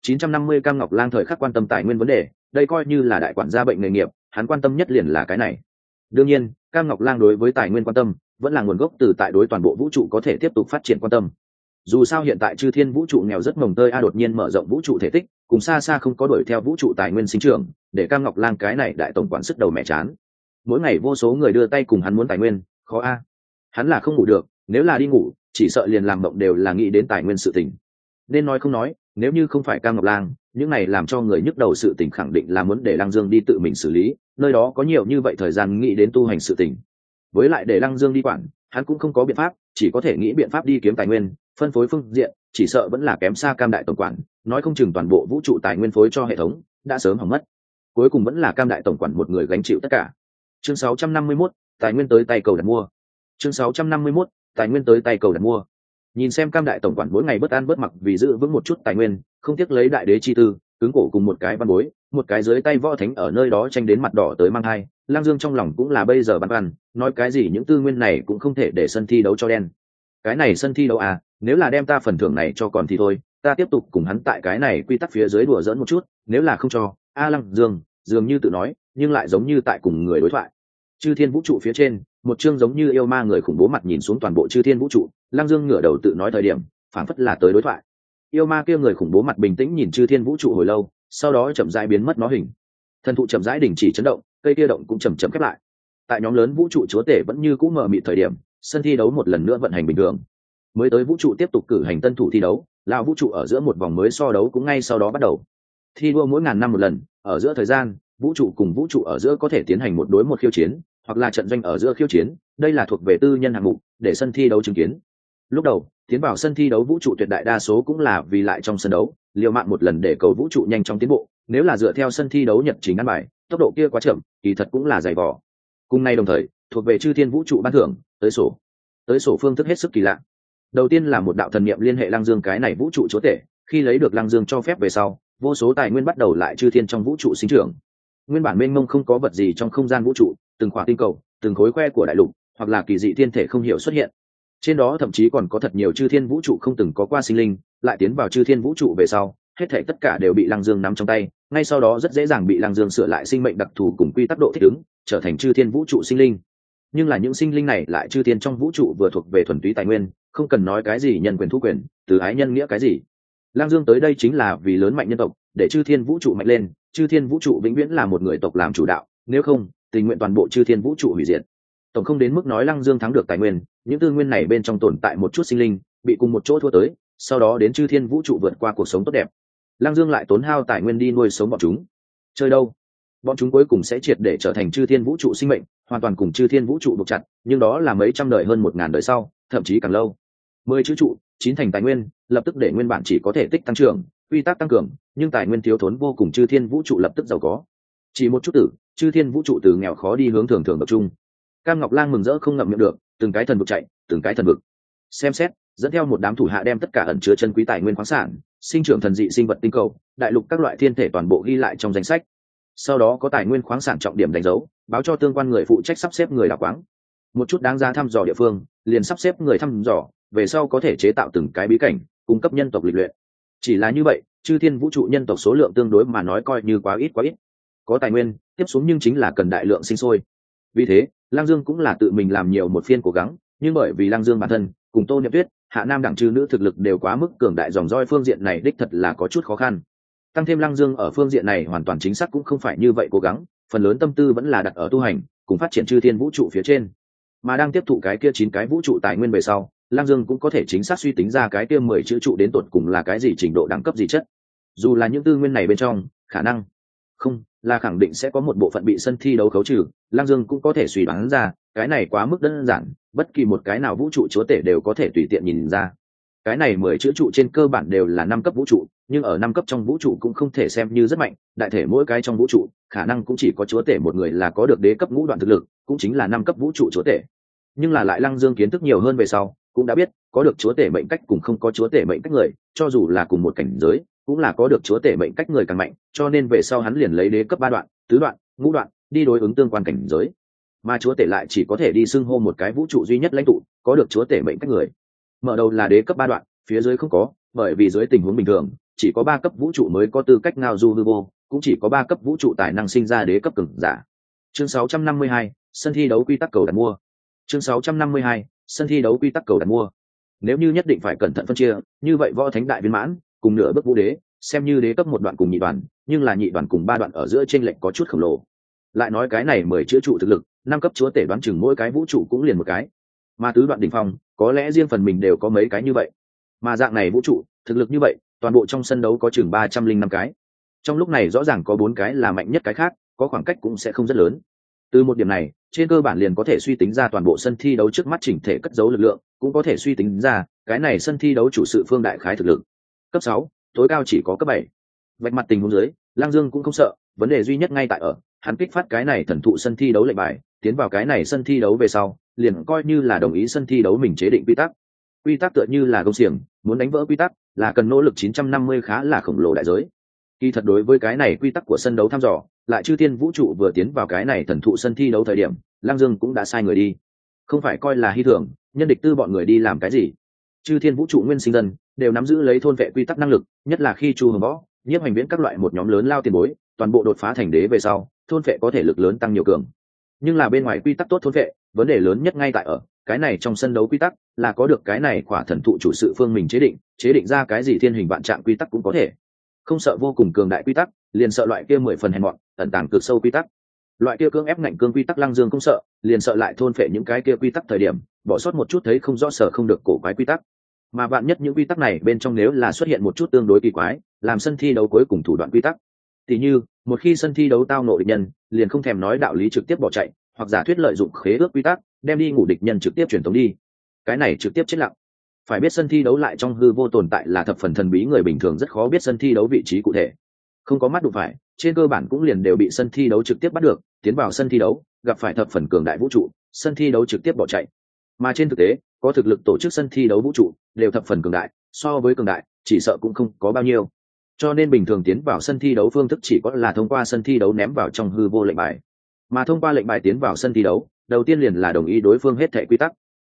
950 Cam Ngọc Lang thời khắc quan tâm tài nguyên vấn đề, đây coi như là đại quản gia bệnh nghề nghiệp, hắn quan tâm nhất liền là cái này. Đương nhiên, Cam Ngọc Lang đối với tài nguyên quan tâm, vẫn là nguồn gốc từ tại đối toàn bộ vũ trụ có thể tiếp tục phát triển quan tâm. Dù sao hiện tại chư thiên vũ trụ nghèo rất mồng tơi đột nhiên mở rộng vũ trụ thể tích, cùng xa xa không có đuổi theo vũ trụ tài nguyên sinh trưởng, để Cam Ngọc Lang cái này đại tổng quản sức đầu mẹ chán. Mỗi ngày vô số người đưa tay cùng hắn muốn tài nguyên, khó a. Hắn là không ngủ được, nếu là đi ngủ, chỉ sợ liền làm mộng đều là nghĩ đến tài nguyên sự tình. Nên nói không nói, nếu như không phải Cam Ngọc Lang, những này làm cho người nhức đầu sự tình khẳng định là muốn để Lăng Dương đi tự mình xử lý, nơi đó có nhiều như vậy thời gian nghĩ đến tu hành sự tình. Với lại để Lăng Dương đi quản, hắn cũng không có biện pháp, chỉ có thể nghĩ biện pháp đi kiếm tài nguyên, phân phối phương diện, chỉ sợ vẫn là kém xa Cam đại tổng quản, nói không chừng toàn bộ vũ trụ tài nguyên phối cho hệ thống đã sớm hỏng mất. Cuối cùng vẫn là Cam đại tổng quản một người gánh chịu tất cả. Chương 651, tài nguyên tới tay cầu đặt mua. Chương 651, tài nguyên tới tay cầu đặt mua. Nhìn xem Cam đại tổng quản mỗi ngày bất ăn bất mặc vì giữ vững một chút tài nguyên, không tiếc lấy đại đế chi tư, cứng cổ cùng một cái văn bối, một cái dưới tay võ thánh ở nơi đó tranh đến mặt đỏ tới mang hai, Lang Dương trong lòng cũng là bây giờ băn khoăn, nói cái gì những tư nguyên này cũng không thể để sân thi đấu cho đen. Cái này sân thi đấu à, nếu là đem ta phần thưởng này cho còn thì thôi, ta tiếp tục cùng hắn tại cái này quy tắc phía dưới đùa giỡn một chút, nếu là không cho, Lăng Dương, dường như tự nói, nhưng lại giống như tại cùng người đối thoại. Chư thiên vũ trụ phía trên, một chương giống như yêu ma người khủng bố mặt nhìn xuống toàn bộ chư thiên vũ trụ, Lăng Dương ngửa đầu tự nói thời điểm, phảng phất là tới đối thoại. Yêu ma kia người khủng bố mặt bình tĩnh nhìn chư thiên vũ trụ hồi lâu, sau đó chậm rãi biến mất nó hình. Thần thụ chậm rãi đình chỉ chấn động, cây kia động cũng chậm chậm khép lại. Tại nhóm lớn vũ trụ chúa tể vẫn như cũ mờ mịt thời điểm, sân thi đấu một lần nữa vận hành bình thường. Mới tới vũ trụ tiếp tục cử hành tân thủ thi đấu, lão vũ trụ ở giữa một vòng mới so đấu cũng ngay sau đó bắt đầu. Thi đua mỗi ngàn năm một lần, ở giữa thời gian, vũ trụ cùng vũ trụ ở giữa có thể tiến hành một đối một khiêu chiến, hoặc là trận doanh ở giữa khiêu chiến, đây là thuộc về tư nhân hạng mục, để sân thi đấu chứng kiến. Lúc đầu, tiến vào sân thi đấu vũ trụ tuyệt đại đa số cũng là vì lại trong sân đấu, liều mạng một lần để cầu vũ trụ nhanh chóng tiến bộ, nếu là dựa theo sân thi đấu nhật trình ăn bài, tốc độ kia quá chậm, kỳ thật cũng là dày vò. Cùng nay đồng thời, thuộc về chư thiên vũ trụ ban thưởng, tới sổ phương thức hết sức kỳ lạ. Đầu tiên là một đạo thần niệm liên hệ Lăng Dương cái này vũ trụ chúa tể, khi lấy được Lăng Dương cho phép về sau, vô số tài nguyên bắt đầu lại chư thiên trong vũ trụ sinh trưởng. Nguyên bản mênh mông không có vật gì trong không gian vũ trụ, từng khỏa tinh cầu, từng khối que của đại lục, hoặc là kỳ dị thiên thể không hiểu xuất hiện. Trên đó thậm chí còn có thật nhiều chư thiên vũ trụ không từng có qua sinh linh, lại tiến vào chư thiên vũ trụ về sau, hết thảy tất cả đều bị Lăng Dương nắm trong tay, ngay sau đó rất dễ dàng bị Lăng Dương sửa lại sinh mệnh đặc thù cùng quy tắc độ thích ứng, trở thành chư thiên vũ trụ sinh linh. Nhưng là những sinh linh này lại chư thiên trong vũ trụ vừa thuộc về thuần túy tài nguyên, không cần nói cái gì nhân quyền thu quyền, từ ái nhân nghĩa cái gì. Lăng Dương tới đây chính là vì lớn mạnh nhân tộc, để chư thiên vũ trụ mạnh lên, chư thiên vũ trụ vĩnh viễn là một người tộc làm chủ đạo, nếu không, tình nguyện toàn bộ chư thiên vũ trụ hủy diệt. Tổng không đến mức nói Lăng Dương thắng được tài nguyên, những tư nguyên này bên trong tồn tại một chút sinh linh, bị cùng một chỗ thua tới, sau đó đến chư thiên vũ trụ vượt qua cuộc sống tốt đẹp. Lăng Dương lại tốn hao tài nguyên đi nuôi sống bọn chúng. Chơi đâu? Bọn chúng cuối cùng sẽ triệt để trở thành chư thiên vũ trụ sinh mệnh, hoàn toàn cùng chư thiên vũ trụ buộc chặt, nhưng đó là mấy trăm đời hơn 1000 đời sau, thậm chí càng lâu. 10 chữ trụ, 9 thành tài nguyên, lập tức để nguyên bản chỉ có thể tích tăng trưởng, quy tắc tăng cường, nhưng tài nguyên thiếu thốn vô cùng chư thiên vũ trụ lập tức giàu có. Chỉ một chút tử, chư thiên vũ trụ từ nghèo khó đi hướng thường thường tập trung. Cam Ngọc Lang mừng rỡ không ngậm miệng được, từng cái thần vực chạy, từng cái thần vực. Xem xét, dẫn theo một đám thủ hạ đem tất cả ẩn chứa chân quý tài nguyên khoáng sản, sinh trưởng thần dị sinh vật tinh cầu, đại lục các loại thiên thể toàn bộ ghi lại trong danh sách. Sau đó có tài nguyên khoáng sản trọng điểm đánh dấu, báo cho tương quan người phụ trách sắp xếp người đào quáng. Một chút đáng giá thăm dò địa phương, liền sắp xếp người thăm dò, về sau có thể chế tạo từng cái bí cảnh, cung cấp nhân tộc lịch luyện. Chỉ là như vậy, chư thiên vũ trụ nhân tộc số lượng tương đối mà nói coi như quá ít quá ít. Có tài nguyên, tiếp xuống nhưng chính là cần đại lượng sinh sôi. Vì thế, Lăng Dương cũng là tự mình làm nhiều một phiên cố gắng, nhưng bởi vì Lăng Dương bản thân cùng Tô Niệm Tuyết, Hạ Nam đẳng chư nữ thực lực đều quá mức cường đại, dòng roi phương diện này đích thật là có chút khó khăn. Tăng thêm Lăng Dương ở phương diện này hoàn toàn chính xác cũng không phải như vậy cố gắng, phần lớn tâm tư vẫn là đặt ở tu hành, cùng phát triển chư thiên vũ trụ phía trên. Mà đang tiếp thụ cái kia 9 cái vũ trụ tài nguyên về sau, Lăng Dương cũng có thể chính xác suy tính ra cái kia 10 chữ trụ đến tột cùng là cái gì trình độ đẳng cấp gì chất. Dù là những tư nguyên này bên trong, khả năng không là khẳng định sẽ có một bộ phận bị sân thi đấu khấu trừ, Lăng Dương cũng có thể suy đoán ra, cái này quá mức đơn giản, bất kỳ một cái nào vũ trụ chúa tể đều có thể tùy tiện nhìn ra. Cái này 10 chữ trụ trên cơ bản đều là 5 cấp vũ trụ, nhưng ở 5 cấp trong vũ trụ cũng không thể xem như rất mạnh, đại thể mỗi cái trong vũ trụ, khả năng cũng chỉ có chúa tể một người là có được đế cấp ngũ đoạn thực lực, cũng chính là 5 cấp vũ trụ chúa tể. Nhưng là lại Lăng Dương kiến thức nhiều hơn về sau, cũng đã biết, có được chúa tể mệnh cách cùng không có chúa tể mệnh cách người, cho dù là cùng một cảnh giới, cũng là có được chúa tể mệnh cách người càng mạnh, cho nên về sau hắn liền lấy đế cấp 3 đoạn, tứ đoạn, ngũ đoạn, đi đối ứng tương quan cảnh giới. Mà chúa tể lại chỉ có thể đi xưng hô một cái vũ trụ duy nhất lãnh tụ, có được chúa tể mệnh cách người. Mở đầu là đế cấp 3 đoạn, phía dưới không có, bởi vì dưới tình huống bình thường, chỉ có 3 cấp vũ trụ mới có tư cách ngao du hư vô, cũng chỉ có 3 cấp vũ trụ tài năng sinh ra đế cấp cường giả. Chương 652, sân thi đấu quy tắc cầu đặt mua. Chương 652, sân thi đấu quy tắc cầu đặt mua. Nếu như nhất định phải cẩn thận phân chia, như vậy võ thánh đại viên mãn cùng nửa bước vũ đế, xem như đế cấp 1 đoạn cùng nhị đoạn, nhưng là nhị đoạn cùng 3 đoạn ở giữa chênh lệch có chút khổng lồ. Lại nói cái này 10 chữa trụ thực lực, 5 cấp chúa tể đoán chừng mỗi cái vũ trụ cũng liền một cái. Mà tứ đoạn đỉnh phong, có lẽ riêng phần mình đều có mấy cái như vậy. Mà dạng này vũ trụ, thực lực như vậy, toàn bộ trong sân đấu có chừng 305 cái. Trong lúc này rõ ràng có 4 cái là mạnh nhất cái khác, có khoảng cách cũng sẽ không rất lớn. Từ một điểm này, trên cơ bản liền có thể suy tính ra toàn bộ sân thi đấu trước mắt chỉnh thể cất giấu lực lượng, cũng có thể suy tính ra, cái này sân thi đấu chủ sự phương đại khái thực lực. Cấp 6, tối cao chỉ có cấp 7. Vạch mặt tình huống dưới, Lăng Dương cũng không sợ, vấn đề duy nhất ngay tại ở, hắn kích phát cái này thần thụ sân thi đấu lệnh bài, tiến vào cái này sân thi đấu về sau, liền coi như là đồng ý sân thi đấu mình chế định quy tắc. Quy tắc tựa như là gông xiềng, muốn đánh vỡ quy tắc là cần nỗ lực 950 khá là khổng lồ đại giới. Kỳ thật đối với cái này quy tắc của sân đấu thăm dò, lại chư thiên vũ trụ vừa tiến vào cái này thần thụ sân thi đấu thời điểm, Lăng Dương cũng đã sai người đi. Không phải coi là hy thường, nhân địch tư bọn người đi làm cái gì? Chư thiên vũ trụ nguyên sinh dân đều nắm giữ lấy thôn vệ quy tắc năng lực, nhất là khi Chu Hồng Võ, Nhiếp Hành Viễn các loại một nhóm lớn lao tiền bối, toàn bộ đột phá thành đế về sau, thôn vệ có thể lực lớn tăng nhiều cường. Nhưng là bên ngoài quy tắc tốt thôn vệ, vấn đề lớn nhất ngay tại ở cái này trong sân đấu quy tắc là có được cái này quả thần thụ chủ sự phương mình chế định ra cái gì thiên hình vạn trạng quy tắc cũng có thể. Không sợ vô cùng cường đại quy tắc, liền sợ loại kia 10 phần hèn mọn, ẩn tàng cực sâu quy tắc. Loại kia cương ép ngạnh cương quy tắc Lăng Dương không sợ, liền sợ lại thôn phệ những cái kia quy tắc thời điểm, bỏ sót một chút thấy không rõ sở không được cổ quái quy tắc. Mà bạn nhất những quy tắc này bên trong nếu là xuất hiện một chút tương đối kỳ quái, làm sân thi đấu cuối cùng thủ đoạn quy tắc. Tỷ như, một khi sân thi đấu tao ngộ địch nhân, liền không thèm nói đạo lý trực tiếp bỏ chạy, hoặc giả thuyết lợi dụng khế ước quy tắc, đem đi ngủ địch nhân trực tiếp truyền tống đi. Cái này trực tiếp chết lặng. Phải biết sân thi đấu lại trong hư vô tồn tại là thập phần thần bí, người bình thường rất khó biết sân thi đấu vị trí cụ thể. Không có mắt đụng phải, trên cơ bản cũng liền đều bị sân thi đấu trực tiếp bắt được, tiến vào sân thi đấu, gặp phải thập phần cường đại vũ trụ, sân thi đấu trực tiếp bỏ chạy. Mà trên thực tế, có thực lực tổ chức sân thi đấu vũ trụ, đều thập phần cường đại, so với cường đại, chỉ sợ cũng không có bao nhiêu. Cho nên bình thường tiến vào sân thi đấu phương thức chỉ có là thông qua sân thi đấu ném vào trong hư vô lệnh bài. Mà thông qua lệnh bài tiến vào sân thi đấu, đầu tiên liền là đồng ý đối phương hết thảy quy tắc.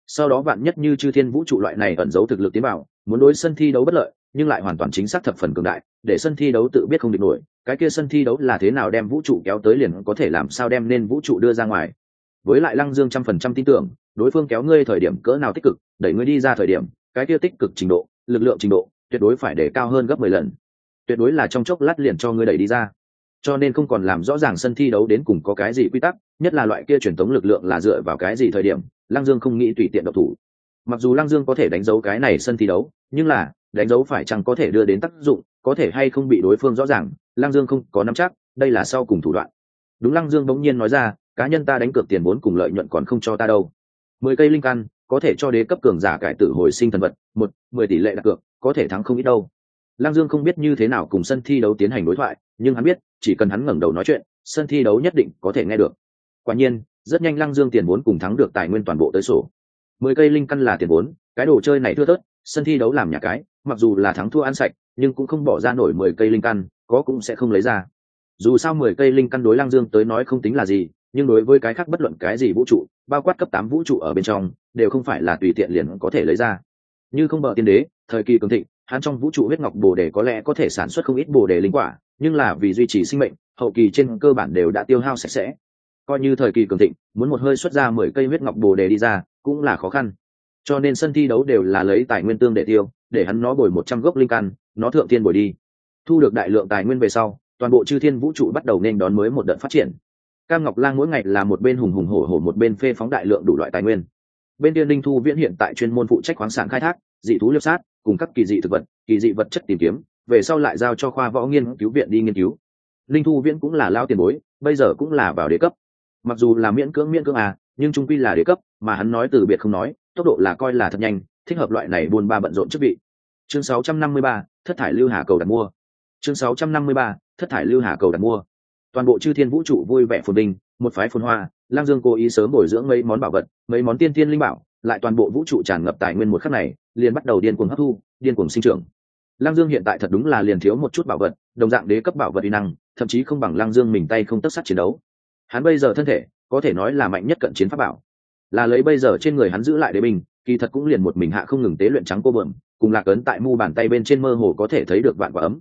sau đó vạn nhất như chư thiên vũ trụ loại này ẩn giấu thực lực tiến vào, muốn đối sân thi đấu bất lợi nhưng lại hoàn toàn chính xác thập phần cường đại, để sân thi đấu tự biết không địch nổi, cái kia sân thi đấu là thế nào đem vũ trụ kéo tới liền có thể làm sao đem nên vũ trụ đưa ra ngoài. Với lại Lăng Dương 100% tin tưởng đối phương kéo ngươi thời điểm cỡ nào tích cực, đẩy ngươi đi ra thời điểm cái kia tích cực trình độ, lực lượng trình độ tuyệt đối phải để cao hơn gấp 10 lần, tuyệt đối là trong chốc lát liền cho ngươi đẩy đi ra. Cho nên không còn làm rõ ràng sân thi đấu đến cùng có cái gì quy tắc, nhất là loại kia truyền thống lực lượng là dựa vào cái gì thời điểm, Lăng Dương không nghĩ tùy tiện độc thủ. Mặc dù Lăng Dương có thể đánh dấu cái này sân thi đấu, nhưng là đánh dấu phải chăng có thể đưa đến tác dụng, có thể hay không bị đối phương rõ ràng, Lăng Dương không có nắm chắc, đây là sau cùng thủ đoạn. Đúng, Lăng Dương bỗng nhiên nói ra, cá nhân ta đánh cược tiền vốn cùng lợi nhuận còn không cho ta đâu. 10 cây linh căn có thể cho đế cấp cường giả cải tử hồi sinh thần vật, 10 tỷ lệ đặt cược, có thể thắng không ít đâu. Lăng Dương không biết như thế nào cùng sân thi đấu tiến hành đối thoại, nhưng hắn biết, chỉ cần hắn ngẩng đầu nói chuyện, sân thi đấu nhất định có thể nghe được. Quả nhiên, rất nhanh Lăng Dương tiền vốn cùng thắng được tài nguyên toàn bộ tới sổ. 10 cây linh căn là tiền vốn, cái đồ chơi này thưa thớt, sân thi đấu làm nhà cái, mặc dù là thắng thua ăn sạch, nhưng cũng không bỏ ra nổi 10 cây linh căn, có cũng sẽ không lấy ra. Dù sao 10 cây linh căn đối Lăng Dương tới nói không tính là gì, nhưng đối với cái khác bất luận cái gì vũ trụ, bao quát cấp 8 vũ trụ ở bên trong, đều không phải là tùy tiện liền có thể lấy ra. Như không bờ tiên đế, thời kỳ cường thịnh, hắn trong vũ trụ huyết ngọc bồ đề có lẽ có thể sản xuất không ít bồ đề linh quả, nhưng là vì duy trì sinh mệnh, hậu kỳ trên cơ bản đều đã tiêu hao sạch sẽ. Coi như thời kỳ cường thịnh, muốn một hơi xuất ra 10 cây huyết ngọc bồ đề đi ra, cũng là khó khăn. Cho nên sân thi đấu đều là lấy tài nguyên tương để tiêu, để hắn nó bồi 100 gốc linh căn, nó thượng thiên bồi đi. Thu được đại lượng tài nguyên về sau, toàn bộ chư thiên vũ trụ bắt đầu nên đón mới một đợt phát triển. Cam Ngọc Lang mỗi ngày là một bên hùng hùng hổ hổ một bên phê phóng đại lượng đủ loại tài nguyên. Bên Tiên Linh Thu Viễn hiện tại chuyên môn phụ trách khoáng sản khai thác, dị thú liệp sát, cùng các kỳ dị thực vật, kỳ dị vật chất tìm kiếm, về sau lại giao cho khoa võ nghiên cứu viện đi nghiên cứu. Linh Thu Viễn cũng là lao tiền bối, bây giờ cũng là vào đế cấp. Mặc dù là miễn cưỡng nhưng trung quy là đế cấp, mà hắn nói từ biệt không nói, tốc độ là coi là thật nhanh, thích hợp loại này buôn ba bận rộn chức vị. Chương 653, thất thải lưu hà cầu đặt mua. Chương 653, thất thải lưu hà cầu đặt mua. Toàn bộ chư thiên vũ trụ vui vẻ phồn vinh, một phái phồn hoa. Lăng Dương cố ý sớm bồi dưỡng mấy món bảo vật, mấy món tiên tiên linh bảo, lại toàn bộ vũ trụ tràn ngập tài nguyên một khắc này, liền bắt đầu điên cuồng hấp thu, điên cuồng sinh trưởng. Lăng Dương hiện tại thật đúng là liền thiếu một chút bảo vật, đồng dạng đế cấp bảo vật uy năng, thậm chí không bằng Lăng Dương mình tay không tất sát chiến đấu. Hắn bây giờ thân thể, có thể nói là mạnh nhất cận chiến pháp bảo. Là lấy bây giờ trên người hắn giữ lại đế binh, kỳ thật cũng liền một mình hạ không ngừng tế luyện trắng cô bờm, cùng lạc ấn tại mu bàn tay bên trên mơ hồ có thể thấy được vạn quả ấm.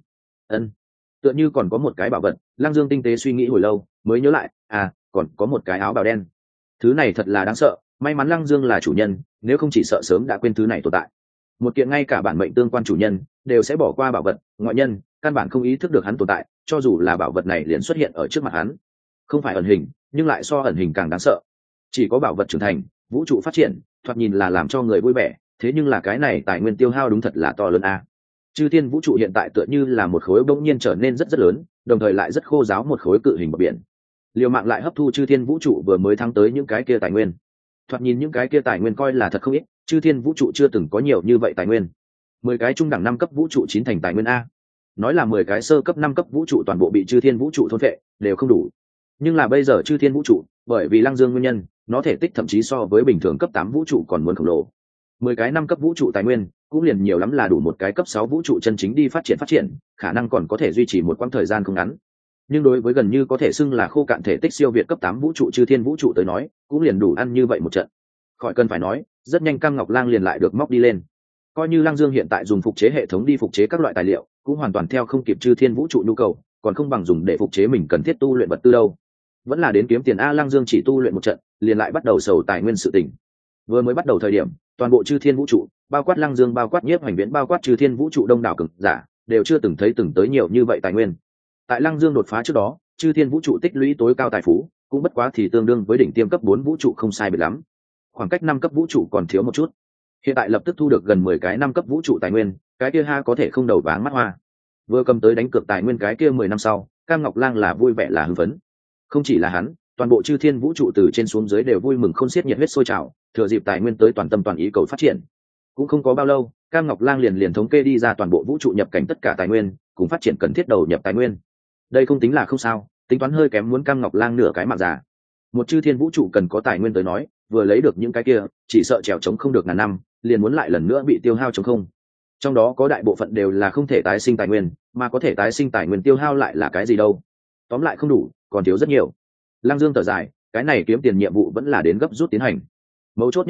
Tựa như còn có một cái bảo vật, Lăng Dương tinh tế suy nghĩ hồi lâu, mới nhớ lại, còn có một cái áo bào đen. Thứ này thật là đáng sợ, may mắn Lăng Dương là chủ nhân, nếu không chỉ sợ sớm đã quên thứ này tồn tại. Một kiện ngay cả bản mệnh tương quan chủ nhân đều sẽ bỏ qua bảo vật, ngoại nhân căn bản không ý thức được hắn tồn tại, cho dù là bảo vật này liền xuất hiện ở trước mặt hắn, không phải ẩn hình, nhưng lại so ẩn hình càng đáng sợ. Chỉ có bảo vật trưởng thành, vũ trụ phát triển, thoạt nhìn là làm cho người vui vẻ, thế nhưng là cái này tài nguyên tiêu hao đúng thật là to lớn a. Chư thiên vũ trụ hiện tại tựa như là một khối bỗng nhiên trở nên rất rất lớn, đồng thời lại rất khô ráo một khối cự hình bờ biển. Liều mạng lại hấp thu chư thiên vũ trụ vừa mới thắng tới những cái kia tài nguyên. Thoạt nhìn những cái kia tài nguyên coi là thật không ít, chư thiên vũ trụ chưa từng có nhiều như vậy tài nguyên. 10 cái trung đẳng 5 cấp vũ trụ chín thành tài nguyên a. Nói là 10 cái sơ cấp 5 cấp vũ trụ toàn bộ bị chư thiên vũ trụ thôn phệ, đều không đủ. Nhưng là bây giờ chư thiên vũ trụ, bởi vì Lăng Dương nguyên nhân, nó thể tích thậm chí so với bình thường cấp 8 vũ trụ còn muốn khổng lồ. 10 cái 5 cấp vũ trụ tài nguyên, cũng liền nhiều lắm là đủ một cái cấp 6 vũ trụ chân chính đi phát triển, khả năng còn có thể duy trì một quãng thời gian không ngắn. Nhưng đối với gần như có thể xưng là khô cạn thể tích siêu việt cấp 8 vũ trụ chư thiên vũ trụ tới nói, cũng liền đủ ăn như vậy một trận. Khỏi cần phải nói, rất nhanh Cam Ngọc Lang liền lại được móc đi lên. Coi như Lăng Dương hiện tại dùng phục chế hệ thống đi phục chế các loại tài liệu, cũng hoàn toàn theo không kịp chư thiên vũ trụ nhu cầu, còn không bằng dùng để phục chế mình cần thiết tu luyện vật tư đâu. Vẫn là đến kiếm tiền a. Lăng Dương chỉ tu luyện một trận, liền lại bắt đầu sầu tài nguyên sự tình. Vừa mới bắt đầu thời điểm, toàn bộ chư thiên vũ trụ, bao quát Lăng Dương, bao quát Nhiếp Hoành Viễn, bao quát chư thiên vũ trụ đông đảo cường giả, đều chưa từng thấy từng tới nhiều như vậy tài nguyên. Tại Lăng Dương đột phá trước đó, chư thiên vũ trụ tích lũy tối cao tài phú, cũng bất quá thì tương đương với đỉnh tiêm cấp 4 vũ trụ không sai biệt lắm. Khoảng cách 5 cấp vũ trụ còn thiếu một chút. Hiện tại lập tức thu được gần 10 cái 5 cấp vũ trụ tài nguyên, cái kia ha có thể không đầu váng mắt hoa. Vừa cầm tới đánh cược tài nguyên cái kia 10 năm sau, Cam Ngọc Lang là vui vẻ là hưng phấn. Không chỉ là hắn, toàn bộ chư thiên vũ trụ từ trên xuống dưới đều vui mừng không xiết, nhiệt huyết sôi trào, thừa dịp tài nguyên tới toàn tâm toàn ý cầu phát triển. Cũng không có bao lâu, Cam Ngọc Lang liền thống kê đi ra toàn bộ vũ trụ nhập cảnh tất cả tài nguyên, cùng phát triển cần thiết đầu nhập tài nguyên. Đây không tính là không sao, tính toán hơi kém muốn Cam Ngọc Lang nửa cái mạng già. Một chư thiên vũ trụ cần có tài nguyên tới nói, vừa lấy được những cái kia, chỉ sợ trèo chống không được ngàn năm, liền muốn lại lần nữa bị tiêu hao chống không. Trong đó có đại bộ phận đều là không thể tái sinh tài nguyên, mà có thể tái sinh tài nguyên tiêu hao lại là cái gì đâu? Tóm lại không đủ, còn thiếu rất nhiều. Lăng Dương thở dài, cái này kiếm tiền nhiệm vụ vẫn là đến gấp rút tiến hành. Mấu chốt nhất là,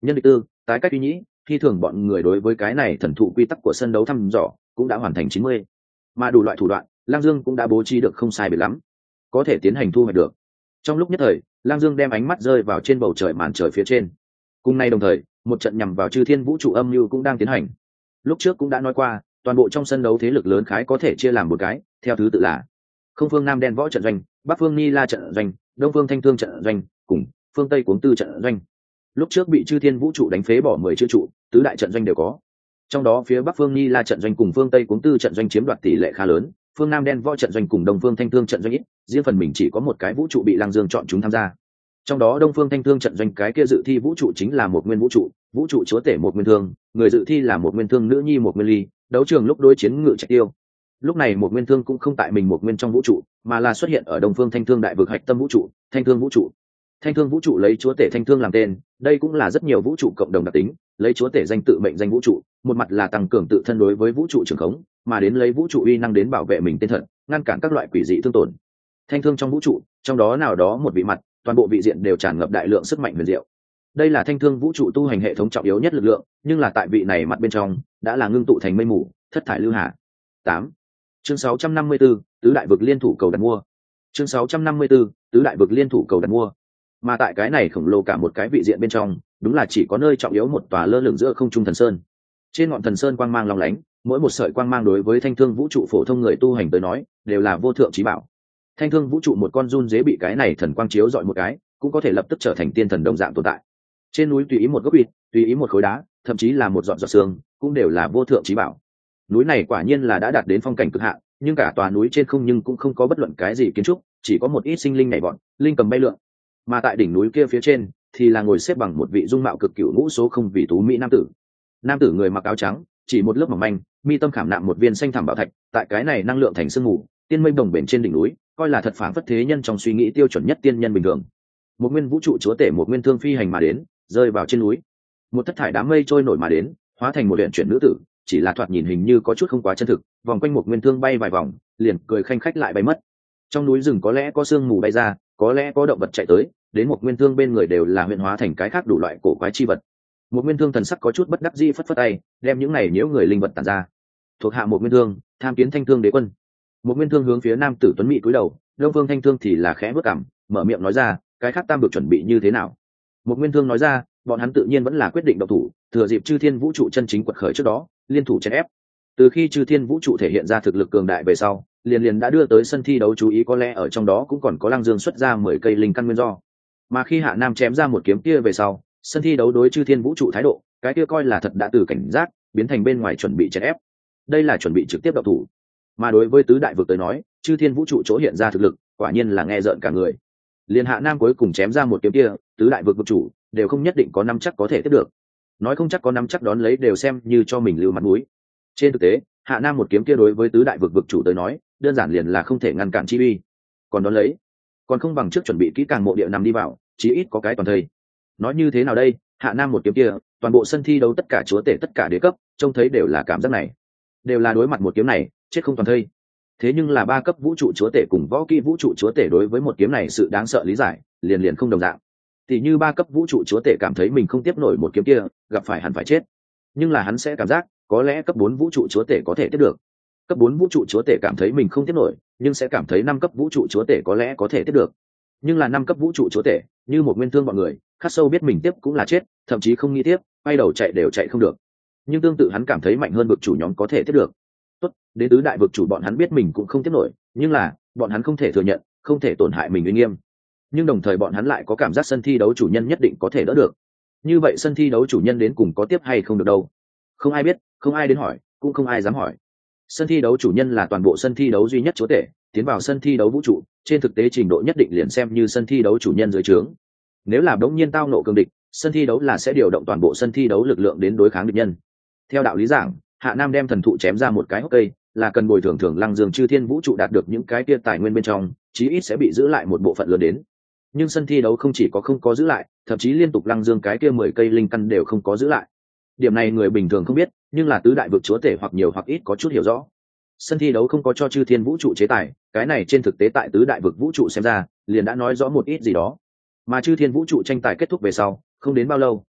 nhân địch tư, tái cách uy nhĩ, khi thường bọn người đối với cái này thần thụ quy tắc của sân đấu thăm dò cũng đã hoàn thành 90, mà đủ loại thủ đoạn Lang Dương cũng đã bố trí được không sai biệt lắm, có thể tiến hành thu hoạch được. Trong lúc nhất thời, Lang Dương đem ánh mắt rơi vào trên bầu trời màn trời phía trên. Cùng nay đồng thời, một trận nhằm vào chư thiên vũ trụ âm mưu cũng đang tiến hành. Lúc trước cũng đã nói qua, toàn bộ trong sân đấu thế lực lớn khái có thể chia làm một cái, theo thứ tự là không phương Nam Đen Võ trận doanh, Bắc phương Ni La trận doanh, Đông phương Thanh Thương trận doanh, cùng phương Tây Cuống Tư trận doanh. Lúc trước bị chư thiên vũ trụ đánh phế bỏ 10 chữ trụ, tứ đại trận doanh đều có. Trong đó phía Bắc phương Ni La trận doanh cùng phương Tây Cuống Tư trận doanh chiếm đoạt tỷ lệ khá lớn, phương Nam Đen Võ trận doanh cùng Đông phương Thanh Thương trận doanh ít, riêng phần mình chỉ có một cái vũ trụ bị Lăng Dương chọn chúng tham gia. Trong đó Đông phương Thanh Thương trận doanh cái kia dự thi vũ trụ chính là một nguyên vũ trụ chúa tể một nguyên thương, người dự thi là một nguyên thương nữ nhi một nguyên ly, đấu trường lúc đối chiến ngự trạch tiêu. Lúc này một nguyên thương cũng không tại mình một nguyên trong vũ trụ, mà là xuất hiện ở Đông phương Thanh Thương đại vực hạch tâm vũ trụ, Thanh Thương vũ trụ. Thanh Thương vũ trụ lấy chúa tể Thanh Thương làm tên, đây cũng là rất nhiều vũ trụ cộng đồng đặc tính, lấy chúa tể danh tự mệnh danh vũ trụ, một mặt là tăng cường tự thân đối với vũ trụ trường khống, mà đến lấy vũ trụ uy năng đến bảo vệ mình tên thật, ngăn cản các loại quỷ dị thương tổn. Thanh Thương trong vũ trụ, trong đó nào đó một vị mặt, toàn bộ vị diện đều tràn ngập đại lượng sức mạnh huyền diệu. Đây là Thanh Thương vũ trụ tu hành hệ thống trọng yếu nhất lực lượng, nhưng là tại vị này mặt bên trong đã là ngưng tụ thành mây mù, thất thải lưu hà. 8. Chương 654, tứ đại vực liên thủ cầu đặt mua. Chương 654, tứ đại vực liên thủ cầu đặt mua. Mà tại cái này khổng lồ cả một cái vị diện bên trong, đúng là chỉ có nơi trọng yếu một tòa lơ lửng giữa không trung thần sơn. Trên ngọn thần sơn quang mang long lánh, mỗi một sợi quang mang đối với Thanh Thương vũ trụ phổ thông người tu hành tới nói, đều là vô thượng chí bảo. Thanh Thương vũ trụ một con run dế bị cái này thần quang chiếu dọi một cái, cũng có thể lập tức trở thành tiên thần đồng dạng tồn tại. Trên núi tùy ý một gốc vịt, tùy ý một khối đá, thậm chí là một giọt giọt sương, cũng đều là vô thượng chí bảo. Núi này quả nhiên là đã đạt đến phong cảnh cực hạn, nhưng cả tòa núi trên không nhưng cũng không có bất luận cái gì kiến trúc, chỉ có một ít sinh linh nhảy vọt, linh cầm bay lượn. Mà tại đỉnh núi kia phía trên thì là ngồi xếp bằng một vị dung mạo cực cửu ngũ số không vị tú mỹ nam tử. Nam tử người mặc áo trắng, chỉ một lớp mỏng manh, mi tâm khảm nạm một viên xanh thẳm bảo thạch, tại cái này năng lượng thành sương mù, tiên mây đồng bền trên đỉnh núi, coi là thật phảng phất thế nhân trong suy nghĩ tiêu chuẩn nhất tiên nhân bình thường. Một nguyên vũ trụ chúa tể một nguyên thương phi hành mà đến, rơi vào trên núi. Một thất thải đám mây trôi nổi mà đến, hóa thành một luyện chuyển nữ tử, chỉ là thoạt nhìn hình như có chút không quá chân thực, vòng quanh một nguyên thương bay vài vòng, liền cười khanh khách lại bay mất. Trong núi rừng có lẽ có sương mù bay ra, có lẽ có động vật chạy tới, đến một nguyên thương bên người đều là huyện hóa thành cái khác đủ loại cổ quái chi vật. Một nguyên thương thần sắc có chút bất đắc dĩ phất phất tay, đem những này nhiễu người linh vật tản ra. Thuộc hạ một nguyên thương, tham kiến Thanh Thương đế quân. Một nguyên thương hướng phía nam tử tuấn mỹ cúi đầu, Đông Vương Thanh Thương thì là khẽ bước cằm, mở miệng nói ra, cái khác tam được chuẩn bị như thế nào? Một nguyên thương nói ra, bọn hắn tự nhiên vẫn là quyết định động thủ, thừa dịp chư thiên vũ trụ chân chính quật khởi trước đó, liên thủ chèn ép. Từ khi chư thiên vũ trụ thể hiện ra thực lực cường đại về sau, liền đã đưa tới sân thi đấu chú ý, có lẽ ở trong đó cũng còn có Lăng Dương xuất ra 10 cây linh căn nguyên do. Mà khi Hạ Nam chém ra một kiếm kia về sau, sân thi đấu đối chư thiên vũ trụ thái độ, cái kia coi là thật đã từ cảnh giác biến thành bên ngoài chuẩn bị chèn ép. Đây là chuẩn bị trực tiếp động thủ. Mà đối với tứ đại vực tới nói, chư thiên vũ trụ chỗ hiện ra thực lực, quả nhiên là nghe rợn cả người. Liên Hạ Nam cuối cùng chém ra một kiếm kia, tứ đại vực vực chủ đều không nhất định có nắm chắc có thể tiếp được. Nói không chắc có nắm chắc đón lấy đều xem như cho mình lưu mặt mũi. Trên thực tế, Hạ Nam một kiếm kia đối với tứ đại vực vực chủ tới nói, đơn giản liền là không thể ngăn cản chi uy. Còn đón lấy, còn không bằng trước chuẩn bị kỹ càng mộ địa nằm đi vào, chí ít có cái toàn thây. Nói như thế nào đây, Hạ Nam một kiếm kia, toàn bộ sân thi đấu tất cả chúa tể tất cả đế cấp, trông thấy đều là cảm giác này, đều là đối mặt một kiếm này, chết không toàn thây. Thế nhưng là ba cấp vũ trụ chúa tể cùng võ kỹ vũ trụ chúa tể đối với một kiếm này sự đáng sợ lý giải, liền không đồng dạng. Thì như ba cấp vũ trụ chúa tể cảm thấy mình không tiếp nổi một kiếm kia, gặp phải hẳn phải chết. Nhưng là hắn sẽ cảm giác, có lẽ cấp 4 vũ trụ chúa tể có thể tiếp được. Cấp 4 vũ trụ chúa tể cảm thấy mình không tiếp nổi, nhưng sẽ cảm thấy 5 cấp vũ trụ chúa tể có lẽ có thể tiếp được. Nhưng là 5 cấp vũ trụ chúa tể, như một nguyên thương bọn người, khắc sâu biết mình tiếp cũng là chết, thậm chí không nghĩ tiếp, quay đầu chạy đều chạy không được. Nhưng tương tự hắn cảm thấy mạnh hơn vực chủ nhóm có thể tiếp được. Tốt, đến tứ đại vực chủ bọn hắn biết mình cũng không tiếp nổi, nhưng là bọn hắn không thể thừa nhận, không thể tổn hại mình uy nghiêm. Nhưng đồng thời bọn hắn lại có cảm giác sân thi đấu chủ nhân nhất định có thể đỡ được. Như vậy sân thi đấu chủ nhân đến cùng có tiếp hay không được đâu? Không ai biết, không ai đến hỏi, cũng không ai dám hỏi. Sân thi đấu chủ nhân là toàn bộ sân thi đấu duy nhất chúa tể, tiến vào sân thi đấu vũ trụ, trên thực tế trình độ nhất định liền xem như sân thi đấu chủ nhân dưới trướng. Nếu là đống nhiên tao nộ cường địch, sân thi đấu là sẽ điều động toàn bộ sân thi đấu lực lượng đến đối kháng địch nhân. Theo đạo lý giảng, Hạ Nam đem thần thụ chém ra một cái hốc cây, là cần bồi thường thường Lăng Dương chư thiên vũ trụ đạt được những cái kia tài nguyên bên trong, chí ít sẽ bị giữ lại một bộ phận lớn đến. Nhưng sân thi đấu không chỉ có không có giữ lại, thậm chí liên tục Lăng Dương cái kia 10 cây linh căn đều không có giữ lại. Điểm này người bình thường không biết, nhưng là tứ đại vực chúa tể hoặc nhiều hoặc ít có chút hiểu rõ. Sân thi đấu không có cho chư thiên vũ trụ chế tài, cái này trên thực tế tại tứ đại vực vũ trụ xem ra, liền đã nói rõ một ít gì đó. Mà chư thiên vũ trụ tranh tài kết thúc về sau, không đến bao lâu,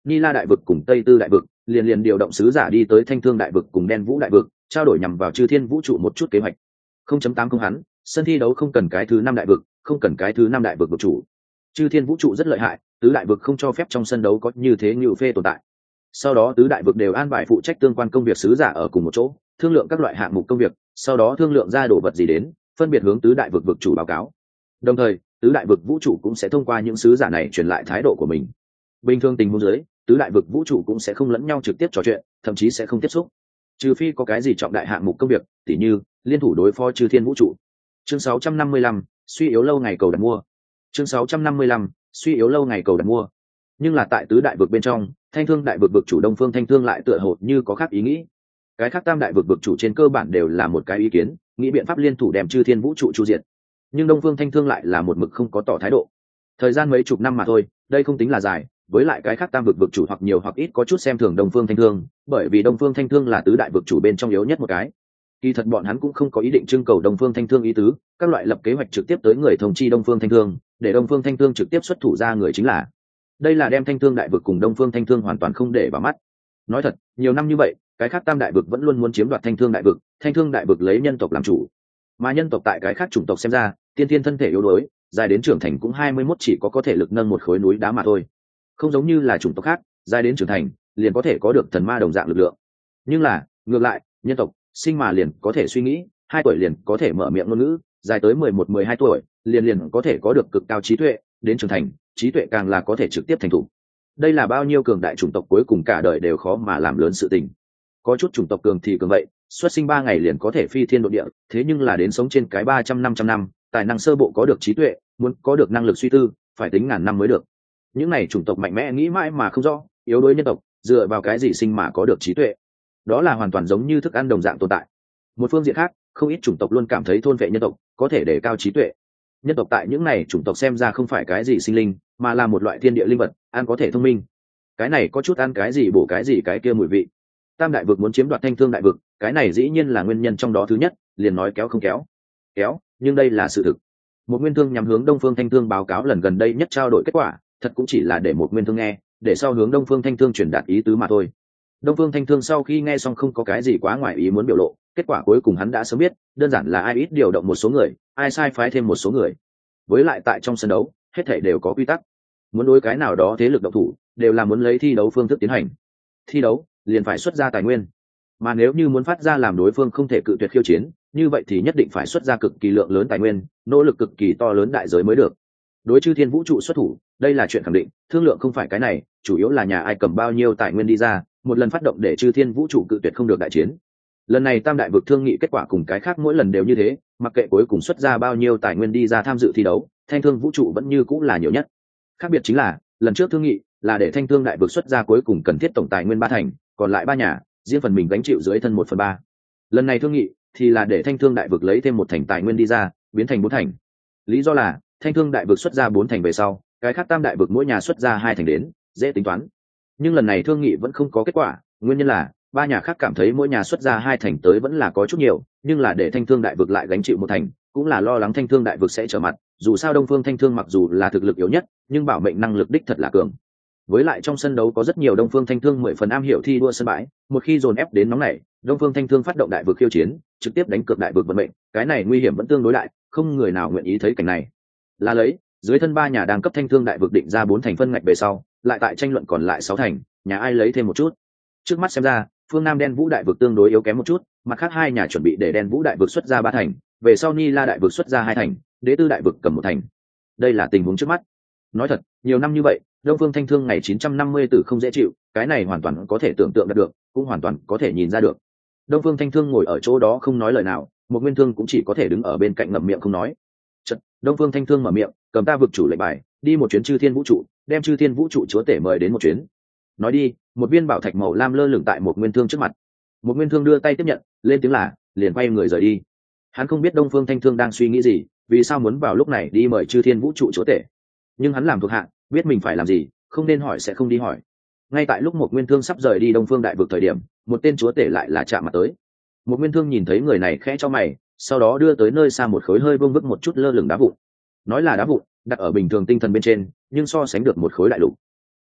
Ni La đại vực cùng Tây Tư đại vực liền liền điều động sứ giả đi tới Thanh Thương đại vực cùng Đen Vũ đại vực, trao đổi nhằm vào Chư Thiên vũ trụ một chút kế hoạch. 0.80 hắn, sân thi đấu không cần cái thứ 5 đại vực, không cần cái thứ 5 đại vực vực chủ. Chư Thiên vũ trụ rất lợi hại, tứ đại vực không cho phép trong sân đấu có như thế nhiều phê tồn tại. Sau đó tứ đại vực đều an bài phụ trách tương quan công việc sứ giả ở cùng một chỗ, thương lượng các loại hạng mục công việc, sau đó thương lượng ra đồ vật gì đến, phân biệt hướng tứ đại vực vực chủ báo cáo. Đồng thời, tứ đại vực vũ trụ cũng sẽ thông qua những sứ giả này truyền lại thái độ của mình. Bình thường tình huống dưới, tứ đại vực vũ trụ cũng sẽ không lẫn nhau trực tiếp trò chuyện, thậm chí sẽ không tiếp xúc. Trừ phi có cái gì trọng đại hạng mục công việc, tỉ như liên thủ đối phó Chư Thiên vũ trụ. Chương 655, suy yếu lâu ngày cầu đặt mua. Chương 655, suy yếu lâu ngày cầu đặt mua. Nhưng là tại tứ đại vực bên trong, Thanh Thương đại vực vực chủ Đông Phương Thanh Thương lại tựa hồ như có khác ý nghĩ. Cái khác tam đại vực vực chủ trên cơ bản đều là một cái ý kiến, nghĩ biện pháp liên thủ đem Chư Thiên vũ trụ chu diệt. Nhưng Đông Phương Thanh Thương lại là một mực không có tỏ thái độ. Thời gian mấy chục năm mà thôi, đây không tính là dài, với lại cái khác tam vực vực chủ hoặc nhiều hoặc ít có chút xem thường Đông Phương Thanh Thương, bởi vì Đông Phương Thanh Thương là tứ đại vực chủ bên trong yếu nhất một cái. Kỳ thật bọn hắn cũng không có ý định trưng cầu Đông Phương Thanh Thương ý tứ, các loại lập kế hoạch trực tiếp tới người thông chi Đông Phương Thanh Thương, để Đông Phương Thanh Thương trực tiếp xuất thủ ra người chính là. Đây là đem Thanh Thương đại vực cùng Đông Phương Thanh Thương hoàn toàn không để vào mắt. Nói thật, nhiều năm như vậy, cái khác tam đại vực vẫn luôn muốn chiếm đoạt Thanh Thương đại vực, Thanh Thương đại vực lấy nhân tộc làm chủ. Mà nhân tộc tại cái khác chủng tộc xem ra, tiên thiên thân thể yếu đuối, dài đến trưởng thành cũng 21 chỉ có thể lực nâng một khối núi đá mà thôi. Không giống như là chủng tộc khác, dài đến trưởng thành, liền có thể có được thần ma đồng dạng lực lượng. Nhưng là, ngược lại, nhân tộc sinh mà liền có thể suy nghĩ, 2 tuổi liền có thể mở miệng ngôn ngữ, dài tới 11-12 tuổi, liền có thể có được cực cao trí tuệ, đến trưởng thành, trí tuệ càng là có thể trực tiếp thành thủ. Đây là bao nhiêu cường đại chủng tộc cuối cùng cả đời đều khó mà làm lớn sự tình. Có chút chủng tộc cường thì cường vậy, xuất sinh 3 ngày liền có thể phi thiên độ địa, thế nhưng là đến sống trên cái 300-500 năm, tài năng sơ bộ có được trí tuệ, muốn có được năng lực suy tư, phải tính ngàn năm mới được. Những này chủng tộc mạnh mẽ nghĩ mãi mà không rõ, yếu đuối nhân tộc, dựa vào cái gì sinh mà có được trí tuệ? Đó là hoàn toàn giống như thức ăn đồng dạng tồn tại. Một phương diện khác, không ít chủng tộc luôn cảm thấy thôn vệ nhân tộc có thể đề cao trí tuệ. Nhân tộc tại những này chủng tộc xem ra không phải cái gì sinh linh, mà là một loại thiên địa linh vật, ăn có thể thông minh. Cái này có chút ăn cái gì bổ cái gì cái kia mùi vị. Tam đại vực muốn chiếm đoạt Thanh Thương đại vực, cái này dĩ nhiên là nguyên nhân trong đó thứ nhất, liền nói kéo không kéo. Kéo, nhưng đây là sự thực. Một Nguyên Thương nhằm hướng Đông Phương Thanh Thương báo cáo lần gần đây nhất trao đổi kết quả, thật cũng chỉ là để Một Nguyên Thương nghe, để sau hướng Đông Phương Thanh Thương truyền đạt ý tứ mà thôi. Đông Phương Thanh Thương sau khi nghe xong không có cái gì quá ngoài ý muốn biểu lộ, kết quả cuối cùng hắn đã sớm biết, đơn giản là ai ít điều động một số người, ai sai phái thêm một số người. Với lại tại trong sân đấu, hết thảy đều có quy tắc. Muốn đối cái nào đó thế lực động thủ, đều là muốn lấy thi đấu phương thức tiến hành. Thi đấu liền phải xuất ra tài nguyên, mà nếu như muốn phát ra làm đối phương không thể cự tuyệt khiêu chiến, như vậy thì nhất định phải xuất ra cực kỳ lượng lớn tài nguyên, nỗ lực cực kỳ to lớn đại giới mới được. Đối Chư Thiên vũ trụ xuất thủ, đây là chuyện khẳng định, thương lượng không phải cái này, chủ yếu là nhà ai cầm bao nhiêu tài nguyên đi ra, một lần phát động để Chư Thiên vũ trụ cự tuyệt không được đại chiến. Lần này tam đại vực thương nghị kết quả cùng cái khác mỗi lần đều như thế, mặc kệ cuối cùng xuất ra bao nhiêu tài nguyên đi ra tham dự thi đấu, Thanh Thương vũ trụ vẫn như cũng là nhiều nhất. Khác biệt chính là, lần trước thương nghị là để Thanh Thương đại vực xuất ra cuối cùng cần thiết tổng tài nguyên 3 thành, còn lại 3 nhà, riêng phần mình gánh chịu dưới thân 1/3. Lần này thương nghị thì là để Thanh Thương đại vực lấy thêm 1 thành tài nguyên đi ra, biến thành 4 thành. Lý do là, Thanh Thương đại vực xuất ra 4 thành về sau, cái khác tam đại vực mỗi nhà xuất ra 2 thành đến, dễ tính toán. Nhưng lần này thương nghị vẫn không có kết quả, nguyên nhân là 3 nhà khác cảm thấy mỗi nhà xuất ra 2 thành tới vẫn là có chút nhiều, nhưng là để Thanh Thương đại vực lại gánh chịu 1 thành, cũng là lo lắng Thanh Thương đại vực sẽ trở mặt, dù sao Đông Phương Thanh Thương mặc dù là thực lực yếu nhất, nhưng bảo mệnh năng lực đích thật là cường. Với lại trong sân đấu có rất nhiều Đông Phương Thanh Thương 10 phần am hiểu thi đua sân bãi, một khi dồn ép đến nóng này, Đông Phương Thanh Thương phát động đại vực khiêu chiến, trực tiếp đánh cược đại vực vận mệnh, cái này nguy hiểm vẫn tương đối đại, không người nào nguyện ý thấy cảnh này. Là lấy, dưới thân 3 nhà đang cấp Thanh Thương đại vực định ra 4 thành phân ngạch về sau, lại tại tranh luận còn lại 6 thành, nhà ai lấy thêm một chút. Trước mắt xem ra, phương Nam Đen Vũ đại vực tương đối yếu kém một chút, mặt khác 2 nhà chuẩn bị để Đen Vũ đại vực xuất ra 3 thành, về sau Ni La đại vực xuất ra 2 thành, Đế Tư đại vực cầm 1 thành. Đây là tình huống trước mắt. Nói thật, nhiều năm như vậy, Đông Phương Thanh Thương ngày 950 tử không dễ chịu, cái này hoàn toàn có thể tưởng tượng được, cũng hoàn toàn có thể nhìn ra được. Đông Phương Thanh Thương ngồi ở chỗ đó không nói lời nào, một Nguyên Thương cũng chỉ có thể đứng ở bên cạnh ngậm miệng không nói. Chợt, Đông Phương Thanh Thương mở miệng, cầm ta vực chủ lệnh bài, đi một chuyến Chư Thiên vũ trụ, đem Chư Thiên vũ trụ chúa tể mời đến một chuyến. Nói đi, một viên bảo thạch màu lam lơ lửng tại một Nguyên Thương trước mặt. Một Nguyên Thương đưa tay tiếp nhận, lên tiếng là, liền quay người rời đi. Hắn không biết Đông Phương Thanh Thương đang suy nghĩ gì, vì sao muốn vào lúc này đi mời Chư Thiên vũ trụ chúa tể. Nhưng hắn làm thuộc hạ, biết mình phải làm gì, không nên hỏi sẽ không đi hỏi. Ngay tại lúc một Nguyên Thương sắp rời đi Đông Phương đại vực thời điểm, một tên chúa tể lại là chạm mặt tới. Một Nguyên Thương nhìn thấy người này khẽ cho mày, sau đó đưa tới nơi xa một khối hơi vương vức một chút lơ lửng đá vụn. Nói là đá vụn, đặt ở bình thường tinh thần bên trên, nhưng so sánh được một khối đại lục.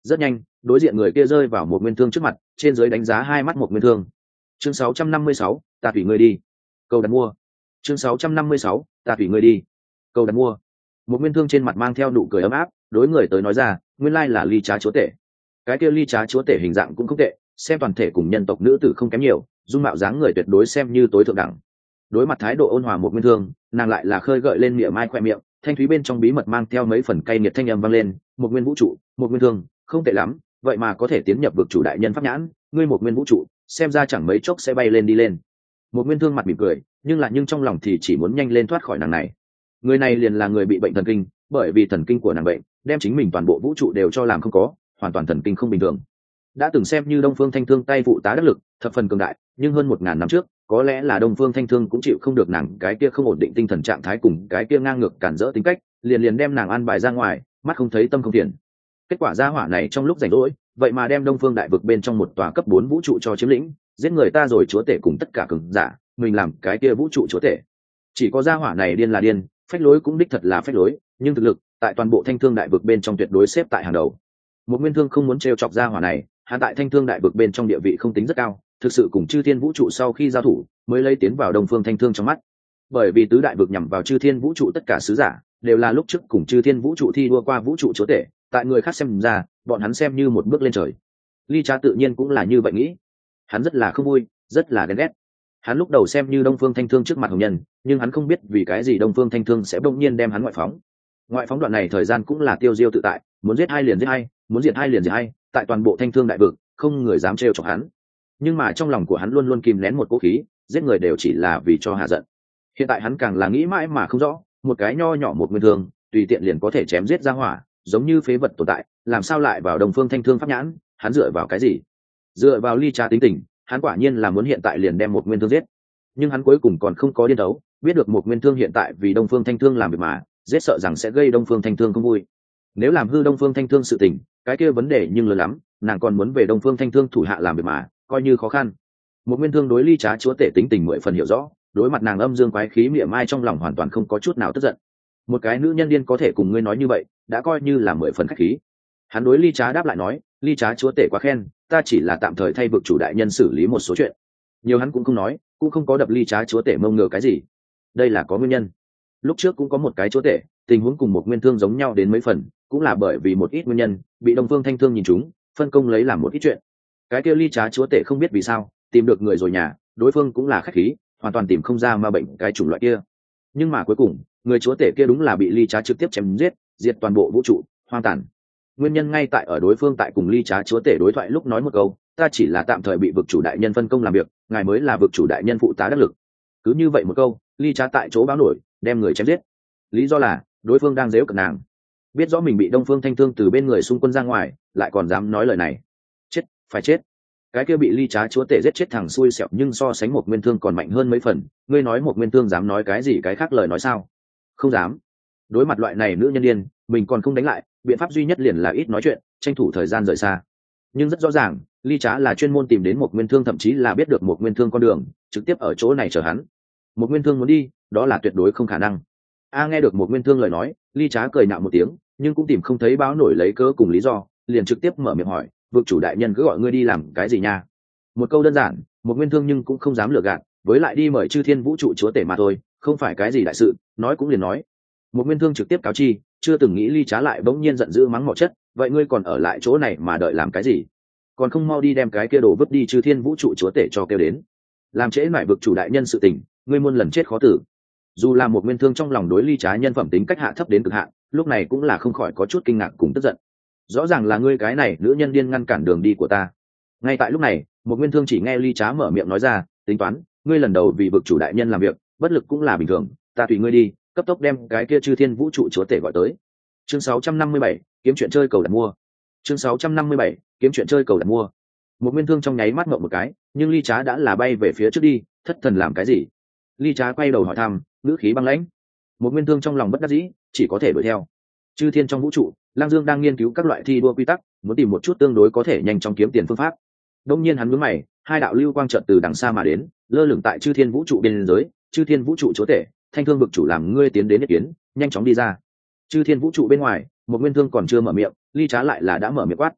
Rất nhanh, đối diện người kia rơi vào một nguyên thương trước mặt, trên dưới đánh giá hai mắt một nguyên thương. Chương 656, ta tùy ngươi đi. Câu đặt mua. Chương 656, ta tùy ngươi đi. Câu đặt mua. Một nguyên thương trên mặt mang theo nụ cười ấm áp, đối người tới nói ra, nguyên lai là ly trá chúa tể. Cái kia ly trá chúa tể hình dạng cũng không tệ, xem toàn thể cùng nhân tộc nữ tử không kém nhiều, dung mạo dáng người tuyệt đối xem như tối thượng đẳng. Đối mặt thái độ ôn hòa một nguyên thương, nàng lại là khơi gợi lên miệng mai khoe miệng, thanh thúy bên trong bí mật mang theo mấy phần cay nghiệt thanh âm vang lên, một nguyên vũ trụ, một nguyên thương, không tệ lắm, vậy mà có thể tiến nhập vực chủ đại nhân pháp nhãn, ngươi một nguyên vũ trụ, xem ra chẳng mấy chốc sẽ bay lên đi lên. Một nguyên thương mặt mỉm cười, nhưng trong lòng thì chỉ muốn nhanh lên thoát khỏi nàng này. Người này liền là người bị bệnh thần kinh, bởi vì thần kinh của nàng bệnh, đem chính mình toàn bộ vũ trụ đều cho làm không có, hoàn toàn thần kinh không bình thường. Đã từng xem như Đông Phương Thanh Thương tay phụ tá đắc lực, thập phần cường đại, nhưng hơn 1000 năm trước, có lẽ là Đông Phương Thanh Thương cũng chịu không được nàng cái kia không ổn định tinh thần trạng thái cùng cái kia ngang ngược cản rỡ tính cách, liền đem nàng an bài ra ngoài, mắt không thấy tâm không phiền. Kết quả gia hỏa này trong lúc rảnh rỗi, vậy mà đem Đông Phương đại vực bên trong một tòa cấp 4 vũ trụ cho chiếm lĩnh, giết người ta rồi chúa tể cùng tất cả cường giả, mình làm cái kia vũ trụ chúa tể. Chỉ có gia hỏa này điên là điên, phách lối cũng đích thật là phách lối, nhưng thực lực tại toàn bộ Thanh Thương đại vực bên trong tuyệt đối xếp tại hàng đầu. Một nguyên thương không muốn trêu chọc gia hỏa này, hắn tại Thanh Thương đại vực bên trong địa vị không tính rất cao, thực sự cùng chư thiên vũ trụ sau khi giao thủ mới lấy tiến vào Đông Phương Thanh Thương trong mắt. Bởi vì tứ đại vực nhằm vào chư thiên vũ trụ tất cả sứ giả đều là lúc trước cùng chư thiên vũ trụ thi đua qua vũ trụ chúa tể, tại người khác xem ra bọn hắn xem như một bước lên trời. Ly Trá tự nhiên cũng là như vậy nghĩ, hắn rất là không vui, rất là ghen ghét. Hắn lúc đầu xem như Đông Phương Thanh Thương trước mặt hồng nhân, nhưng hắn không biết vì cái gì Đông Phương Thanh Thương sẽ bỗng nhiên đem hắn ngoại phóng. Ngoại phóng đoạn này thời gian cũng là tiêu diêu tự tại, muốn giết hai liền giết hai, muốn diệt hai liền diệt hai, tại toàn bộ Thanh Thương đại vực không người dám trêu chọc hắn. Nhưng mà trong lòng của hắn luôn luôn kìm nén một cố khí, giết người đều chỉ là vì cho hạ giận. Hiện tại hắn càng là nghĩ mãi mà không rõ, một cái nho nhỏ một nguyên thương tùy tiện liền có thể chém giết ra hỏa, giống như phế vật tồn tại, làm sao lại vào Đông Phương Thanh Thương pháp nhãn, hắn dựa vào cái gì? Dựa vào Ly Trá tính tình, hắn quả nhiên là muốn hiện tại liền đem một nguyên thương giết. Nhưng hắn cuối cùng còn không có điên đấu, biết được một nguyên thương hiện tại vì Đông Phương Thanh Thương làm việc mà giết, sợ rằng sẽ gây Đông Phương Thanh Thương không vui. Nếu làm hư Đông Phương Thanh Thương sự tình, cái kia vấn đề nhưng lớn lắm, nàng còn muốn về Đông Phương Thanh Thương thủ hạ làm việc mà coi như khó khăn. Một nguyên thương đối Ly Trá chúa tể tính tình 10 phần hiểu rõ, đối mặt nàng âm dương quái khí mỉa mai trong lòng hoàn toàn không có chút nào tức giận. Một cái nữ nhân điên có thể cùng ngươi nói như vậy, đã coi như là 10 phần khách khí. Hắn đối Ly Trá đáp lại nói, Ly Trá chúa tể quá khen, ta chỉ là tạm thời thay vực chủ đại nhân xử lý một số chuyện. Nhiều hắn cũng không nói, cũng không có đập Ly Trá chúa tể mông ngựa cái gì. Đây là có nguyên nhân. Lúc trước cũng có một cái chúa tể, tình huống cùng một nguyên thương giống nhau đến mấy phần, cũng là bởi vì một ít nguyên nhân, bị Đông Phương Thanh Thương nhìn trúng, phân công lấy làm một ít chuyện. Cái kia Ly Trá chúa tể không biết vì sao, tìm được người rồi nhà, đối phương cũng là khách khí, hoàn toàn tìm không ra ma bệnh cái chủng loại kia. Nhưng mà cuối cùng, người chúa tể kia đúng là bị Ly Trá trực tiếp chém giết, diệt toàn bộ vũ trụ, hoang tàn. Nguyên nhân ngay tại ở đối phương tại cùng Ly Trá chúa tể đối thoại lúc nói một câu, ta chỉ là tạm thời bị vực chủ đại nhân phân công làm việc, ngài mới là vực chủ đại nhân phụ tá đắc lực. Cứ như vậy một câu, Ly Trá tại chỗ báo nổi, đem người chém giết. Lý do là đối phương đang giễu cợt nàng, biết rõ mình bị Đông Phương Thanh Thương từ bên người xung quân ra ngoài, lại còn dám nói lời này. Chết, phải chết. Cái kia bị Ly Trá chúa tể giết chết thằng xui xẻo, nhưng so sánh một nguyên thương còn mạnh hơn mấy phần, ngươi nói một nguyên thương dám nói cái gì cái khác lời nói sao? Không dám. Đối mặt loại này nữ nhân điên, mình còn không đánh lại, biện pháp duy nhất liền là ít nói chuyện, tranh thủ thời gian rời xa. Nhưng rất rõ ràng, Ly Trá là chuyên môn tìm đến một nguyên thương, thậm chí là biết được một nguyên thương con đường, trực tiếp ở chỗ này chờ hắn. Một nguyên thương muốn đi, đó là tuyệt đối không khả năng. Nghe được một nguyên thương lời nói, Ly Trá cười nhạo một tiếng, nhưng cũng tìm không thấy báo nổi lấy cớ cùng lý do, liền trực tiếp mở miệng hỏi, vực chủ đại nhân cứ gọi ngươi đi làm cái gì nha? Một câu đơn giản, một nguyên thương nhưng cũng không dám lừa gạt, với lại đi mời chư thiên vũ trụ chúa tể mà thôi, không phải cái gì đại sự, nói cũng liền nói. Một nguyên thương trực tiếp cáo chi, chưa từng nghĩ Ly Trá lại bỗng nhiên giận dữ mắng mỏ chất, vậy ngươi còn ở lại chỗ này mà đợi làm cái gì? Còn không mau đi đem cái kia đồ vứt đi chư thiên vũ trụ chúa tể cho kêu đến. Làm trễ mãi vực chủ đại nhân sự tình, ngươi muôn lần chết khó tử. Dù là một nguyên thương trong lòng đối Ly Trá nhân phẩm tính cách hạ thấp đến cực hạn, lúc này cũng là không khỏi có chút kinh ngạc cùng tức giận. Rõ ràng là ngươi cái này nữ nhân điên ngăn cản đường đi của ta. Ngay tại lúc này, một nguyên thương chỉ nghe Ly Trá mở miệng nói ra, tính toán, ngươi lần đầu vì vực chủ đại nhân làm việc, bất lực cũng là bình thường, ta tùy ngươi đi, cấp tốc đem cái kia chư thiên vũ trụ chúa tể gọi tới. Chương 657, kiếm chuyện chơi cầu đặt mua. Chương 657, kiếm chuyện chơi cầu đặt mua. Một nguyên thương trong nháy mắt ngậm một cái, nhưng Ly Trá đã là bay về phía trước đi, thất thần làm cái gì? Ly Trá quay đầu hỏi thăm, ngữ khí băng lãnh. Một nguyên thương trong lòng bất đắc dĩ, chỉ có thể đuổi theo. Chư thiên trong vũ trụ, Lang Dương đang nghiên cứu các loại thi đua quy tắc, muốn tìm một chút tương đối có thể nhanh chóng kiếm tiền phương pháp. Đông nhiên hắn nhướng mày, hai đạo lưu quang chợt từ đằng xa mà đến, lơ lửng tại chư thiên vũ trụ biên giới. Chư thiên vũ trụ chúa tể, Thanh Thương vực chủ làm ngươi tiến đến ý kiến, nhanh chóng đi ra. Chư thiên vũ trụ bên ngoài, một nguyên thương còn chưa mở miệng, Ly Trá lại là đã mở miệng quát,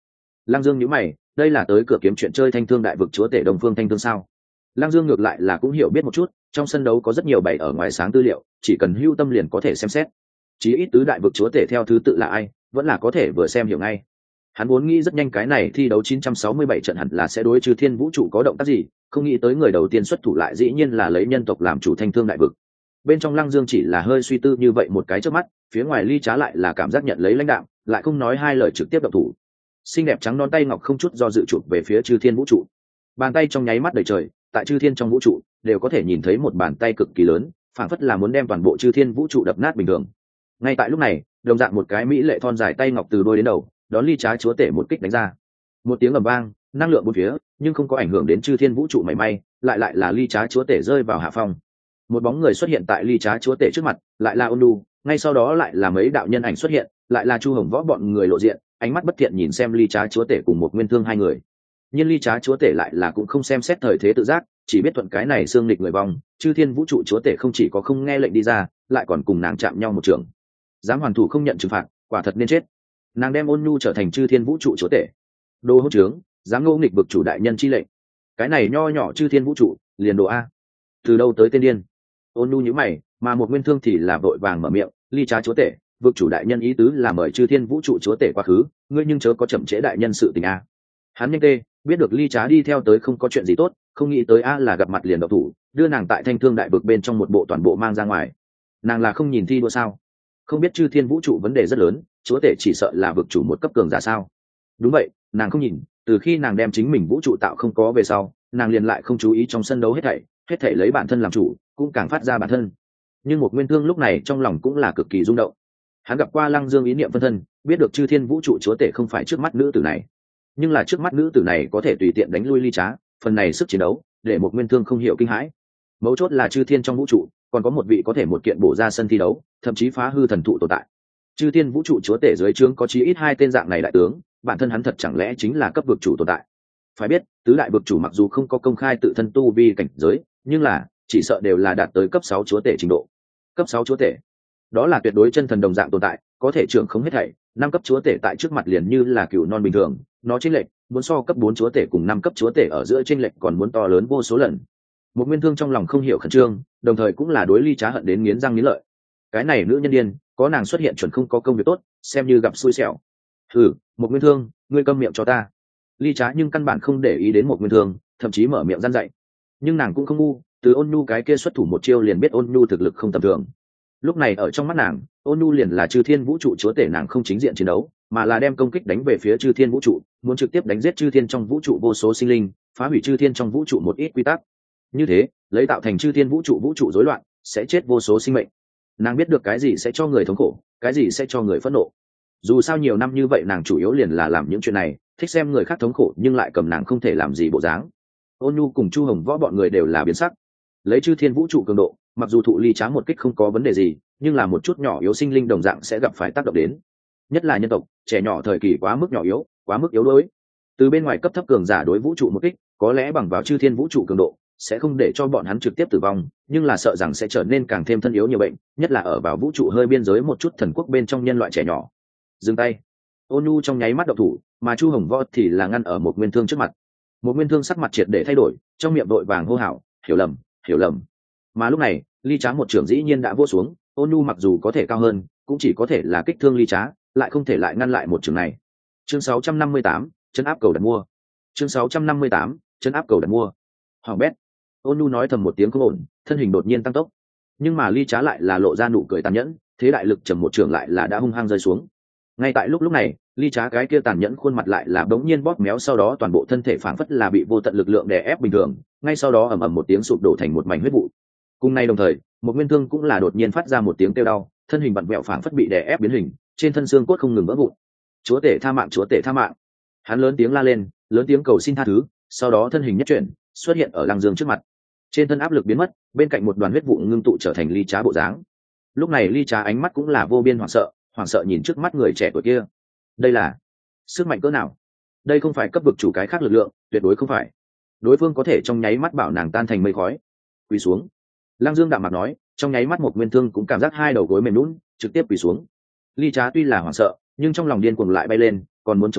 Lăng Dương nhíu mày, đây là tới cửa kiếm chuyện chơi thanh thương đại vực chúa tể Đông Phương Thanh Thương sao? Lăng Dương ngược lại là cũng hiểu biết một chút, trong sân đấu có rất nhiều bày ở ngoài sáng tư liệu, chỉ cần hưu tâm liền có thể xem xét. Chí ít tứ đại vực chúa tể theo thứ tự là ai, vẫn là có thể vừa xem hiểu ngay. Hắn vốn nghĩ rất nhanh cái này thi đấu 967 trận hẳn là sẽ đối Chư Thiên Vũ trụ có động tác gì, không nghĩ tới người đầu tiên xuất thủ lại dĩ nhiên là lấy nhân tộc làm chủ thanh thương đại vực. Bên trong Lăng Dương chỉ là hơi suy tư như vậy một cái trước mắt, phía ngoài Ly Trá lại là cảm giác nhận lấy lãnh đạm, lại không nói hai lời trực tiếp động thủ. Xinh đẹp trắng non tay ngọc không chút do dự chụp về phía Chư Thiên Vũ trụ. Bàn tay trong nháy mắt đầy trời, tại Chư Thiên trong vũ trụ đều có thể nhìn thấy một bàn tay cực kỳ lớn, phảng phất là muốn đem toàn bộ Chư Thiên vũ trụ đập nát bình thường. Ngay tại lúc này, đồng dạng một cái mỹ lệ thon dài tay ngọc từ đôi đến đầu, đón Ly Trá chúa tể một kích đánh ra. Một tiếng ầm vang, năng lượng bốn phía, nhưng không có ảnh hưởng đến Chư Thiên vũ trụ mảy may, lại là Ly Trá chúa tể rơi vào hạ phong. Một bóng người xuất hiện tại Ly Trá chúa tể trước mặt, lại là Ôn Nhu, ngay sau đó lại là mấy đạo nhân ảnh xuất hiện, lại là Chu Hồng Võ bọn người lộ diện, ánh mắt bất thiện nhìn xem Ly Trá chúa tể cùng một Nguyên Thương hai người. Nhưng Ly Trá chúa tể lại là cũng không xem xét thời thế tự giác, chỉ biết thuận cái này xương nghịch người vong, Chư Thiên vũ trụ chúa tể không chỉ có không nghe lệnh đi ra, lại còn cùng nàng chạm nhau một trường. Dám hoàn thủ không nhận trừng phạt, quả thật nên chết. Nàng đem Ôn Nhu trở thành Chư Thiên vũ trụ chúa tể. Đồ hỗn trướng, dám ngỗ nghịch vực chủ đại nhân chi lệnh. Cái này nho nhỏ Chư Thiên vũ trụ, liền đồ a. Từ đâu tới tên điên? Ôn Nhu nhíu mày, mà một Nguyên Thương thì là vội vàng mở miệng, Ly Trá chúa tể, vực chủ đại nhân ý tứ là mời Chư Thiên vũ trụ chúa tể quá khứ, ngươi nhưng chớ có chậm trễ đại nhân sự tình a. Hắn nhanh tê, biết được Ly Trá đi theo tới không có chuyện gì tốt, không nghĩ tới a là gặp mặt liền độc thủ, đưa nàng tại thanh thương đại vực bên trong một bộ toàn bộ mang ra ngoài. Nàng là không nhìn thi đua sao? Không biết Chư Thiên vũ trụ vấn đề rất lớn, chúa tể chỉ sợ là vực chủ một cấp cường giả sao? Đúng vậy, nàng không nhìn, từ khi nàng đem chính mình vũ trụ tạo không có về sau, nàng liền lại không chú ý trong sân đấu hết thảy lấy bản thân làm chủ, cũng càng phát ra bản thân. Nhưng một Nguyên Thương lúc này trong lòng cũng là cực kỳ rung động. Hắn gặp qua Lăng Dương ý niệm phân thân, biết được Chư Thiên vũ trụ chúa tể không phải trước mắt nữ tử này, nhưng là trước mắt nữ tử này có thể tùy tiện đánh lui Ly Trá, phần này sức chiến đấu để một Nguyên Thương không hiểu kinh hãi. Mấu chốt là Chư Thiên trong vũ trụ còn có một vị có thể một kiện bổ ra sân thi đấu, thậm chí phá hư thần thụ tồn tại. Chư Thiên vũ trụ chúa tể dưới trướng có chí ít hai tên dạng này đại tướng, bản thân hắn thật chẳng lẽ chính là cấp vực chủ tồn tại? Phải biết, tứ đại vực chủ mặc dù không có công khai tự thân tu vi cảnh giới, nhưng là chỉ sợ đều là đạt tới cấp 6 chúa tể trình độ. Cấp 6 chúa tể, đó là tuyệt đối chân thần đồng dạng tồn tại, có thể trưởng không hết thảy. 5 cấp chúa tể tại trước mặt liền như là cừu non bình thường, nó chênh lệch, muốn so cấp 4 chúa tể cùng 5 cấp chúa tể ở giữa chênh lệch còn muốn to lớn vô số lần. Một Nguyên Thương trong lòng không hiểu khẩn trương, đồng thời cũng là đối Ly Trá hận đến nghiến răng nghiến lợi. Cái này nữ nhân điên, có nàng xuất hiện chuẩn không có công việc tốt, xem như gặp xui xẻo. Một Nguyên Thương, ngươi câm miệng cho ta. Ly Trá nhưng căn bản không để ý đến một Nguyên Thương, thậm chí mở miệng răn dạy. Nhưng nàng cũng không ngu, từ Ôn Nhu cái kia xuất thủ một chiêu liền biết Ôn Nhu thực lực không tầm thường. Lúc này ở trong mắt nàng, Ôn Nhu liền là Chư Thiên vũ trụ chúa tể, nàng không chính diện chiến đấu, mà là đem công kích đánh về phía Chư Thiên vũ trụ, muốn trực tiếp đánh giết Chư Thiên trong vũ trụ vô số sinh linh, phá hủy Chư Thiên trong vũ trụ một ít quy tắc. Như thế, lấy tạo thành Chư Thiên vũ trụ rối loạn, sẽ chết vô số sinh mệnh. Nàng biết được cái gì sẽ cho người thống khổ, cái gì sẽ cho người phẫn nộ. Dù sao nhiều năm như vậy nàng chủ yếu liền là làm những chuyện này, thích xem người khác thống khổ nhưng lại cầm nàng không thể làm gì bộ dáng. Ôn Nhu cùng Chu Hồng Võ bọn người đều là biến sắc. Lấy Chư Thiên vũ trụ cường độ, mặc dù thụ Ly Trá một kích không có vấn đề gì, nhưng là một chút nhỏ yếu sinh linh đồng dạng sẽ gặp phải tác động đến. Nhất là nhân tộc, trẻ nhỏ thời kỳ quá mức nhỏ yếu, quá mức yếu đuối. Từ bên ngoài cấp thấp cường giả đối vũ trụ một kích, có lẽ bằng vào Chư Thiên vũ trụ cường độ, sẽ không để cho bọn hắn trực tiếp tử vong, nhưng là sợ rằng sẽ trở nên càng thêm thân yếu nhiều bệnh, nhất là ở vào vũ trụ hơi biên giới một chút thần quốc bên trong nhân loại trẻ nhỏ. Dừng tay. Ôn Nhu trong nháy mắt động thủ, mà Chu Hồng Võ thì là ngăn ở một Nguyên Thương trước mặt. Một Nguyên Thương sắc mặt triệt để thay đổi, trong miệng đội vàng hô hào, hiểu lầm. Mà lúc này, Ly Trá một trưởng dĩ nhiên đã vỗ xuống, Ôn Nhu mặc dù có thể cao hơn, cũng chỉ có thể là kích thương Ly Trá, lại không thể lại ngăn lại một trường này. Chương 658, trấn áp cầu đặt mua. Chương 658, trấn áp cầu đặt mua. Hoàng bét. Ôn Nhu nói thầm một tiếng không ổn, thân hình đột nhiên tăng tốc. Nhưng mà Ly Trá lại là lộ ra nụ cười tàn nhẫn, thế đại lực trầm một trường lại là đã hung hăng rơi xuống. Ngay tại lúc này, Ly Trá cái kia tàn nhẫn khuôn mặt lại là bỗng nhiên bóp méo, sau đó toàn bộ thân thể phảng phất là bị vô tận lực lượng đè ép bình thường, ngay sau đó ầm ầm một tiếng sụp đổ thành một mảnh huyết vụ. Cùng nay đồng thời, một Nguyên Thương cũng là đột nhiên phát ra một tiếng kêu đau, thân hình vặn vẹo phảng phất bị đè ép biến hình, trên thân xương cốt không ngừng vỡ vụn. Chúa tể tha mạng, chúa tể tha mạng. Hắn lớn tiếng la lên, lớn tiếng cầu xin tha thứ, sau đó thân hình nhất chuyển, xuất hiện ở Lăng Dương trước mặt. Trên thân áp lực biến mất, bên cạnh một đoàn huyết vụ ngưng tụ trở thành Ly Trá bộ dáng. Lúc này Ly Trá ánh mắt cũng là vô biên hoảng sợ nhìn trước mắt người trẻ tuổi kia. Đây là sức mạnh cỡ nào? Đây không phải cấp vực chủ cái khác lực lượng, tuyệt đối không phải. Đối phương có thể trong nháy mắt bảo nàng tan thành mây khói. Quỳ xuống. Lăng Dương đạm mặt nói, trong nháy mắt một Nguyên Thương cũng cảm giác hai đầu gối mềm nhũn, trực tiếp quỳ xuống. Ly Trá tuy là hoảng sợ, nhưng trong lòng điên cuồng lại bay lên, còn muốn chống cự,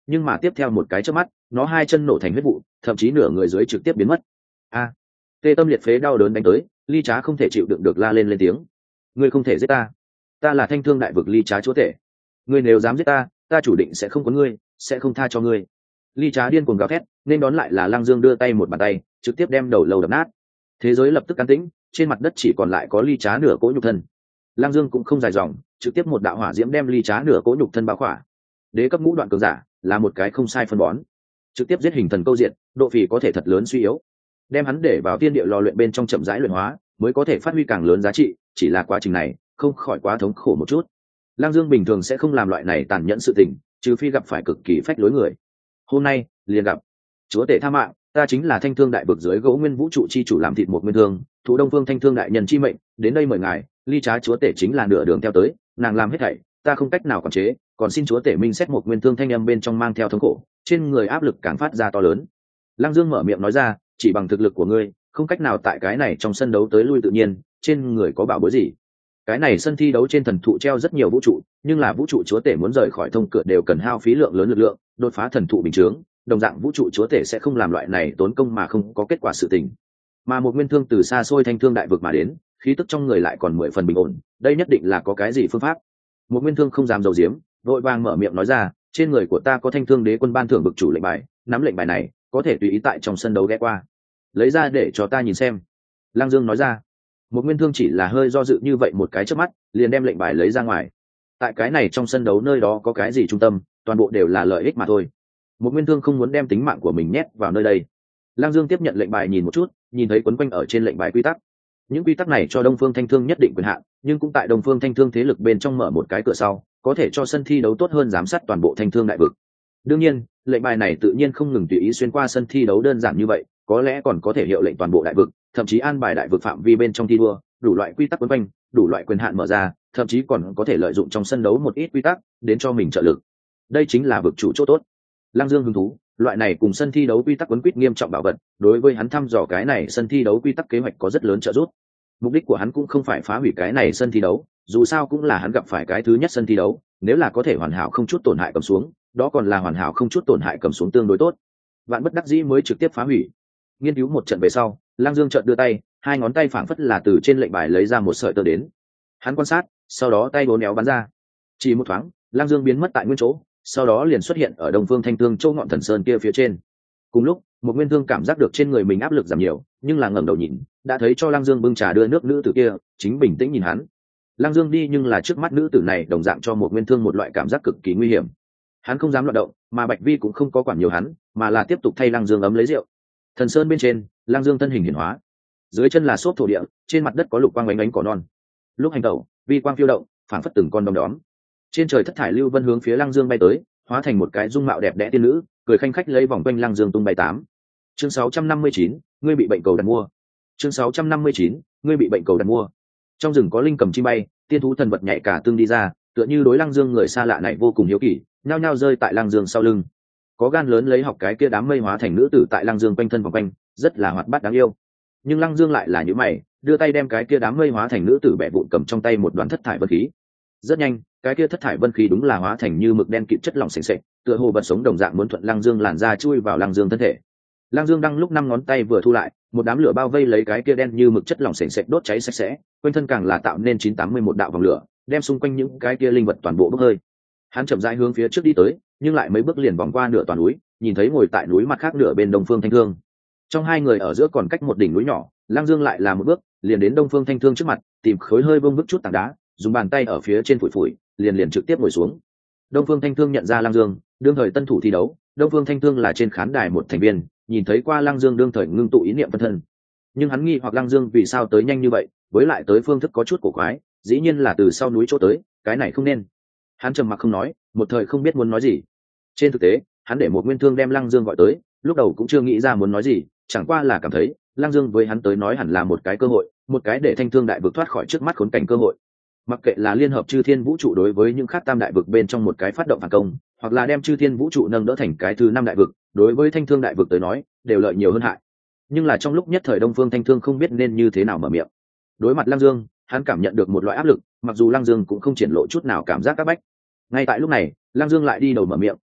nhưng mà tiếp theo một cái chớp mắt nó hai chân nổ thành huyết vụ, thậm chí nửa người dưới trực tiếp biến mất. A! Tê tâm liệt phế đau đớn đánh tới, Ly Trá không thể chịu đựng được la lên tiếng. Ngươi không thể giết ta, ta là Thanh Thương đại vực Ly Trá chúa tể. Ngươi nếu dám giết ta, ta chủ định sẽ không có ngươi, sẽ không tha cho ngươi. Ly Trá điên cuồng gào thét, nên đón lại là Lăng Dương đưa tay một bàn tay, trực tiếp đem đầu lâu đập nát. Thế giới lập tức an tĩnh, trên mặt đất chỉ còn lại có Ly Trá nửa cỗ nhục thân. Lăng Dương cũng không dài dòng, trực tiếp một đạo hỏa diễm đem Ly Trá nửa cỗ nhục thân bao khỏa. Đế cấp ngũ đoạn cường giả, là một cái không sai phân bón. Trực tiếp giết hình thần câu diện, độ phì có thể thật lớn suy yếu. Đem hắn để vào tiên địa lò luyện bên trong chậm rãi luyện hóa, mới có thể phát huy càng lớn giá trị, chỉ là quá trình này, không khỏi quá thống khổ một chút. Lăng Dương bình thường sẽ không làm loại này tàn nhẫn sự tình, trừ phi gặp phải cực kỳ phách lối người. Hôm nay, liền gặp. Chúa tể tha mạng, ta chính là Thanh Thương đại vực dưới gỗ nguyên vũ trụ chi chủ làm thịt một nguyên thương, thủ Đông Phương Thanh Thương đại nhân chi mệnh, đến đây mời ngài, Ly Trá chúa tể chính là nửa đường theo tới, nàng làm hết thảy, ta không cách nào quản chế, còn xin chúa tể minh xét một nguyên thương thanh âm bên trong mang theo thống khổ, trên người áp lực càng phát ra to lớn. Lăng Dương mở miệng nói ra, chỉ bằng thực lực của ngươi, không cách nào tại cái này trong sân đấu tới lui tự nhiên, trên người có bảo bối gì? Cái này sân thi đấu trên thần thụ treo rất nhiều vũ trụ, nhưng là vũ trụ chúa tể muốn rời khỏi thông cửa đều cần hao phí lượng lớn lực lượng, đột phá thần thụ bình chướng, đồng dạng vũ trụ chúa tể sẽ không làm loại này tốn công mà không có kết quả sự tình. Mà một nguyên thương từ xa xôi Thanh Thương đại vực mà đến, khí tức trong người lại còn 10 phần bình ổn, đây nhất định là có cái gì phương pháp. Một nguyên thương không dám giấu giếm, vội vàng mở miệng nói ra, trên người của ta có Thanh Thương đế quân ban thưởng vực chủ lệnh bài, nắm lệnh bài này, có thể tùy ý tại trong sân đấu ghé qua, lấy ra để cho ta nhìn xem. Lăng Dương nói ra. Một nguyên thương chỉ là hơi do dự như vậy một cái chớp mắt, liền đem lệnh bài lấy ra ngoài. Tại cái này trong sân đấu nơi đó có cái gì trung tâm, toàn bộ đều là lợi ích mà thôi. Một nguyên thương không muốn đem tính mạng của mình nhét vào nơi đây. Lăng Dương tiếp nhận lệnh bài nhìn một chút, nhìn thấy quấn quanh ở trên lệnh bài quy tắc. Những quy tắc này cho Đông Phương Thanh Thương nhất định quyền hạn, nhưng cũng tại Đông Phương Thanh Thương thế lực bên trong mở một cái cửa sau, có thể cho sân thi đấu tốt hơn giám sát toàn bộ Thanh Thương đại vực. Đương nhiên, lệnh bài này tự nhiên không ngừng tùy ý xuyên qua sân thi đấu đơn giản như vậy, có lẽ còn có thể hiệu lệnh toàn bộ đại vực, thậm chí an bài đại vực phạm vi bên trong thi đua, đủ loại quy tắc quấn quanh, đủ loại quyền hạn mở ra, thậm chí còn có thể lợi dụng trong sân đấu một ít quy tắc đến cho mình trợ lực. Đây chính là vực chủ chỗ tốt. Lăng Dương hứng thú, loại này cùng sân thi đấu quy tắc quấn quýt nghiêm trọng bảo vật, đối với hắn thăm dò cái này sân thi đấu quy tắc kế hoạch có rất lớn trợ giúp. Mục đích của hắn cũng không phải phá hủy cái này sân thi đấu, dù sao cũng là hắn gặp phải cái thứ nhất sân thi đấu, nếu là có thể hoàn hảo không chút tổn hại cầm xuống, đó còn là hoàn hảo không chút tổn hại cầm xuống tương đối tốt. Vạn bất đắc dĩ mới trực tiếp phá hủy. Nghiên cứu một trận về sau, Lăng Dương chợt đưa tay, hai ngón tay phảng phất là từ trên lệnh bài lấy ra một sợi tơ đến. Hắn quan sát, sau đó tay bốn éo bắn ra. Chỉ một thoáng, Lăng Dương biến mất tại nguyên chỗ, sau đó liền xuất hiện ở Đông Phương Thanh Thương châu ngọn thần sơn kia phía trên. Cùng lúc, một nguyên thương cảm giác được trên người mình áp lực giảm nhiều, nhưng là ngẩng đầu nhìn, đã thấy cho Lăng Dương bưng trà đưa nước nữ tử kia, chính bình tĩnh nhìn hắn. Lăng Dương đi nhưng là trước mắt nữ tử này đồng dạng cho một nguyên thương một loại cảm giác cực kỳ nguy hiểm. Hắn không dám loạn động, mà Bạch Vi cũng không có quản nhiều hắn, mà là tiếp tục thay Lăng Dương ấm lấy rượu. Thần sơn bên trên, Lăng Dương thân hình hiển hóa, dưới chân là xốp thổ địa, trên mặt đất có lục quang ánh ánh cỏ non. Lúc hành tẩu, vi quang phiêu động, phảng phất từng con đom đóm. Trên trời thất thải lưu vân hướng phía Lăng Dương bay tới, hóa thành một cái dung mạo đẹp đẽ tiên nữ, cười khanh khách lấy vòng quanh Lăng Dương tung bay tám. Chương 659, ngươi bị bệnh cầu đặt mua. Chương 659, ngươi bị bệnh cầu đặt mua. Trong rừng có linh cầm chim bay, tiên thú thần vật nhạy cả tương đi ra, tựa như đối Lăng Dương người xa lạ này vô cùng hiếu kỳ, nhao nhao rơi tại Lăng Dương sau lưng. Có gan lớn lấy học cái kia đám mây hóa thành nữ tử tại Lăng Dương quanh thân vòng quanh, rất là hoạt bát đáng yêu. Nhưng Lăng Dương lại là như mày, đưa tay đem cái kia đám mây hóa thành nữ tử bẻ vụn cầm trong tay một đoàn thất thải vân khí. Rất nhanh, cái kia thất thải vân khí đúng là hóa thành như mực đen kịt chất lỏng sền sệt, tựa hồ vật sống đồng dạng muốn thuận Lăng Dương làn ra chui vào Lăng Dương thân thể. Lăng Dương đang lúc năm ngón tay vừa thu lại, một đám lửa bao vây lấy cái kia đen như mực chất lỏng sền sệt đốt cháy sạch sẽ, quanh thân càng là tạo nên 981 đạo vòng lửa, đem xung quanh những cái kia linh vật toàn bộ bốc hơi. Hắn chậm rãi hướng phía trước đi tới, nhưng lại mấy bước liền vòng qua nửa toàn núi, nhìn thấy ngồi tại núi mặt khác nửa bên Đông Phương Thanh Thương. Trong hai người ở giữa còn cách một đỉnh núi nhỏ, Lăng Dương lại là một bước, liền đến Đông Phương Thanh Thương trước mặt, tìm khối hơi bông bức chút tảng đá, dùng bàn tay ở phía trên phủi phủi, liền trực tiếp ngồi xuống. Đông Phương Thanh Thương nhận ra Lăng Dương, đương thời tân thủ thi đấu, Đông Phương Thanh Thương là trên khán đài một thành viên, nhìn thấy qua Lăng Dương đương thời ngưng tụ ý niệm phân thân. Nhưng hắn nghi hoặc Lăng Dương vì sao tới nhanh như vậy, với lại tới phương thức có chút cổ quái, dĩ nhiên là từ sau núi chỗ tới, cái này không nên. Hắn trầm mặc không nói, một thời không biết muốn nói gì. Trên thực tế, hắn để một nguyên thương đem Lăng Dương gọi tới, lúc đầu cũng chưa nghĩ ra muốn nói gì, chẳng qua là cảm thấy Lăng Dương với hắn tới nói hẳn là một cái cơ hội, một cái để Thanh Thương đại vực thoát khỏi trước mắt khốn cảnh cơ hội. Mặc kệ là liên hợp chư thiên vũ trụ đối với những khác tam đại vực bên trong một cái phát động phản công, hoặc là đem chư thiên vũ trụ nâng đỡ thành cái thứ năm đại vực, đối với Thanh Thương đại vực tới nói đều lợi nhiều hơn hại. Nhưng là trong lúc nhất thời Đông Phương Thanh Thương không biết nên như thế nào mở miệng. Đối mặt Lăng Dương, hắn cảm nhận được một loại áp lực, mặc dù Lăng Dương cũng không triển lộ chút nào cảm giác áp bách. Ngay tại lúc này, Lăng Dương lại đi đầu mở miệng,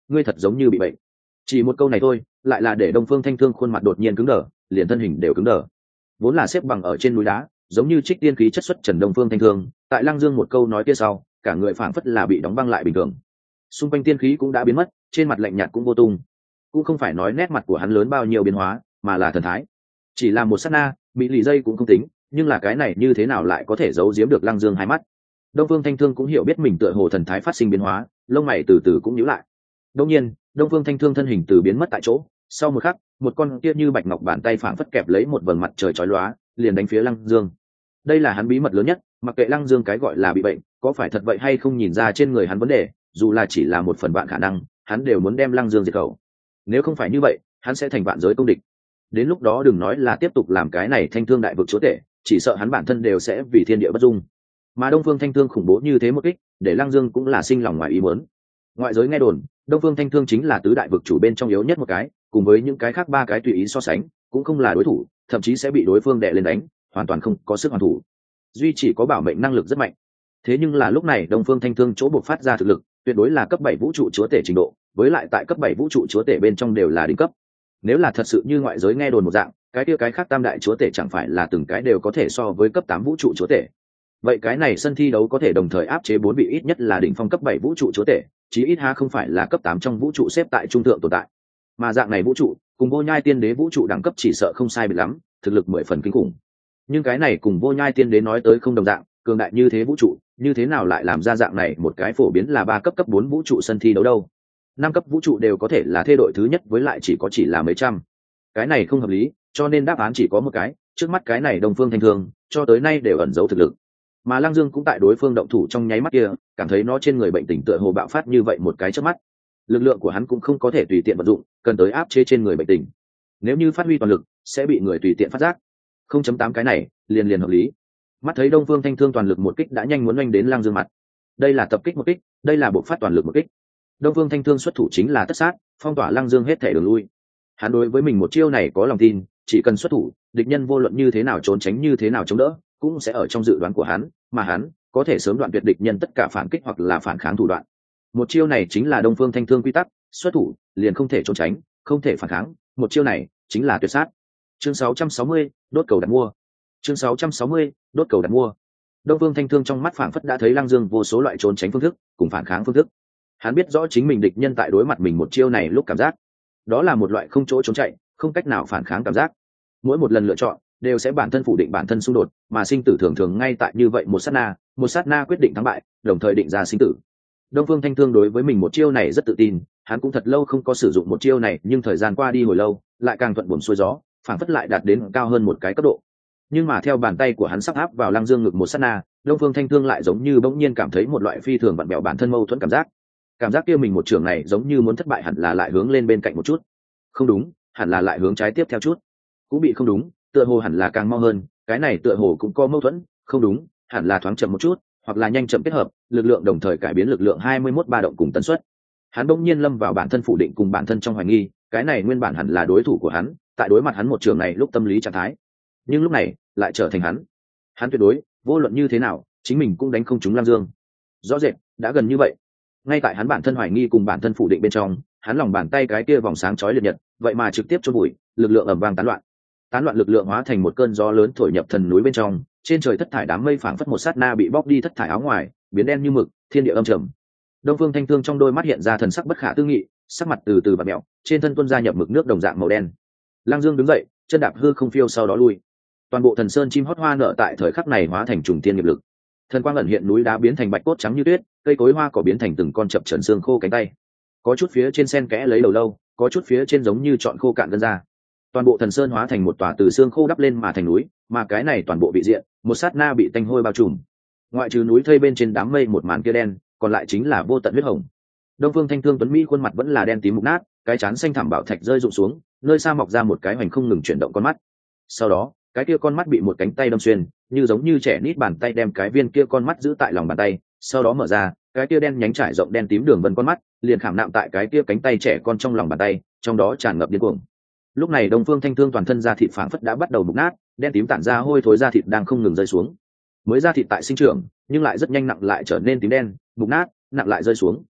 ngươi thật giống như bị bệnh. Chỉ một câu này thôi lại là để Đông Phương Thanh Thương khuôn mặt đột nhiên cứng đờ, liền thân hình đều cứng đờ. Vốn là xếp bằng ở trên núi đá, giống như trích tiên khí chất xuất trần Đông Phương Thanh Thương, tại Lăng Dương một câu nói kia sau, cả người phảng phất là bị đóng băng lại bình thường. Xung quanh tiên khí cũng đã biến mất, trên mặt lạnh nhạt cũng vô tung. Cũng không phải nói nét mặt của hắn lớn bao nhiêu biến hóa, mà là thần thái. Chỉ là một sát na, bị lì dây cũng không tính, nhưng là cái này như thế nào lại có thể giấu giếm được Lăng Dương hai mắt. Đông Phương Thanh Thương cũng hiểu biết mình tựa hồ thần thái phát sinh biến hóa, lông mày từ từ cũng nhíu lại. Đột nhiên, Đông Phương Thanh Thương thân hình từ biến mất tại chỗ, sau một khắc, một con kia như bạch ngọc bàn tay phảng phất kẹp lấy một vầng mặt trời chói lóa, liền đánh phía Lăng Dương. Đây là hắn bí mật lớn nhất, mặc kệ Lăng Dương cái gọi là bị bệnh, có phải thật vậy hay không nhìn ra trên người hắn vấn đề, dù là chỉ là một phần vạn khả năng, hắn đều muốn đem Lăng Dương diệt khẩu. Nếu không phải như vậy, hắn sẽ thành vạn giới công địch. Đến lúc đó đừng nói là tiếp tục làm cái này Thanh Thương đại vực chúa tể, chỉ sợ hắn bản thân đều sẽ vì thiên địa bất dung. Mà Đông Phương Thanh Thương khủng bố như thế một kích, để Lăng Dương cũng là sinh lòng ngoài ý muốn. Ngoại giới nghe đồn, Đông Phương Thanh Thương chính là tứ đại vực chủ bên trong yếu nhất một cái, cùng với những cái khác ba cái tùy ý so sánh, cũng không là đối thủ, thậm chí sẽ bị đối phương đè lên đánh, hoàn toàn không có sức hoàn thủ. Duy chỉ có bảo mệnh năng lực rất mạnh. Thế nhưng là lúc này Đông Phương Thanh Thương chỗ buộc phát ra thực lực, tuyệt đối là cấp 7 vũ trụ chúa tể trình độ, với lại tại cấp 7 vũ trụ chúa tể bên trong đều là đỉnh cấp. Nếu là thật sự như ngoại giới nghe đồn một dạng, cái kia cái khác tam đại chúa tể chẳng phải là từng cái đều có thể so với cấp 8 vũ trụ chúa tể. Vậy cái này sân thi đấu có thể đồng thời áp chế 4 vị ít nhất là đỉnh phong cấp 7 vũ trụ chúa tể, chí ít ha không phải là cấp 8 trong vũ trụ xếp tại trung thượng tồn tại. Mà dạng này vũ trụ, cùng Vô Nhai Tiên Đế vũ trụ đẳng cấp chỉ sợ không sai biệt lắm, thực lực 10 phần kinh khủng. Nhưng cái này cùng Vô Nhai Tiên Đế nói tới không đồng dạng, cường đại như thế vũ trụ, như thế nào lại làm ra dạng này một cái phổ biến là 3 cấp 4 vũ trụ sân thi đấu đâu? 5 cấp vũ trụ đều có thể là thê đội thứ nhất, với lại chỉ là mấy trăm. Cái này không hợp lý, cho nên đáp án chỉ có một cái, trước mắt cái này Đông Phương Thanh Thương, cho tới nay đều ẩn giấu thực lực. Mà Lăng Dương cũng tại đối phương động thủ trong nháy mắt kia, cảm thấy nó trên người bệnh tình tựa hồ bạo phát như vậy một cái chớp mắt. Lực lượng của hắn cũng không có thể tùy tiện vận dụng, cần tới áp chế trên người bệnh tình. Nếu như phát huy toàn lực, sẽ bị người tùy tiện phát giác. 0.8 cái này, liền hợp lý. Mắt thấy Đông Phương Thanh Thương toàn lực một kích đã nhanh muốn oanh đến Lăng Dương mặt. Đây là tập kích một kích, đây là bộc phát toàn lực một kích. Đông Phương Thanh Thương xuất thủ chính là tất sát, phong tỏa Lăng Dương hết thể đường lui. Hắn đối với mình một chiêu này có lòng tin, chỉ cần xuất thủ, địch nhân vô luận như thế nào trốn tránh như thế nào chống đỡ, cũng sẽ ở trong dự đoán của hắn, mà hắn có thể sớm đoạn tuyệt địch nhân tất cả phản kích hoặc là phản kháng thủ đoạn. Một chiêu này chính là Đông Phương Thanh Thương quy tắc, xuất thủ liền không thể trốn tránh, không thể phản kháng, một chiêu này chính là tuyệt sát. Chương 660, đốt cầu đặt mua. Chương 660, đốt cầu đặt mua. Đông Phương Thanh Thương trong mắt phảng phất đã thấy Lăng Dương vô số loại trốn tránh phương thức, cùng phản kháng phương thức. Hắn biết rõ chính mình địch nhân tại đối mặt mình một chiêu này lúc cảm giác, đó là một loại không chỗ trốn chạy, không cách nào phản kháng cảm giác. Mỗi một lần lựa chọn đều sẽ bản thân phủ định bản thân xung đột, mà sinh tử thường thường ngay tại như vậy một sát na quyết định thắng bại, đồng thời định ra sinh tử. Đông Phương Thanh Thương đối với mình một chiêu này rất tự tin, hắn cũng thật lâu không có sử dụng một chiêu này, nhưng thời gian qua đi hồi lâu, lại càng thuận buồm xuôi gió, phản phất lại đạt đến cao hơn một cái cấp độ. Nhưng mà theo bàn tay của hắn sắp áp vào Lăng Dương ngực một sát na, Đông Phương Thanh Thương lại giống như bỗng nhiên cảm thấy một loại phi thường vặn bẹo bản thân mâu thuẫn cảm giác kia mình một trường này giống như muốn thất bại, hẳn là lại hướng lên bên cạnh một chút, không đúng, hẳn là lại hướng trái tiếp theo chút, cũng bị không đúng, tựa hồ hẳn là càng mau hơn, cái này tựa hồ cũng có mâu thuẫn, không đúng, hẳn là thoáng chậm một chút, hoặc là nhanh chậm kết hợp, lực lượng đồng thời cải biến lực lượng 21 ba động cùng tần suất. Hắn bỗng nhiên lâm vào bản thân phủ định cùng bản thân trong hoài nghi, cái này nguyên bản hẳn là đối thủ của hắn, tại đối mặt hắn một trường này lúc tâm lý trạng thái, nhưng lúc này lại trở thành hắn tuyệt đối vô luận như thế nào chính mình cũng đánh không trúng Lăng Dương. Rõ rệt đã gần như vậy, ngay tại hắn bản thân hoài nghi cùng bản thân phủ định bên trong, hắn lòng bàn tay cái kia vòng sáng chói liệt nhật vậy mà trực tiếp chôn bụi, lực lượng ầm vang tán loạn lực lượng hóa thành một cơn gió lớn thổi nhập thần núi bên trong, trên trời thất thải đám mây phảng phất một sát na bị bóc đi thất thải áo ngoài, biến đen như mực, thiên địa âm trầm. Đông Phương Thanh Thương trong đôi mắt hiện ra thần sắc bất khả tư nghị, sắc mặt từ từ vặn mèo, trên thân tuôn ra nhập mực nước đồng dạng màu đen. Lăng Dương đứng dậy, chân đạp hư không phiêu sau đó lui. Toàn bộ thần sơn chim hót hoa nở tại thời khắc này hóa thành trùng thiên nghiệp lực. Thần quang ẩn hiện, núi đá biến thành bạch cốt trắng như tuyết, cây cối hoa cỏ biến thành từng con chập chờn xương khô cánh tay. Có chút phía trên sen kẽ lấy đầu lâu, có chút phía trên giống như trọn khô cạn gân ra. Toàn bộ thần sơn hóa thành một tòa từ xương khô đắp lên mà thành núi, mà cái này toàn bộ bị diện, một sát na bị tanh hôi bao trùm. Ngoại trừ núi thây bên trên đám mây một màn kia đen, còn lại chính là vô tận huyết hồng. Đông Phương Thanh Thương tuấn mỹ khuôn mặt vẫn là đen tím mục nát, cái trán xanh thẳm bảo thạch rơi rụng xuống, nơi xa mọc ra một cái hoành không ngừng chuyển động con mắt. Sau đó, cái kia con mắt bị một cánh tay đâm xuyên, như giống như trẻ nít bàn tay đem cái viên kia con mắt giữ tại lòng bàn tay, sau đó mở ra, cái kia đen nhánh trải rộng đen tím đường vân con mắt, liền khảm nạm tại cái kia cánh tay trẻ con trong lòng bàn tay, trong đó tràn ngập điên cuồng. Lúc này Đông Phương Thanh Thương toàn thân da thịt phảng phất đã bắt đầu mục nát, đen tím tản ra hôi thối da thịt đang không ngừng rơi xuống. Mới da thịt tại sinh trưởng, nhưng lại rất nhanh nặng lại trở nên tím đen, mục nát, nặng lại rơi xuống.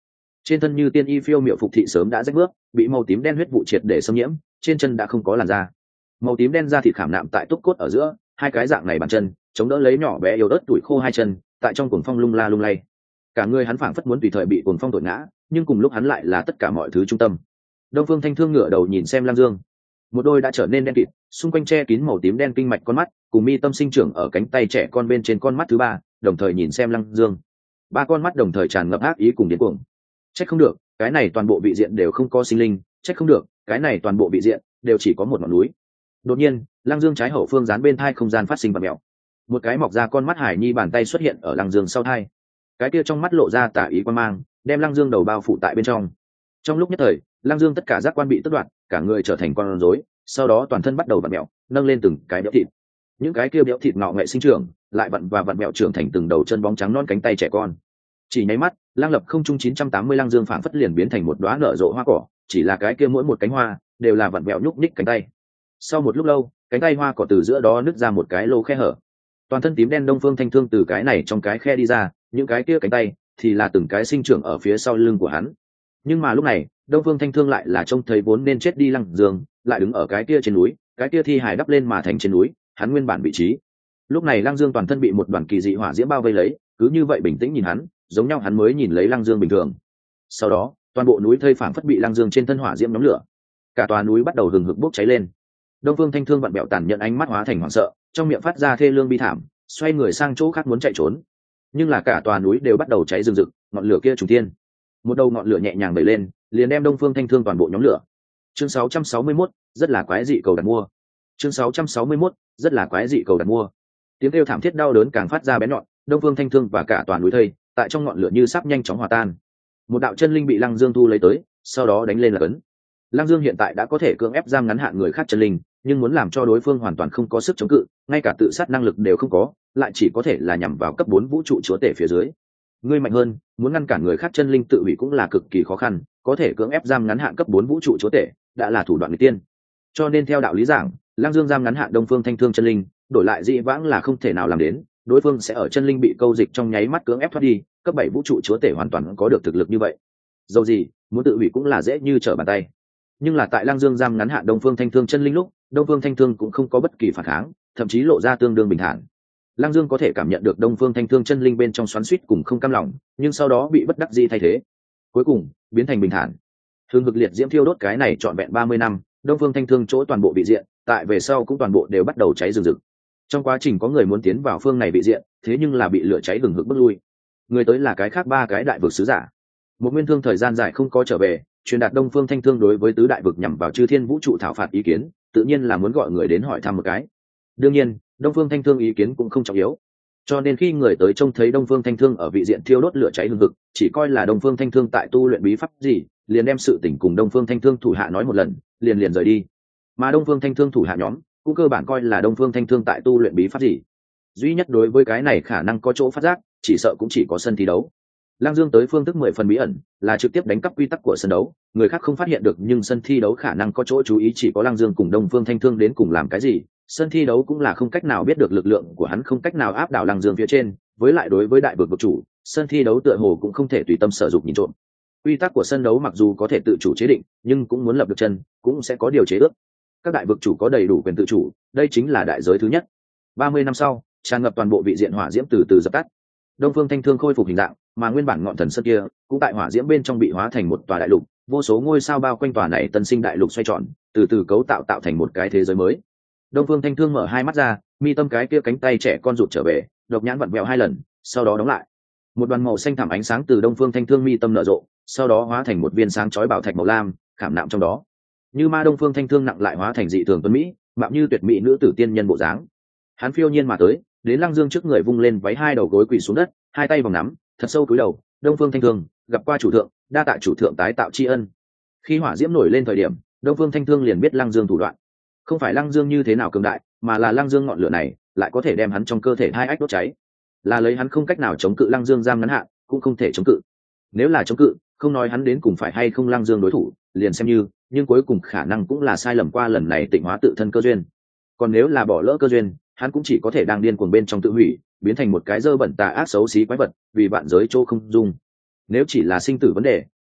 Trên thân như tiên y phiêu miệu phục thị sớm đã rách bước, bị màu tím đen huyết vụ triệt để xâm nhiễm, trên chân đã không có làn da. Màu tím đen da thịt khảm nạm tại túc cốt ở giữa, hai cái dạng này bàn chân chống đỡ lấy nhỏ bé yếu ớt tuổi khô hai chân, tại trong cuồng phong lung la lung lay. Cả người hắn phảng phất muốn tùy thời bị cuồng phong thổi ngã, nhưng cùng lúc hắn lại là tất cả mọi thứ trung tâm. Đông Phương Thanh Thương ngửa đầu nhìn xem Lam Dương, một đôi đã trở nên đen kịt, xung quanh che kín màu tím đen kinh mạch con mắt, cùng mi tâm sinh trưởng ở cánh tay trẻ con bên trên con mắt thứ ba, đồng thời nhìn xem Lam Dương. Ba con mắt đồng thời tràn ngập ác ý cùng điên cuồng. Trách không được, cái này toàn bộ vị diện đều không có sinh linh, trách không được, cái này toàn bộ vị diện đều chỉ có một ngọn núi. Đột nhiên, Lăng Dương trái hậu phương dán bên thai không gian phát sinh bặm mèo. Một cái mọc ra con mắt hải nhi bàn tay xuất hiện ở Lăng Dương sau thai. Cái kia trong mắt lộ ra tà ý quan mang, đem Lăng Dương đầu bao phủ tại bên trong. Trong lúc nhất thời, Lăng Dương tất cả giác quan bị tước đoạt, cả người trở thành con rối, sau đó toàn thân bắt đầu vặn mèo, nâng lên từng cái béo thịt. Những cái kia béo thịt ngọ nghệ sinh trưởng, lại vặn và vặn mèo trưởng thành từng đầu chân bóng trắng non cánh tay trẻ con. Chỉ nháy mắt, Lăng Lập không trung 980 Lăng Dương phảng phất liền biến thành một đóa nở rộ hoa cỏ, chỉ là cái kia mỗi một cánh hoa đều là vặn vẹo nhúc nhích cánh tay. Sau một lúc lâu, cánh tay hoa cỏ từ giữa đó nứt ra một cái lỗ khe hở. Toàn thân tím đen Đông Phương Thanh Thương từ cái này trong cái khe đi ra, những cái kia cánh tay thì là từng cái sinh trưởng ở phía sau lưng của hắn. Nhưng mà lúc này, Đông Phương Thanh Thương lại là trông thấy vốn nên chết đi Lăng Dương, lại đứng ở cái kia trên núi, cái kia thi hài đắp lên mà thành trên núi, hắn nguyên bản vị trí. Lúc này Lăng Dương toàn thân bị một đoàn kỳ dị hỏa diễm bao vây lấy, cứ như vậy bình tĩnh nhìn hắn, giống nhau hắn mới nhìn lấy Lăng Dương bình thường. Sau đó, toàn bộ núi thây phảng phất bị Lăng Dương trên thân hỏa diễm nhóm lửa, cả tòa núi bắt đầu hừng hực bốc cháy lên. Đông Phương Thanh Thương vặn bẹo tàn nhận ánh mắt hóa thành hoảng sợ, trong miệng phát ra thê lương bi thảm, xoay người sang chỗ khác muốn chạy trốn. Nhưng là cả tòa núi đều bắt đầu cháy rừng rực, ngọn lửa kia trùng thiên. Một đầu ngọn lửa nhẹ nhàng đẩy lên, liền đem Đông Phương Thanh Thương toàn bộ nhóm lửa. Chương 661, rất là quái dị cầu đặt mua. Chương 661, rất là quái dị cầu đặt mua. Tiếng kêu thảm thiết đau đớn càng phát ra bén nhọn, Đông Phương Thanh Thương và cả tòa núi thây, tại trong ngọn lửa như sắp nhanh chóng hòa tan. Một đạo chân linh bị Lăng Dương thu lấy tới, sau đó đánh lên là cấn. Lăng Dương hiện tại đã có thể cưỡng ép giam ngắn hạn người khác chân linh, nhưng muốn làm cho đối phương hoàn toàn không có sức chống cự, ngay cả tự sát năng lực đều không có, lại chỉ có thể là nhằm vào cấp 4 vũ trụ chúa tể phía dưới. Ngươi mạnh hơn, muốn ngăn cản người khác chân linh tự hủy cũng là cực kỳ khó khăn, có thể cưỡng ép giam ngắn hạn cấp 4 vũ trụ chúa tể, đã là thủ đoạn nghịch tiên. Cho nên theo đạo lý giảng, Lăng Dương giam ngắn hạn Đông Phương Thanh Thương chân linh, đổi lại dị vãng là không thể nào làm đến, đối phương sẽ ở chân linh bị câu dịch trong nháy mắt cưỡng ép thoát đi, cấp 7 vũ trụ chúa tể hoàn toàn có được thực lực như vậy. Dầu gì, muốn tự hủy cũng là dễ như trở bàn tay. Nhưng là tại Lăng Dương giam ngắn hạn Đông Phương Thanh Thương chân linh lúc, Đông Phương Thanh Thương cũng không có bất kỳ phản kháng, thậm chí lộ ra tương đương bình thản. Lăng Dương có thể cảm nhận được Đông Phương Thanh Thương chân linh bên trong xoắn xuýt cùng không cam lòng, nhưng sau đó bị bất đắc dĩ thay thế, cuối cùng biến thành bình thản. Hương hực liệt diễm thiêu đốt cái này trọn vẹn 30 năm, Đông Phương Thanh Thương chỗ toàn bộ vị diện, tại về sau cũng toàn bộ đều bắt đầu cháy rừng rực. Trong quá trình có người muốn tiến vào phương này vị diện, thế nhưng là bị lửa cháy hừng hực bước lui. Người tới là cái khác ba cái đại vực sứ giả. Một Nguyên Thương thời gian dài không có trở về, truyền đạt Đông Phương Thanh Thương đối với tứ đại vực nhằm vào Chư Thiên vũ trụ thảo phạt ý kiến, tự nhiên là muốn gọi người đến hỏi thăm một cái. Đương nhiên, Đông Phương Thanh Thương ý kiến cũng không trọng yếu. Cho nên khi người tới trông thấy Đông Phương Thanh Thương ở vị diện thiêu đốt lửa cháy hừng hực, chỉ coi là Đông Phương Thanh Thương tại tu luyện bí pháp gì, liền đem sự tình cùng Đông Phương Thanh Thương thủ hạ nói một lần, liền rời đi. Mà Đông Phương Thanh Thương thủ hạ nhóm cũng cơ bản coi là Đông Phương Thanh Thương tại tu luyện bí pháp gì. Duy nhất đối với cái này khả năng có chỗ phát giác, chỉ sợ cũng chỉ có sân thi đấu. Lăng Dương tới phương thức 10 phần bí ẩn, là trực tiếp đánh cắp quy tắc của sân đấu, người khác không phát hiện được, nhưng sân thi đấu khả năng có chỗ chú ý chỉ có Lăng Dương cùng Đông Phương Thanh Thương đến cùng làm cái gì. Sân thi đấu cũng là không cách nào biết được lực lượng của hắn, không cách nào áp đảo Lăng Dương phía trên, với lại đối với đại vực vực chủ, sân thi đấu tựa hồ cũng không thể tùy tâm sở dục nhìn trộm. Quy tắc của sân đấu mặc dù có thể tự chủ chế định, nhưng cũng muốn lập được chân, cũng sẽ có điều chế ước. Các đại vực chủ có đầy đủ quyền tự chủ, đây chính là đại giới thứ nhất. 30 năm sau, tràn ngập toàn bộ vị diện hỏa diễm từ từ dập tắt. Đông Phương Thanh Thương khôi phục hình dạng, mà nguyên bản ngọn thần sơn kia cũng tại hỏa diễm bên trong bị hóa thành một tòa đại lục, vô số ngôi sao bao quanh tòa này tân sinh đại lục xoay tròn, từ từ cấu tạo thành một cái thế giới mới. Đông Phương Thanh Thương mở hai mắt ra, mi tâm cái kia cánh tay trẻ con rụt trở về, độc nhãn vặn vẹo hai lần, sau đó đóng lại. Một đoàn màu xanh thẳm ánh sáng từ Đông Phương Thanh Thương mi tâm nở rộ, sau đó hóa thành một viên sáng chói bảo thạch màu lam, khảm nạm trong đó. Như ma Đông Phương Thanh Thương nặng lại hóa thành dị thường tuấn mỹ, mạo như tuyệt mỹ nữ tử tiên nhân bộ dáng. Hắn phiêu nhiên mà tới, đến Lăng Dương trước người vung lên váy hai đầu gối quỳ xuống đất, hai tay vòng nắm, thật sâu cúi đầu. Đông Phương Thanh Thương gặp qua chủ thượng, đa tạ chủ thượng tái tạo tri ân. Khi hỏa diễm nổi lên thời điểm, Đông Phương Thanh Thương liền biết Lăng Dương thủ đoạn. Không phải Lăng Dương như thế nào cường đại, mà là Lăng Dương ngọn lửa này lại có thể đem hắn trong cơ thể hai ách đốt cháy. Là lấy hắn không cách nào chống cự Lăng Dương giam ngắn hạn, cũng không thể chống cự. Nếu là chống cự, không nói hắn đến cùng phải hay không Lăng Dương đối thủ, liền xem như, nhưng cuối cùng khả năng cũng là sai lầm qua lần này tịnh hóa tự thân cơ duyên. Còn nếu là bỏ lỡ cơ duyên, hắn cũng chỉ có thể đang điên cuồng bên trong tự hủy, biến thành một cái dơ bẩn tà ác xấu xí quái vật, vì vạn giới chỗ không dung. Nếu chỉ là sinh tử vấn đề,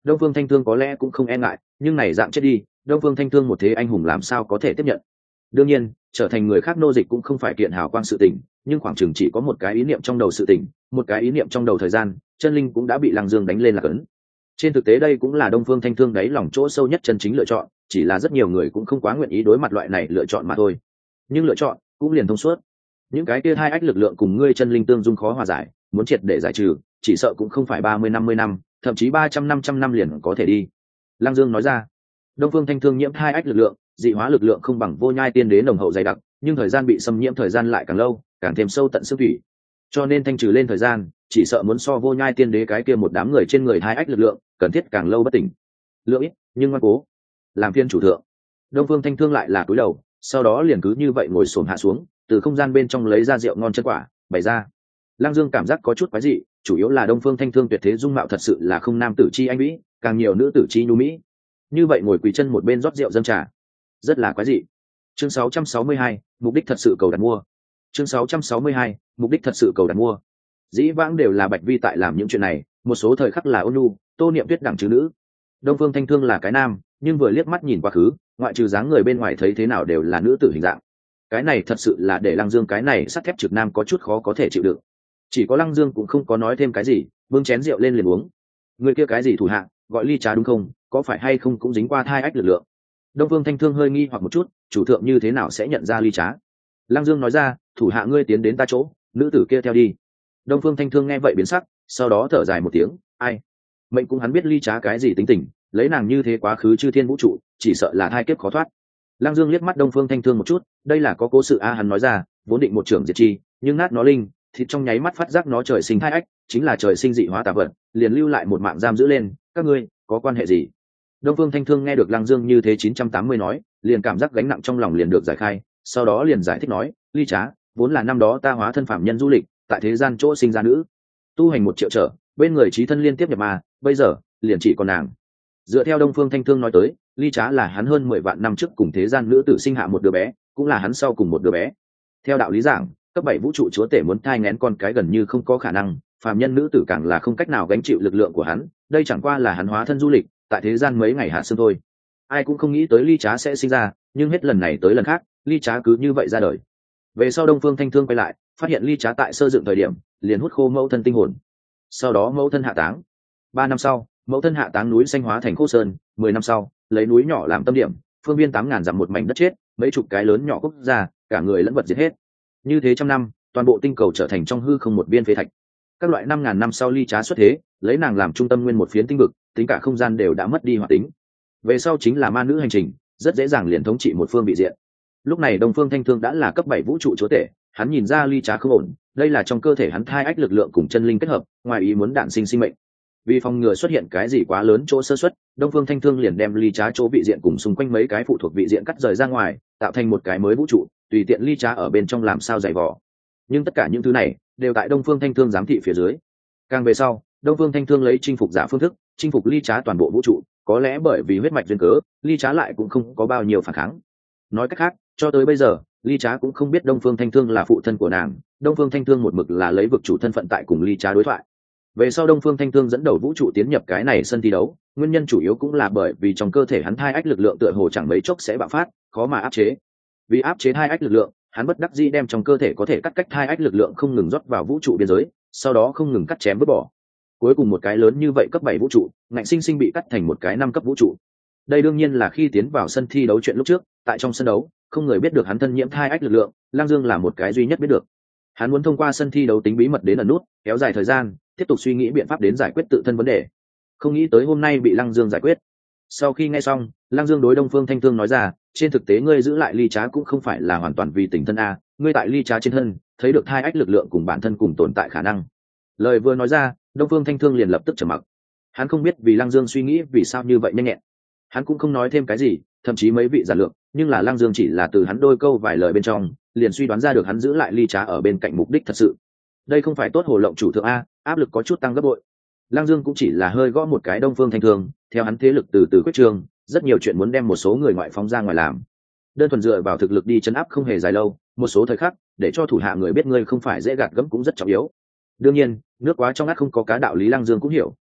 Đông Phương Thanh Thương có lẽ cũng không e ngại, nhưng này dạng chết đi, Đông Phương Thanh Thương một thế anh hùng làm sao có thể tiếp nhận. Đương nhiên, trở thành người khác nô dịch cũng không phải kiện hào quang sự tình, nhưng khoảng chừng chỉ có một cái ý niệm trong đầu sự tình, một cái ý niệm trong đầu thời gian, chân linh cũng đã bị Lăng Dương đánh lên lạc ấn. Trên thực tế đây cũng là Đông Phương Thanh Thương đáy lòng chỗ sâu nhất chân chính lựa chọn, chỉ là rất nhiều người cũng không quá nguyện ý đối mặt loại này lựa chọn mà thôi. Nhưng lựa chọn cũng liền thông suốt. Những cái kia hai ách lực lượng cùng ngươi chân linh tương dung khó hòa giải, muốn triệt để giải trừ, chỉ sợ cũng không phải 30-50 năm, thậm chí 300-500 năm liền có thể đi. Lăng Dương nói ra. Đông Phương Thanh Thương nhiễm hai ách lực lượng, dị hóa lực lượng không bằng Vô Nhai Tiên Đế nồng hậu dày đặc, nhưng thời gian bị xâm nhiễm thời gian lại càng lâu, càng thêm sâu tận xương thủy. Cho nên thanh trừ lên thời gian, chỉ sợ muốn so Vô Nhai Tiên Đế cái kia một đám người trên người hai ách lực lượng, cần thiết càng lâu bất tỉnh. Lượng ít, nhưng ngoan cố. Làm phiên chủ thượng. Đông Phương Thanh Thương lại là cúi đầu, sau đó liền cứ như vậy ngồi xổm hạ xuống, từ không gian bên trong lấy ra rượu ngon chân quả, bày ra. Lăng Dương cảm giác có chút quái dị, chủ yếu là Đông Phương Thanh Thương tuyệt thế dung mạo thật sự là không nam tử chi anh mỹ, càng nhiều nữ tử chi nhu mỹ. Như vậy ngồi quỳ chân một bên rót rượu dâng trà, rất là quái dị. Chương 662, mục đích thật sự cầu đặt mua. Chương 662, mục đích thật sự cầu đặt mua. Dĩ vãng đều là Bạch Vi tại làm những chuyện này, một số thời khắc là ôn nhu, Tô Niệm Tuyết đẳng chứ nữ. Đông Phương Thanh Thương là cái nam, nhưng vừa liếc mắt nhìn quá khứ, ngoại trừ dáng người bên ngoài thấy thế nào đều là nữ tử hình dạng. Cái này thật sự là để Lăng Dương cái này sắt thép trực nam có chút khó có thể chịu đựng. Chỉ có Lăng Dương cũng không có nói thêm cái gì, bưng chén rượu lên liền uống. Người kia cái gì thủ hạ, gọi ly trà đúng không, có phải hay không cũng dính qua thai ách lực lượng. Đông Phương Thanh Thương hơi nghi hoặc một chút, chủ thượng như thế nào sẽ nhận ra ly trá. Lăng Dương nói ra, thủ hạ ngươi tiến đến ta chỗ, nữ tử kia theo đi. Đông Phương Thanh Thương nghe vậy biến sắc, sau đó thở dài một tiếng, ai, mệnh cũng hắn biết ly trá cái gì tính tình, lấy nàng như thế quá khứ chư thiên vũ trụ, chỉ sợ là thai kiếp khó thoát. Lăng Dương liếc mắt Đông Phương Thanh Thương một chút, đây là có cố sự a, hắn nói ra, vốn định một trưởng diệt chi, nhưng nát nó linh, thịt trong nháy mắt phát giác nó trời sinh thai ách, chính là trời sinh dị hóa tà vật, liền lưu lại một mạng giam giữ lên, các ngươi có quan hệ gì? Đông Phương Thanh Thương nghe được Lăng Dương như thế 980 nói, liền cảm giác gánh nặng trong lòng liền được giải khai, sau đó liền giải thích nói, ly trá, vốn là năm đó ta hóa thân phạm nhân du lịch, tại thế gian chỗ sinh ra nữ, tu hành 1 triệu trở, bên người trí thân liên tiếp nhập ma, bây giờ liền chỉ còn nàng. Dựa theo Đông Phương Thanh Thương nói tới, ly trá là hắn hơn 10 vạn năm trước cùng thế gian nữ tử sinh hạ một đứa bé, cũng là hắn sau cùng một đứa bé. Theo đạo lý giảng, cấp 7 vũ trụ chúa tể muốn thai nghén con cái gần như không có khả năng, phàm nhân nữ tử càng là không cách nào gánh chịu lực lượng của hắn, đây chẳng qua là hắn hóa thân du lịch tại thế gian mấy ngày hạ xương thôi. Ai cũng không nghĩ tới ly trá sẽ sinh ra, nhưng hết lần này tới lần khác, ly trá cứ như vậy ra đời. Về sau Đông Phương Thanh Thương quay lại, phát hiện ly trá tại sơ dựng thời điểm liền hút khô mẫu thân tinh hồn, sau đó mẫu thân hạ táng. 3 năm sau, mẫu thân hạ táng núi xanh hóa thành khô sơn. 10 năm sau, lấy núi nhỏ làm tâm điểm, phương viên 8.000 dặm một mảnh đất chết, mấy chục cái lớn nhỏ quốc gia, cả người lẫn vật diệt hết. Như thế trăm năm, toàn bộ tinh cầu trở thành trong hư không một viên phế thạch. Các loại 5.000 năm sau ly trá xuất thế, lấy nàng làm trung tâm nguyên một phiến tinh vực, tính cả không gian đều đã mất đi hoạt tính. Về sau chính là ma nữ hành trình, rất dễ dàng liền thống trị một phương vị diện. Lúc này Đông Phương Thanh Thương đã là cấp 7 vũ trụ chúa tể, hắn nhìn ra ly trá không ổn, đây là trong cơ thể hắn thai ách lực lượng cùng chân linh kết hợp, ngoài ý muốn đản sinh sinh mệnh. Vì phòng ngừa xuất hiện cái gì quá lớn chỗ sơ suất, Đông Phương Thanh Thương liền đem ly trá chỗ vị diện cùng xung quanh mấy cái phụ thuộc vị diện cắt rời ra ngoài, tạo thành một cái mới vũ trụ, tùy tiện ly trá ở bên trong làm sao dày vò. Nhưng tất cả những thứ này đều tại Đông Phương Thanh Thương giám thị phía dưới. Càng về sau, Đông Phương Thanh Thương lấy chinh phục giả phương thức chinh phục ly trá toàn bộ vũ trụ, có lẽ bởi vì huyết mạch duyên cớ, ly trá lại cũng không có bao nhiêu phản kháng. Nói cách khác, cho tới bây giờ, ly trá cũng không biết Đông Phương Thanh Thương là phụ thân của nàng, Đông Phương Thanh Thương một mực là lấy vực chủ thân phận tại cùng ly trá đối thoại. Về sau Đông Phương Thanh Thương dẫn đầu vũ trụ tiến nhập cái này sân thi đấu, nguyên nhân chủ yếu cũng là bởi vì trong cơ thể hắn thai ách lực lượng tựa hồ chẳng mấy chốc sẽ bạo phát, khó mà áp chế. Vì áp chế thai ách lực lượng, hắn bất đắc dĩ đem trong cơ thể có thể cắt cách thai ách lực lượng không ngừng rót vào vũ trụ biên giới, sau đó không ngừng cắt chém vứt bỏ. Cuối cùng một cái lớn như vậy cấp 7 vũ trụ, ngạnh sinh sinh bị cắt thành một cái 5 cấp vũ trụ. Đây đương nhiên là khi tiến vào sân thi đấu chuyện lúc trước, tại trong sân đấu, không người biết được hắn thân nhiễm thai ách lực lượng, Lăng Dương là một cái duy nhất biết được. Hắn muốn thông qua sân thi đấu tính bí mật đến ẩn nút, kéo dài thời gian, tiếp tục suy nghĩ biện pháp đến giải quyết tự thân vấn đề. Không nghĩ tới hôm nay bị Lăng Dương giải quyết. Sau khi nghe xong, Lăng Dương đối Đông Phương Thanh Thương nói ra, trên thực tế ngươi giữ lại ly trá cũng không phải là hoàn toàn vì tình thân a, ngươi tại ly trá trên thân thấy được thai ách lực lượng cùng bản thân cùng tồn tại khả năng. Lời vừa nói ra, Đông Phương Thanh Thương liền lập tức trầm mặc. Hắn không biết vì Lăng Dương suy nghĩ vì sao như vậy nhanh nhẹn. Hắn cũng không nói thêm cái gì, thậm chí mấy vị giản lược, nhưng là Lăng Dương chỉ là từ hắn đôi câu vài lời bên trong, liền suy đoán ra được hắn giữ lại ly trá ở bên cạnh mục đích thật sự. Đây không phải tốt hồ lộng chủ thượng a, áp lực có chút tăng gấp bội. Lăng Dương cũng chỉ là hơi gõ một cái Đông Phương Thanh Thương, theo hắn thế lực từ từ quyết trương, rất nhiều chuyện muốn đem một số người ngoại phóng ra ngoài làm. Đơn thuần dựa vào thực lực đi chấn áp không hề dài lâu, một số thời khắc, để cho thủ hạ người biết ngươi không phải dễ gạt gẫm cũng rất trọng yếu. Đương nhiên, nước quá trong ngắt không có cá đạo lý Lăng Dương cũng hiểu,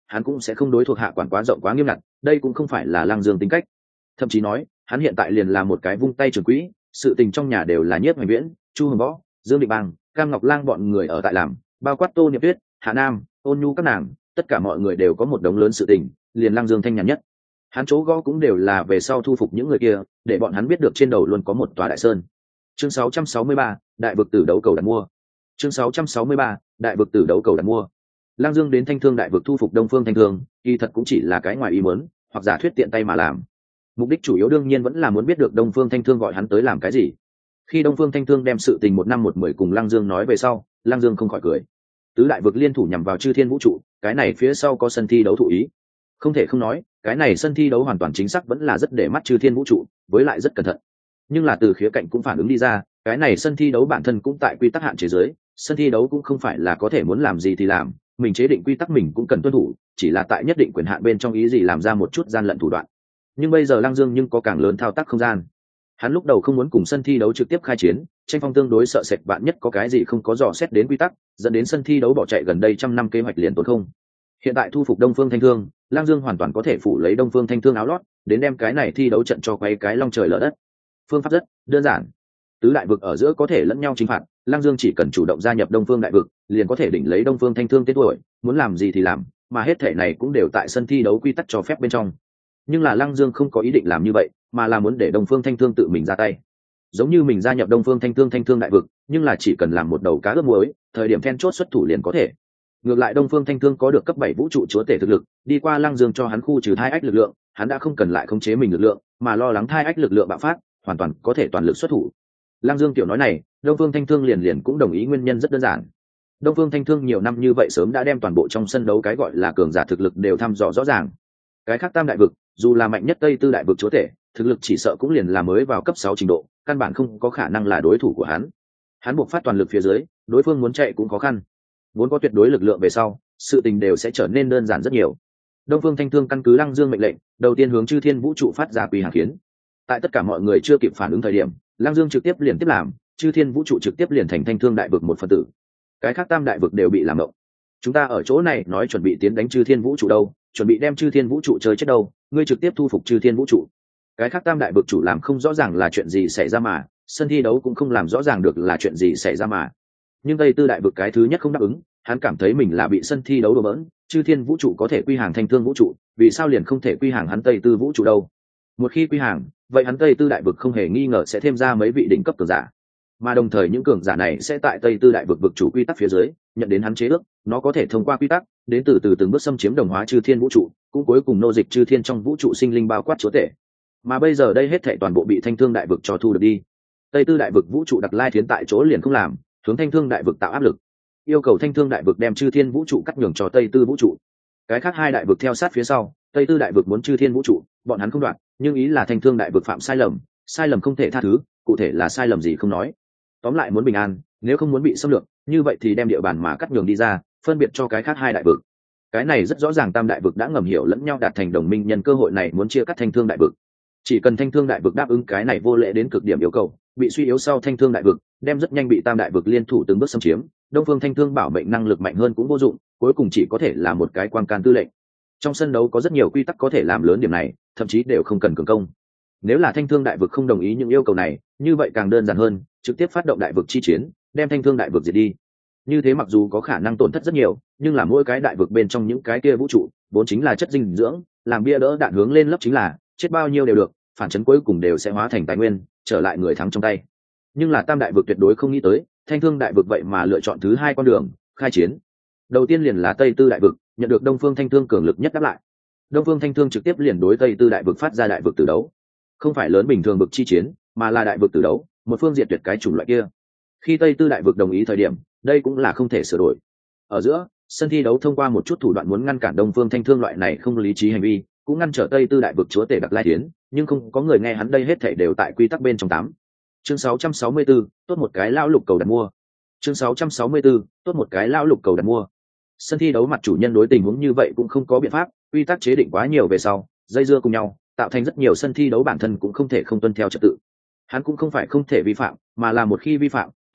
hắn cũng sẽ không đối thuộc hạ quản quá rộng quá nghiêm ngặt, đây cũng không phải là Lăng Dương tính cách. Thậm chí nói hắn hiện tại liền là một cái vung tay trưởng quỹ, sự tình trong nhà đều là Nhiếp Hoành Viễn, Chu Hồng Võ, Dương Định Bang, Cam Ngọc Lang bọn người ở tại làm, bao quát Tô Niệm Tuyết, Hạ Nam, Ôn Nhu các nàng, tất cả mọi người đều có một đống lớn sự tình, liền Lăng Dương thanh nhàn nhất. Hắn chỗ gõ cũng đều là về sau thu phục những người kia, để bọn hắn biết được trên đầu luôn có một tòa đại sơn. Chương 663, đại vực tử đấu cầu đặt mua. Chương 663, đại vực tử đấu cầu đặt mua. Lăng Dương đến Thanh Thương đại vực thu phục Đông Phương Thanh Thương, kỳ thật cũng chỉ là cái ngoài ý muốn, hoặc giả thuyết tiện tay mà làm. Mục đích chủ yếu đương nhiên vẫn là muốn biết được Đông Phương Thanh Thương gọi hắn tới làm cái gì. Khi Đông Phương Thanh Thương đem sự tình 1/10 cùng Lăng Dương nói về sau, Lăng Dương không khỏi cười. Tứ đại vực liên thủ nhằm vào Chư Thiên vũ trụ, cái này phía sau có sân thi đấu thụ ý. Không thể không nói, cái này sân thi đấu hoàn toàn chính xác vẫn là rất để mắt Chư Thiên vũ trụ, với lại rất cẩn thận. Nhưng là từ khía cạnh cũng phản ứng đi ra, cái này sân thi đấu bản thân cũng tại quy tắc hạn chế giới, sân thi đấu cũng không phải là có thể muốn làm gì thì làm, mình chế định quy tắc mình cũng cần tuân thủ, chỉ là tại nhất định quyền hạn bên trong ý gì làm ra một chút gian lận thủ đoạn. Nhưng bây giờ Lăng Dương nhưng có càng lớn thao tác không gian. Hắn lúc đầu không muốn cùng sân thi đấu trực tiếp khai chiến, tranh phong tương đối sợ sệt bạn nhất có cái gì không có dò xét đến quy tắc, dẫn đến sân thi đấu bỏ chạy gần đây 100 năm kế hoạch liền tốn không. Hiện tại thu phục Đông Phương Thanh Thương, Lăng Dương hoàn toàn có thể phủ lấy Đông Phương Thanh Thương áo lót, đến đem cái này thi đấu trận cho quay cái long trời lở đất. Phương pháp rất đơn giản, tứ đại vực ở giữa có thể lẫn nhau chinh phạt, Lăng Dương chỉ cần chủ động gia nhập Đông Phương đại vực, liền có thể đỉnh lấy Đông Phương Thanh Thương tên tuổi, muốn làm gì thì làm, mà hết thể này cũng đều tại sân thi đấu quy tắc cho phép bên trong. Nhưng là Lăng Dương không có ý định làm như vậy, mà là muốn để Đông Phương Thanh Thương tự mình ra tay. Giống như mình gia nhập Đông Phương Thanh Thương đại vực, nhưng là chỉ cần làm một đầu cá ướp muối, thời điểm then chốt xuất thủ liền có thể. Ngược lại Đông Phương Thanh Thương có được cấp 7 vũ trụ chúa tể thực lực, đi qua Lăng Dương cho hắn khu trừ thai ách lực lượng, hắn đã không cần lại khống chế mình lực lượng, mà lo lắng thai ách lực lượng bạo phát, hoàn toàn có thể toàn lực xuất thủ. Lăng Dương tiểu nói này, Đông Phương Thanh Thương liền cũng đồng ý, nguyên nhân rất đơn giản. Đông Phương Thanh Thương nhiều năm như vậy sớm đã đem toàn bộ trong sân đấu cái gọi là cường giả thực lực đều thăm dò rõ ràng. Cái khác tam đại vực, dù là mạnh nhất Tây Tư đại vực chúa tể, thực lực chỉ sợ cũng liền là mới vào cấp 6 trình độ, căn bản không có khả năng là đối thủ của hắn. Hắn buộc phát toàn lực phía dưới, đối phương muốn chạy cũng khó khăn. Vốn có tuyệt đối lực lượng về sau, sự tình đều sẽ trở nên đơn giản rất nhiều. Đông Phương Thanh Thương căn cứ Lăng Dương mệnh lệnh, đầu tiên hướng Chư Thiên vũ trụ phát ra quy hàng khiến. Tại tất cả mọi người chưa kịp phản ứng thời điểm, Lăng Dương trực tiếp liền tiếp làm, Chư Thiên vũ trụ trực tiếp liền thành Thanh Thương đại vực một phần tử. Cái khác tam đại vực đều bị làm mộng. Chúng ta ở chỗ này nói chuẩn bị tiến đánh Chư Thiên vũ trụ đâu, chuẩn bị đem Chư Thiên vũ trụ chơi chết đâu, ngươi trực tiếp thu phục Chư Thiên vũ trụ. Cái khác tam đại vực chủ làm không rõ ràng là chuyện gì xảy ra mà, sân thi đấu cũng không làm rõ ràng được là chuyện gì xảy ra mà. Nhưng Tây Tư đại vực cái thứ nhất không đáp ứng, hắn cảm thấy mình là bị sân thi đấu đùa bỡn, Chư Thiên vũ trụ có thể quy hàng Thanh Thương vũ trụ, vì sao liền không thể quy hàng hắn Tây Tư vũ trụ đâu? Một khi quy hàng, vậy hắn Tây Tư đại vực không hề nghi ngờ sẽ thêm ra mấy vị đỉnh cấp cường giả, mà đồng thời những cường giả này sẽ tại Tây Tư đại vực vực chủ quy tắc phía dưới nhận đến hắn chế ước, nó có thể thông qua quy tắc đến từ từng bước xâm chiếm đồng hóa Chư Thiên vũ trụ, cũng cuối cùng nô dịch Chư Thiên trong vũ trụ sinh linh bao quát chúa tể. Mà bây giờ đây hết thảy toàn bộ bị Thanh Thương đại vực cho thu được đi. Tây Tư đại vực vũ trụ đặc lai thiến tại chỗ liền không làm, hướng Thanh Thương đại vực tạo áp lực, yêu cầu Thanh Thương đại vực đem Chư Thiên vũ trụ cắt nhường cho Tây Tư vũ trụ. Cái khác hai đại vực theo sát phía sau, Tây Tư đại vực muốn Chư Thiên vũ trụ, bọn hắn không đoạt, nhưng ý là Thanh Thương đại vực phạm sai lầm không thể tha thứ, cụ thể là sai lầm gì không nói. Tóm lại muốn bình an, nếu không muốn bị xâm lược, như vậy thì đem địa bàn mà cắt nhường đi ra, phân biệt cho cái khác hai đại vực. Cái này rất rõ ràng tam đại vực đã ngầm hiểu lẫn nhau đạt thành đồng minh, nhân cơ hội này muốn chia cắt Thanh Thương đại vực. Chỉ cần Thanh Thương đại vực đáp ứng cái này vô lễ đến cực điểm yêu cầu, bị suy yếu sau Thanh Thương đại vực đem rất nhanh bị tam đại vực liên thủ từng bước xâm chiếm, Đông Phương Thanh Thương bảo mệnh năng lực mạnh hơn cũng vô dụng, cuối cùng chỉ có thể là một cái quan can tư lệnh. Trong sân đấu có rất nhiều quy tắc có thể làm lớn điểm này, thậm chí đều không cần cường công. Nếu là Thanh Thương đại vực không đồng ý những yêu cầu này, như vậy càng đơn giản hơn, trực tiếp phát động đại vực chi chiến, đem Thanh Thương đại vực diệt đi. Như thế mặc dù có khả năng tổn thất rất nhiều, nhưng là mỗi cái đại vực bên trong những cái kia vũ trụ vốn chính là chất dinh dưỡng, làm bia đỡ đạn hướng lên lấp chính là, chết bao nhiêu đều được, phản chấn cuối cùng đều sẽ hóa thành tài nguyên, trở lại người thắng trong tay. Nhưng là tam đại vực tuyệt đối không nghĩ tới, Thanh Thương đại vực vậy mà lựa chọn thứ hai con đường, khai chiến. Đầu tiên liền là Tây Tư đại vực, nhận được Đông Phương Thanh Thương cường lực nhất đáp lại. Đông Phương Thanh Thương trực tiếp liền đối Tây Tư đại vực phát ra đại vực tử đấu. Không phải lớn bình thường vực chi chiến, mà là đại vực tử đấu, một phương diệt tuyệt cái chủng loại kia. Khi Tây Tư đại vực đồng ý thời điểm, đây cũng là không thể sửa đổi. Ở giữa, sân thi đấu thông qua một chút thủ đoạn muốn ngăn cản Đông Phương Thanh Thương loại này không lý trí hành vi, cũng ngăn trở Tây Tư đại vực chúa tể đặc lai tiến, nhưng không có người nghe hắn, đây hết thảy đều tại quy tắc bên trong 8. Chương 664, tốt một cái lão lục cầu đặt mua. Chương 664, tốt một cái lão lục cầu đặt mua. Sân thi đấu mặt chủ nhân đối tình huống như vậy cũng không có biện pháp, quy tắc chế định quá nhiều về sau, dây dưa cùng nhau, tạo thành rất nhiều sân thi đấu bản thân cũng không thể không tuân theo trật tự. Hắn cũng không phải không thể vi phạm, mà là một khi vi phạm,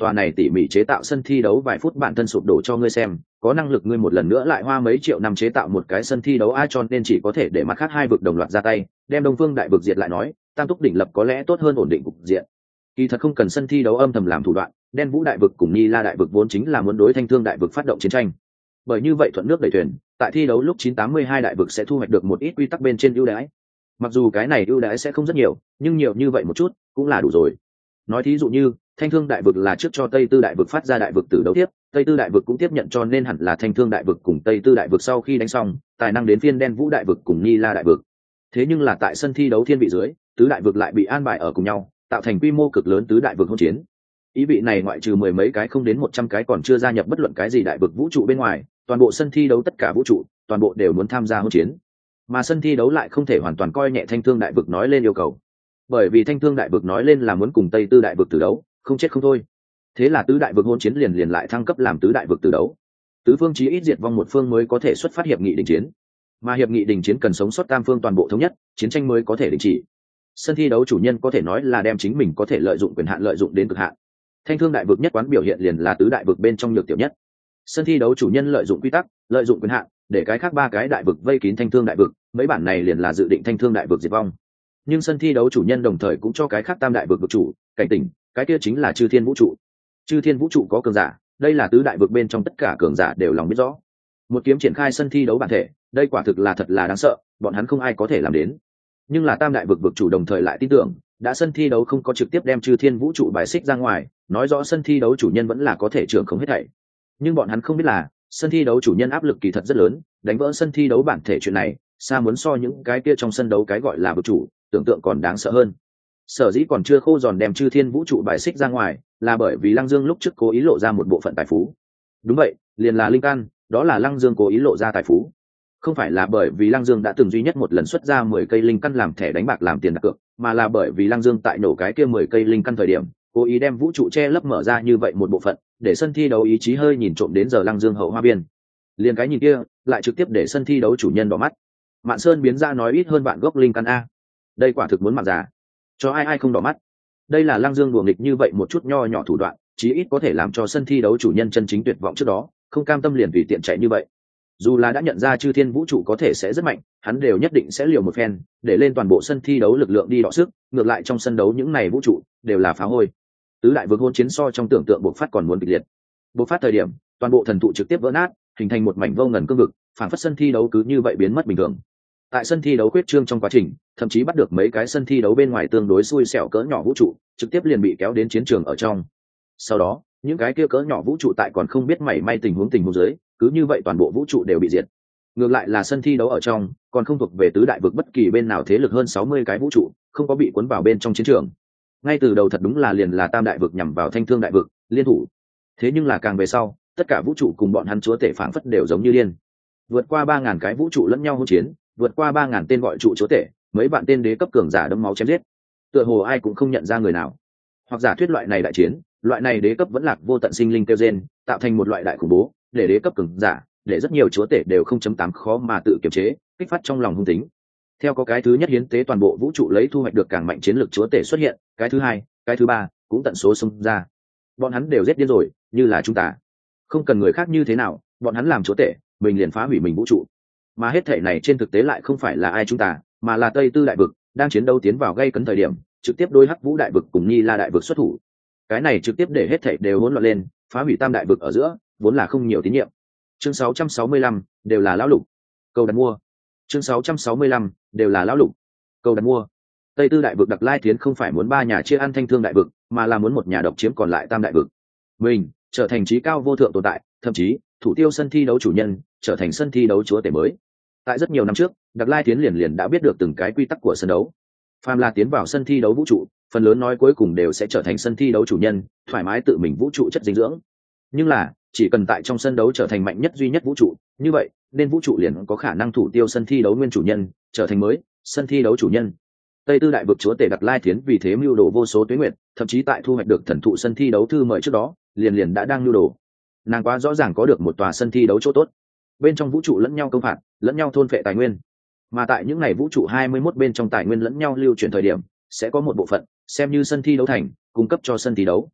tòa này tỉ mỉ chế tạo sân thi đấu vài phút bản thân sụp đổ cho ngươi xem, có năng lực ngươi một lần nữa lại hoa mấy triệu năm chế tạo một cái sân thi đấu ai cho nên chỉ có thể để mặt khác hai vực đồng loạt ra tay, đem Đông Phương đại vực diệt lại nói, Tam Túc đỉnh lập có lẽ tốt hơn ổn định cục diện. Kỳ thật không cần sân thi đấu âm thầm làm thủ đoạn, Đen Vũ đại vực cùng Ni La đại vực vốn chính là muốn đối Thanh Thương đại vực phát động chiến tranh. Bởi như vậy thuận nước đẩy thuyền, tại thi đấu lúc 982 đại vực sẽ thu hoạch được một ít quy tắc bên trên ưu đãi. Mặc dù cái này ưu đãi sẽ không rất nhiều, nhưng nhiều như vậy một chút cũng là đủ rồi. Nói thí dụ như, Thanh Thương đại vực là trước cho Tây Tư đại vực phát ra đại vực tử đấu tiếp, Tây Tư đại vực cũng tiếp nhận cho nên hẳn là Thanh Thương đại vực cùng Tây Tư đại vực sau khi đánh xong, tài năng đến phiên Đen Vũ đại vực cùng Ni La đại vực. Thế nhưng là tại sân thi đấu thiên vị dưới, tứ đại vực lại bị an bài ở cùng nhau, tạo thành quy mô cực lớn tứ đại vực hỗn chiến. Ý vị này ngoại trừ mười mấy cái không đến 100 cái còn chưa gia nhập bất luận cái gì đại vực vũ trụ bên ngoài, toàn bộ sân thi đấu tất cả vũ trụ, toàn bộ đều muốn tham gia hỗn chiến. Mà sân thi đấu lại không thể hoàn toàn coi nhẹ Thanh Thương đại vực nói lên yêu cầu. Bởi vì Thanh Thương đại vực nói lên là muốn cùng Tây Tư đại vực tử đấu, không chết không thôi. Thế là tứ đại vực hỗn chiến liền lại thăng cấp làm tứ đại vực tử đấu. Tứ phương chí ít diệt vong một phương mới có thể xuất phát hiệp nghị đình chiến. Mà hiệp nghị đình chiến cần sống sót tam phương toàn bộ thống nhất, chiến tranh mới có thể đình chỉ. Sân thi đấu chủ nhân có thể nói là đem chính mình có thể lợi dụng quyền hạn lợi dụng đến cực hạn. Thanh Thương đại vực nhất quán biểu hiện liền là tứ đại vực bên trong nhược tiểu nhất. Sân thi đấu chủ nhân lợi dụng quy tắc, lợi dụng quyền hạn, để cái khác ba cái đại vực vây kín Thanh Thương đại vực, mấy bản này liền là dự định Thanh Thương đại vực diệt vong. Nhưng sân thi đấu chủ nhân đồng thời cũng cho cái khác tam đại vực vực chủ cảnh tỉnh, cái kia chính là Chư Thiên vũ trụ. Chư Thiên vũ trụ có cường giả, đây là tứ đại vực bên trong tất cả cường giả đều lòng biết rõ. Một kiếm triển khai sân thi đấu bản thể, đây quả thực là thật là đáng sợ, bọn hắn không ai có thể làm đến. Nhưng là tam đại vực vực chủ đồng thời lại tin tưởng, đã sân thi đấu không có trực tiếp đem Chư Thiên vũ trụ bài xích ra ngoài, nói rõ sân thi đấu chủ nhân vẫn là có thể trưởng không hết thảy. Nhưng bọn hắn không biết là, sân thi đấu chủ nhân áp lực kỳ thật rất lớn, đánh vỡ sân thi đấu bản thể chuyện này, xa muốn so những cái kia trong sân đấu cái gọi là vực chủ, tưởng tượng còn đáng sợ hơn. Sở dĩ còn chưa khô giòn đem Chư Thiên vũ trụ bài xích ra ngoài, là bởi vì Lăng Dương lúc trước cố ý lộ ra một bộ phận tài phú. Đúng vậy, liền là linh căn, đó là Lăng Dương cố ý lộ ra tài phú. Không phải là bởi vì Lăng Dương đã từng duy nhất một lần xuất ra 10 cây linh căn làm thẻ đánh bạc làm tiền đặt cược, mà là bởi vì Lăng Dương tại nổ cái kia 10 cây linh căn thời điểm, cố ý đem vũ trụ che lấp mở ra như vậy một bộ phận, để sân thi đấu ý chí hơi nhìn trộm đến giờ Lăng Dương hậu hoa biên. Liền cái nhìn kia, lại trực tiếp để sân thi đấu chủ nhân đỏ mắt. Mạn Sơn biến ra nói ít hơn bạn gốc linh căn a. Đây quả thực muốn mạng già. Cho ai không đỏ mắt. Đây là Lăng Dương đùa nghịch như vậy một chút nho nhỏ thủ đoạn, chí ít có thể làm cho sân thi đấu chủ nhân chân chính tuyệt vọng trước đó, không cam tâm liền tùy tiện chạy như vậy. Dù là đã nhận ra Chư Thiên vũ trụ có thể sẽ rất mạnh, hắn đều nhất định sẽ liều một phen, để lên toàn bộ sân thi đấu lực lượng đi đọ sức, ngược lại trong sân đấu những này vũ trụ đều là phá hôi. Tứ đại vực hôn chiến so trong tưởng tượng bộc phát còn muốn kịch liệt. Bộc phát thời điểm, toàn bộ thần thụ trực tiếp vỡ nát, hình thành một mảnh vô ngần cương vực, phản phất sân thi đấu cứ như vậy biến mất bình thường. Tại sân thi đấu quyết trương trong quá trình, thậm chí bắt được mấy cái sân thi đấu bên ngoài tương đối xui xẻo cỡ nhỏ vũ trụ, trực tiếp liền bị kéo đến chiến trường ở trong. Sau đó, những cái kia cỡ nhỏ vũ trụ tại còn không biết mảy may tình huống dưới, cứ như vậy toàn bộ vũ trụ đều bị diệt. Ngược lại là sân thi đấu ở trong, còn không thuộc về tứ đại vực bất kỳ bên nào thế lực hơn 60 cái vũ trụ, không có bị cuốn vào bên trong chiến trường. Ngay từ đầu thật đúng là liền là tam đại vực nhằm vào Thanh Thương đại vực, liên thủ. Thế nhưng là càng về sau, tất cả vũ trụ cùng bọn hắn chúa tể phảng phất đều giống như điên. Vượt qua 3000 cái vũ trụ lẫn nhau hỗn chiến, vượt qua 3000 tên gọi trụ chúa tể, mấy bạn tên đế cấp cường giả đẫm máu chém giết. Tựa hồ ai cũng không nhận ra người nào. Hoặc giả thuyết loại này đại chiến, loại này đế cấp vẫn lạc vô tận sinh linh kêu gen, tạo thành một loại đại khủng bố, để đế cấp cường giả, để rất nhiều chúa tể đều 0.8 khó mà tự kiềm chế, kích phát trong lòng hung tính. Theo có cái thứ nhất hiến tế toàn bộ vũ trụ lấy thu hoạch được càng mạnh chiến lược chúa tể xuất hiện, cái thứ hai, cái thứ ba cũng tận số xông ra. Bọn hắn đều giết điên rồi, như là chúng ta. Không cần người khác như thế nào, bọn hắn làm chúa tể, mình liền phá hủy mình vũ trụ. Mà hết thảy này trên thực tế lại không phải là ai chúng ta, mà là Tây Tư đại vực đang chiến đấu tiến vào gây cấn thời điểm, trực tiếp đối Hắc Vũ đại vực cùng Ni La đại vực xuất thủ. Cái này trực tiếp để hết thảy đều hỗn loạn lên, phá hủy tam đại vực ở giữa, vốn là không nhiều tín nhiệm. Chương 665, đều là lão lục. Cầu đặt mua. Chương 665, đều là lão lục. Cầu đặt mua. Tây Tư đại vực Đặc Lai Thiến không phải muốn ba nhà chia ăn Thanh Thương đại vực, mà là muốn một nhà độc chiếm còn lại tam đại vực. Mình trở thành trí cao vô thượng tồn tại, thậm chí thủ tiêu sân thi đấu chủ nhân, trở thành sân thi đấu chúa tể mới. Tại rất nhiều năm trước, Đặc Lai Thiến liền đã biết được từng cái quy tắc của sân đấu. Phàm là tiến vào sân thi đấu vũ trụ, phần lớn nói cuối cùng đều sẽ trở thành sân thi đấu chủ nhân, thoải mái tự mình vũ trụ chất dinh dưỡng. Nhưng là, chỉ cần tại trong sân đấu trở thành mạnh nhất duy nhất vũ trụ, như vậy, nên vũ trụ liền có khả năng thủ tiêu sân thi đấu nguyên chủ nhân, trở thành mới sân thi đấu chủ nhân. Tây Tư đại vực chúa tể Đặc Lai Thiến vì thế mưu đồ vô số tuế nguyệt, thậm chí tại thu hoạch được thần thụ sân thi đấu thư mời trước đó, liền đã đang mưu đồ. Nàng quá rõ ràng có được một tòa sân thi đấu chỗ tốt. Bên trong vũ trụ lẫn nhau công phạt, lẫn nhau thôn phệ tài nguyên. Mà tại những ngày vũ trụ 21 bên trong tài nguyên lẫn nhau lưu chuyển thời điểm, sẽ có một bộ phận xem như sân thi đấu thành, cung cấp cho sân thi đấu.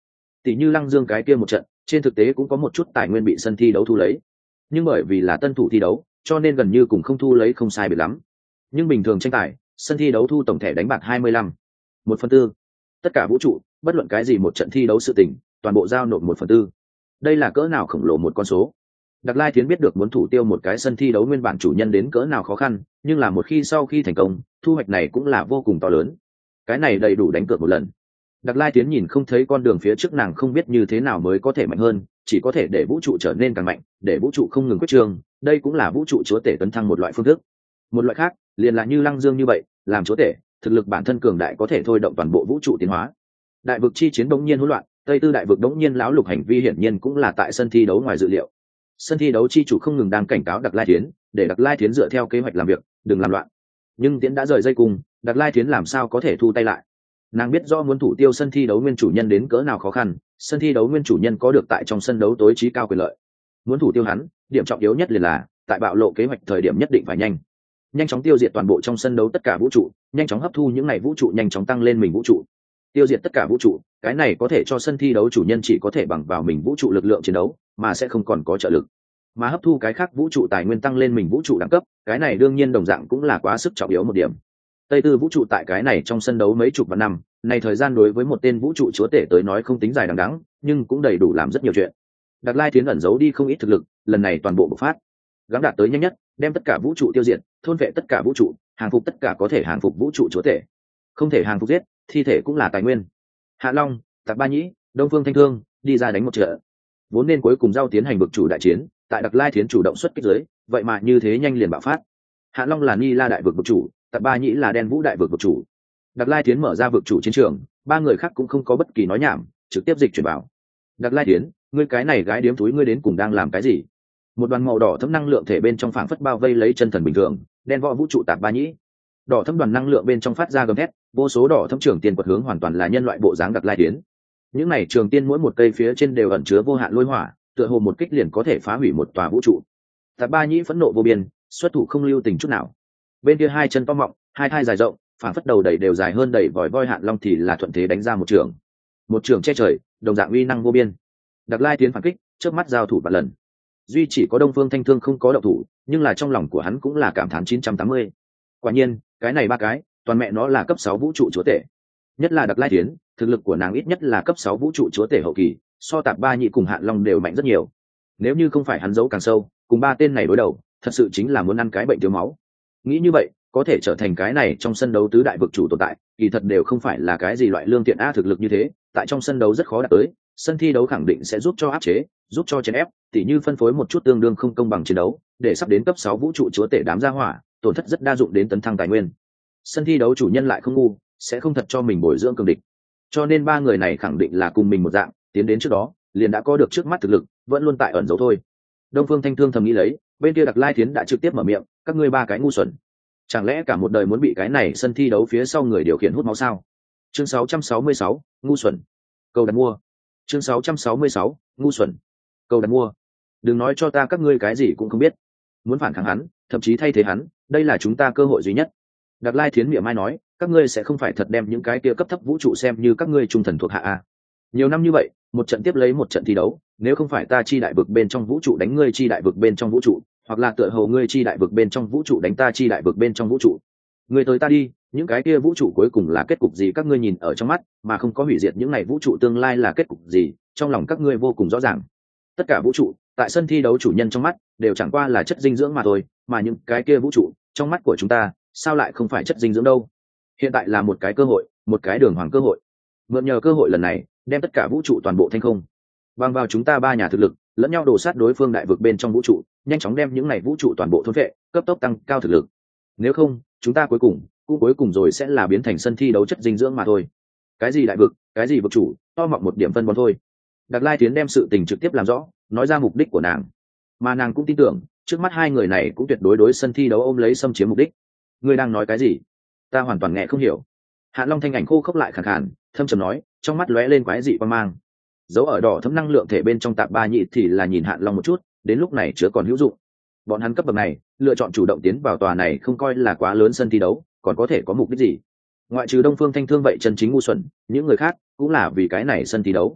Tỷ như Lăng Dương cái kia một trận, trên thực tế cũng có một chút tài nguyên bị sân thi đấu thu lấy, nhưng bởi vì là tân thủ thi đấu cho nên gần như cùng không thu lấy không sai biệt lắm. Nhưng bình thường tranh tài sân thi đấu thu tổng thẻ đánh bạc 25, 1/4. Tất cả vũ trụ bất luận cái gì một trận thi đấu sự tình toàn bộ giao nộp 1/4. Đây là cỡ nào khổng lồ một con số. Đặc Lai Thiến biết được muốn thủ tiêu một cái sân thi đấu nguyên bản chủ nhân đến cỡ nào khó khăn, nhưng là một khi sau khi thành công thu hoạch này cũng là vô cùng to lớn. Cái này đầy đủ đánh cược một lần. Đặc Lai Thiến nhìn không thấy con đường phía trước, nàng không biết như thế nào mới có thể mạnh hơn, chỉ có thể để vũ trụ trở nên càng mạnh, để vũ trụ không ngừng quyết trương. Đây cũng là vũ trụ chúa tể tấn thăng một loại phương thức. Một loại khác liền là như Lăng Dương như vậy, làm chúa tể thực lực bản thân cường đại có thể thôi động toàn bộ vũ trụ tiến hóa. Đại vực chi chiến bỗng nhiên hỗn loạn, Tây Tư đại vực bỗng nhiên lão lục hành vi hiển nhiên cũng là tại sân thi đấu ngoài dự liệu. Sân thi đấu chi chủ không ngừng đang cảnh cáo Đặc Lai Thiến, để Đặc Lai Thiến dựa theo kế hoạch làm việc, đừng làm loạn. Nhưng Tiễn đã rời dây cung, Đặc Lai Thiến làm sao có thể thu tay lại. Nàng biết do muốn thủ tiêu sân thi đấu nguyên chủ nhân đến cỡ nào khó khăn, sân thi đấu nguyên chủ nhân có được tại trong sân đấu tối trí cao quyền lợi. Muốn thủ tiêu hắn, điểm trọng yếu nhất liền là tại bạo lộ kế hoạch thời điểm nhất định phải nhanh chóng tiêu diệt toàn bộ trong sân đấu tất cả vũ trụ, nhanh chóng hấp thu những này vũ trụ, nhanh chóng tăng lên mình vũ trụ. Tiêu diệt tất cả vũ trụ, cái này có thể cho sân thi đấu chủ nhân chỉ có thể bằng vào mình vũ trụ lực lượng chiến đấu, mà sẽ không còn có trợ lực. Mà hấp thu cái khác vũ trụ tài nguyên tăng lên mình vũ trụ đẳng cấp, cái này đương nhiên đồng dạng cũng là quá sức trọng yếu một điểm. Tây Tư vũ trụ tại cái này trong sân đấu mấy chục vạn năm, này thời gian đối với một tên vũ trụ chúa tể tới nói không tính dài đằng đẵng, nhưng cũng đầy đủ làm rất nhiều chuyện. Đặc Lai Thiến ẩn giấu đi không ít thực lực, lần này toàn bộ bộc phát, gắng đạt tới nhanh nhất, đem tất cả vũ trụ tiêu diệt, thôn vệ tất cả vũ trụ, hàng phục tất cả có thể hàng phục vũ trụ chúa tể. Không thể hàng phục giết, thi thể cũng là tài nguyên. Hạ Long, Tạp Ba Nhĩ, Đông Phương Thanh Thương đi ra đánh một trận. Vốn nên cuối cùng giao tiến hành vực chủ đại chiến, tại Đặc Lai Thiến chủ động xuất kích dưới, vậy mà như thế nhanh liền bạo phát. Hạ Long là Ni La đại vực vực chủ, Tạp Ba Nhĩ là Đen Vũ đại vực vực chủ. Đặc Lai Thiến mở ra vực chủ chiến trường, ba người khác cũng không có bất kỳ nói nhảm, trực tiếp dịch chuyển vào. Đặc Lai Thiến, ngươi cái này gái điếm túi ngươi đến cùng đang làm cái gì? Một đoàn màu đỏ thấm năng lượng thể bên trong phảng phất bao vây lấy chân thần bình thường, đen võ vũ trụ Tạp Ba Nhĩ. Đỏ thấm đoàn năng lượng bên trong phát ra gầm thét, vô số đỏ thấm trường tiên quật hướng hoàn toàn là nhân loại bộ dáng Đặc Lai Thiến. Những này trường tiên mỗi một cây phía trên đều ẩn chứa vô hạn lôi hỏa, tựa hồ một kích liền có thể phá hủy một tòa vũ trụ. Tạp Ba Nhĩ phẫn nộ vô biên, xuất thủ không lưu tình chút nào. Bên kia hai chân to mọng, hai thai dài rộng, phảng phất đầu đầy đều dài hơn đầy vòi voi Hạn Long thì là thuận thế đánh ra một trường che trời, đồng dạng uy năng vô biên. Đặc Lai Thiến phản kích, trước mắt giao thủ vạn lần. Duy chỉ có Đông Phương Thanh Thương không có động thủ, nhưng là trong lòng của hắn cũng là cảm thán 980. Quả nhiên, cái này ba cái, toàn mẹ nó là cấp 6 vũ trụ chúa tể. Nhất là Đặc Lai Thiến, thực lực của nàng ít nhất là cấp 6 vũ trụ chúa tể hậu kỳ, so Tạp Ba Nhĩ cùng Hạn Long đều mạnh rất nhiều. Nếu như không phải hắn giấu càng sâu, cùng ba tên này đối đầu, thật sự chính là muốn ăn cái bệnh thiếu máu. Nghĩ như vậy, có thể trở thành cái này trong sân đấu tứ đại vực chủ tồn tại, kỳ thật đều không phải là cái gì loại lương thiện thực lực như thế, tại trong sân đấu rất khó đạt tới, sân thi đấu khẳng định sẽ giúp cho áp chế, giúp cho chèn ép, tỉ như phân phối một chút tương đương không công bằng chiến đấu, để sắp đến cấp 6 vũ trụ chúa tể đám gia hỏa, tổn thất rất đa dụng đến tấn thăng tài nguyên. Sân thi đấu chủ nhân lại không ngu, sẽ không thật cho mình bồi dưỡng cường địch. Cho nên ba người này khẳng định là cùng mình một dạng, tiến đến trước đó, liền đã có được trước mắt thực lực, vẫn luôn tại ẩn giấu thôi. Đông Phương Thanh Thương thầm nghĩ lấy, bên kia Đặc Lai Thiến đã trực tiếp mở miệng, các ngươi ba cái ngu xuẩn. Chẳng lẽ cả một đời muốn bị cái này sân thi đấu phía sau người điều khiển hút máu sao? Chương 666, ngu xuẩn. Cầu đặt mua. Chương 666, ngu xuẩn. Cầu đặt mua. Đừng nói cho ta các ngươi cái gì cũng không biết. Muốn phản kháng hắn, thậm chí thay thế hắn, đây là chúng ta cơ hội duy nhất. Đặc Lai Thiến miệng mai nói, các ngươi sẽ không phải thật đem những cái kia cấp thấp vũ trụ xem như các ngươi trung thần thuộc hạ à? Nhiều năm như vậy, một trận tiếp lấy một trận thi đấu, nếu không phải ta chi đại vực bên trong vũ trụ đánh ngươi chi đại vực bên trong vũ trụ, hoặc là tựa hồ ngươi chi đại vực bên trong vũ trụ đánh ta chi đại vực bên trong vũ trụ, ngươi tới ta đi, những cái kia vũ trụ cuối cùng là kết cục gì các ngươi nhìn ở trong mắt, mà không có hủy diệt những này vũ trụ tương lai là kết cục gì, trong lòng các ngươi vô cùng rõ ràng. Tất cả vũ trụ tại sân thi đấu chủ nhân trong mắt đều chẳng qua là chất dinh dưỡng mà thôi, mà những cái kia vũ trụ trong mắt của chúng ta sao lại không phải chất dinh dưỡng đâu. Hiện tại là một cái cơ hội, một cái đường hoàng cơ hội. Mượn nhờ cơ hội lần này, đem tất cả vũ trụ toàn bộ thanh không, bằng vào chúng ta ba nhà thực lực lẫn nhau đổ sát đối phương đại vực bên trong vũ trụ, nhanh chóng đem những này vũ trụ toàn bộ thôn vệ, cấp tốc tăng cao thực lực. Nếu không, chúng ta cuối cùng rồi sẽ là biến thành sân thi đấu chất dinh dưỡng mà thôi. Cái gì đại vực, cái gì vực chủ, to mọng một điểm phân bón thôi. Đặc Lai Tiến đem sự tình trực tiếp làm rõ, nói ra mục đích của nàng, mà nàng cũng tin tưởng trước mắt hai người này cũng tuyệt đối sân thi đấu ôm lấy xâm chiếm mục đích. Ngươi đang nói cái gì? Ta hoàn toàn nghe không hiểu. Hạn Long thanh ảnh khô khốc lại khàn khàn, thâm trầm nói, trong mắt lóe lên quái dị quan mang. Dấu ở đỏ thấm năng lượng thể bên trong Tạp Ba Nhĩ thì là nhìn Hạn Long một chút, đến lúc này chứa còn hữu dụng. Bọn hắn cấp bậc này lựa chọn chủ động tiến vào tòa này không coi là quá lớn sân thi đấu, còn có thể có mục đích gì? Ngoại trừ Đông Phương Thanh Thương vậy chân chính ngu xuẩn, những người khác cũng là vì cái này sân thi đấu.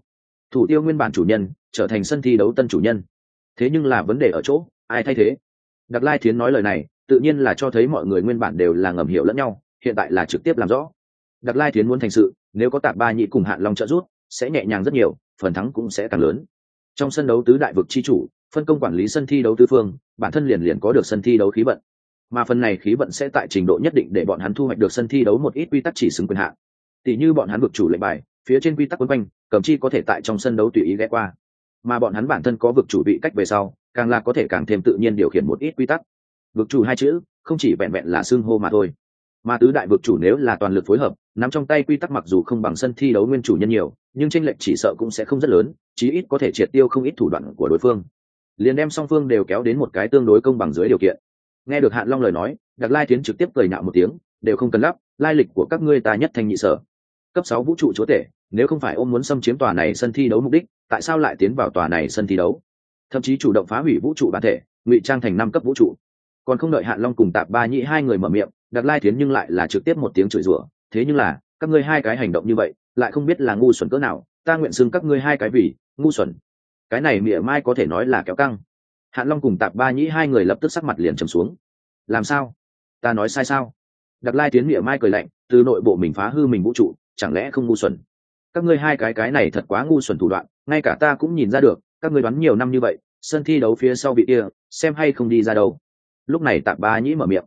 Thủ tiêu nguyên bản chủ nhân trở thành sân thi đấu tân chủ nhân. Thế nhưng là vấn đề ở chỗ ai thay thế. Đặc Lai Thiến nói lời này tự nhiên là cho thấy mọi người nguyên bản đều là ngầm hiểu lẫn nhau, hiện tại là trực tiếp làm rõ. Đặc Lai Thiến muốn thành sự, nếu có Tạp Ba Nhĩ cùng Hạn Long trợ giúp sẽ nhẹ nhàng rất nhiều, phần thắng cũng sẽ càng lớn. Trong sân đấu tứ đại vực chi chủ phân công quản lý sân thi đấu tứ phương, bản thân liền có được sân thi đấu khí vận, mà phần này khí vận sẽ tại trình độ nhất định để bọn hắn thu hoạch được sân thi đấu một ít quy tắc chỉ xứng quyền hạn. Tỷ như bọn hắn vực chủ lệnh bài phía trên quy tắc quấn quanh, cầm chi có thể tại trong sân đấu tùy ý ghé qua, mà bọn hắn bản thân có vực chủ vị cách về sau, càng là có thể càng thêm tự nhiên điều khiển một ít quy tắc. Vực chủ hai chữ không chỉ vẹn vẹn là xưng hô mà thôi, mà tứ đại vực chủ nếu là toàn lực phối hợp, nắm trong tay quy tắc mặc dù không bằng sân thi đấu nguyên chủ nhân nhiều, nhưng chênh lệch chỉ sợ cũng sẽ không rất lớn, chí ít có thể triệt tiêu không ít thủ đoạn của đối phương, liền đem song phương đều kéo đến một cái tương đối công bằng dưới điều kiện. Nghe được Hạn Long lời nói, Đặc Lai Tiến trực tiếp cười nhạo một tiếng, đều không cần lắp, lai lịch của các ngươi ta nhất thanh nhị sở. Cấp 6 vũ trụ chúa tể, nếu không phải ôm muốn xâm chiếm tòa này sân thi đấu mục đích, tại sao lại tiến vào tòa này sân thi đấu? Thậm chí chủ động phá hủy vũ trụ bản thể, ngụy trang thành 5 cấp vũ trụ. Còn không đợi Hạn Long cùng Tạp Ba Nhĩ hai người mở miệng, Đặc Lai Tiến nhưng lại là trực tiếp một tiếng chửi rủa, thế nhưng là, các ngươi hai cái hành động như vậy, lại không biết là ngu xuẩn cỡ nào, ta nguyện xưng các ngươi hai cái vì ngu xuẩn. Cái này mỉa mai có thể nói là kéo căng. Hạn Long cùng Tạp Ba Nhĩ hai người lập tức sắc mặt liền trầm xuống. Làm sao? Ta nói sai sao? Đặc Lai Tiến mỉa mai cười lạnh, từ nội bộ mình phá hư mình vũ trụ, chẳng lẽ không ngu xuẩn? Các ngươi hai cái này thật quá ngu xuẩn thủ đoạn, ngay cả ta cũng nhìn ra được, các ngươi đoán nhiều năm như vậy, sân thi đấu phía sau vị kia, xem hay không đi ra đâu. Lúc này Tạp Ba Nhĩ mở miệng.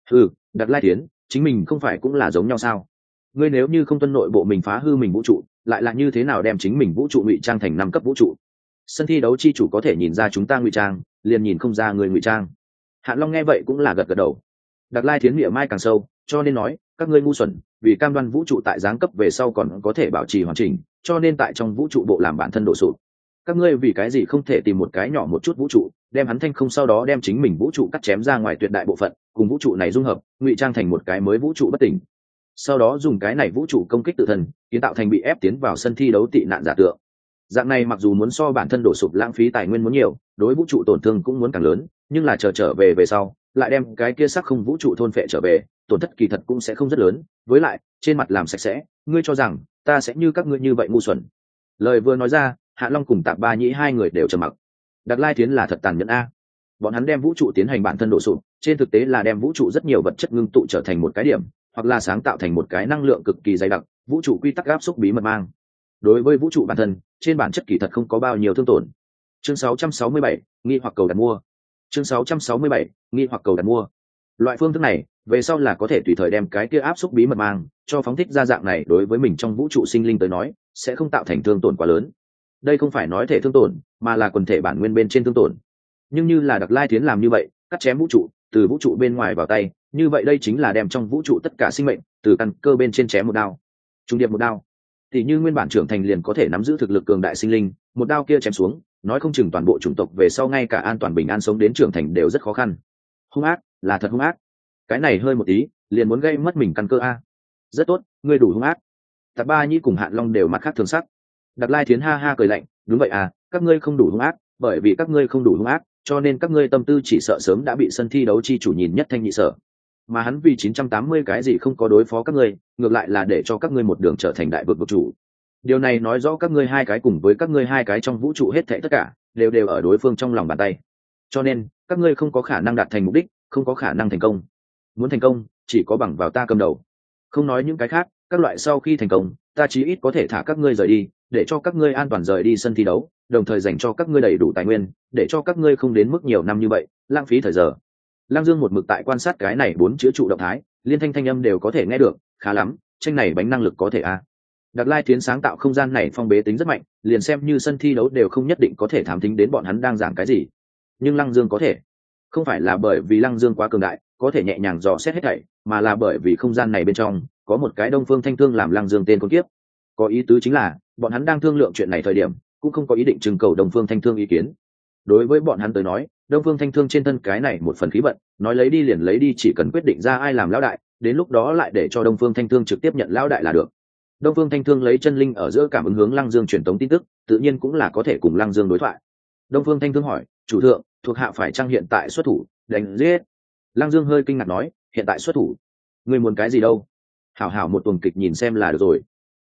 Đặc Lai Tiến, chính mình không phải cũng là giống nhau sao? Ngươi nếu như không tuân nội bộ mình phá hư mình vũ trụ, lại là như thế nào đem chính mình vũ trụ ngụy trang thành 5 cấp vũ trụ? Sân thi đấu chi chủ có thể nhìn ra chúng ta ngụy trang, liền nhìn không ra người ngụy trang. Hạn Long nghe vậy cũng là gật gật đầu. Đặc Lai Thiến miệng mai càng sâu, cho nên nói các ngươi ngu xuẩn, vì cam đoan vũ trụ tại giáng cấp về sau còn có thể bảo trì hoàn chỉnh, cho nên tại trong vũ trụ bộ làm bản thân đổ sụp. Các ngươi vì cái gì không thể tìm một cái nhỏ một chút vũ trụ, đem hắn thanh không, sau đó đem chính mình vũ trụ cắt chém ra ngoài tuyệt đại bộ phận, cùng vũ trụ này dung hợp, ngụy trang thành một cái mới vũ trụ bất tỉnh. Sau đó dùng cái này vũ trụ công kích tự thân, kiến tạo thành bị ép tiến vào sân thi đấu tị nạn giả tượng. Dạng này mặc dù muốn so bản thân đổ sụp lãng phí tài nguyên muốn nhiều, đối vũ trụ tổn thương cũng muốn càng lớn, nhưng là trở về về sau lại đem cái kia sắc không vũ trụ thôn phệ trở về, tổn thất kỳ thật cũng sẽ không rất lớn. Với lại trên mặt làm sạch sẽ, ngươi cho rằng ta sẽ như các ngươi như vậy ngu xuẩn? Lời vừa nói ra, Hạ Long cùng Tạp Ba Nhĩ hai người đều trầm mặc. Đặc Lai Thiến là thật tàn nhẫn a. Bọn hắn đem vũ trụ tiến hành bản thân đổ sụp, trên thực tế là đem vũ trụ rất nhiều vật chất ngưng tụ trở thành một cái điểm, hoặc là sáng tạo thành một cái năng lượng cực kỳ dày đặc, vũ trụ quy tắc áp xúc bí mật mang. Đối với vũ trụ bản thân, trên bản chất kỳ thật không có bao nhiêu thương tổn. Chương 667, nghi hoặc cầu đặt mua. Chương 667, nghi hoặc cầu đặt mua. Loại phương thức này, về sau là có thể tùy thời đem cái kia áp xúc bí mật mang cho phóng thích ra, dạng này đối với mình trong vũ trụ sinh linh tới nói, sẽ không tạo thành thương tổn quá lớn. Đây không phải nói thể thương tổn, mà là quần thể bản nguyên bên trên thương tổn. Nhưng như là Đặc Lai Thiến làm như vậy, cắt chém vũ trụ, từ vũ trụ bên ngoài vào tay, như vậy đây chính là đem trong vũ trụ tất cả sinh mệnh từ căn cơ bên trên chém một đao. Trung điệp một đao. Thì như nguyên bản trưởng thành liền có thể nắm giữ thực lực cường đại sinh linh, một đao kia chém xuống, nói không chừng toàn bộ chủng tộc về sau ngay cả an toàn bình an sống đến trưởng thành đều rất khó khăn. Hung ác, là thật hung ác. Cái này hơi một tí, liền muốn gây mất mình căn cơ a. Rất tốt, ngươi đủ hung ác. Tạp Ba Nhĩ cùng Hạn Long đều mặt khác thường sắc. Đặc Lai Thiến ha ha cười lạnh, đúng vậy à, các ngươi không đủ hung ác, bởi vì các ngươi không đủ hung ác, cho nên các ngươi tâm tư chỉ sợ sớm đã bị sân thi đấu chi chủ nhìn nhất thanh nhị sở. Mà hắn vì 980 cái gì không có đối phó các ngươi, ngược lại là để cho các ngươi một đường trở thành đại vực vực chủ. Điều này nói rõ các ngươi hai cái cùng với các ngươi hai cái trong vũ trụ hết thảy tất cả đều ở đối phương trong lòng bàn tay. Cho nên, các ngươi không có khả năng đạt thành mục đích, không có khả năng thành công. Muốn thành công, chỉ có bằng vào ta cầm đầu. Không nói những cái khác, các loại sau khi thành công, ta chí ít có thể thả các ngươi rời đi, để cho các ngươi an toàn rời đi sân thi đấu, đồng thời dành cho các ngươi đầy đủ tài nguyên, để cho các ngươi không đến mức nhiều năm như vậy lãng phí thời giờ. Lăng Dương một mực tại quan sát cái này 4 chữ trụ động thái, liên thanh âm đều có thể nghe được, khá lắm, tranh này bánh năng lực có thể a. Đặc Lai Thiến sáng tạo không gian này phong bế tính rất mạnh, liền xem như sân thi đấu đều không nhất định có thể thám thính đến bọn hắn đang giảng cái gì. Nhưng Lăng Dương có thể, không phải là bởi vì Lăng Dương quá cường đại, có thể nhẹ nhàng dò xét hết thảy, mà là bởi vì không gian này bên trong có một cái Đông Phương Thanh Thương làm Lăng Dương tên con kiếp. Có ý tứ chính là, bọn hắn đang thương lượng chuyện này thời điểm, cũng không có ý định trưng cầu Đông Phương Thanh Thương ý kiến. Đối với bọn hắn tới nói, Đông Phương Thanh Thương trên thân cái này một phần khí vận, nói lấy đi liền lấy đi, chỉ cần quyết định ra ai làm lão đại, đến lúc đó lại để cho Đông Phương Thanh Thương trực tiếp nhận lão đại là được. Đông Phương Thanh Thương lấy chân linh ở giữa cảm ứng hướng Lăng Dương truyền tống tin tức, tự nhiên cũng là có thể cùng Lăng Dương đối thoại. Đông Phương Thanh Thương hỏi, chủ thượng, thuộc hạ phải chăng hiện tại xuất thủ đánh giết? Lăng Dương hơi kinh ngạc nói, hiện tại xuất thủ? Ngươi muốn cái gì đâu? Hảo hảo một tuần kịch nhìn xem là được rồi.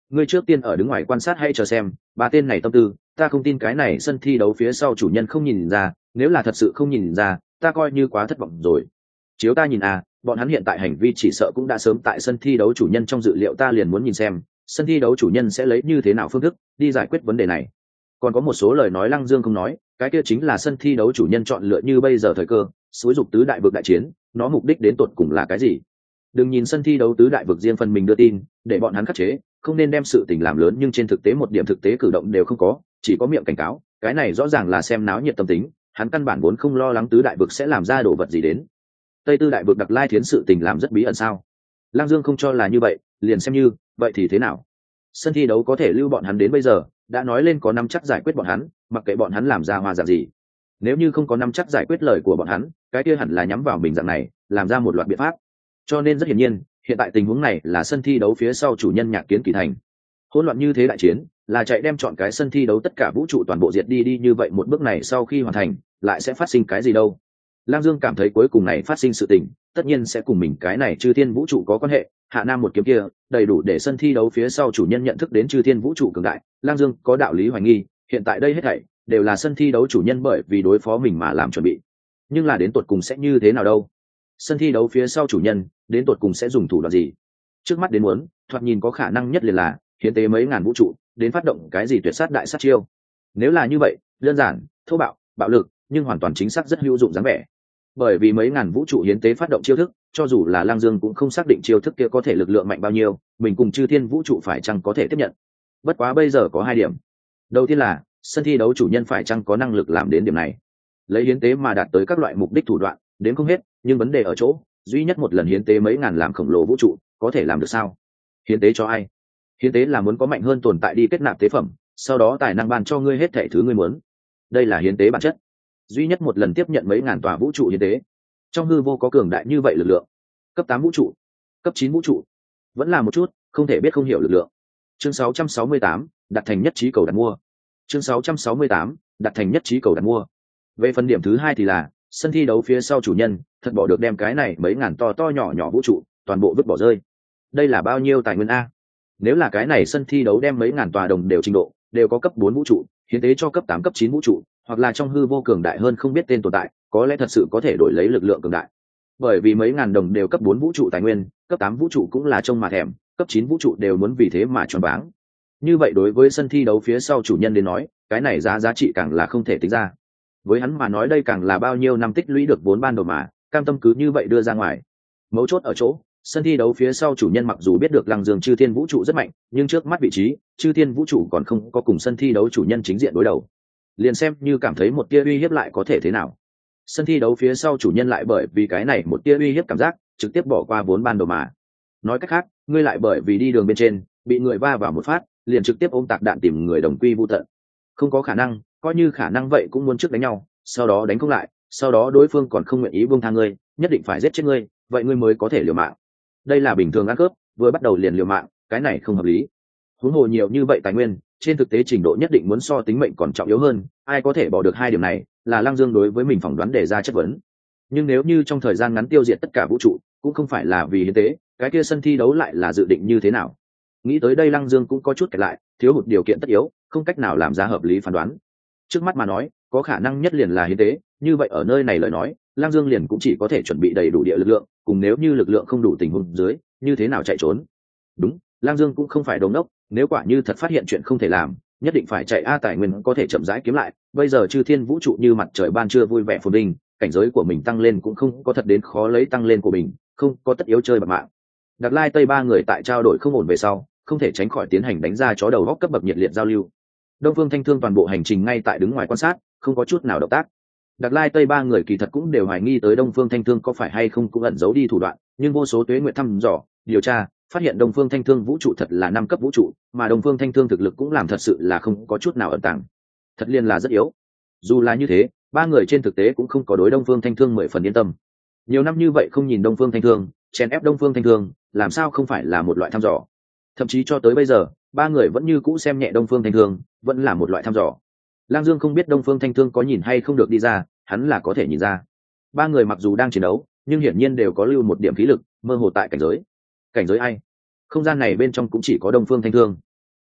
ngươi trước tiên ở đứng ngoài quan sát hay chờ xem ba tên này tâm tư, ta không tin cái này sân thi đấu phía sau chủ nhân không nhìn ra, nếu là thật sự không nhìn ra ta coi như quá thất vọng rồi. Chiếu ta nhìn bọn hắn hiện tại hành vi chỉ sợ cũng đã sớm tại sân thi đấu chủ nhân trong dự liệu, ta liền muốn nhìn xem sân thi đấu chủ nhân sẽ lấy như thế nào phương thức đi giải quyết vấn đề này. Còn có một số lời nói Lăng Dương không nói, cái kia chính là sân thi đấu chủ nhân chọn lựa như bây giờ thời cơ xúi dục tứ đại vực đại chiến, nó mục đích đến tột cùng là cái gì? Đừng nhìn sân thi đấu tứ đại vực riêng phần mình đưa tin để bọn hắn khắc chế, không nên đem sự tình làm lớn nhưng trên thực tế một điểm thực tế cử động đều không có, chỉ có miệng cảnh cáo. Cái này rõ ràng là xem náo nhiệt tâm tính, hắn căn bản vốn không lo lắng tứ đại vực sẽ làm ra đồ vật gì đến. Tây tư đại vực Đặc Lai Thiến sự tình làm rất bí ẩn sao? Lang Dương không cho là như vậy, liền xem như vậy thì thế nào? Sân thi đấu có thể lưu bọn hắn đến bây giờ, đã nói lên có năm chắc giải quyết bọn hắn, mặc kệ bọn hắn làm ra hoa dạng gì. Nếu như không có năm chắc giải quyết lời của bọn hắn, cái kia hẳn là nhắm vào mình dạng này, làm ra một loạt biện pháp. Cho nên rất hiển nhiên, hiện tại tình huống này là sân thi đấu phía sau chủ nhân Nhạc Kiến Kỳ thành. Hỗn loạn như thế đại chiến, là chạy đem chọn cái sân thi đấu tất cả vũ trụ toàn bộ diệt đi như vậy một bước này sau khi hoàn thành, lại sẽ phát sinh cái gì đâu? Lang Dương cảm thấy cuối cùng này phát sinh sự tình, tất nhiên sẽ cùng mình cái này Chư Thiên vũ trụ có quan hệ, Hạ Nam một kiếm kia, đầy đủ để sân thi đấu phía sau chủ nhân nhận thức đến Chư Thiên vũ trụ cường đại. Lang Dương có đạo lý hoài nghi, hiện tại đây hết thảy đều là sân thi đấu chủ nhân bởi vì đối phó mình mà làm chuẩn bị. Nhưng là đến tột cùng sẽ như thế nào đâu? Sân thi đấu phía sau chủ nhân, đến tột cùng sẽ dùng thủ đoạn gì? Trước mắt đến muốn, thoạt nhìn có khả năng nhất liền là hiến tế mấy ngàn vũ trụ, đến phát động cái gì tuyệt sát đại sát chiêu. Nếu là như vậy, đơn giản, thô bạo, bạo lực, nhưng hoàn toàn chính xác rất hữu dụng dáng vẻ. Bởi vì mấy ngàn vũ trụ hiến tế phát động chiêu thức, cho dù là Lang Dương cũng không xác định chiêu thức kia có thể lực lượng mạnh bao nhiêu, mình cùng Chư Thiên vũ trụ phải chăng có thể tiếp nhận. Bất quá bây giờ có hai điểm. Đầu tiên là sân thi đấu chủ nhân phải chăng có năng lực làm đến điểm này, lấy hiến tế mà đạt tới các loại mục đích thủ đoạn đến không hết, nhưng vấn đề ở chỗ duy nhất một lần hiến tế mấy ngàn làm khổng lồ vũ trụ có thể làm được sao? Hiến tế cho ai? Hiến tế là muốn có mạnh hơn tồn tại đi kết nạp tế phẩm, sau đó tài năng ban cho ngươi hết thảy thứ ngươi muốn. Đây là hiến tế bản chất. Duy nhất một lần tiếp nhận mấy ngàn tòa vũ trụ hiến tế, trong hư vô có cường đại như vậy lực lượng. Cấp 8 vũ trụ, cấp 9 vũ trụ, vẫn là một chút không thể biết không hiểu lực lượng. Chương 668, đặt thành nhất trí cầu đặt mua. Chương 668, đặt thành nhất trí cầu đặt mua. Về phần điểm thứ hai thì là sân thi đấu phía sau chủ nhân thật bỏ được đem cái này mấy ngàn to nhỏ vũ trụ toàn bộ vứt bỏ rơi. Đây là bao nhiêu tài nguyên a? Nếu là cái này sân thi đấu đem mấy ngàn tòa đồng đều trình độ đều có cấp 4 vũ trụ hiến tế cho cấp 8 cấp 9 vũ trụ, hoặc là trong hư vô cường đại hơn không biết tên tồn tại, có lẽ thật sự có thể đổi lấy lực lượng cường đại. Bởi vì mấy ngàn đồng đều cấp 4 vũ trụ tài nguyên, cấp 8 vũ trụ cũng là trông mà thèm, cấp 9 vũ trụ đều muốn vì thế mà choáng váng. Như vậy đối với sân thi đấu phía sau chủ nhân đến nói, cái này giá trị càng là không thể tính ra. Với hắn mà nói đây càng là bao nhiêu năm tích lũy được vốn ban đầu mà, cam tâm cứ như vậy đưa ra ngoài. Mấu chốt ở chỗ, sân thi đấu phía sau chủ nhân mặc dù biết được Lăng Dương Chư Thiên vũ trụ rất mạnh, nhưng trước mắt vị trí, Chư Thiên vũ trụ còn không có cùng sân thi đấu chủ nhân chính diện đối đầu. Liền xem như cảm thấy một tia uy hiếp lại có thể thế nào? Sân thi đấu phía sau chủ nhân lại bởi vì cái này một tia uy hiếp cảm giác, trực tiếp bỏ qua vốn ban đầu mà. Nói cách khác, ngươi lại bởi vì đi đường bên trên, bị người va vào một phát, liền trực tiếp ôm tạc đạn tìm người đồng quy vu tận. Không có khả năng, coi như khả năng vậy cũng muốn trước đánh nhau, sau đó đánh không lại, sau đó đối phương còn không nguyện ý buông tha ngươi, nhất định phải giết chết ngươi, vậy ngươi mới có thể liều mạng. Đây là bình thường ăn cướp, vừa bắt đầu liền liều mạng, cái này không hợp lý. Huống hồ nhiều như vậy tài nguyên, trên thực tế trình độ nhất định muốn so tính mệnh còn trọng yếu hơn, ai có thể bỏ được hai điểm này, là Lăng Dương đối với mình phỏng đoán đề ra chất vấn. Nhưng nếu như trong thời gian ngắn tiêu diệt tất cả vũ trụ, cũng không phải là vì hiến tế, cái kia sân thi đấu lại là dự định như thế nào? Nghĩ tới đây Lăng Dương cũng có chút kẹt lại, thiếu hụt điều kiện tất yếu, không cách nào làm ra hợp lý phán đoán. Trước mắt mà nói, có khả năng nhất liền là hiến tế, như vậy ở nơi này lời nói, Lăng Dương liền cũng chỉ có thể chuẩn bị đầy đủ địa lực lượng, cùng nếu như lực lượng không đủ tình huống dưới, như thế nào chạy trốn. Đúng, Lăng Dương cũng không phải đồ ngốc, nếu quả như thật phát hiện chuyện không thể làm, nhất định phải chạy tài nguyên có thể chậm rãi kiếm lại. Bây giờ Chư Thiên vũ trụ như mặt trời ban trưa vui vẻ phồn vinh, cảnh giới của mình tăng lên cũng không có thật đến khó lấy tăng lên của mình, không có tất yếu chơi bạc mạng. Đặc Lai Tây ba người tại trao đổi không ổn về sau, không thể tránh khỏi tiến hành đánh ra chó đầu góc cấp bậc nhiệt liệt giao lưu. Đông Phương Thanh Thương toàn bộ hành trình ngay tại đứng ngoài quan sát, không có chút nào động tác. Đặc Lai Tây ba người kỳ thật cũng đều hoài nghi tới Đông Phương Thanh Thương có phải hay không cũng ẩn giấu đi thủ đoạn, nhưng vô số tuế nguyện thăm dò, điều tra, phát hiện Đông Phương Thanh Thương vũ trụ thật là 5 cấp vũ trụ, mà Đông Phương Thanh Thương thực lực cũng làm thật sự là không có chút nào ẩn tàng, thật liên là rất yếu. Dù là như thế, ba người trên thực tế cũng không có đối Đông Phương Thanh Thương 10 phần yên tâm. Nhiều năm như vậy không nhìn Đông Phương Thanh Thương, chèn ép Đông Phương Thanh Thương, làm sao không phải là một loại thăm dò? Thậm chí cho tới bây giờ, ba người vẫn như cũ xem nhẹ Đông Phương Thanh Thương, vẫn là một loại thăm dò. Lang Dương không biết Đông Phương Thanh Thương có nhìn hay không được đi ra, hắn là có thể nhìn ra. Ba người mặc dù đang chiến đấu, nhưng hiển nhiên đều có lưu một điểm khí lực, mơ hồ tại cảnh giới. Cảnh giới ai? Không gian này bên trong cũng chỉ có Đông Phương Thanh Thương.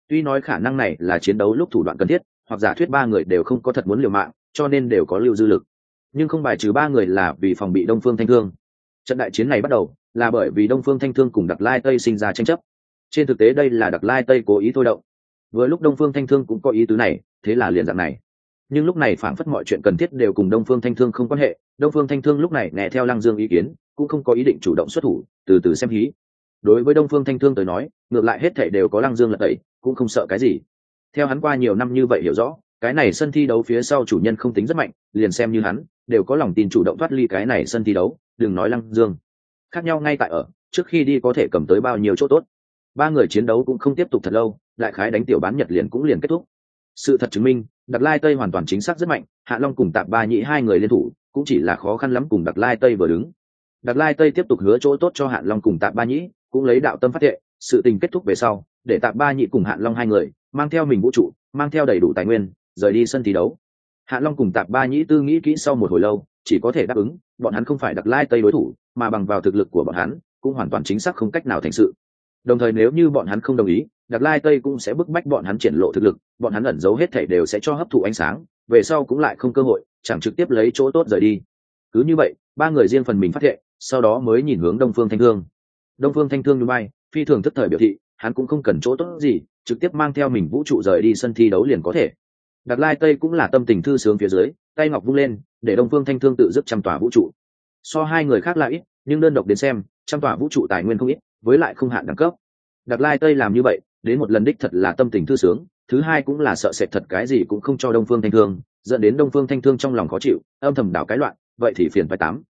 Tuy nói khả năng này là chiến đấu lúc thủ đoạn cần thiết, hoặc giả thuyết ba người đều không có thật muốn liều mạng, cho nên đều có lưu dư lực, nhưng không bài trừ ba người là vì phòng bị Đông Phương Thanh Thương. Trận đại chiến này bắt đầu là bởi vì Đông Phương Thanh Thương cùng Đặc Lai Tây sinh ra tranh chấp. Trên thực tế đây là Đặc Lai Tây cố ý thôi động. Vừa lúc Đông Phương Thanh Thương cũng có ý tứ này, thế là liền dạng này. Nhưng lúc này phảng phất mọi chuyện cần thiết đều cùng Đông Phương Thanh Thương không quan hệ, Đông Phương Thanh Thương lúc này nghe theo Lăng Dương ý kiến, cũng không có ý định chủ động xuất thủ, từ từ xem hí. Đối với Đông Phương Thanh Thương tới nói, ngược lại hết thảy đều có Lăng Dương lật tẩy, cũng không sợ cái gì. Theo hắn qua nhiều năm như vậy hiểu rõ, cái này sân thi đấu phía sau chủ nhân không tính rất mạnh, liền xem như hắn, đều có lòng tin chủ động thoát ly cái này sân thi đấu, đừng nói Lăng Dương. Khác nhau ngay tại ở, trước khi đi có thể cầm tới bao nhiêu chỗ tốt. Ba người chiến đấu cũng không tiếp tục thật lâu, đại khái đánh tiểu bán nhật liền cũng liền kết thúc. Sự thật chứng minh, Đặc Lai Tây hoàn toàn chính xác rất mạnh, Hạ Long cùng Tạp Ba Nhĩ hai người liên thủ, cũng chỉ là khó khăn lắm cùng Đặc Lai Tây vừa đứng. Đặc Lai Tây tiếp tục hứa chỗ tốt cho Hạ Long cùng Tạp Ba Nhĩ, cũng lấy đạo tâm phát thệ, sự tình kết thúc về sau, để Tạp Ba Nhĩ cùng Hạ Long hai người mang theo mình vũ trụ, mang theo đầy đủ tài nguyên, rời đi sân thi đấu. Hạ Long cùng Tạp Ba Nhĩ tư nghĩ kỹ sau một hồi lâu, chỉ có thể đáp ứng, bọn hắn không phải Đặc Lai Tây đối thủ, mà bằng vào thực lực của bọn hắn, cũng hoàn toàn chính xác không cách nào thành sự. Đồng thời nếu như bọn hắn không đồng ý, Đặc Lai Tây cũng sẽ bức bách bọn hắn triển lộ thực lực, bọn hắn ẩn giấu hết thảy đều sẽ cho hấp thụ ánh sáng, về sau cũng lại không cơ hội, chẳng trực tiếp lấy chỗ tốt rời đi. Cứ như vậy, ba người riêng phần mình phát thệ, sau đó mới nhìn hướng Đông Phương Thanh Thương. Đông Phương Thanh Thương như bay, phi thường tức thời biểu thị, hắn cũng không cần chỗ tốt gì, trực tiếp mang theo mình vũ trụ rời đi sân thi đấu liền có thể. Đặc Lai Tây cũng là tâm tình thư sướng phía dưới, tay ngọc vung lên, để Đông Phương Thanh Thương tự dứt trăm tòa vũ trụ. So hai người khác là ít, nhưng đơn độc đến xem, trăm tòa vũ trụ tài nguyên không ít, với lại không hạn đẳng cấp. Đặc Lai Tây làm như vậy, đến một lần đích thật là tâm tình thư sướng, thứ hai cũng là sợ sệt thật cái gì cũng không cho Đông Phương Thanh Thương, dẫn đến Đông Phương Thanh Thương trong lòng khó chịu, âm thầm đảo cái loạn, vậy thì phiền phải tám.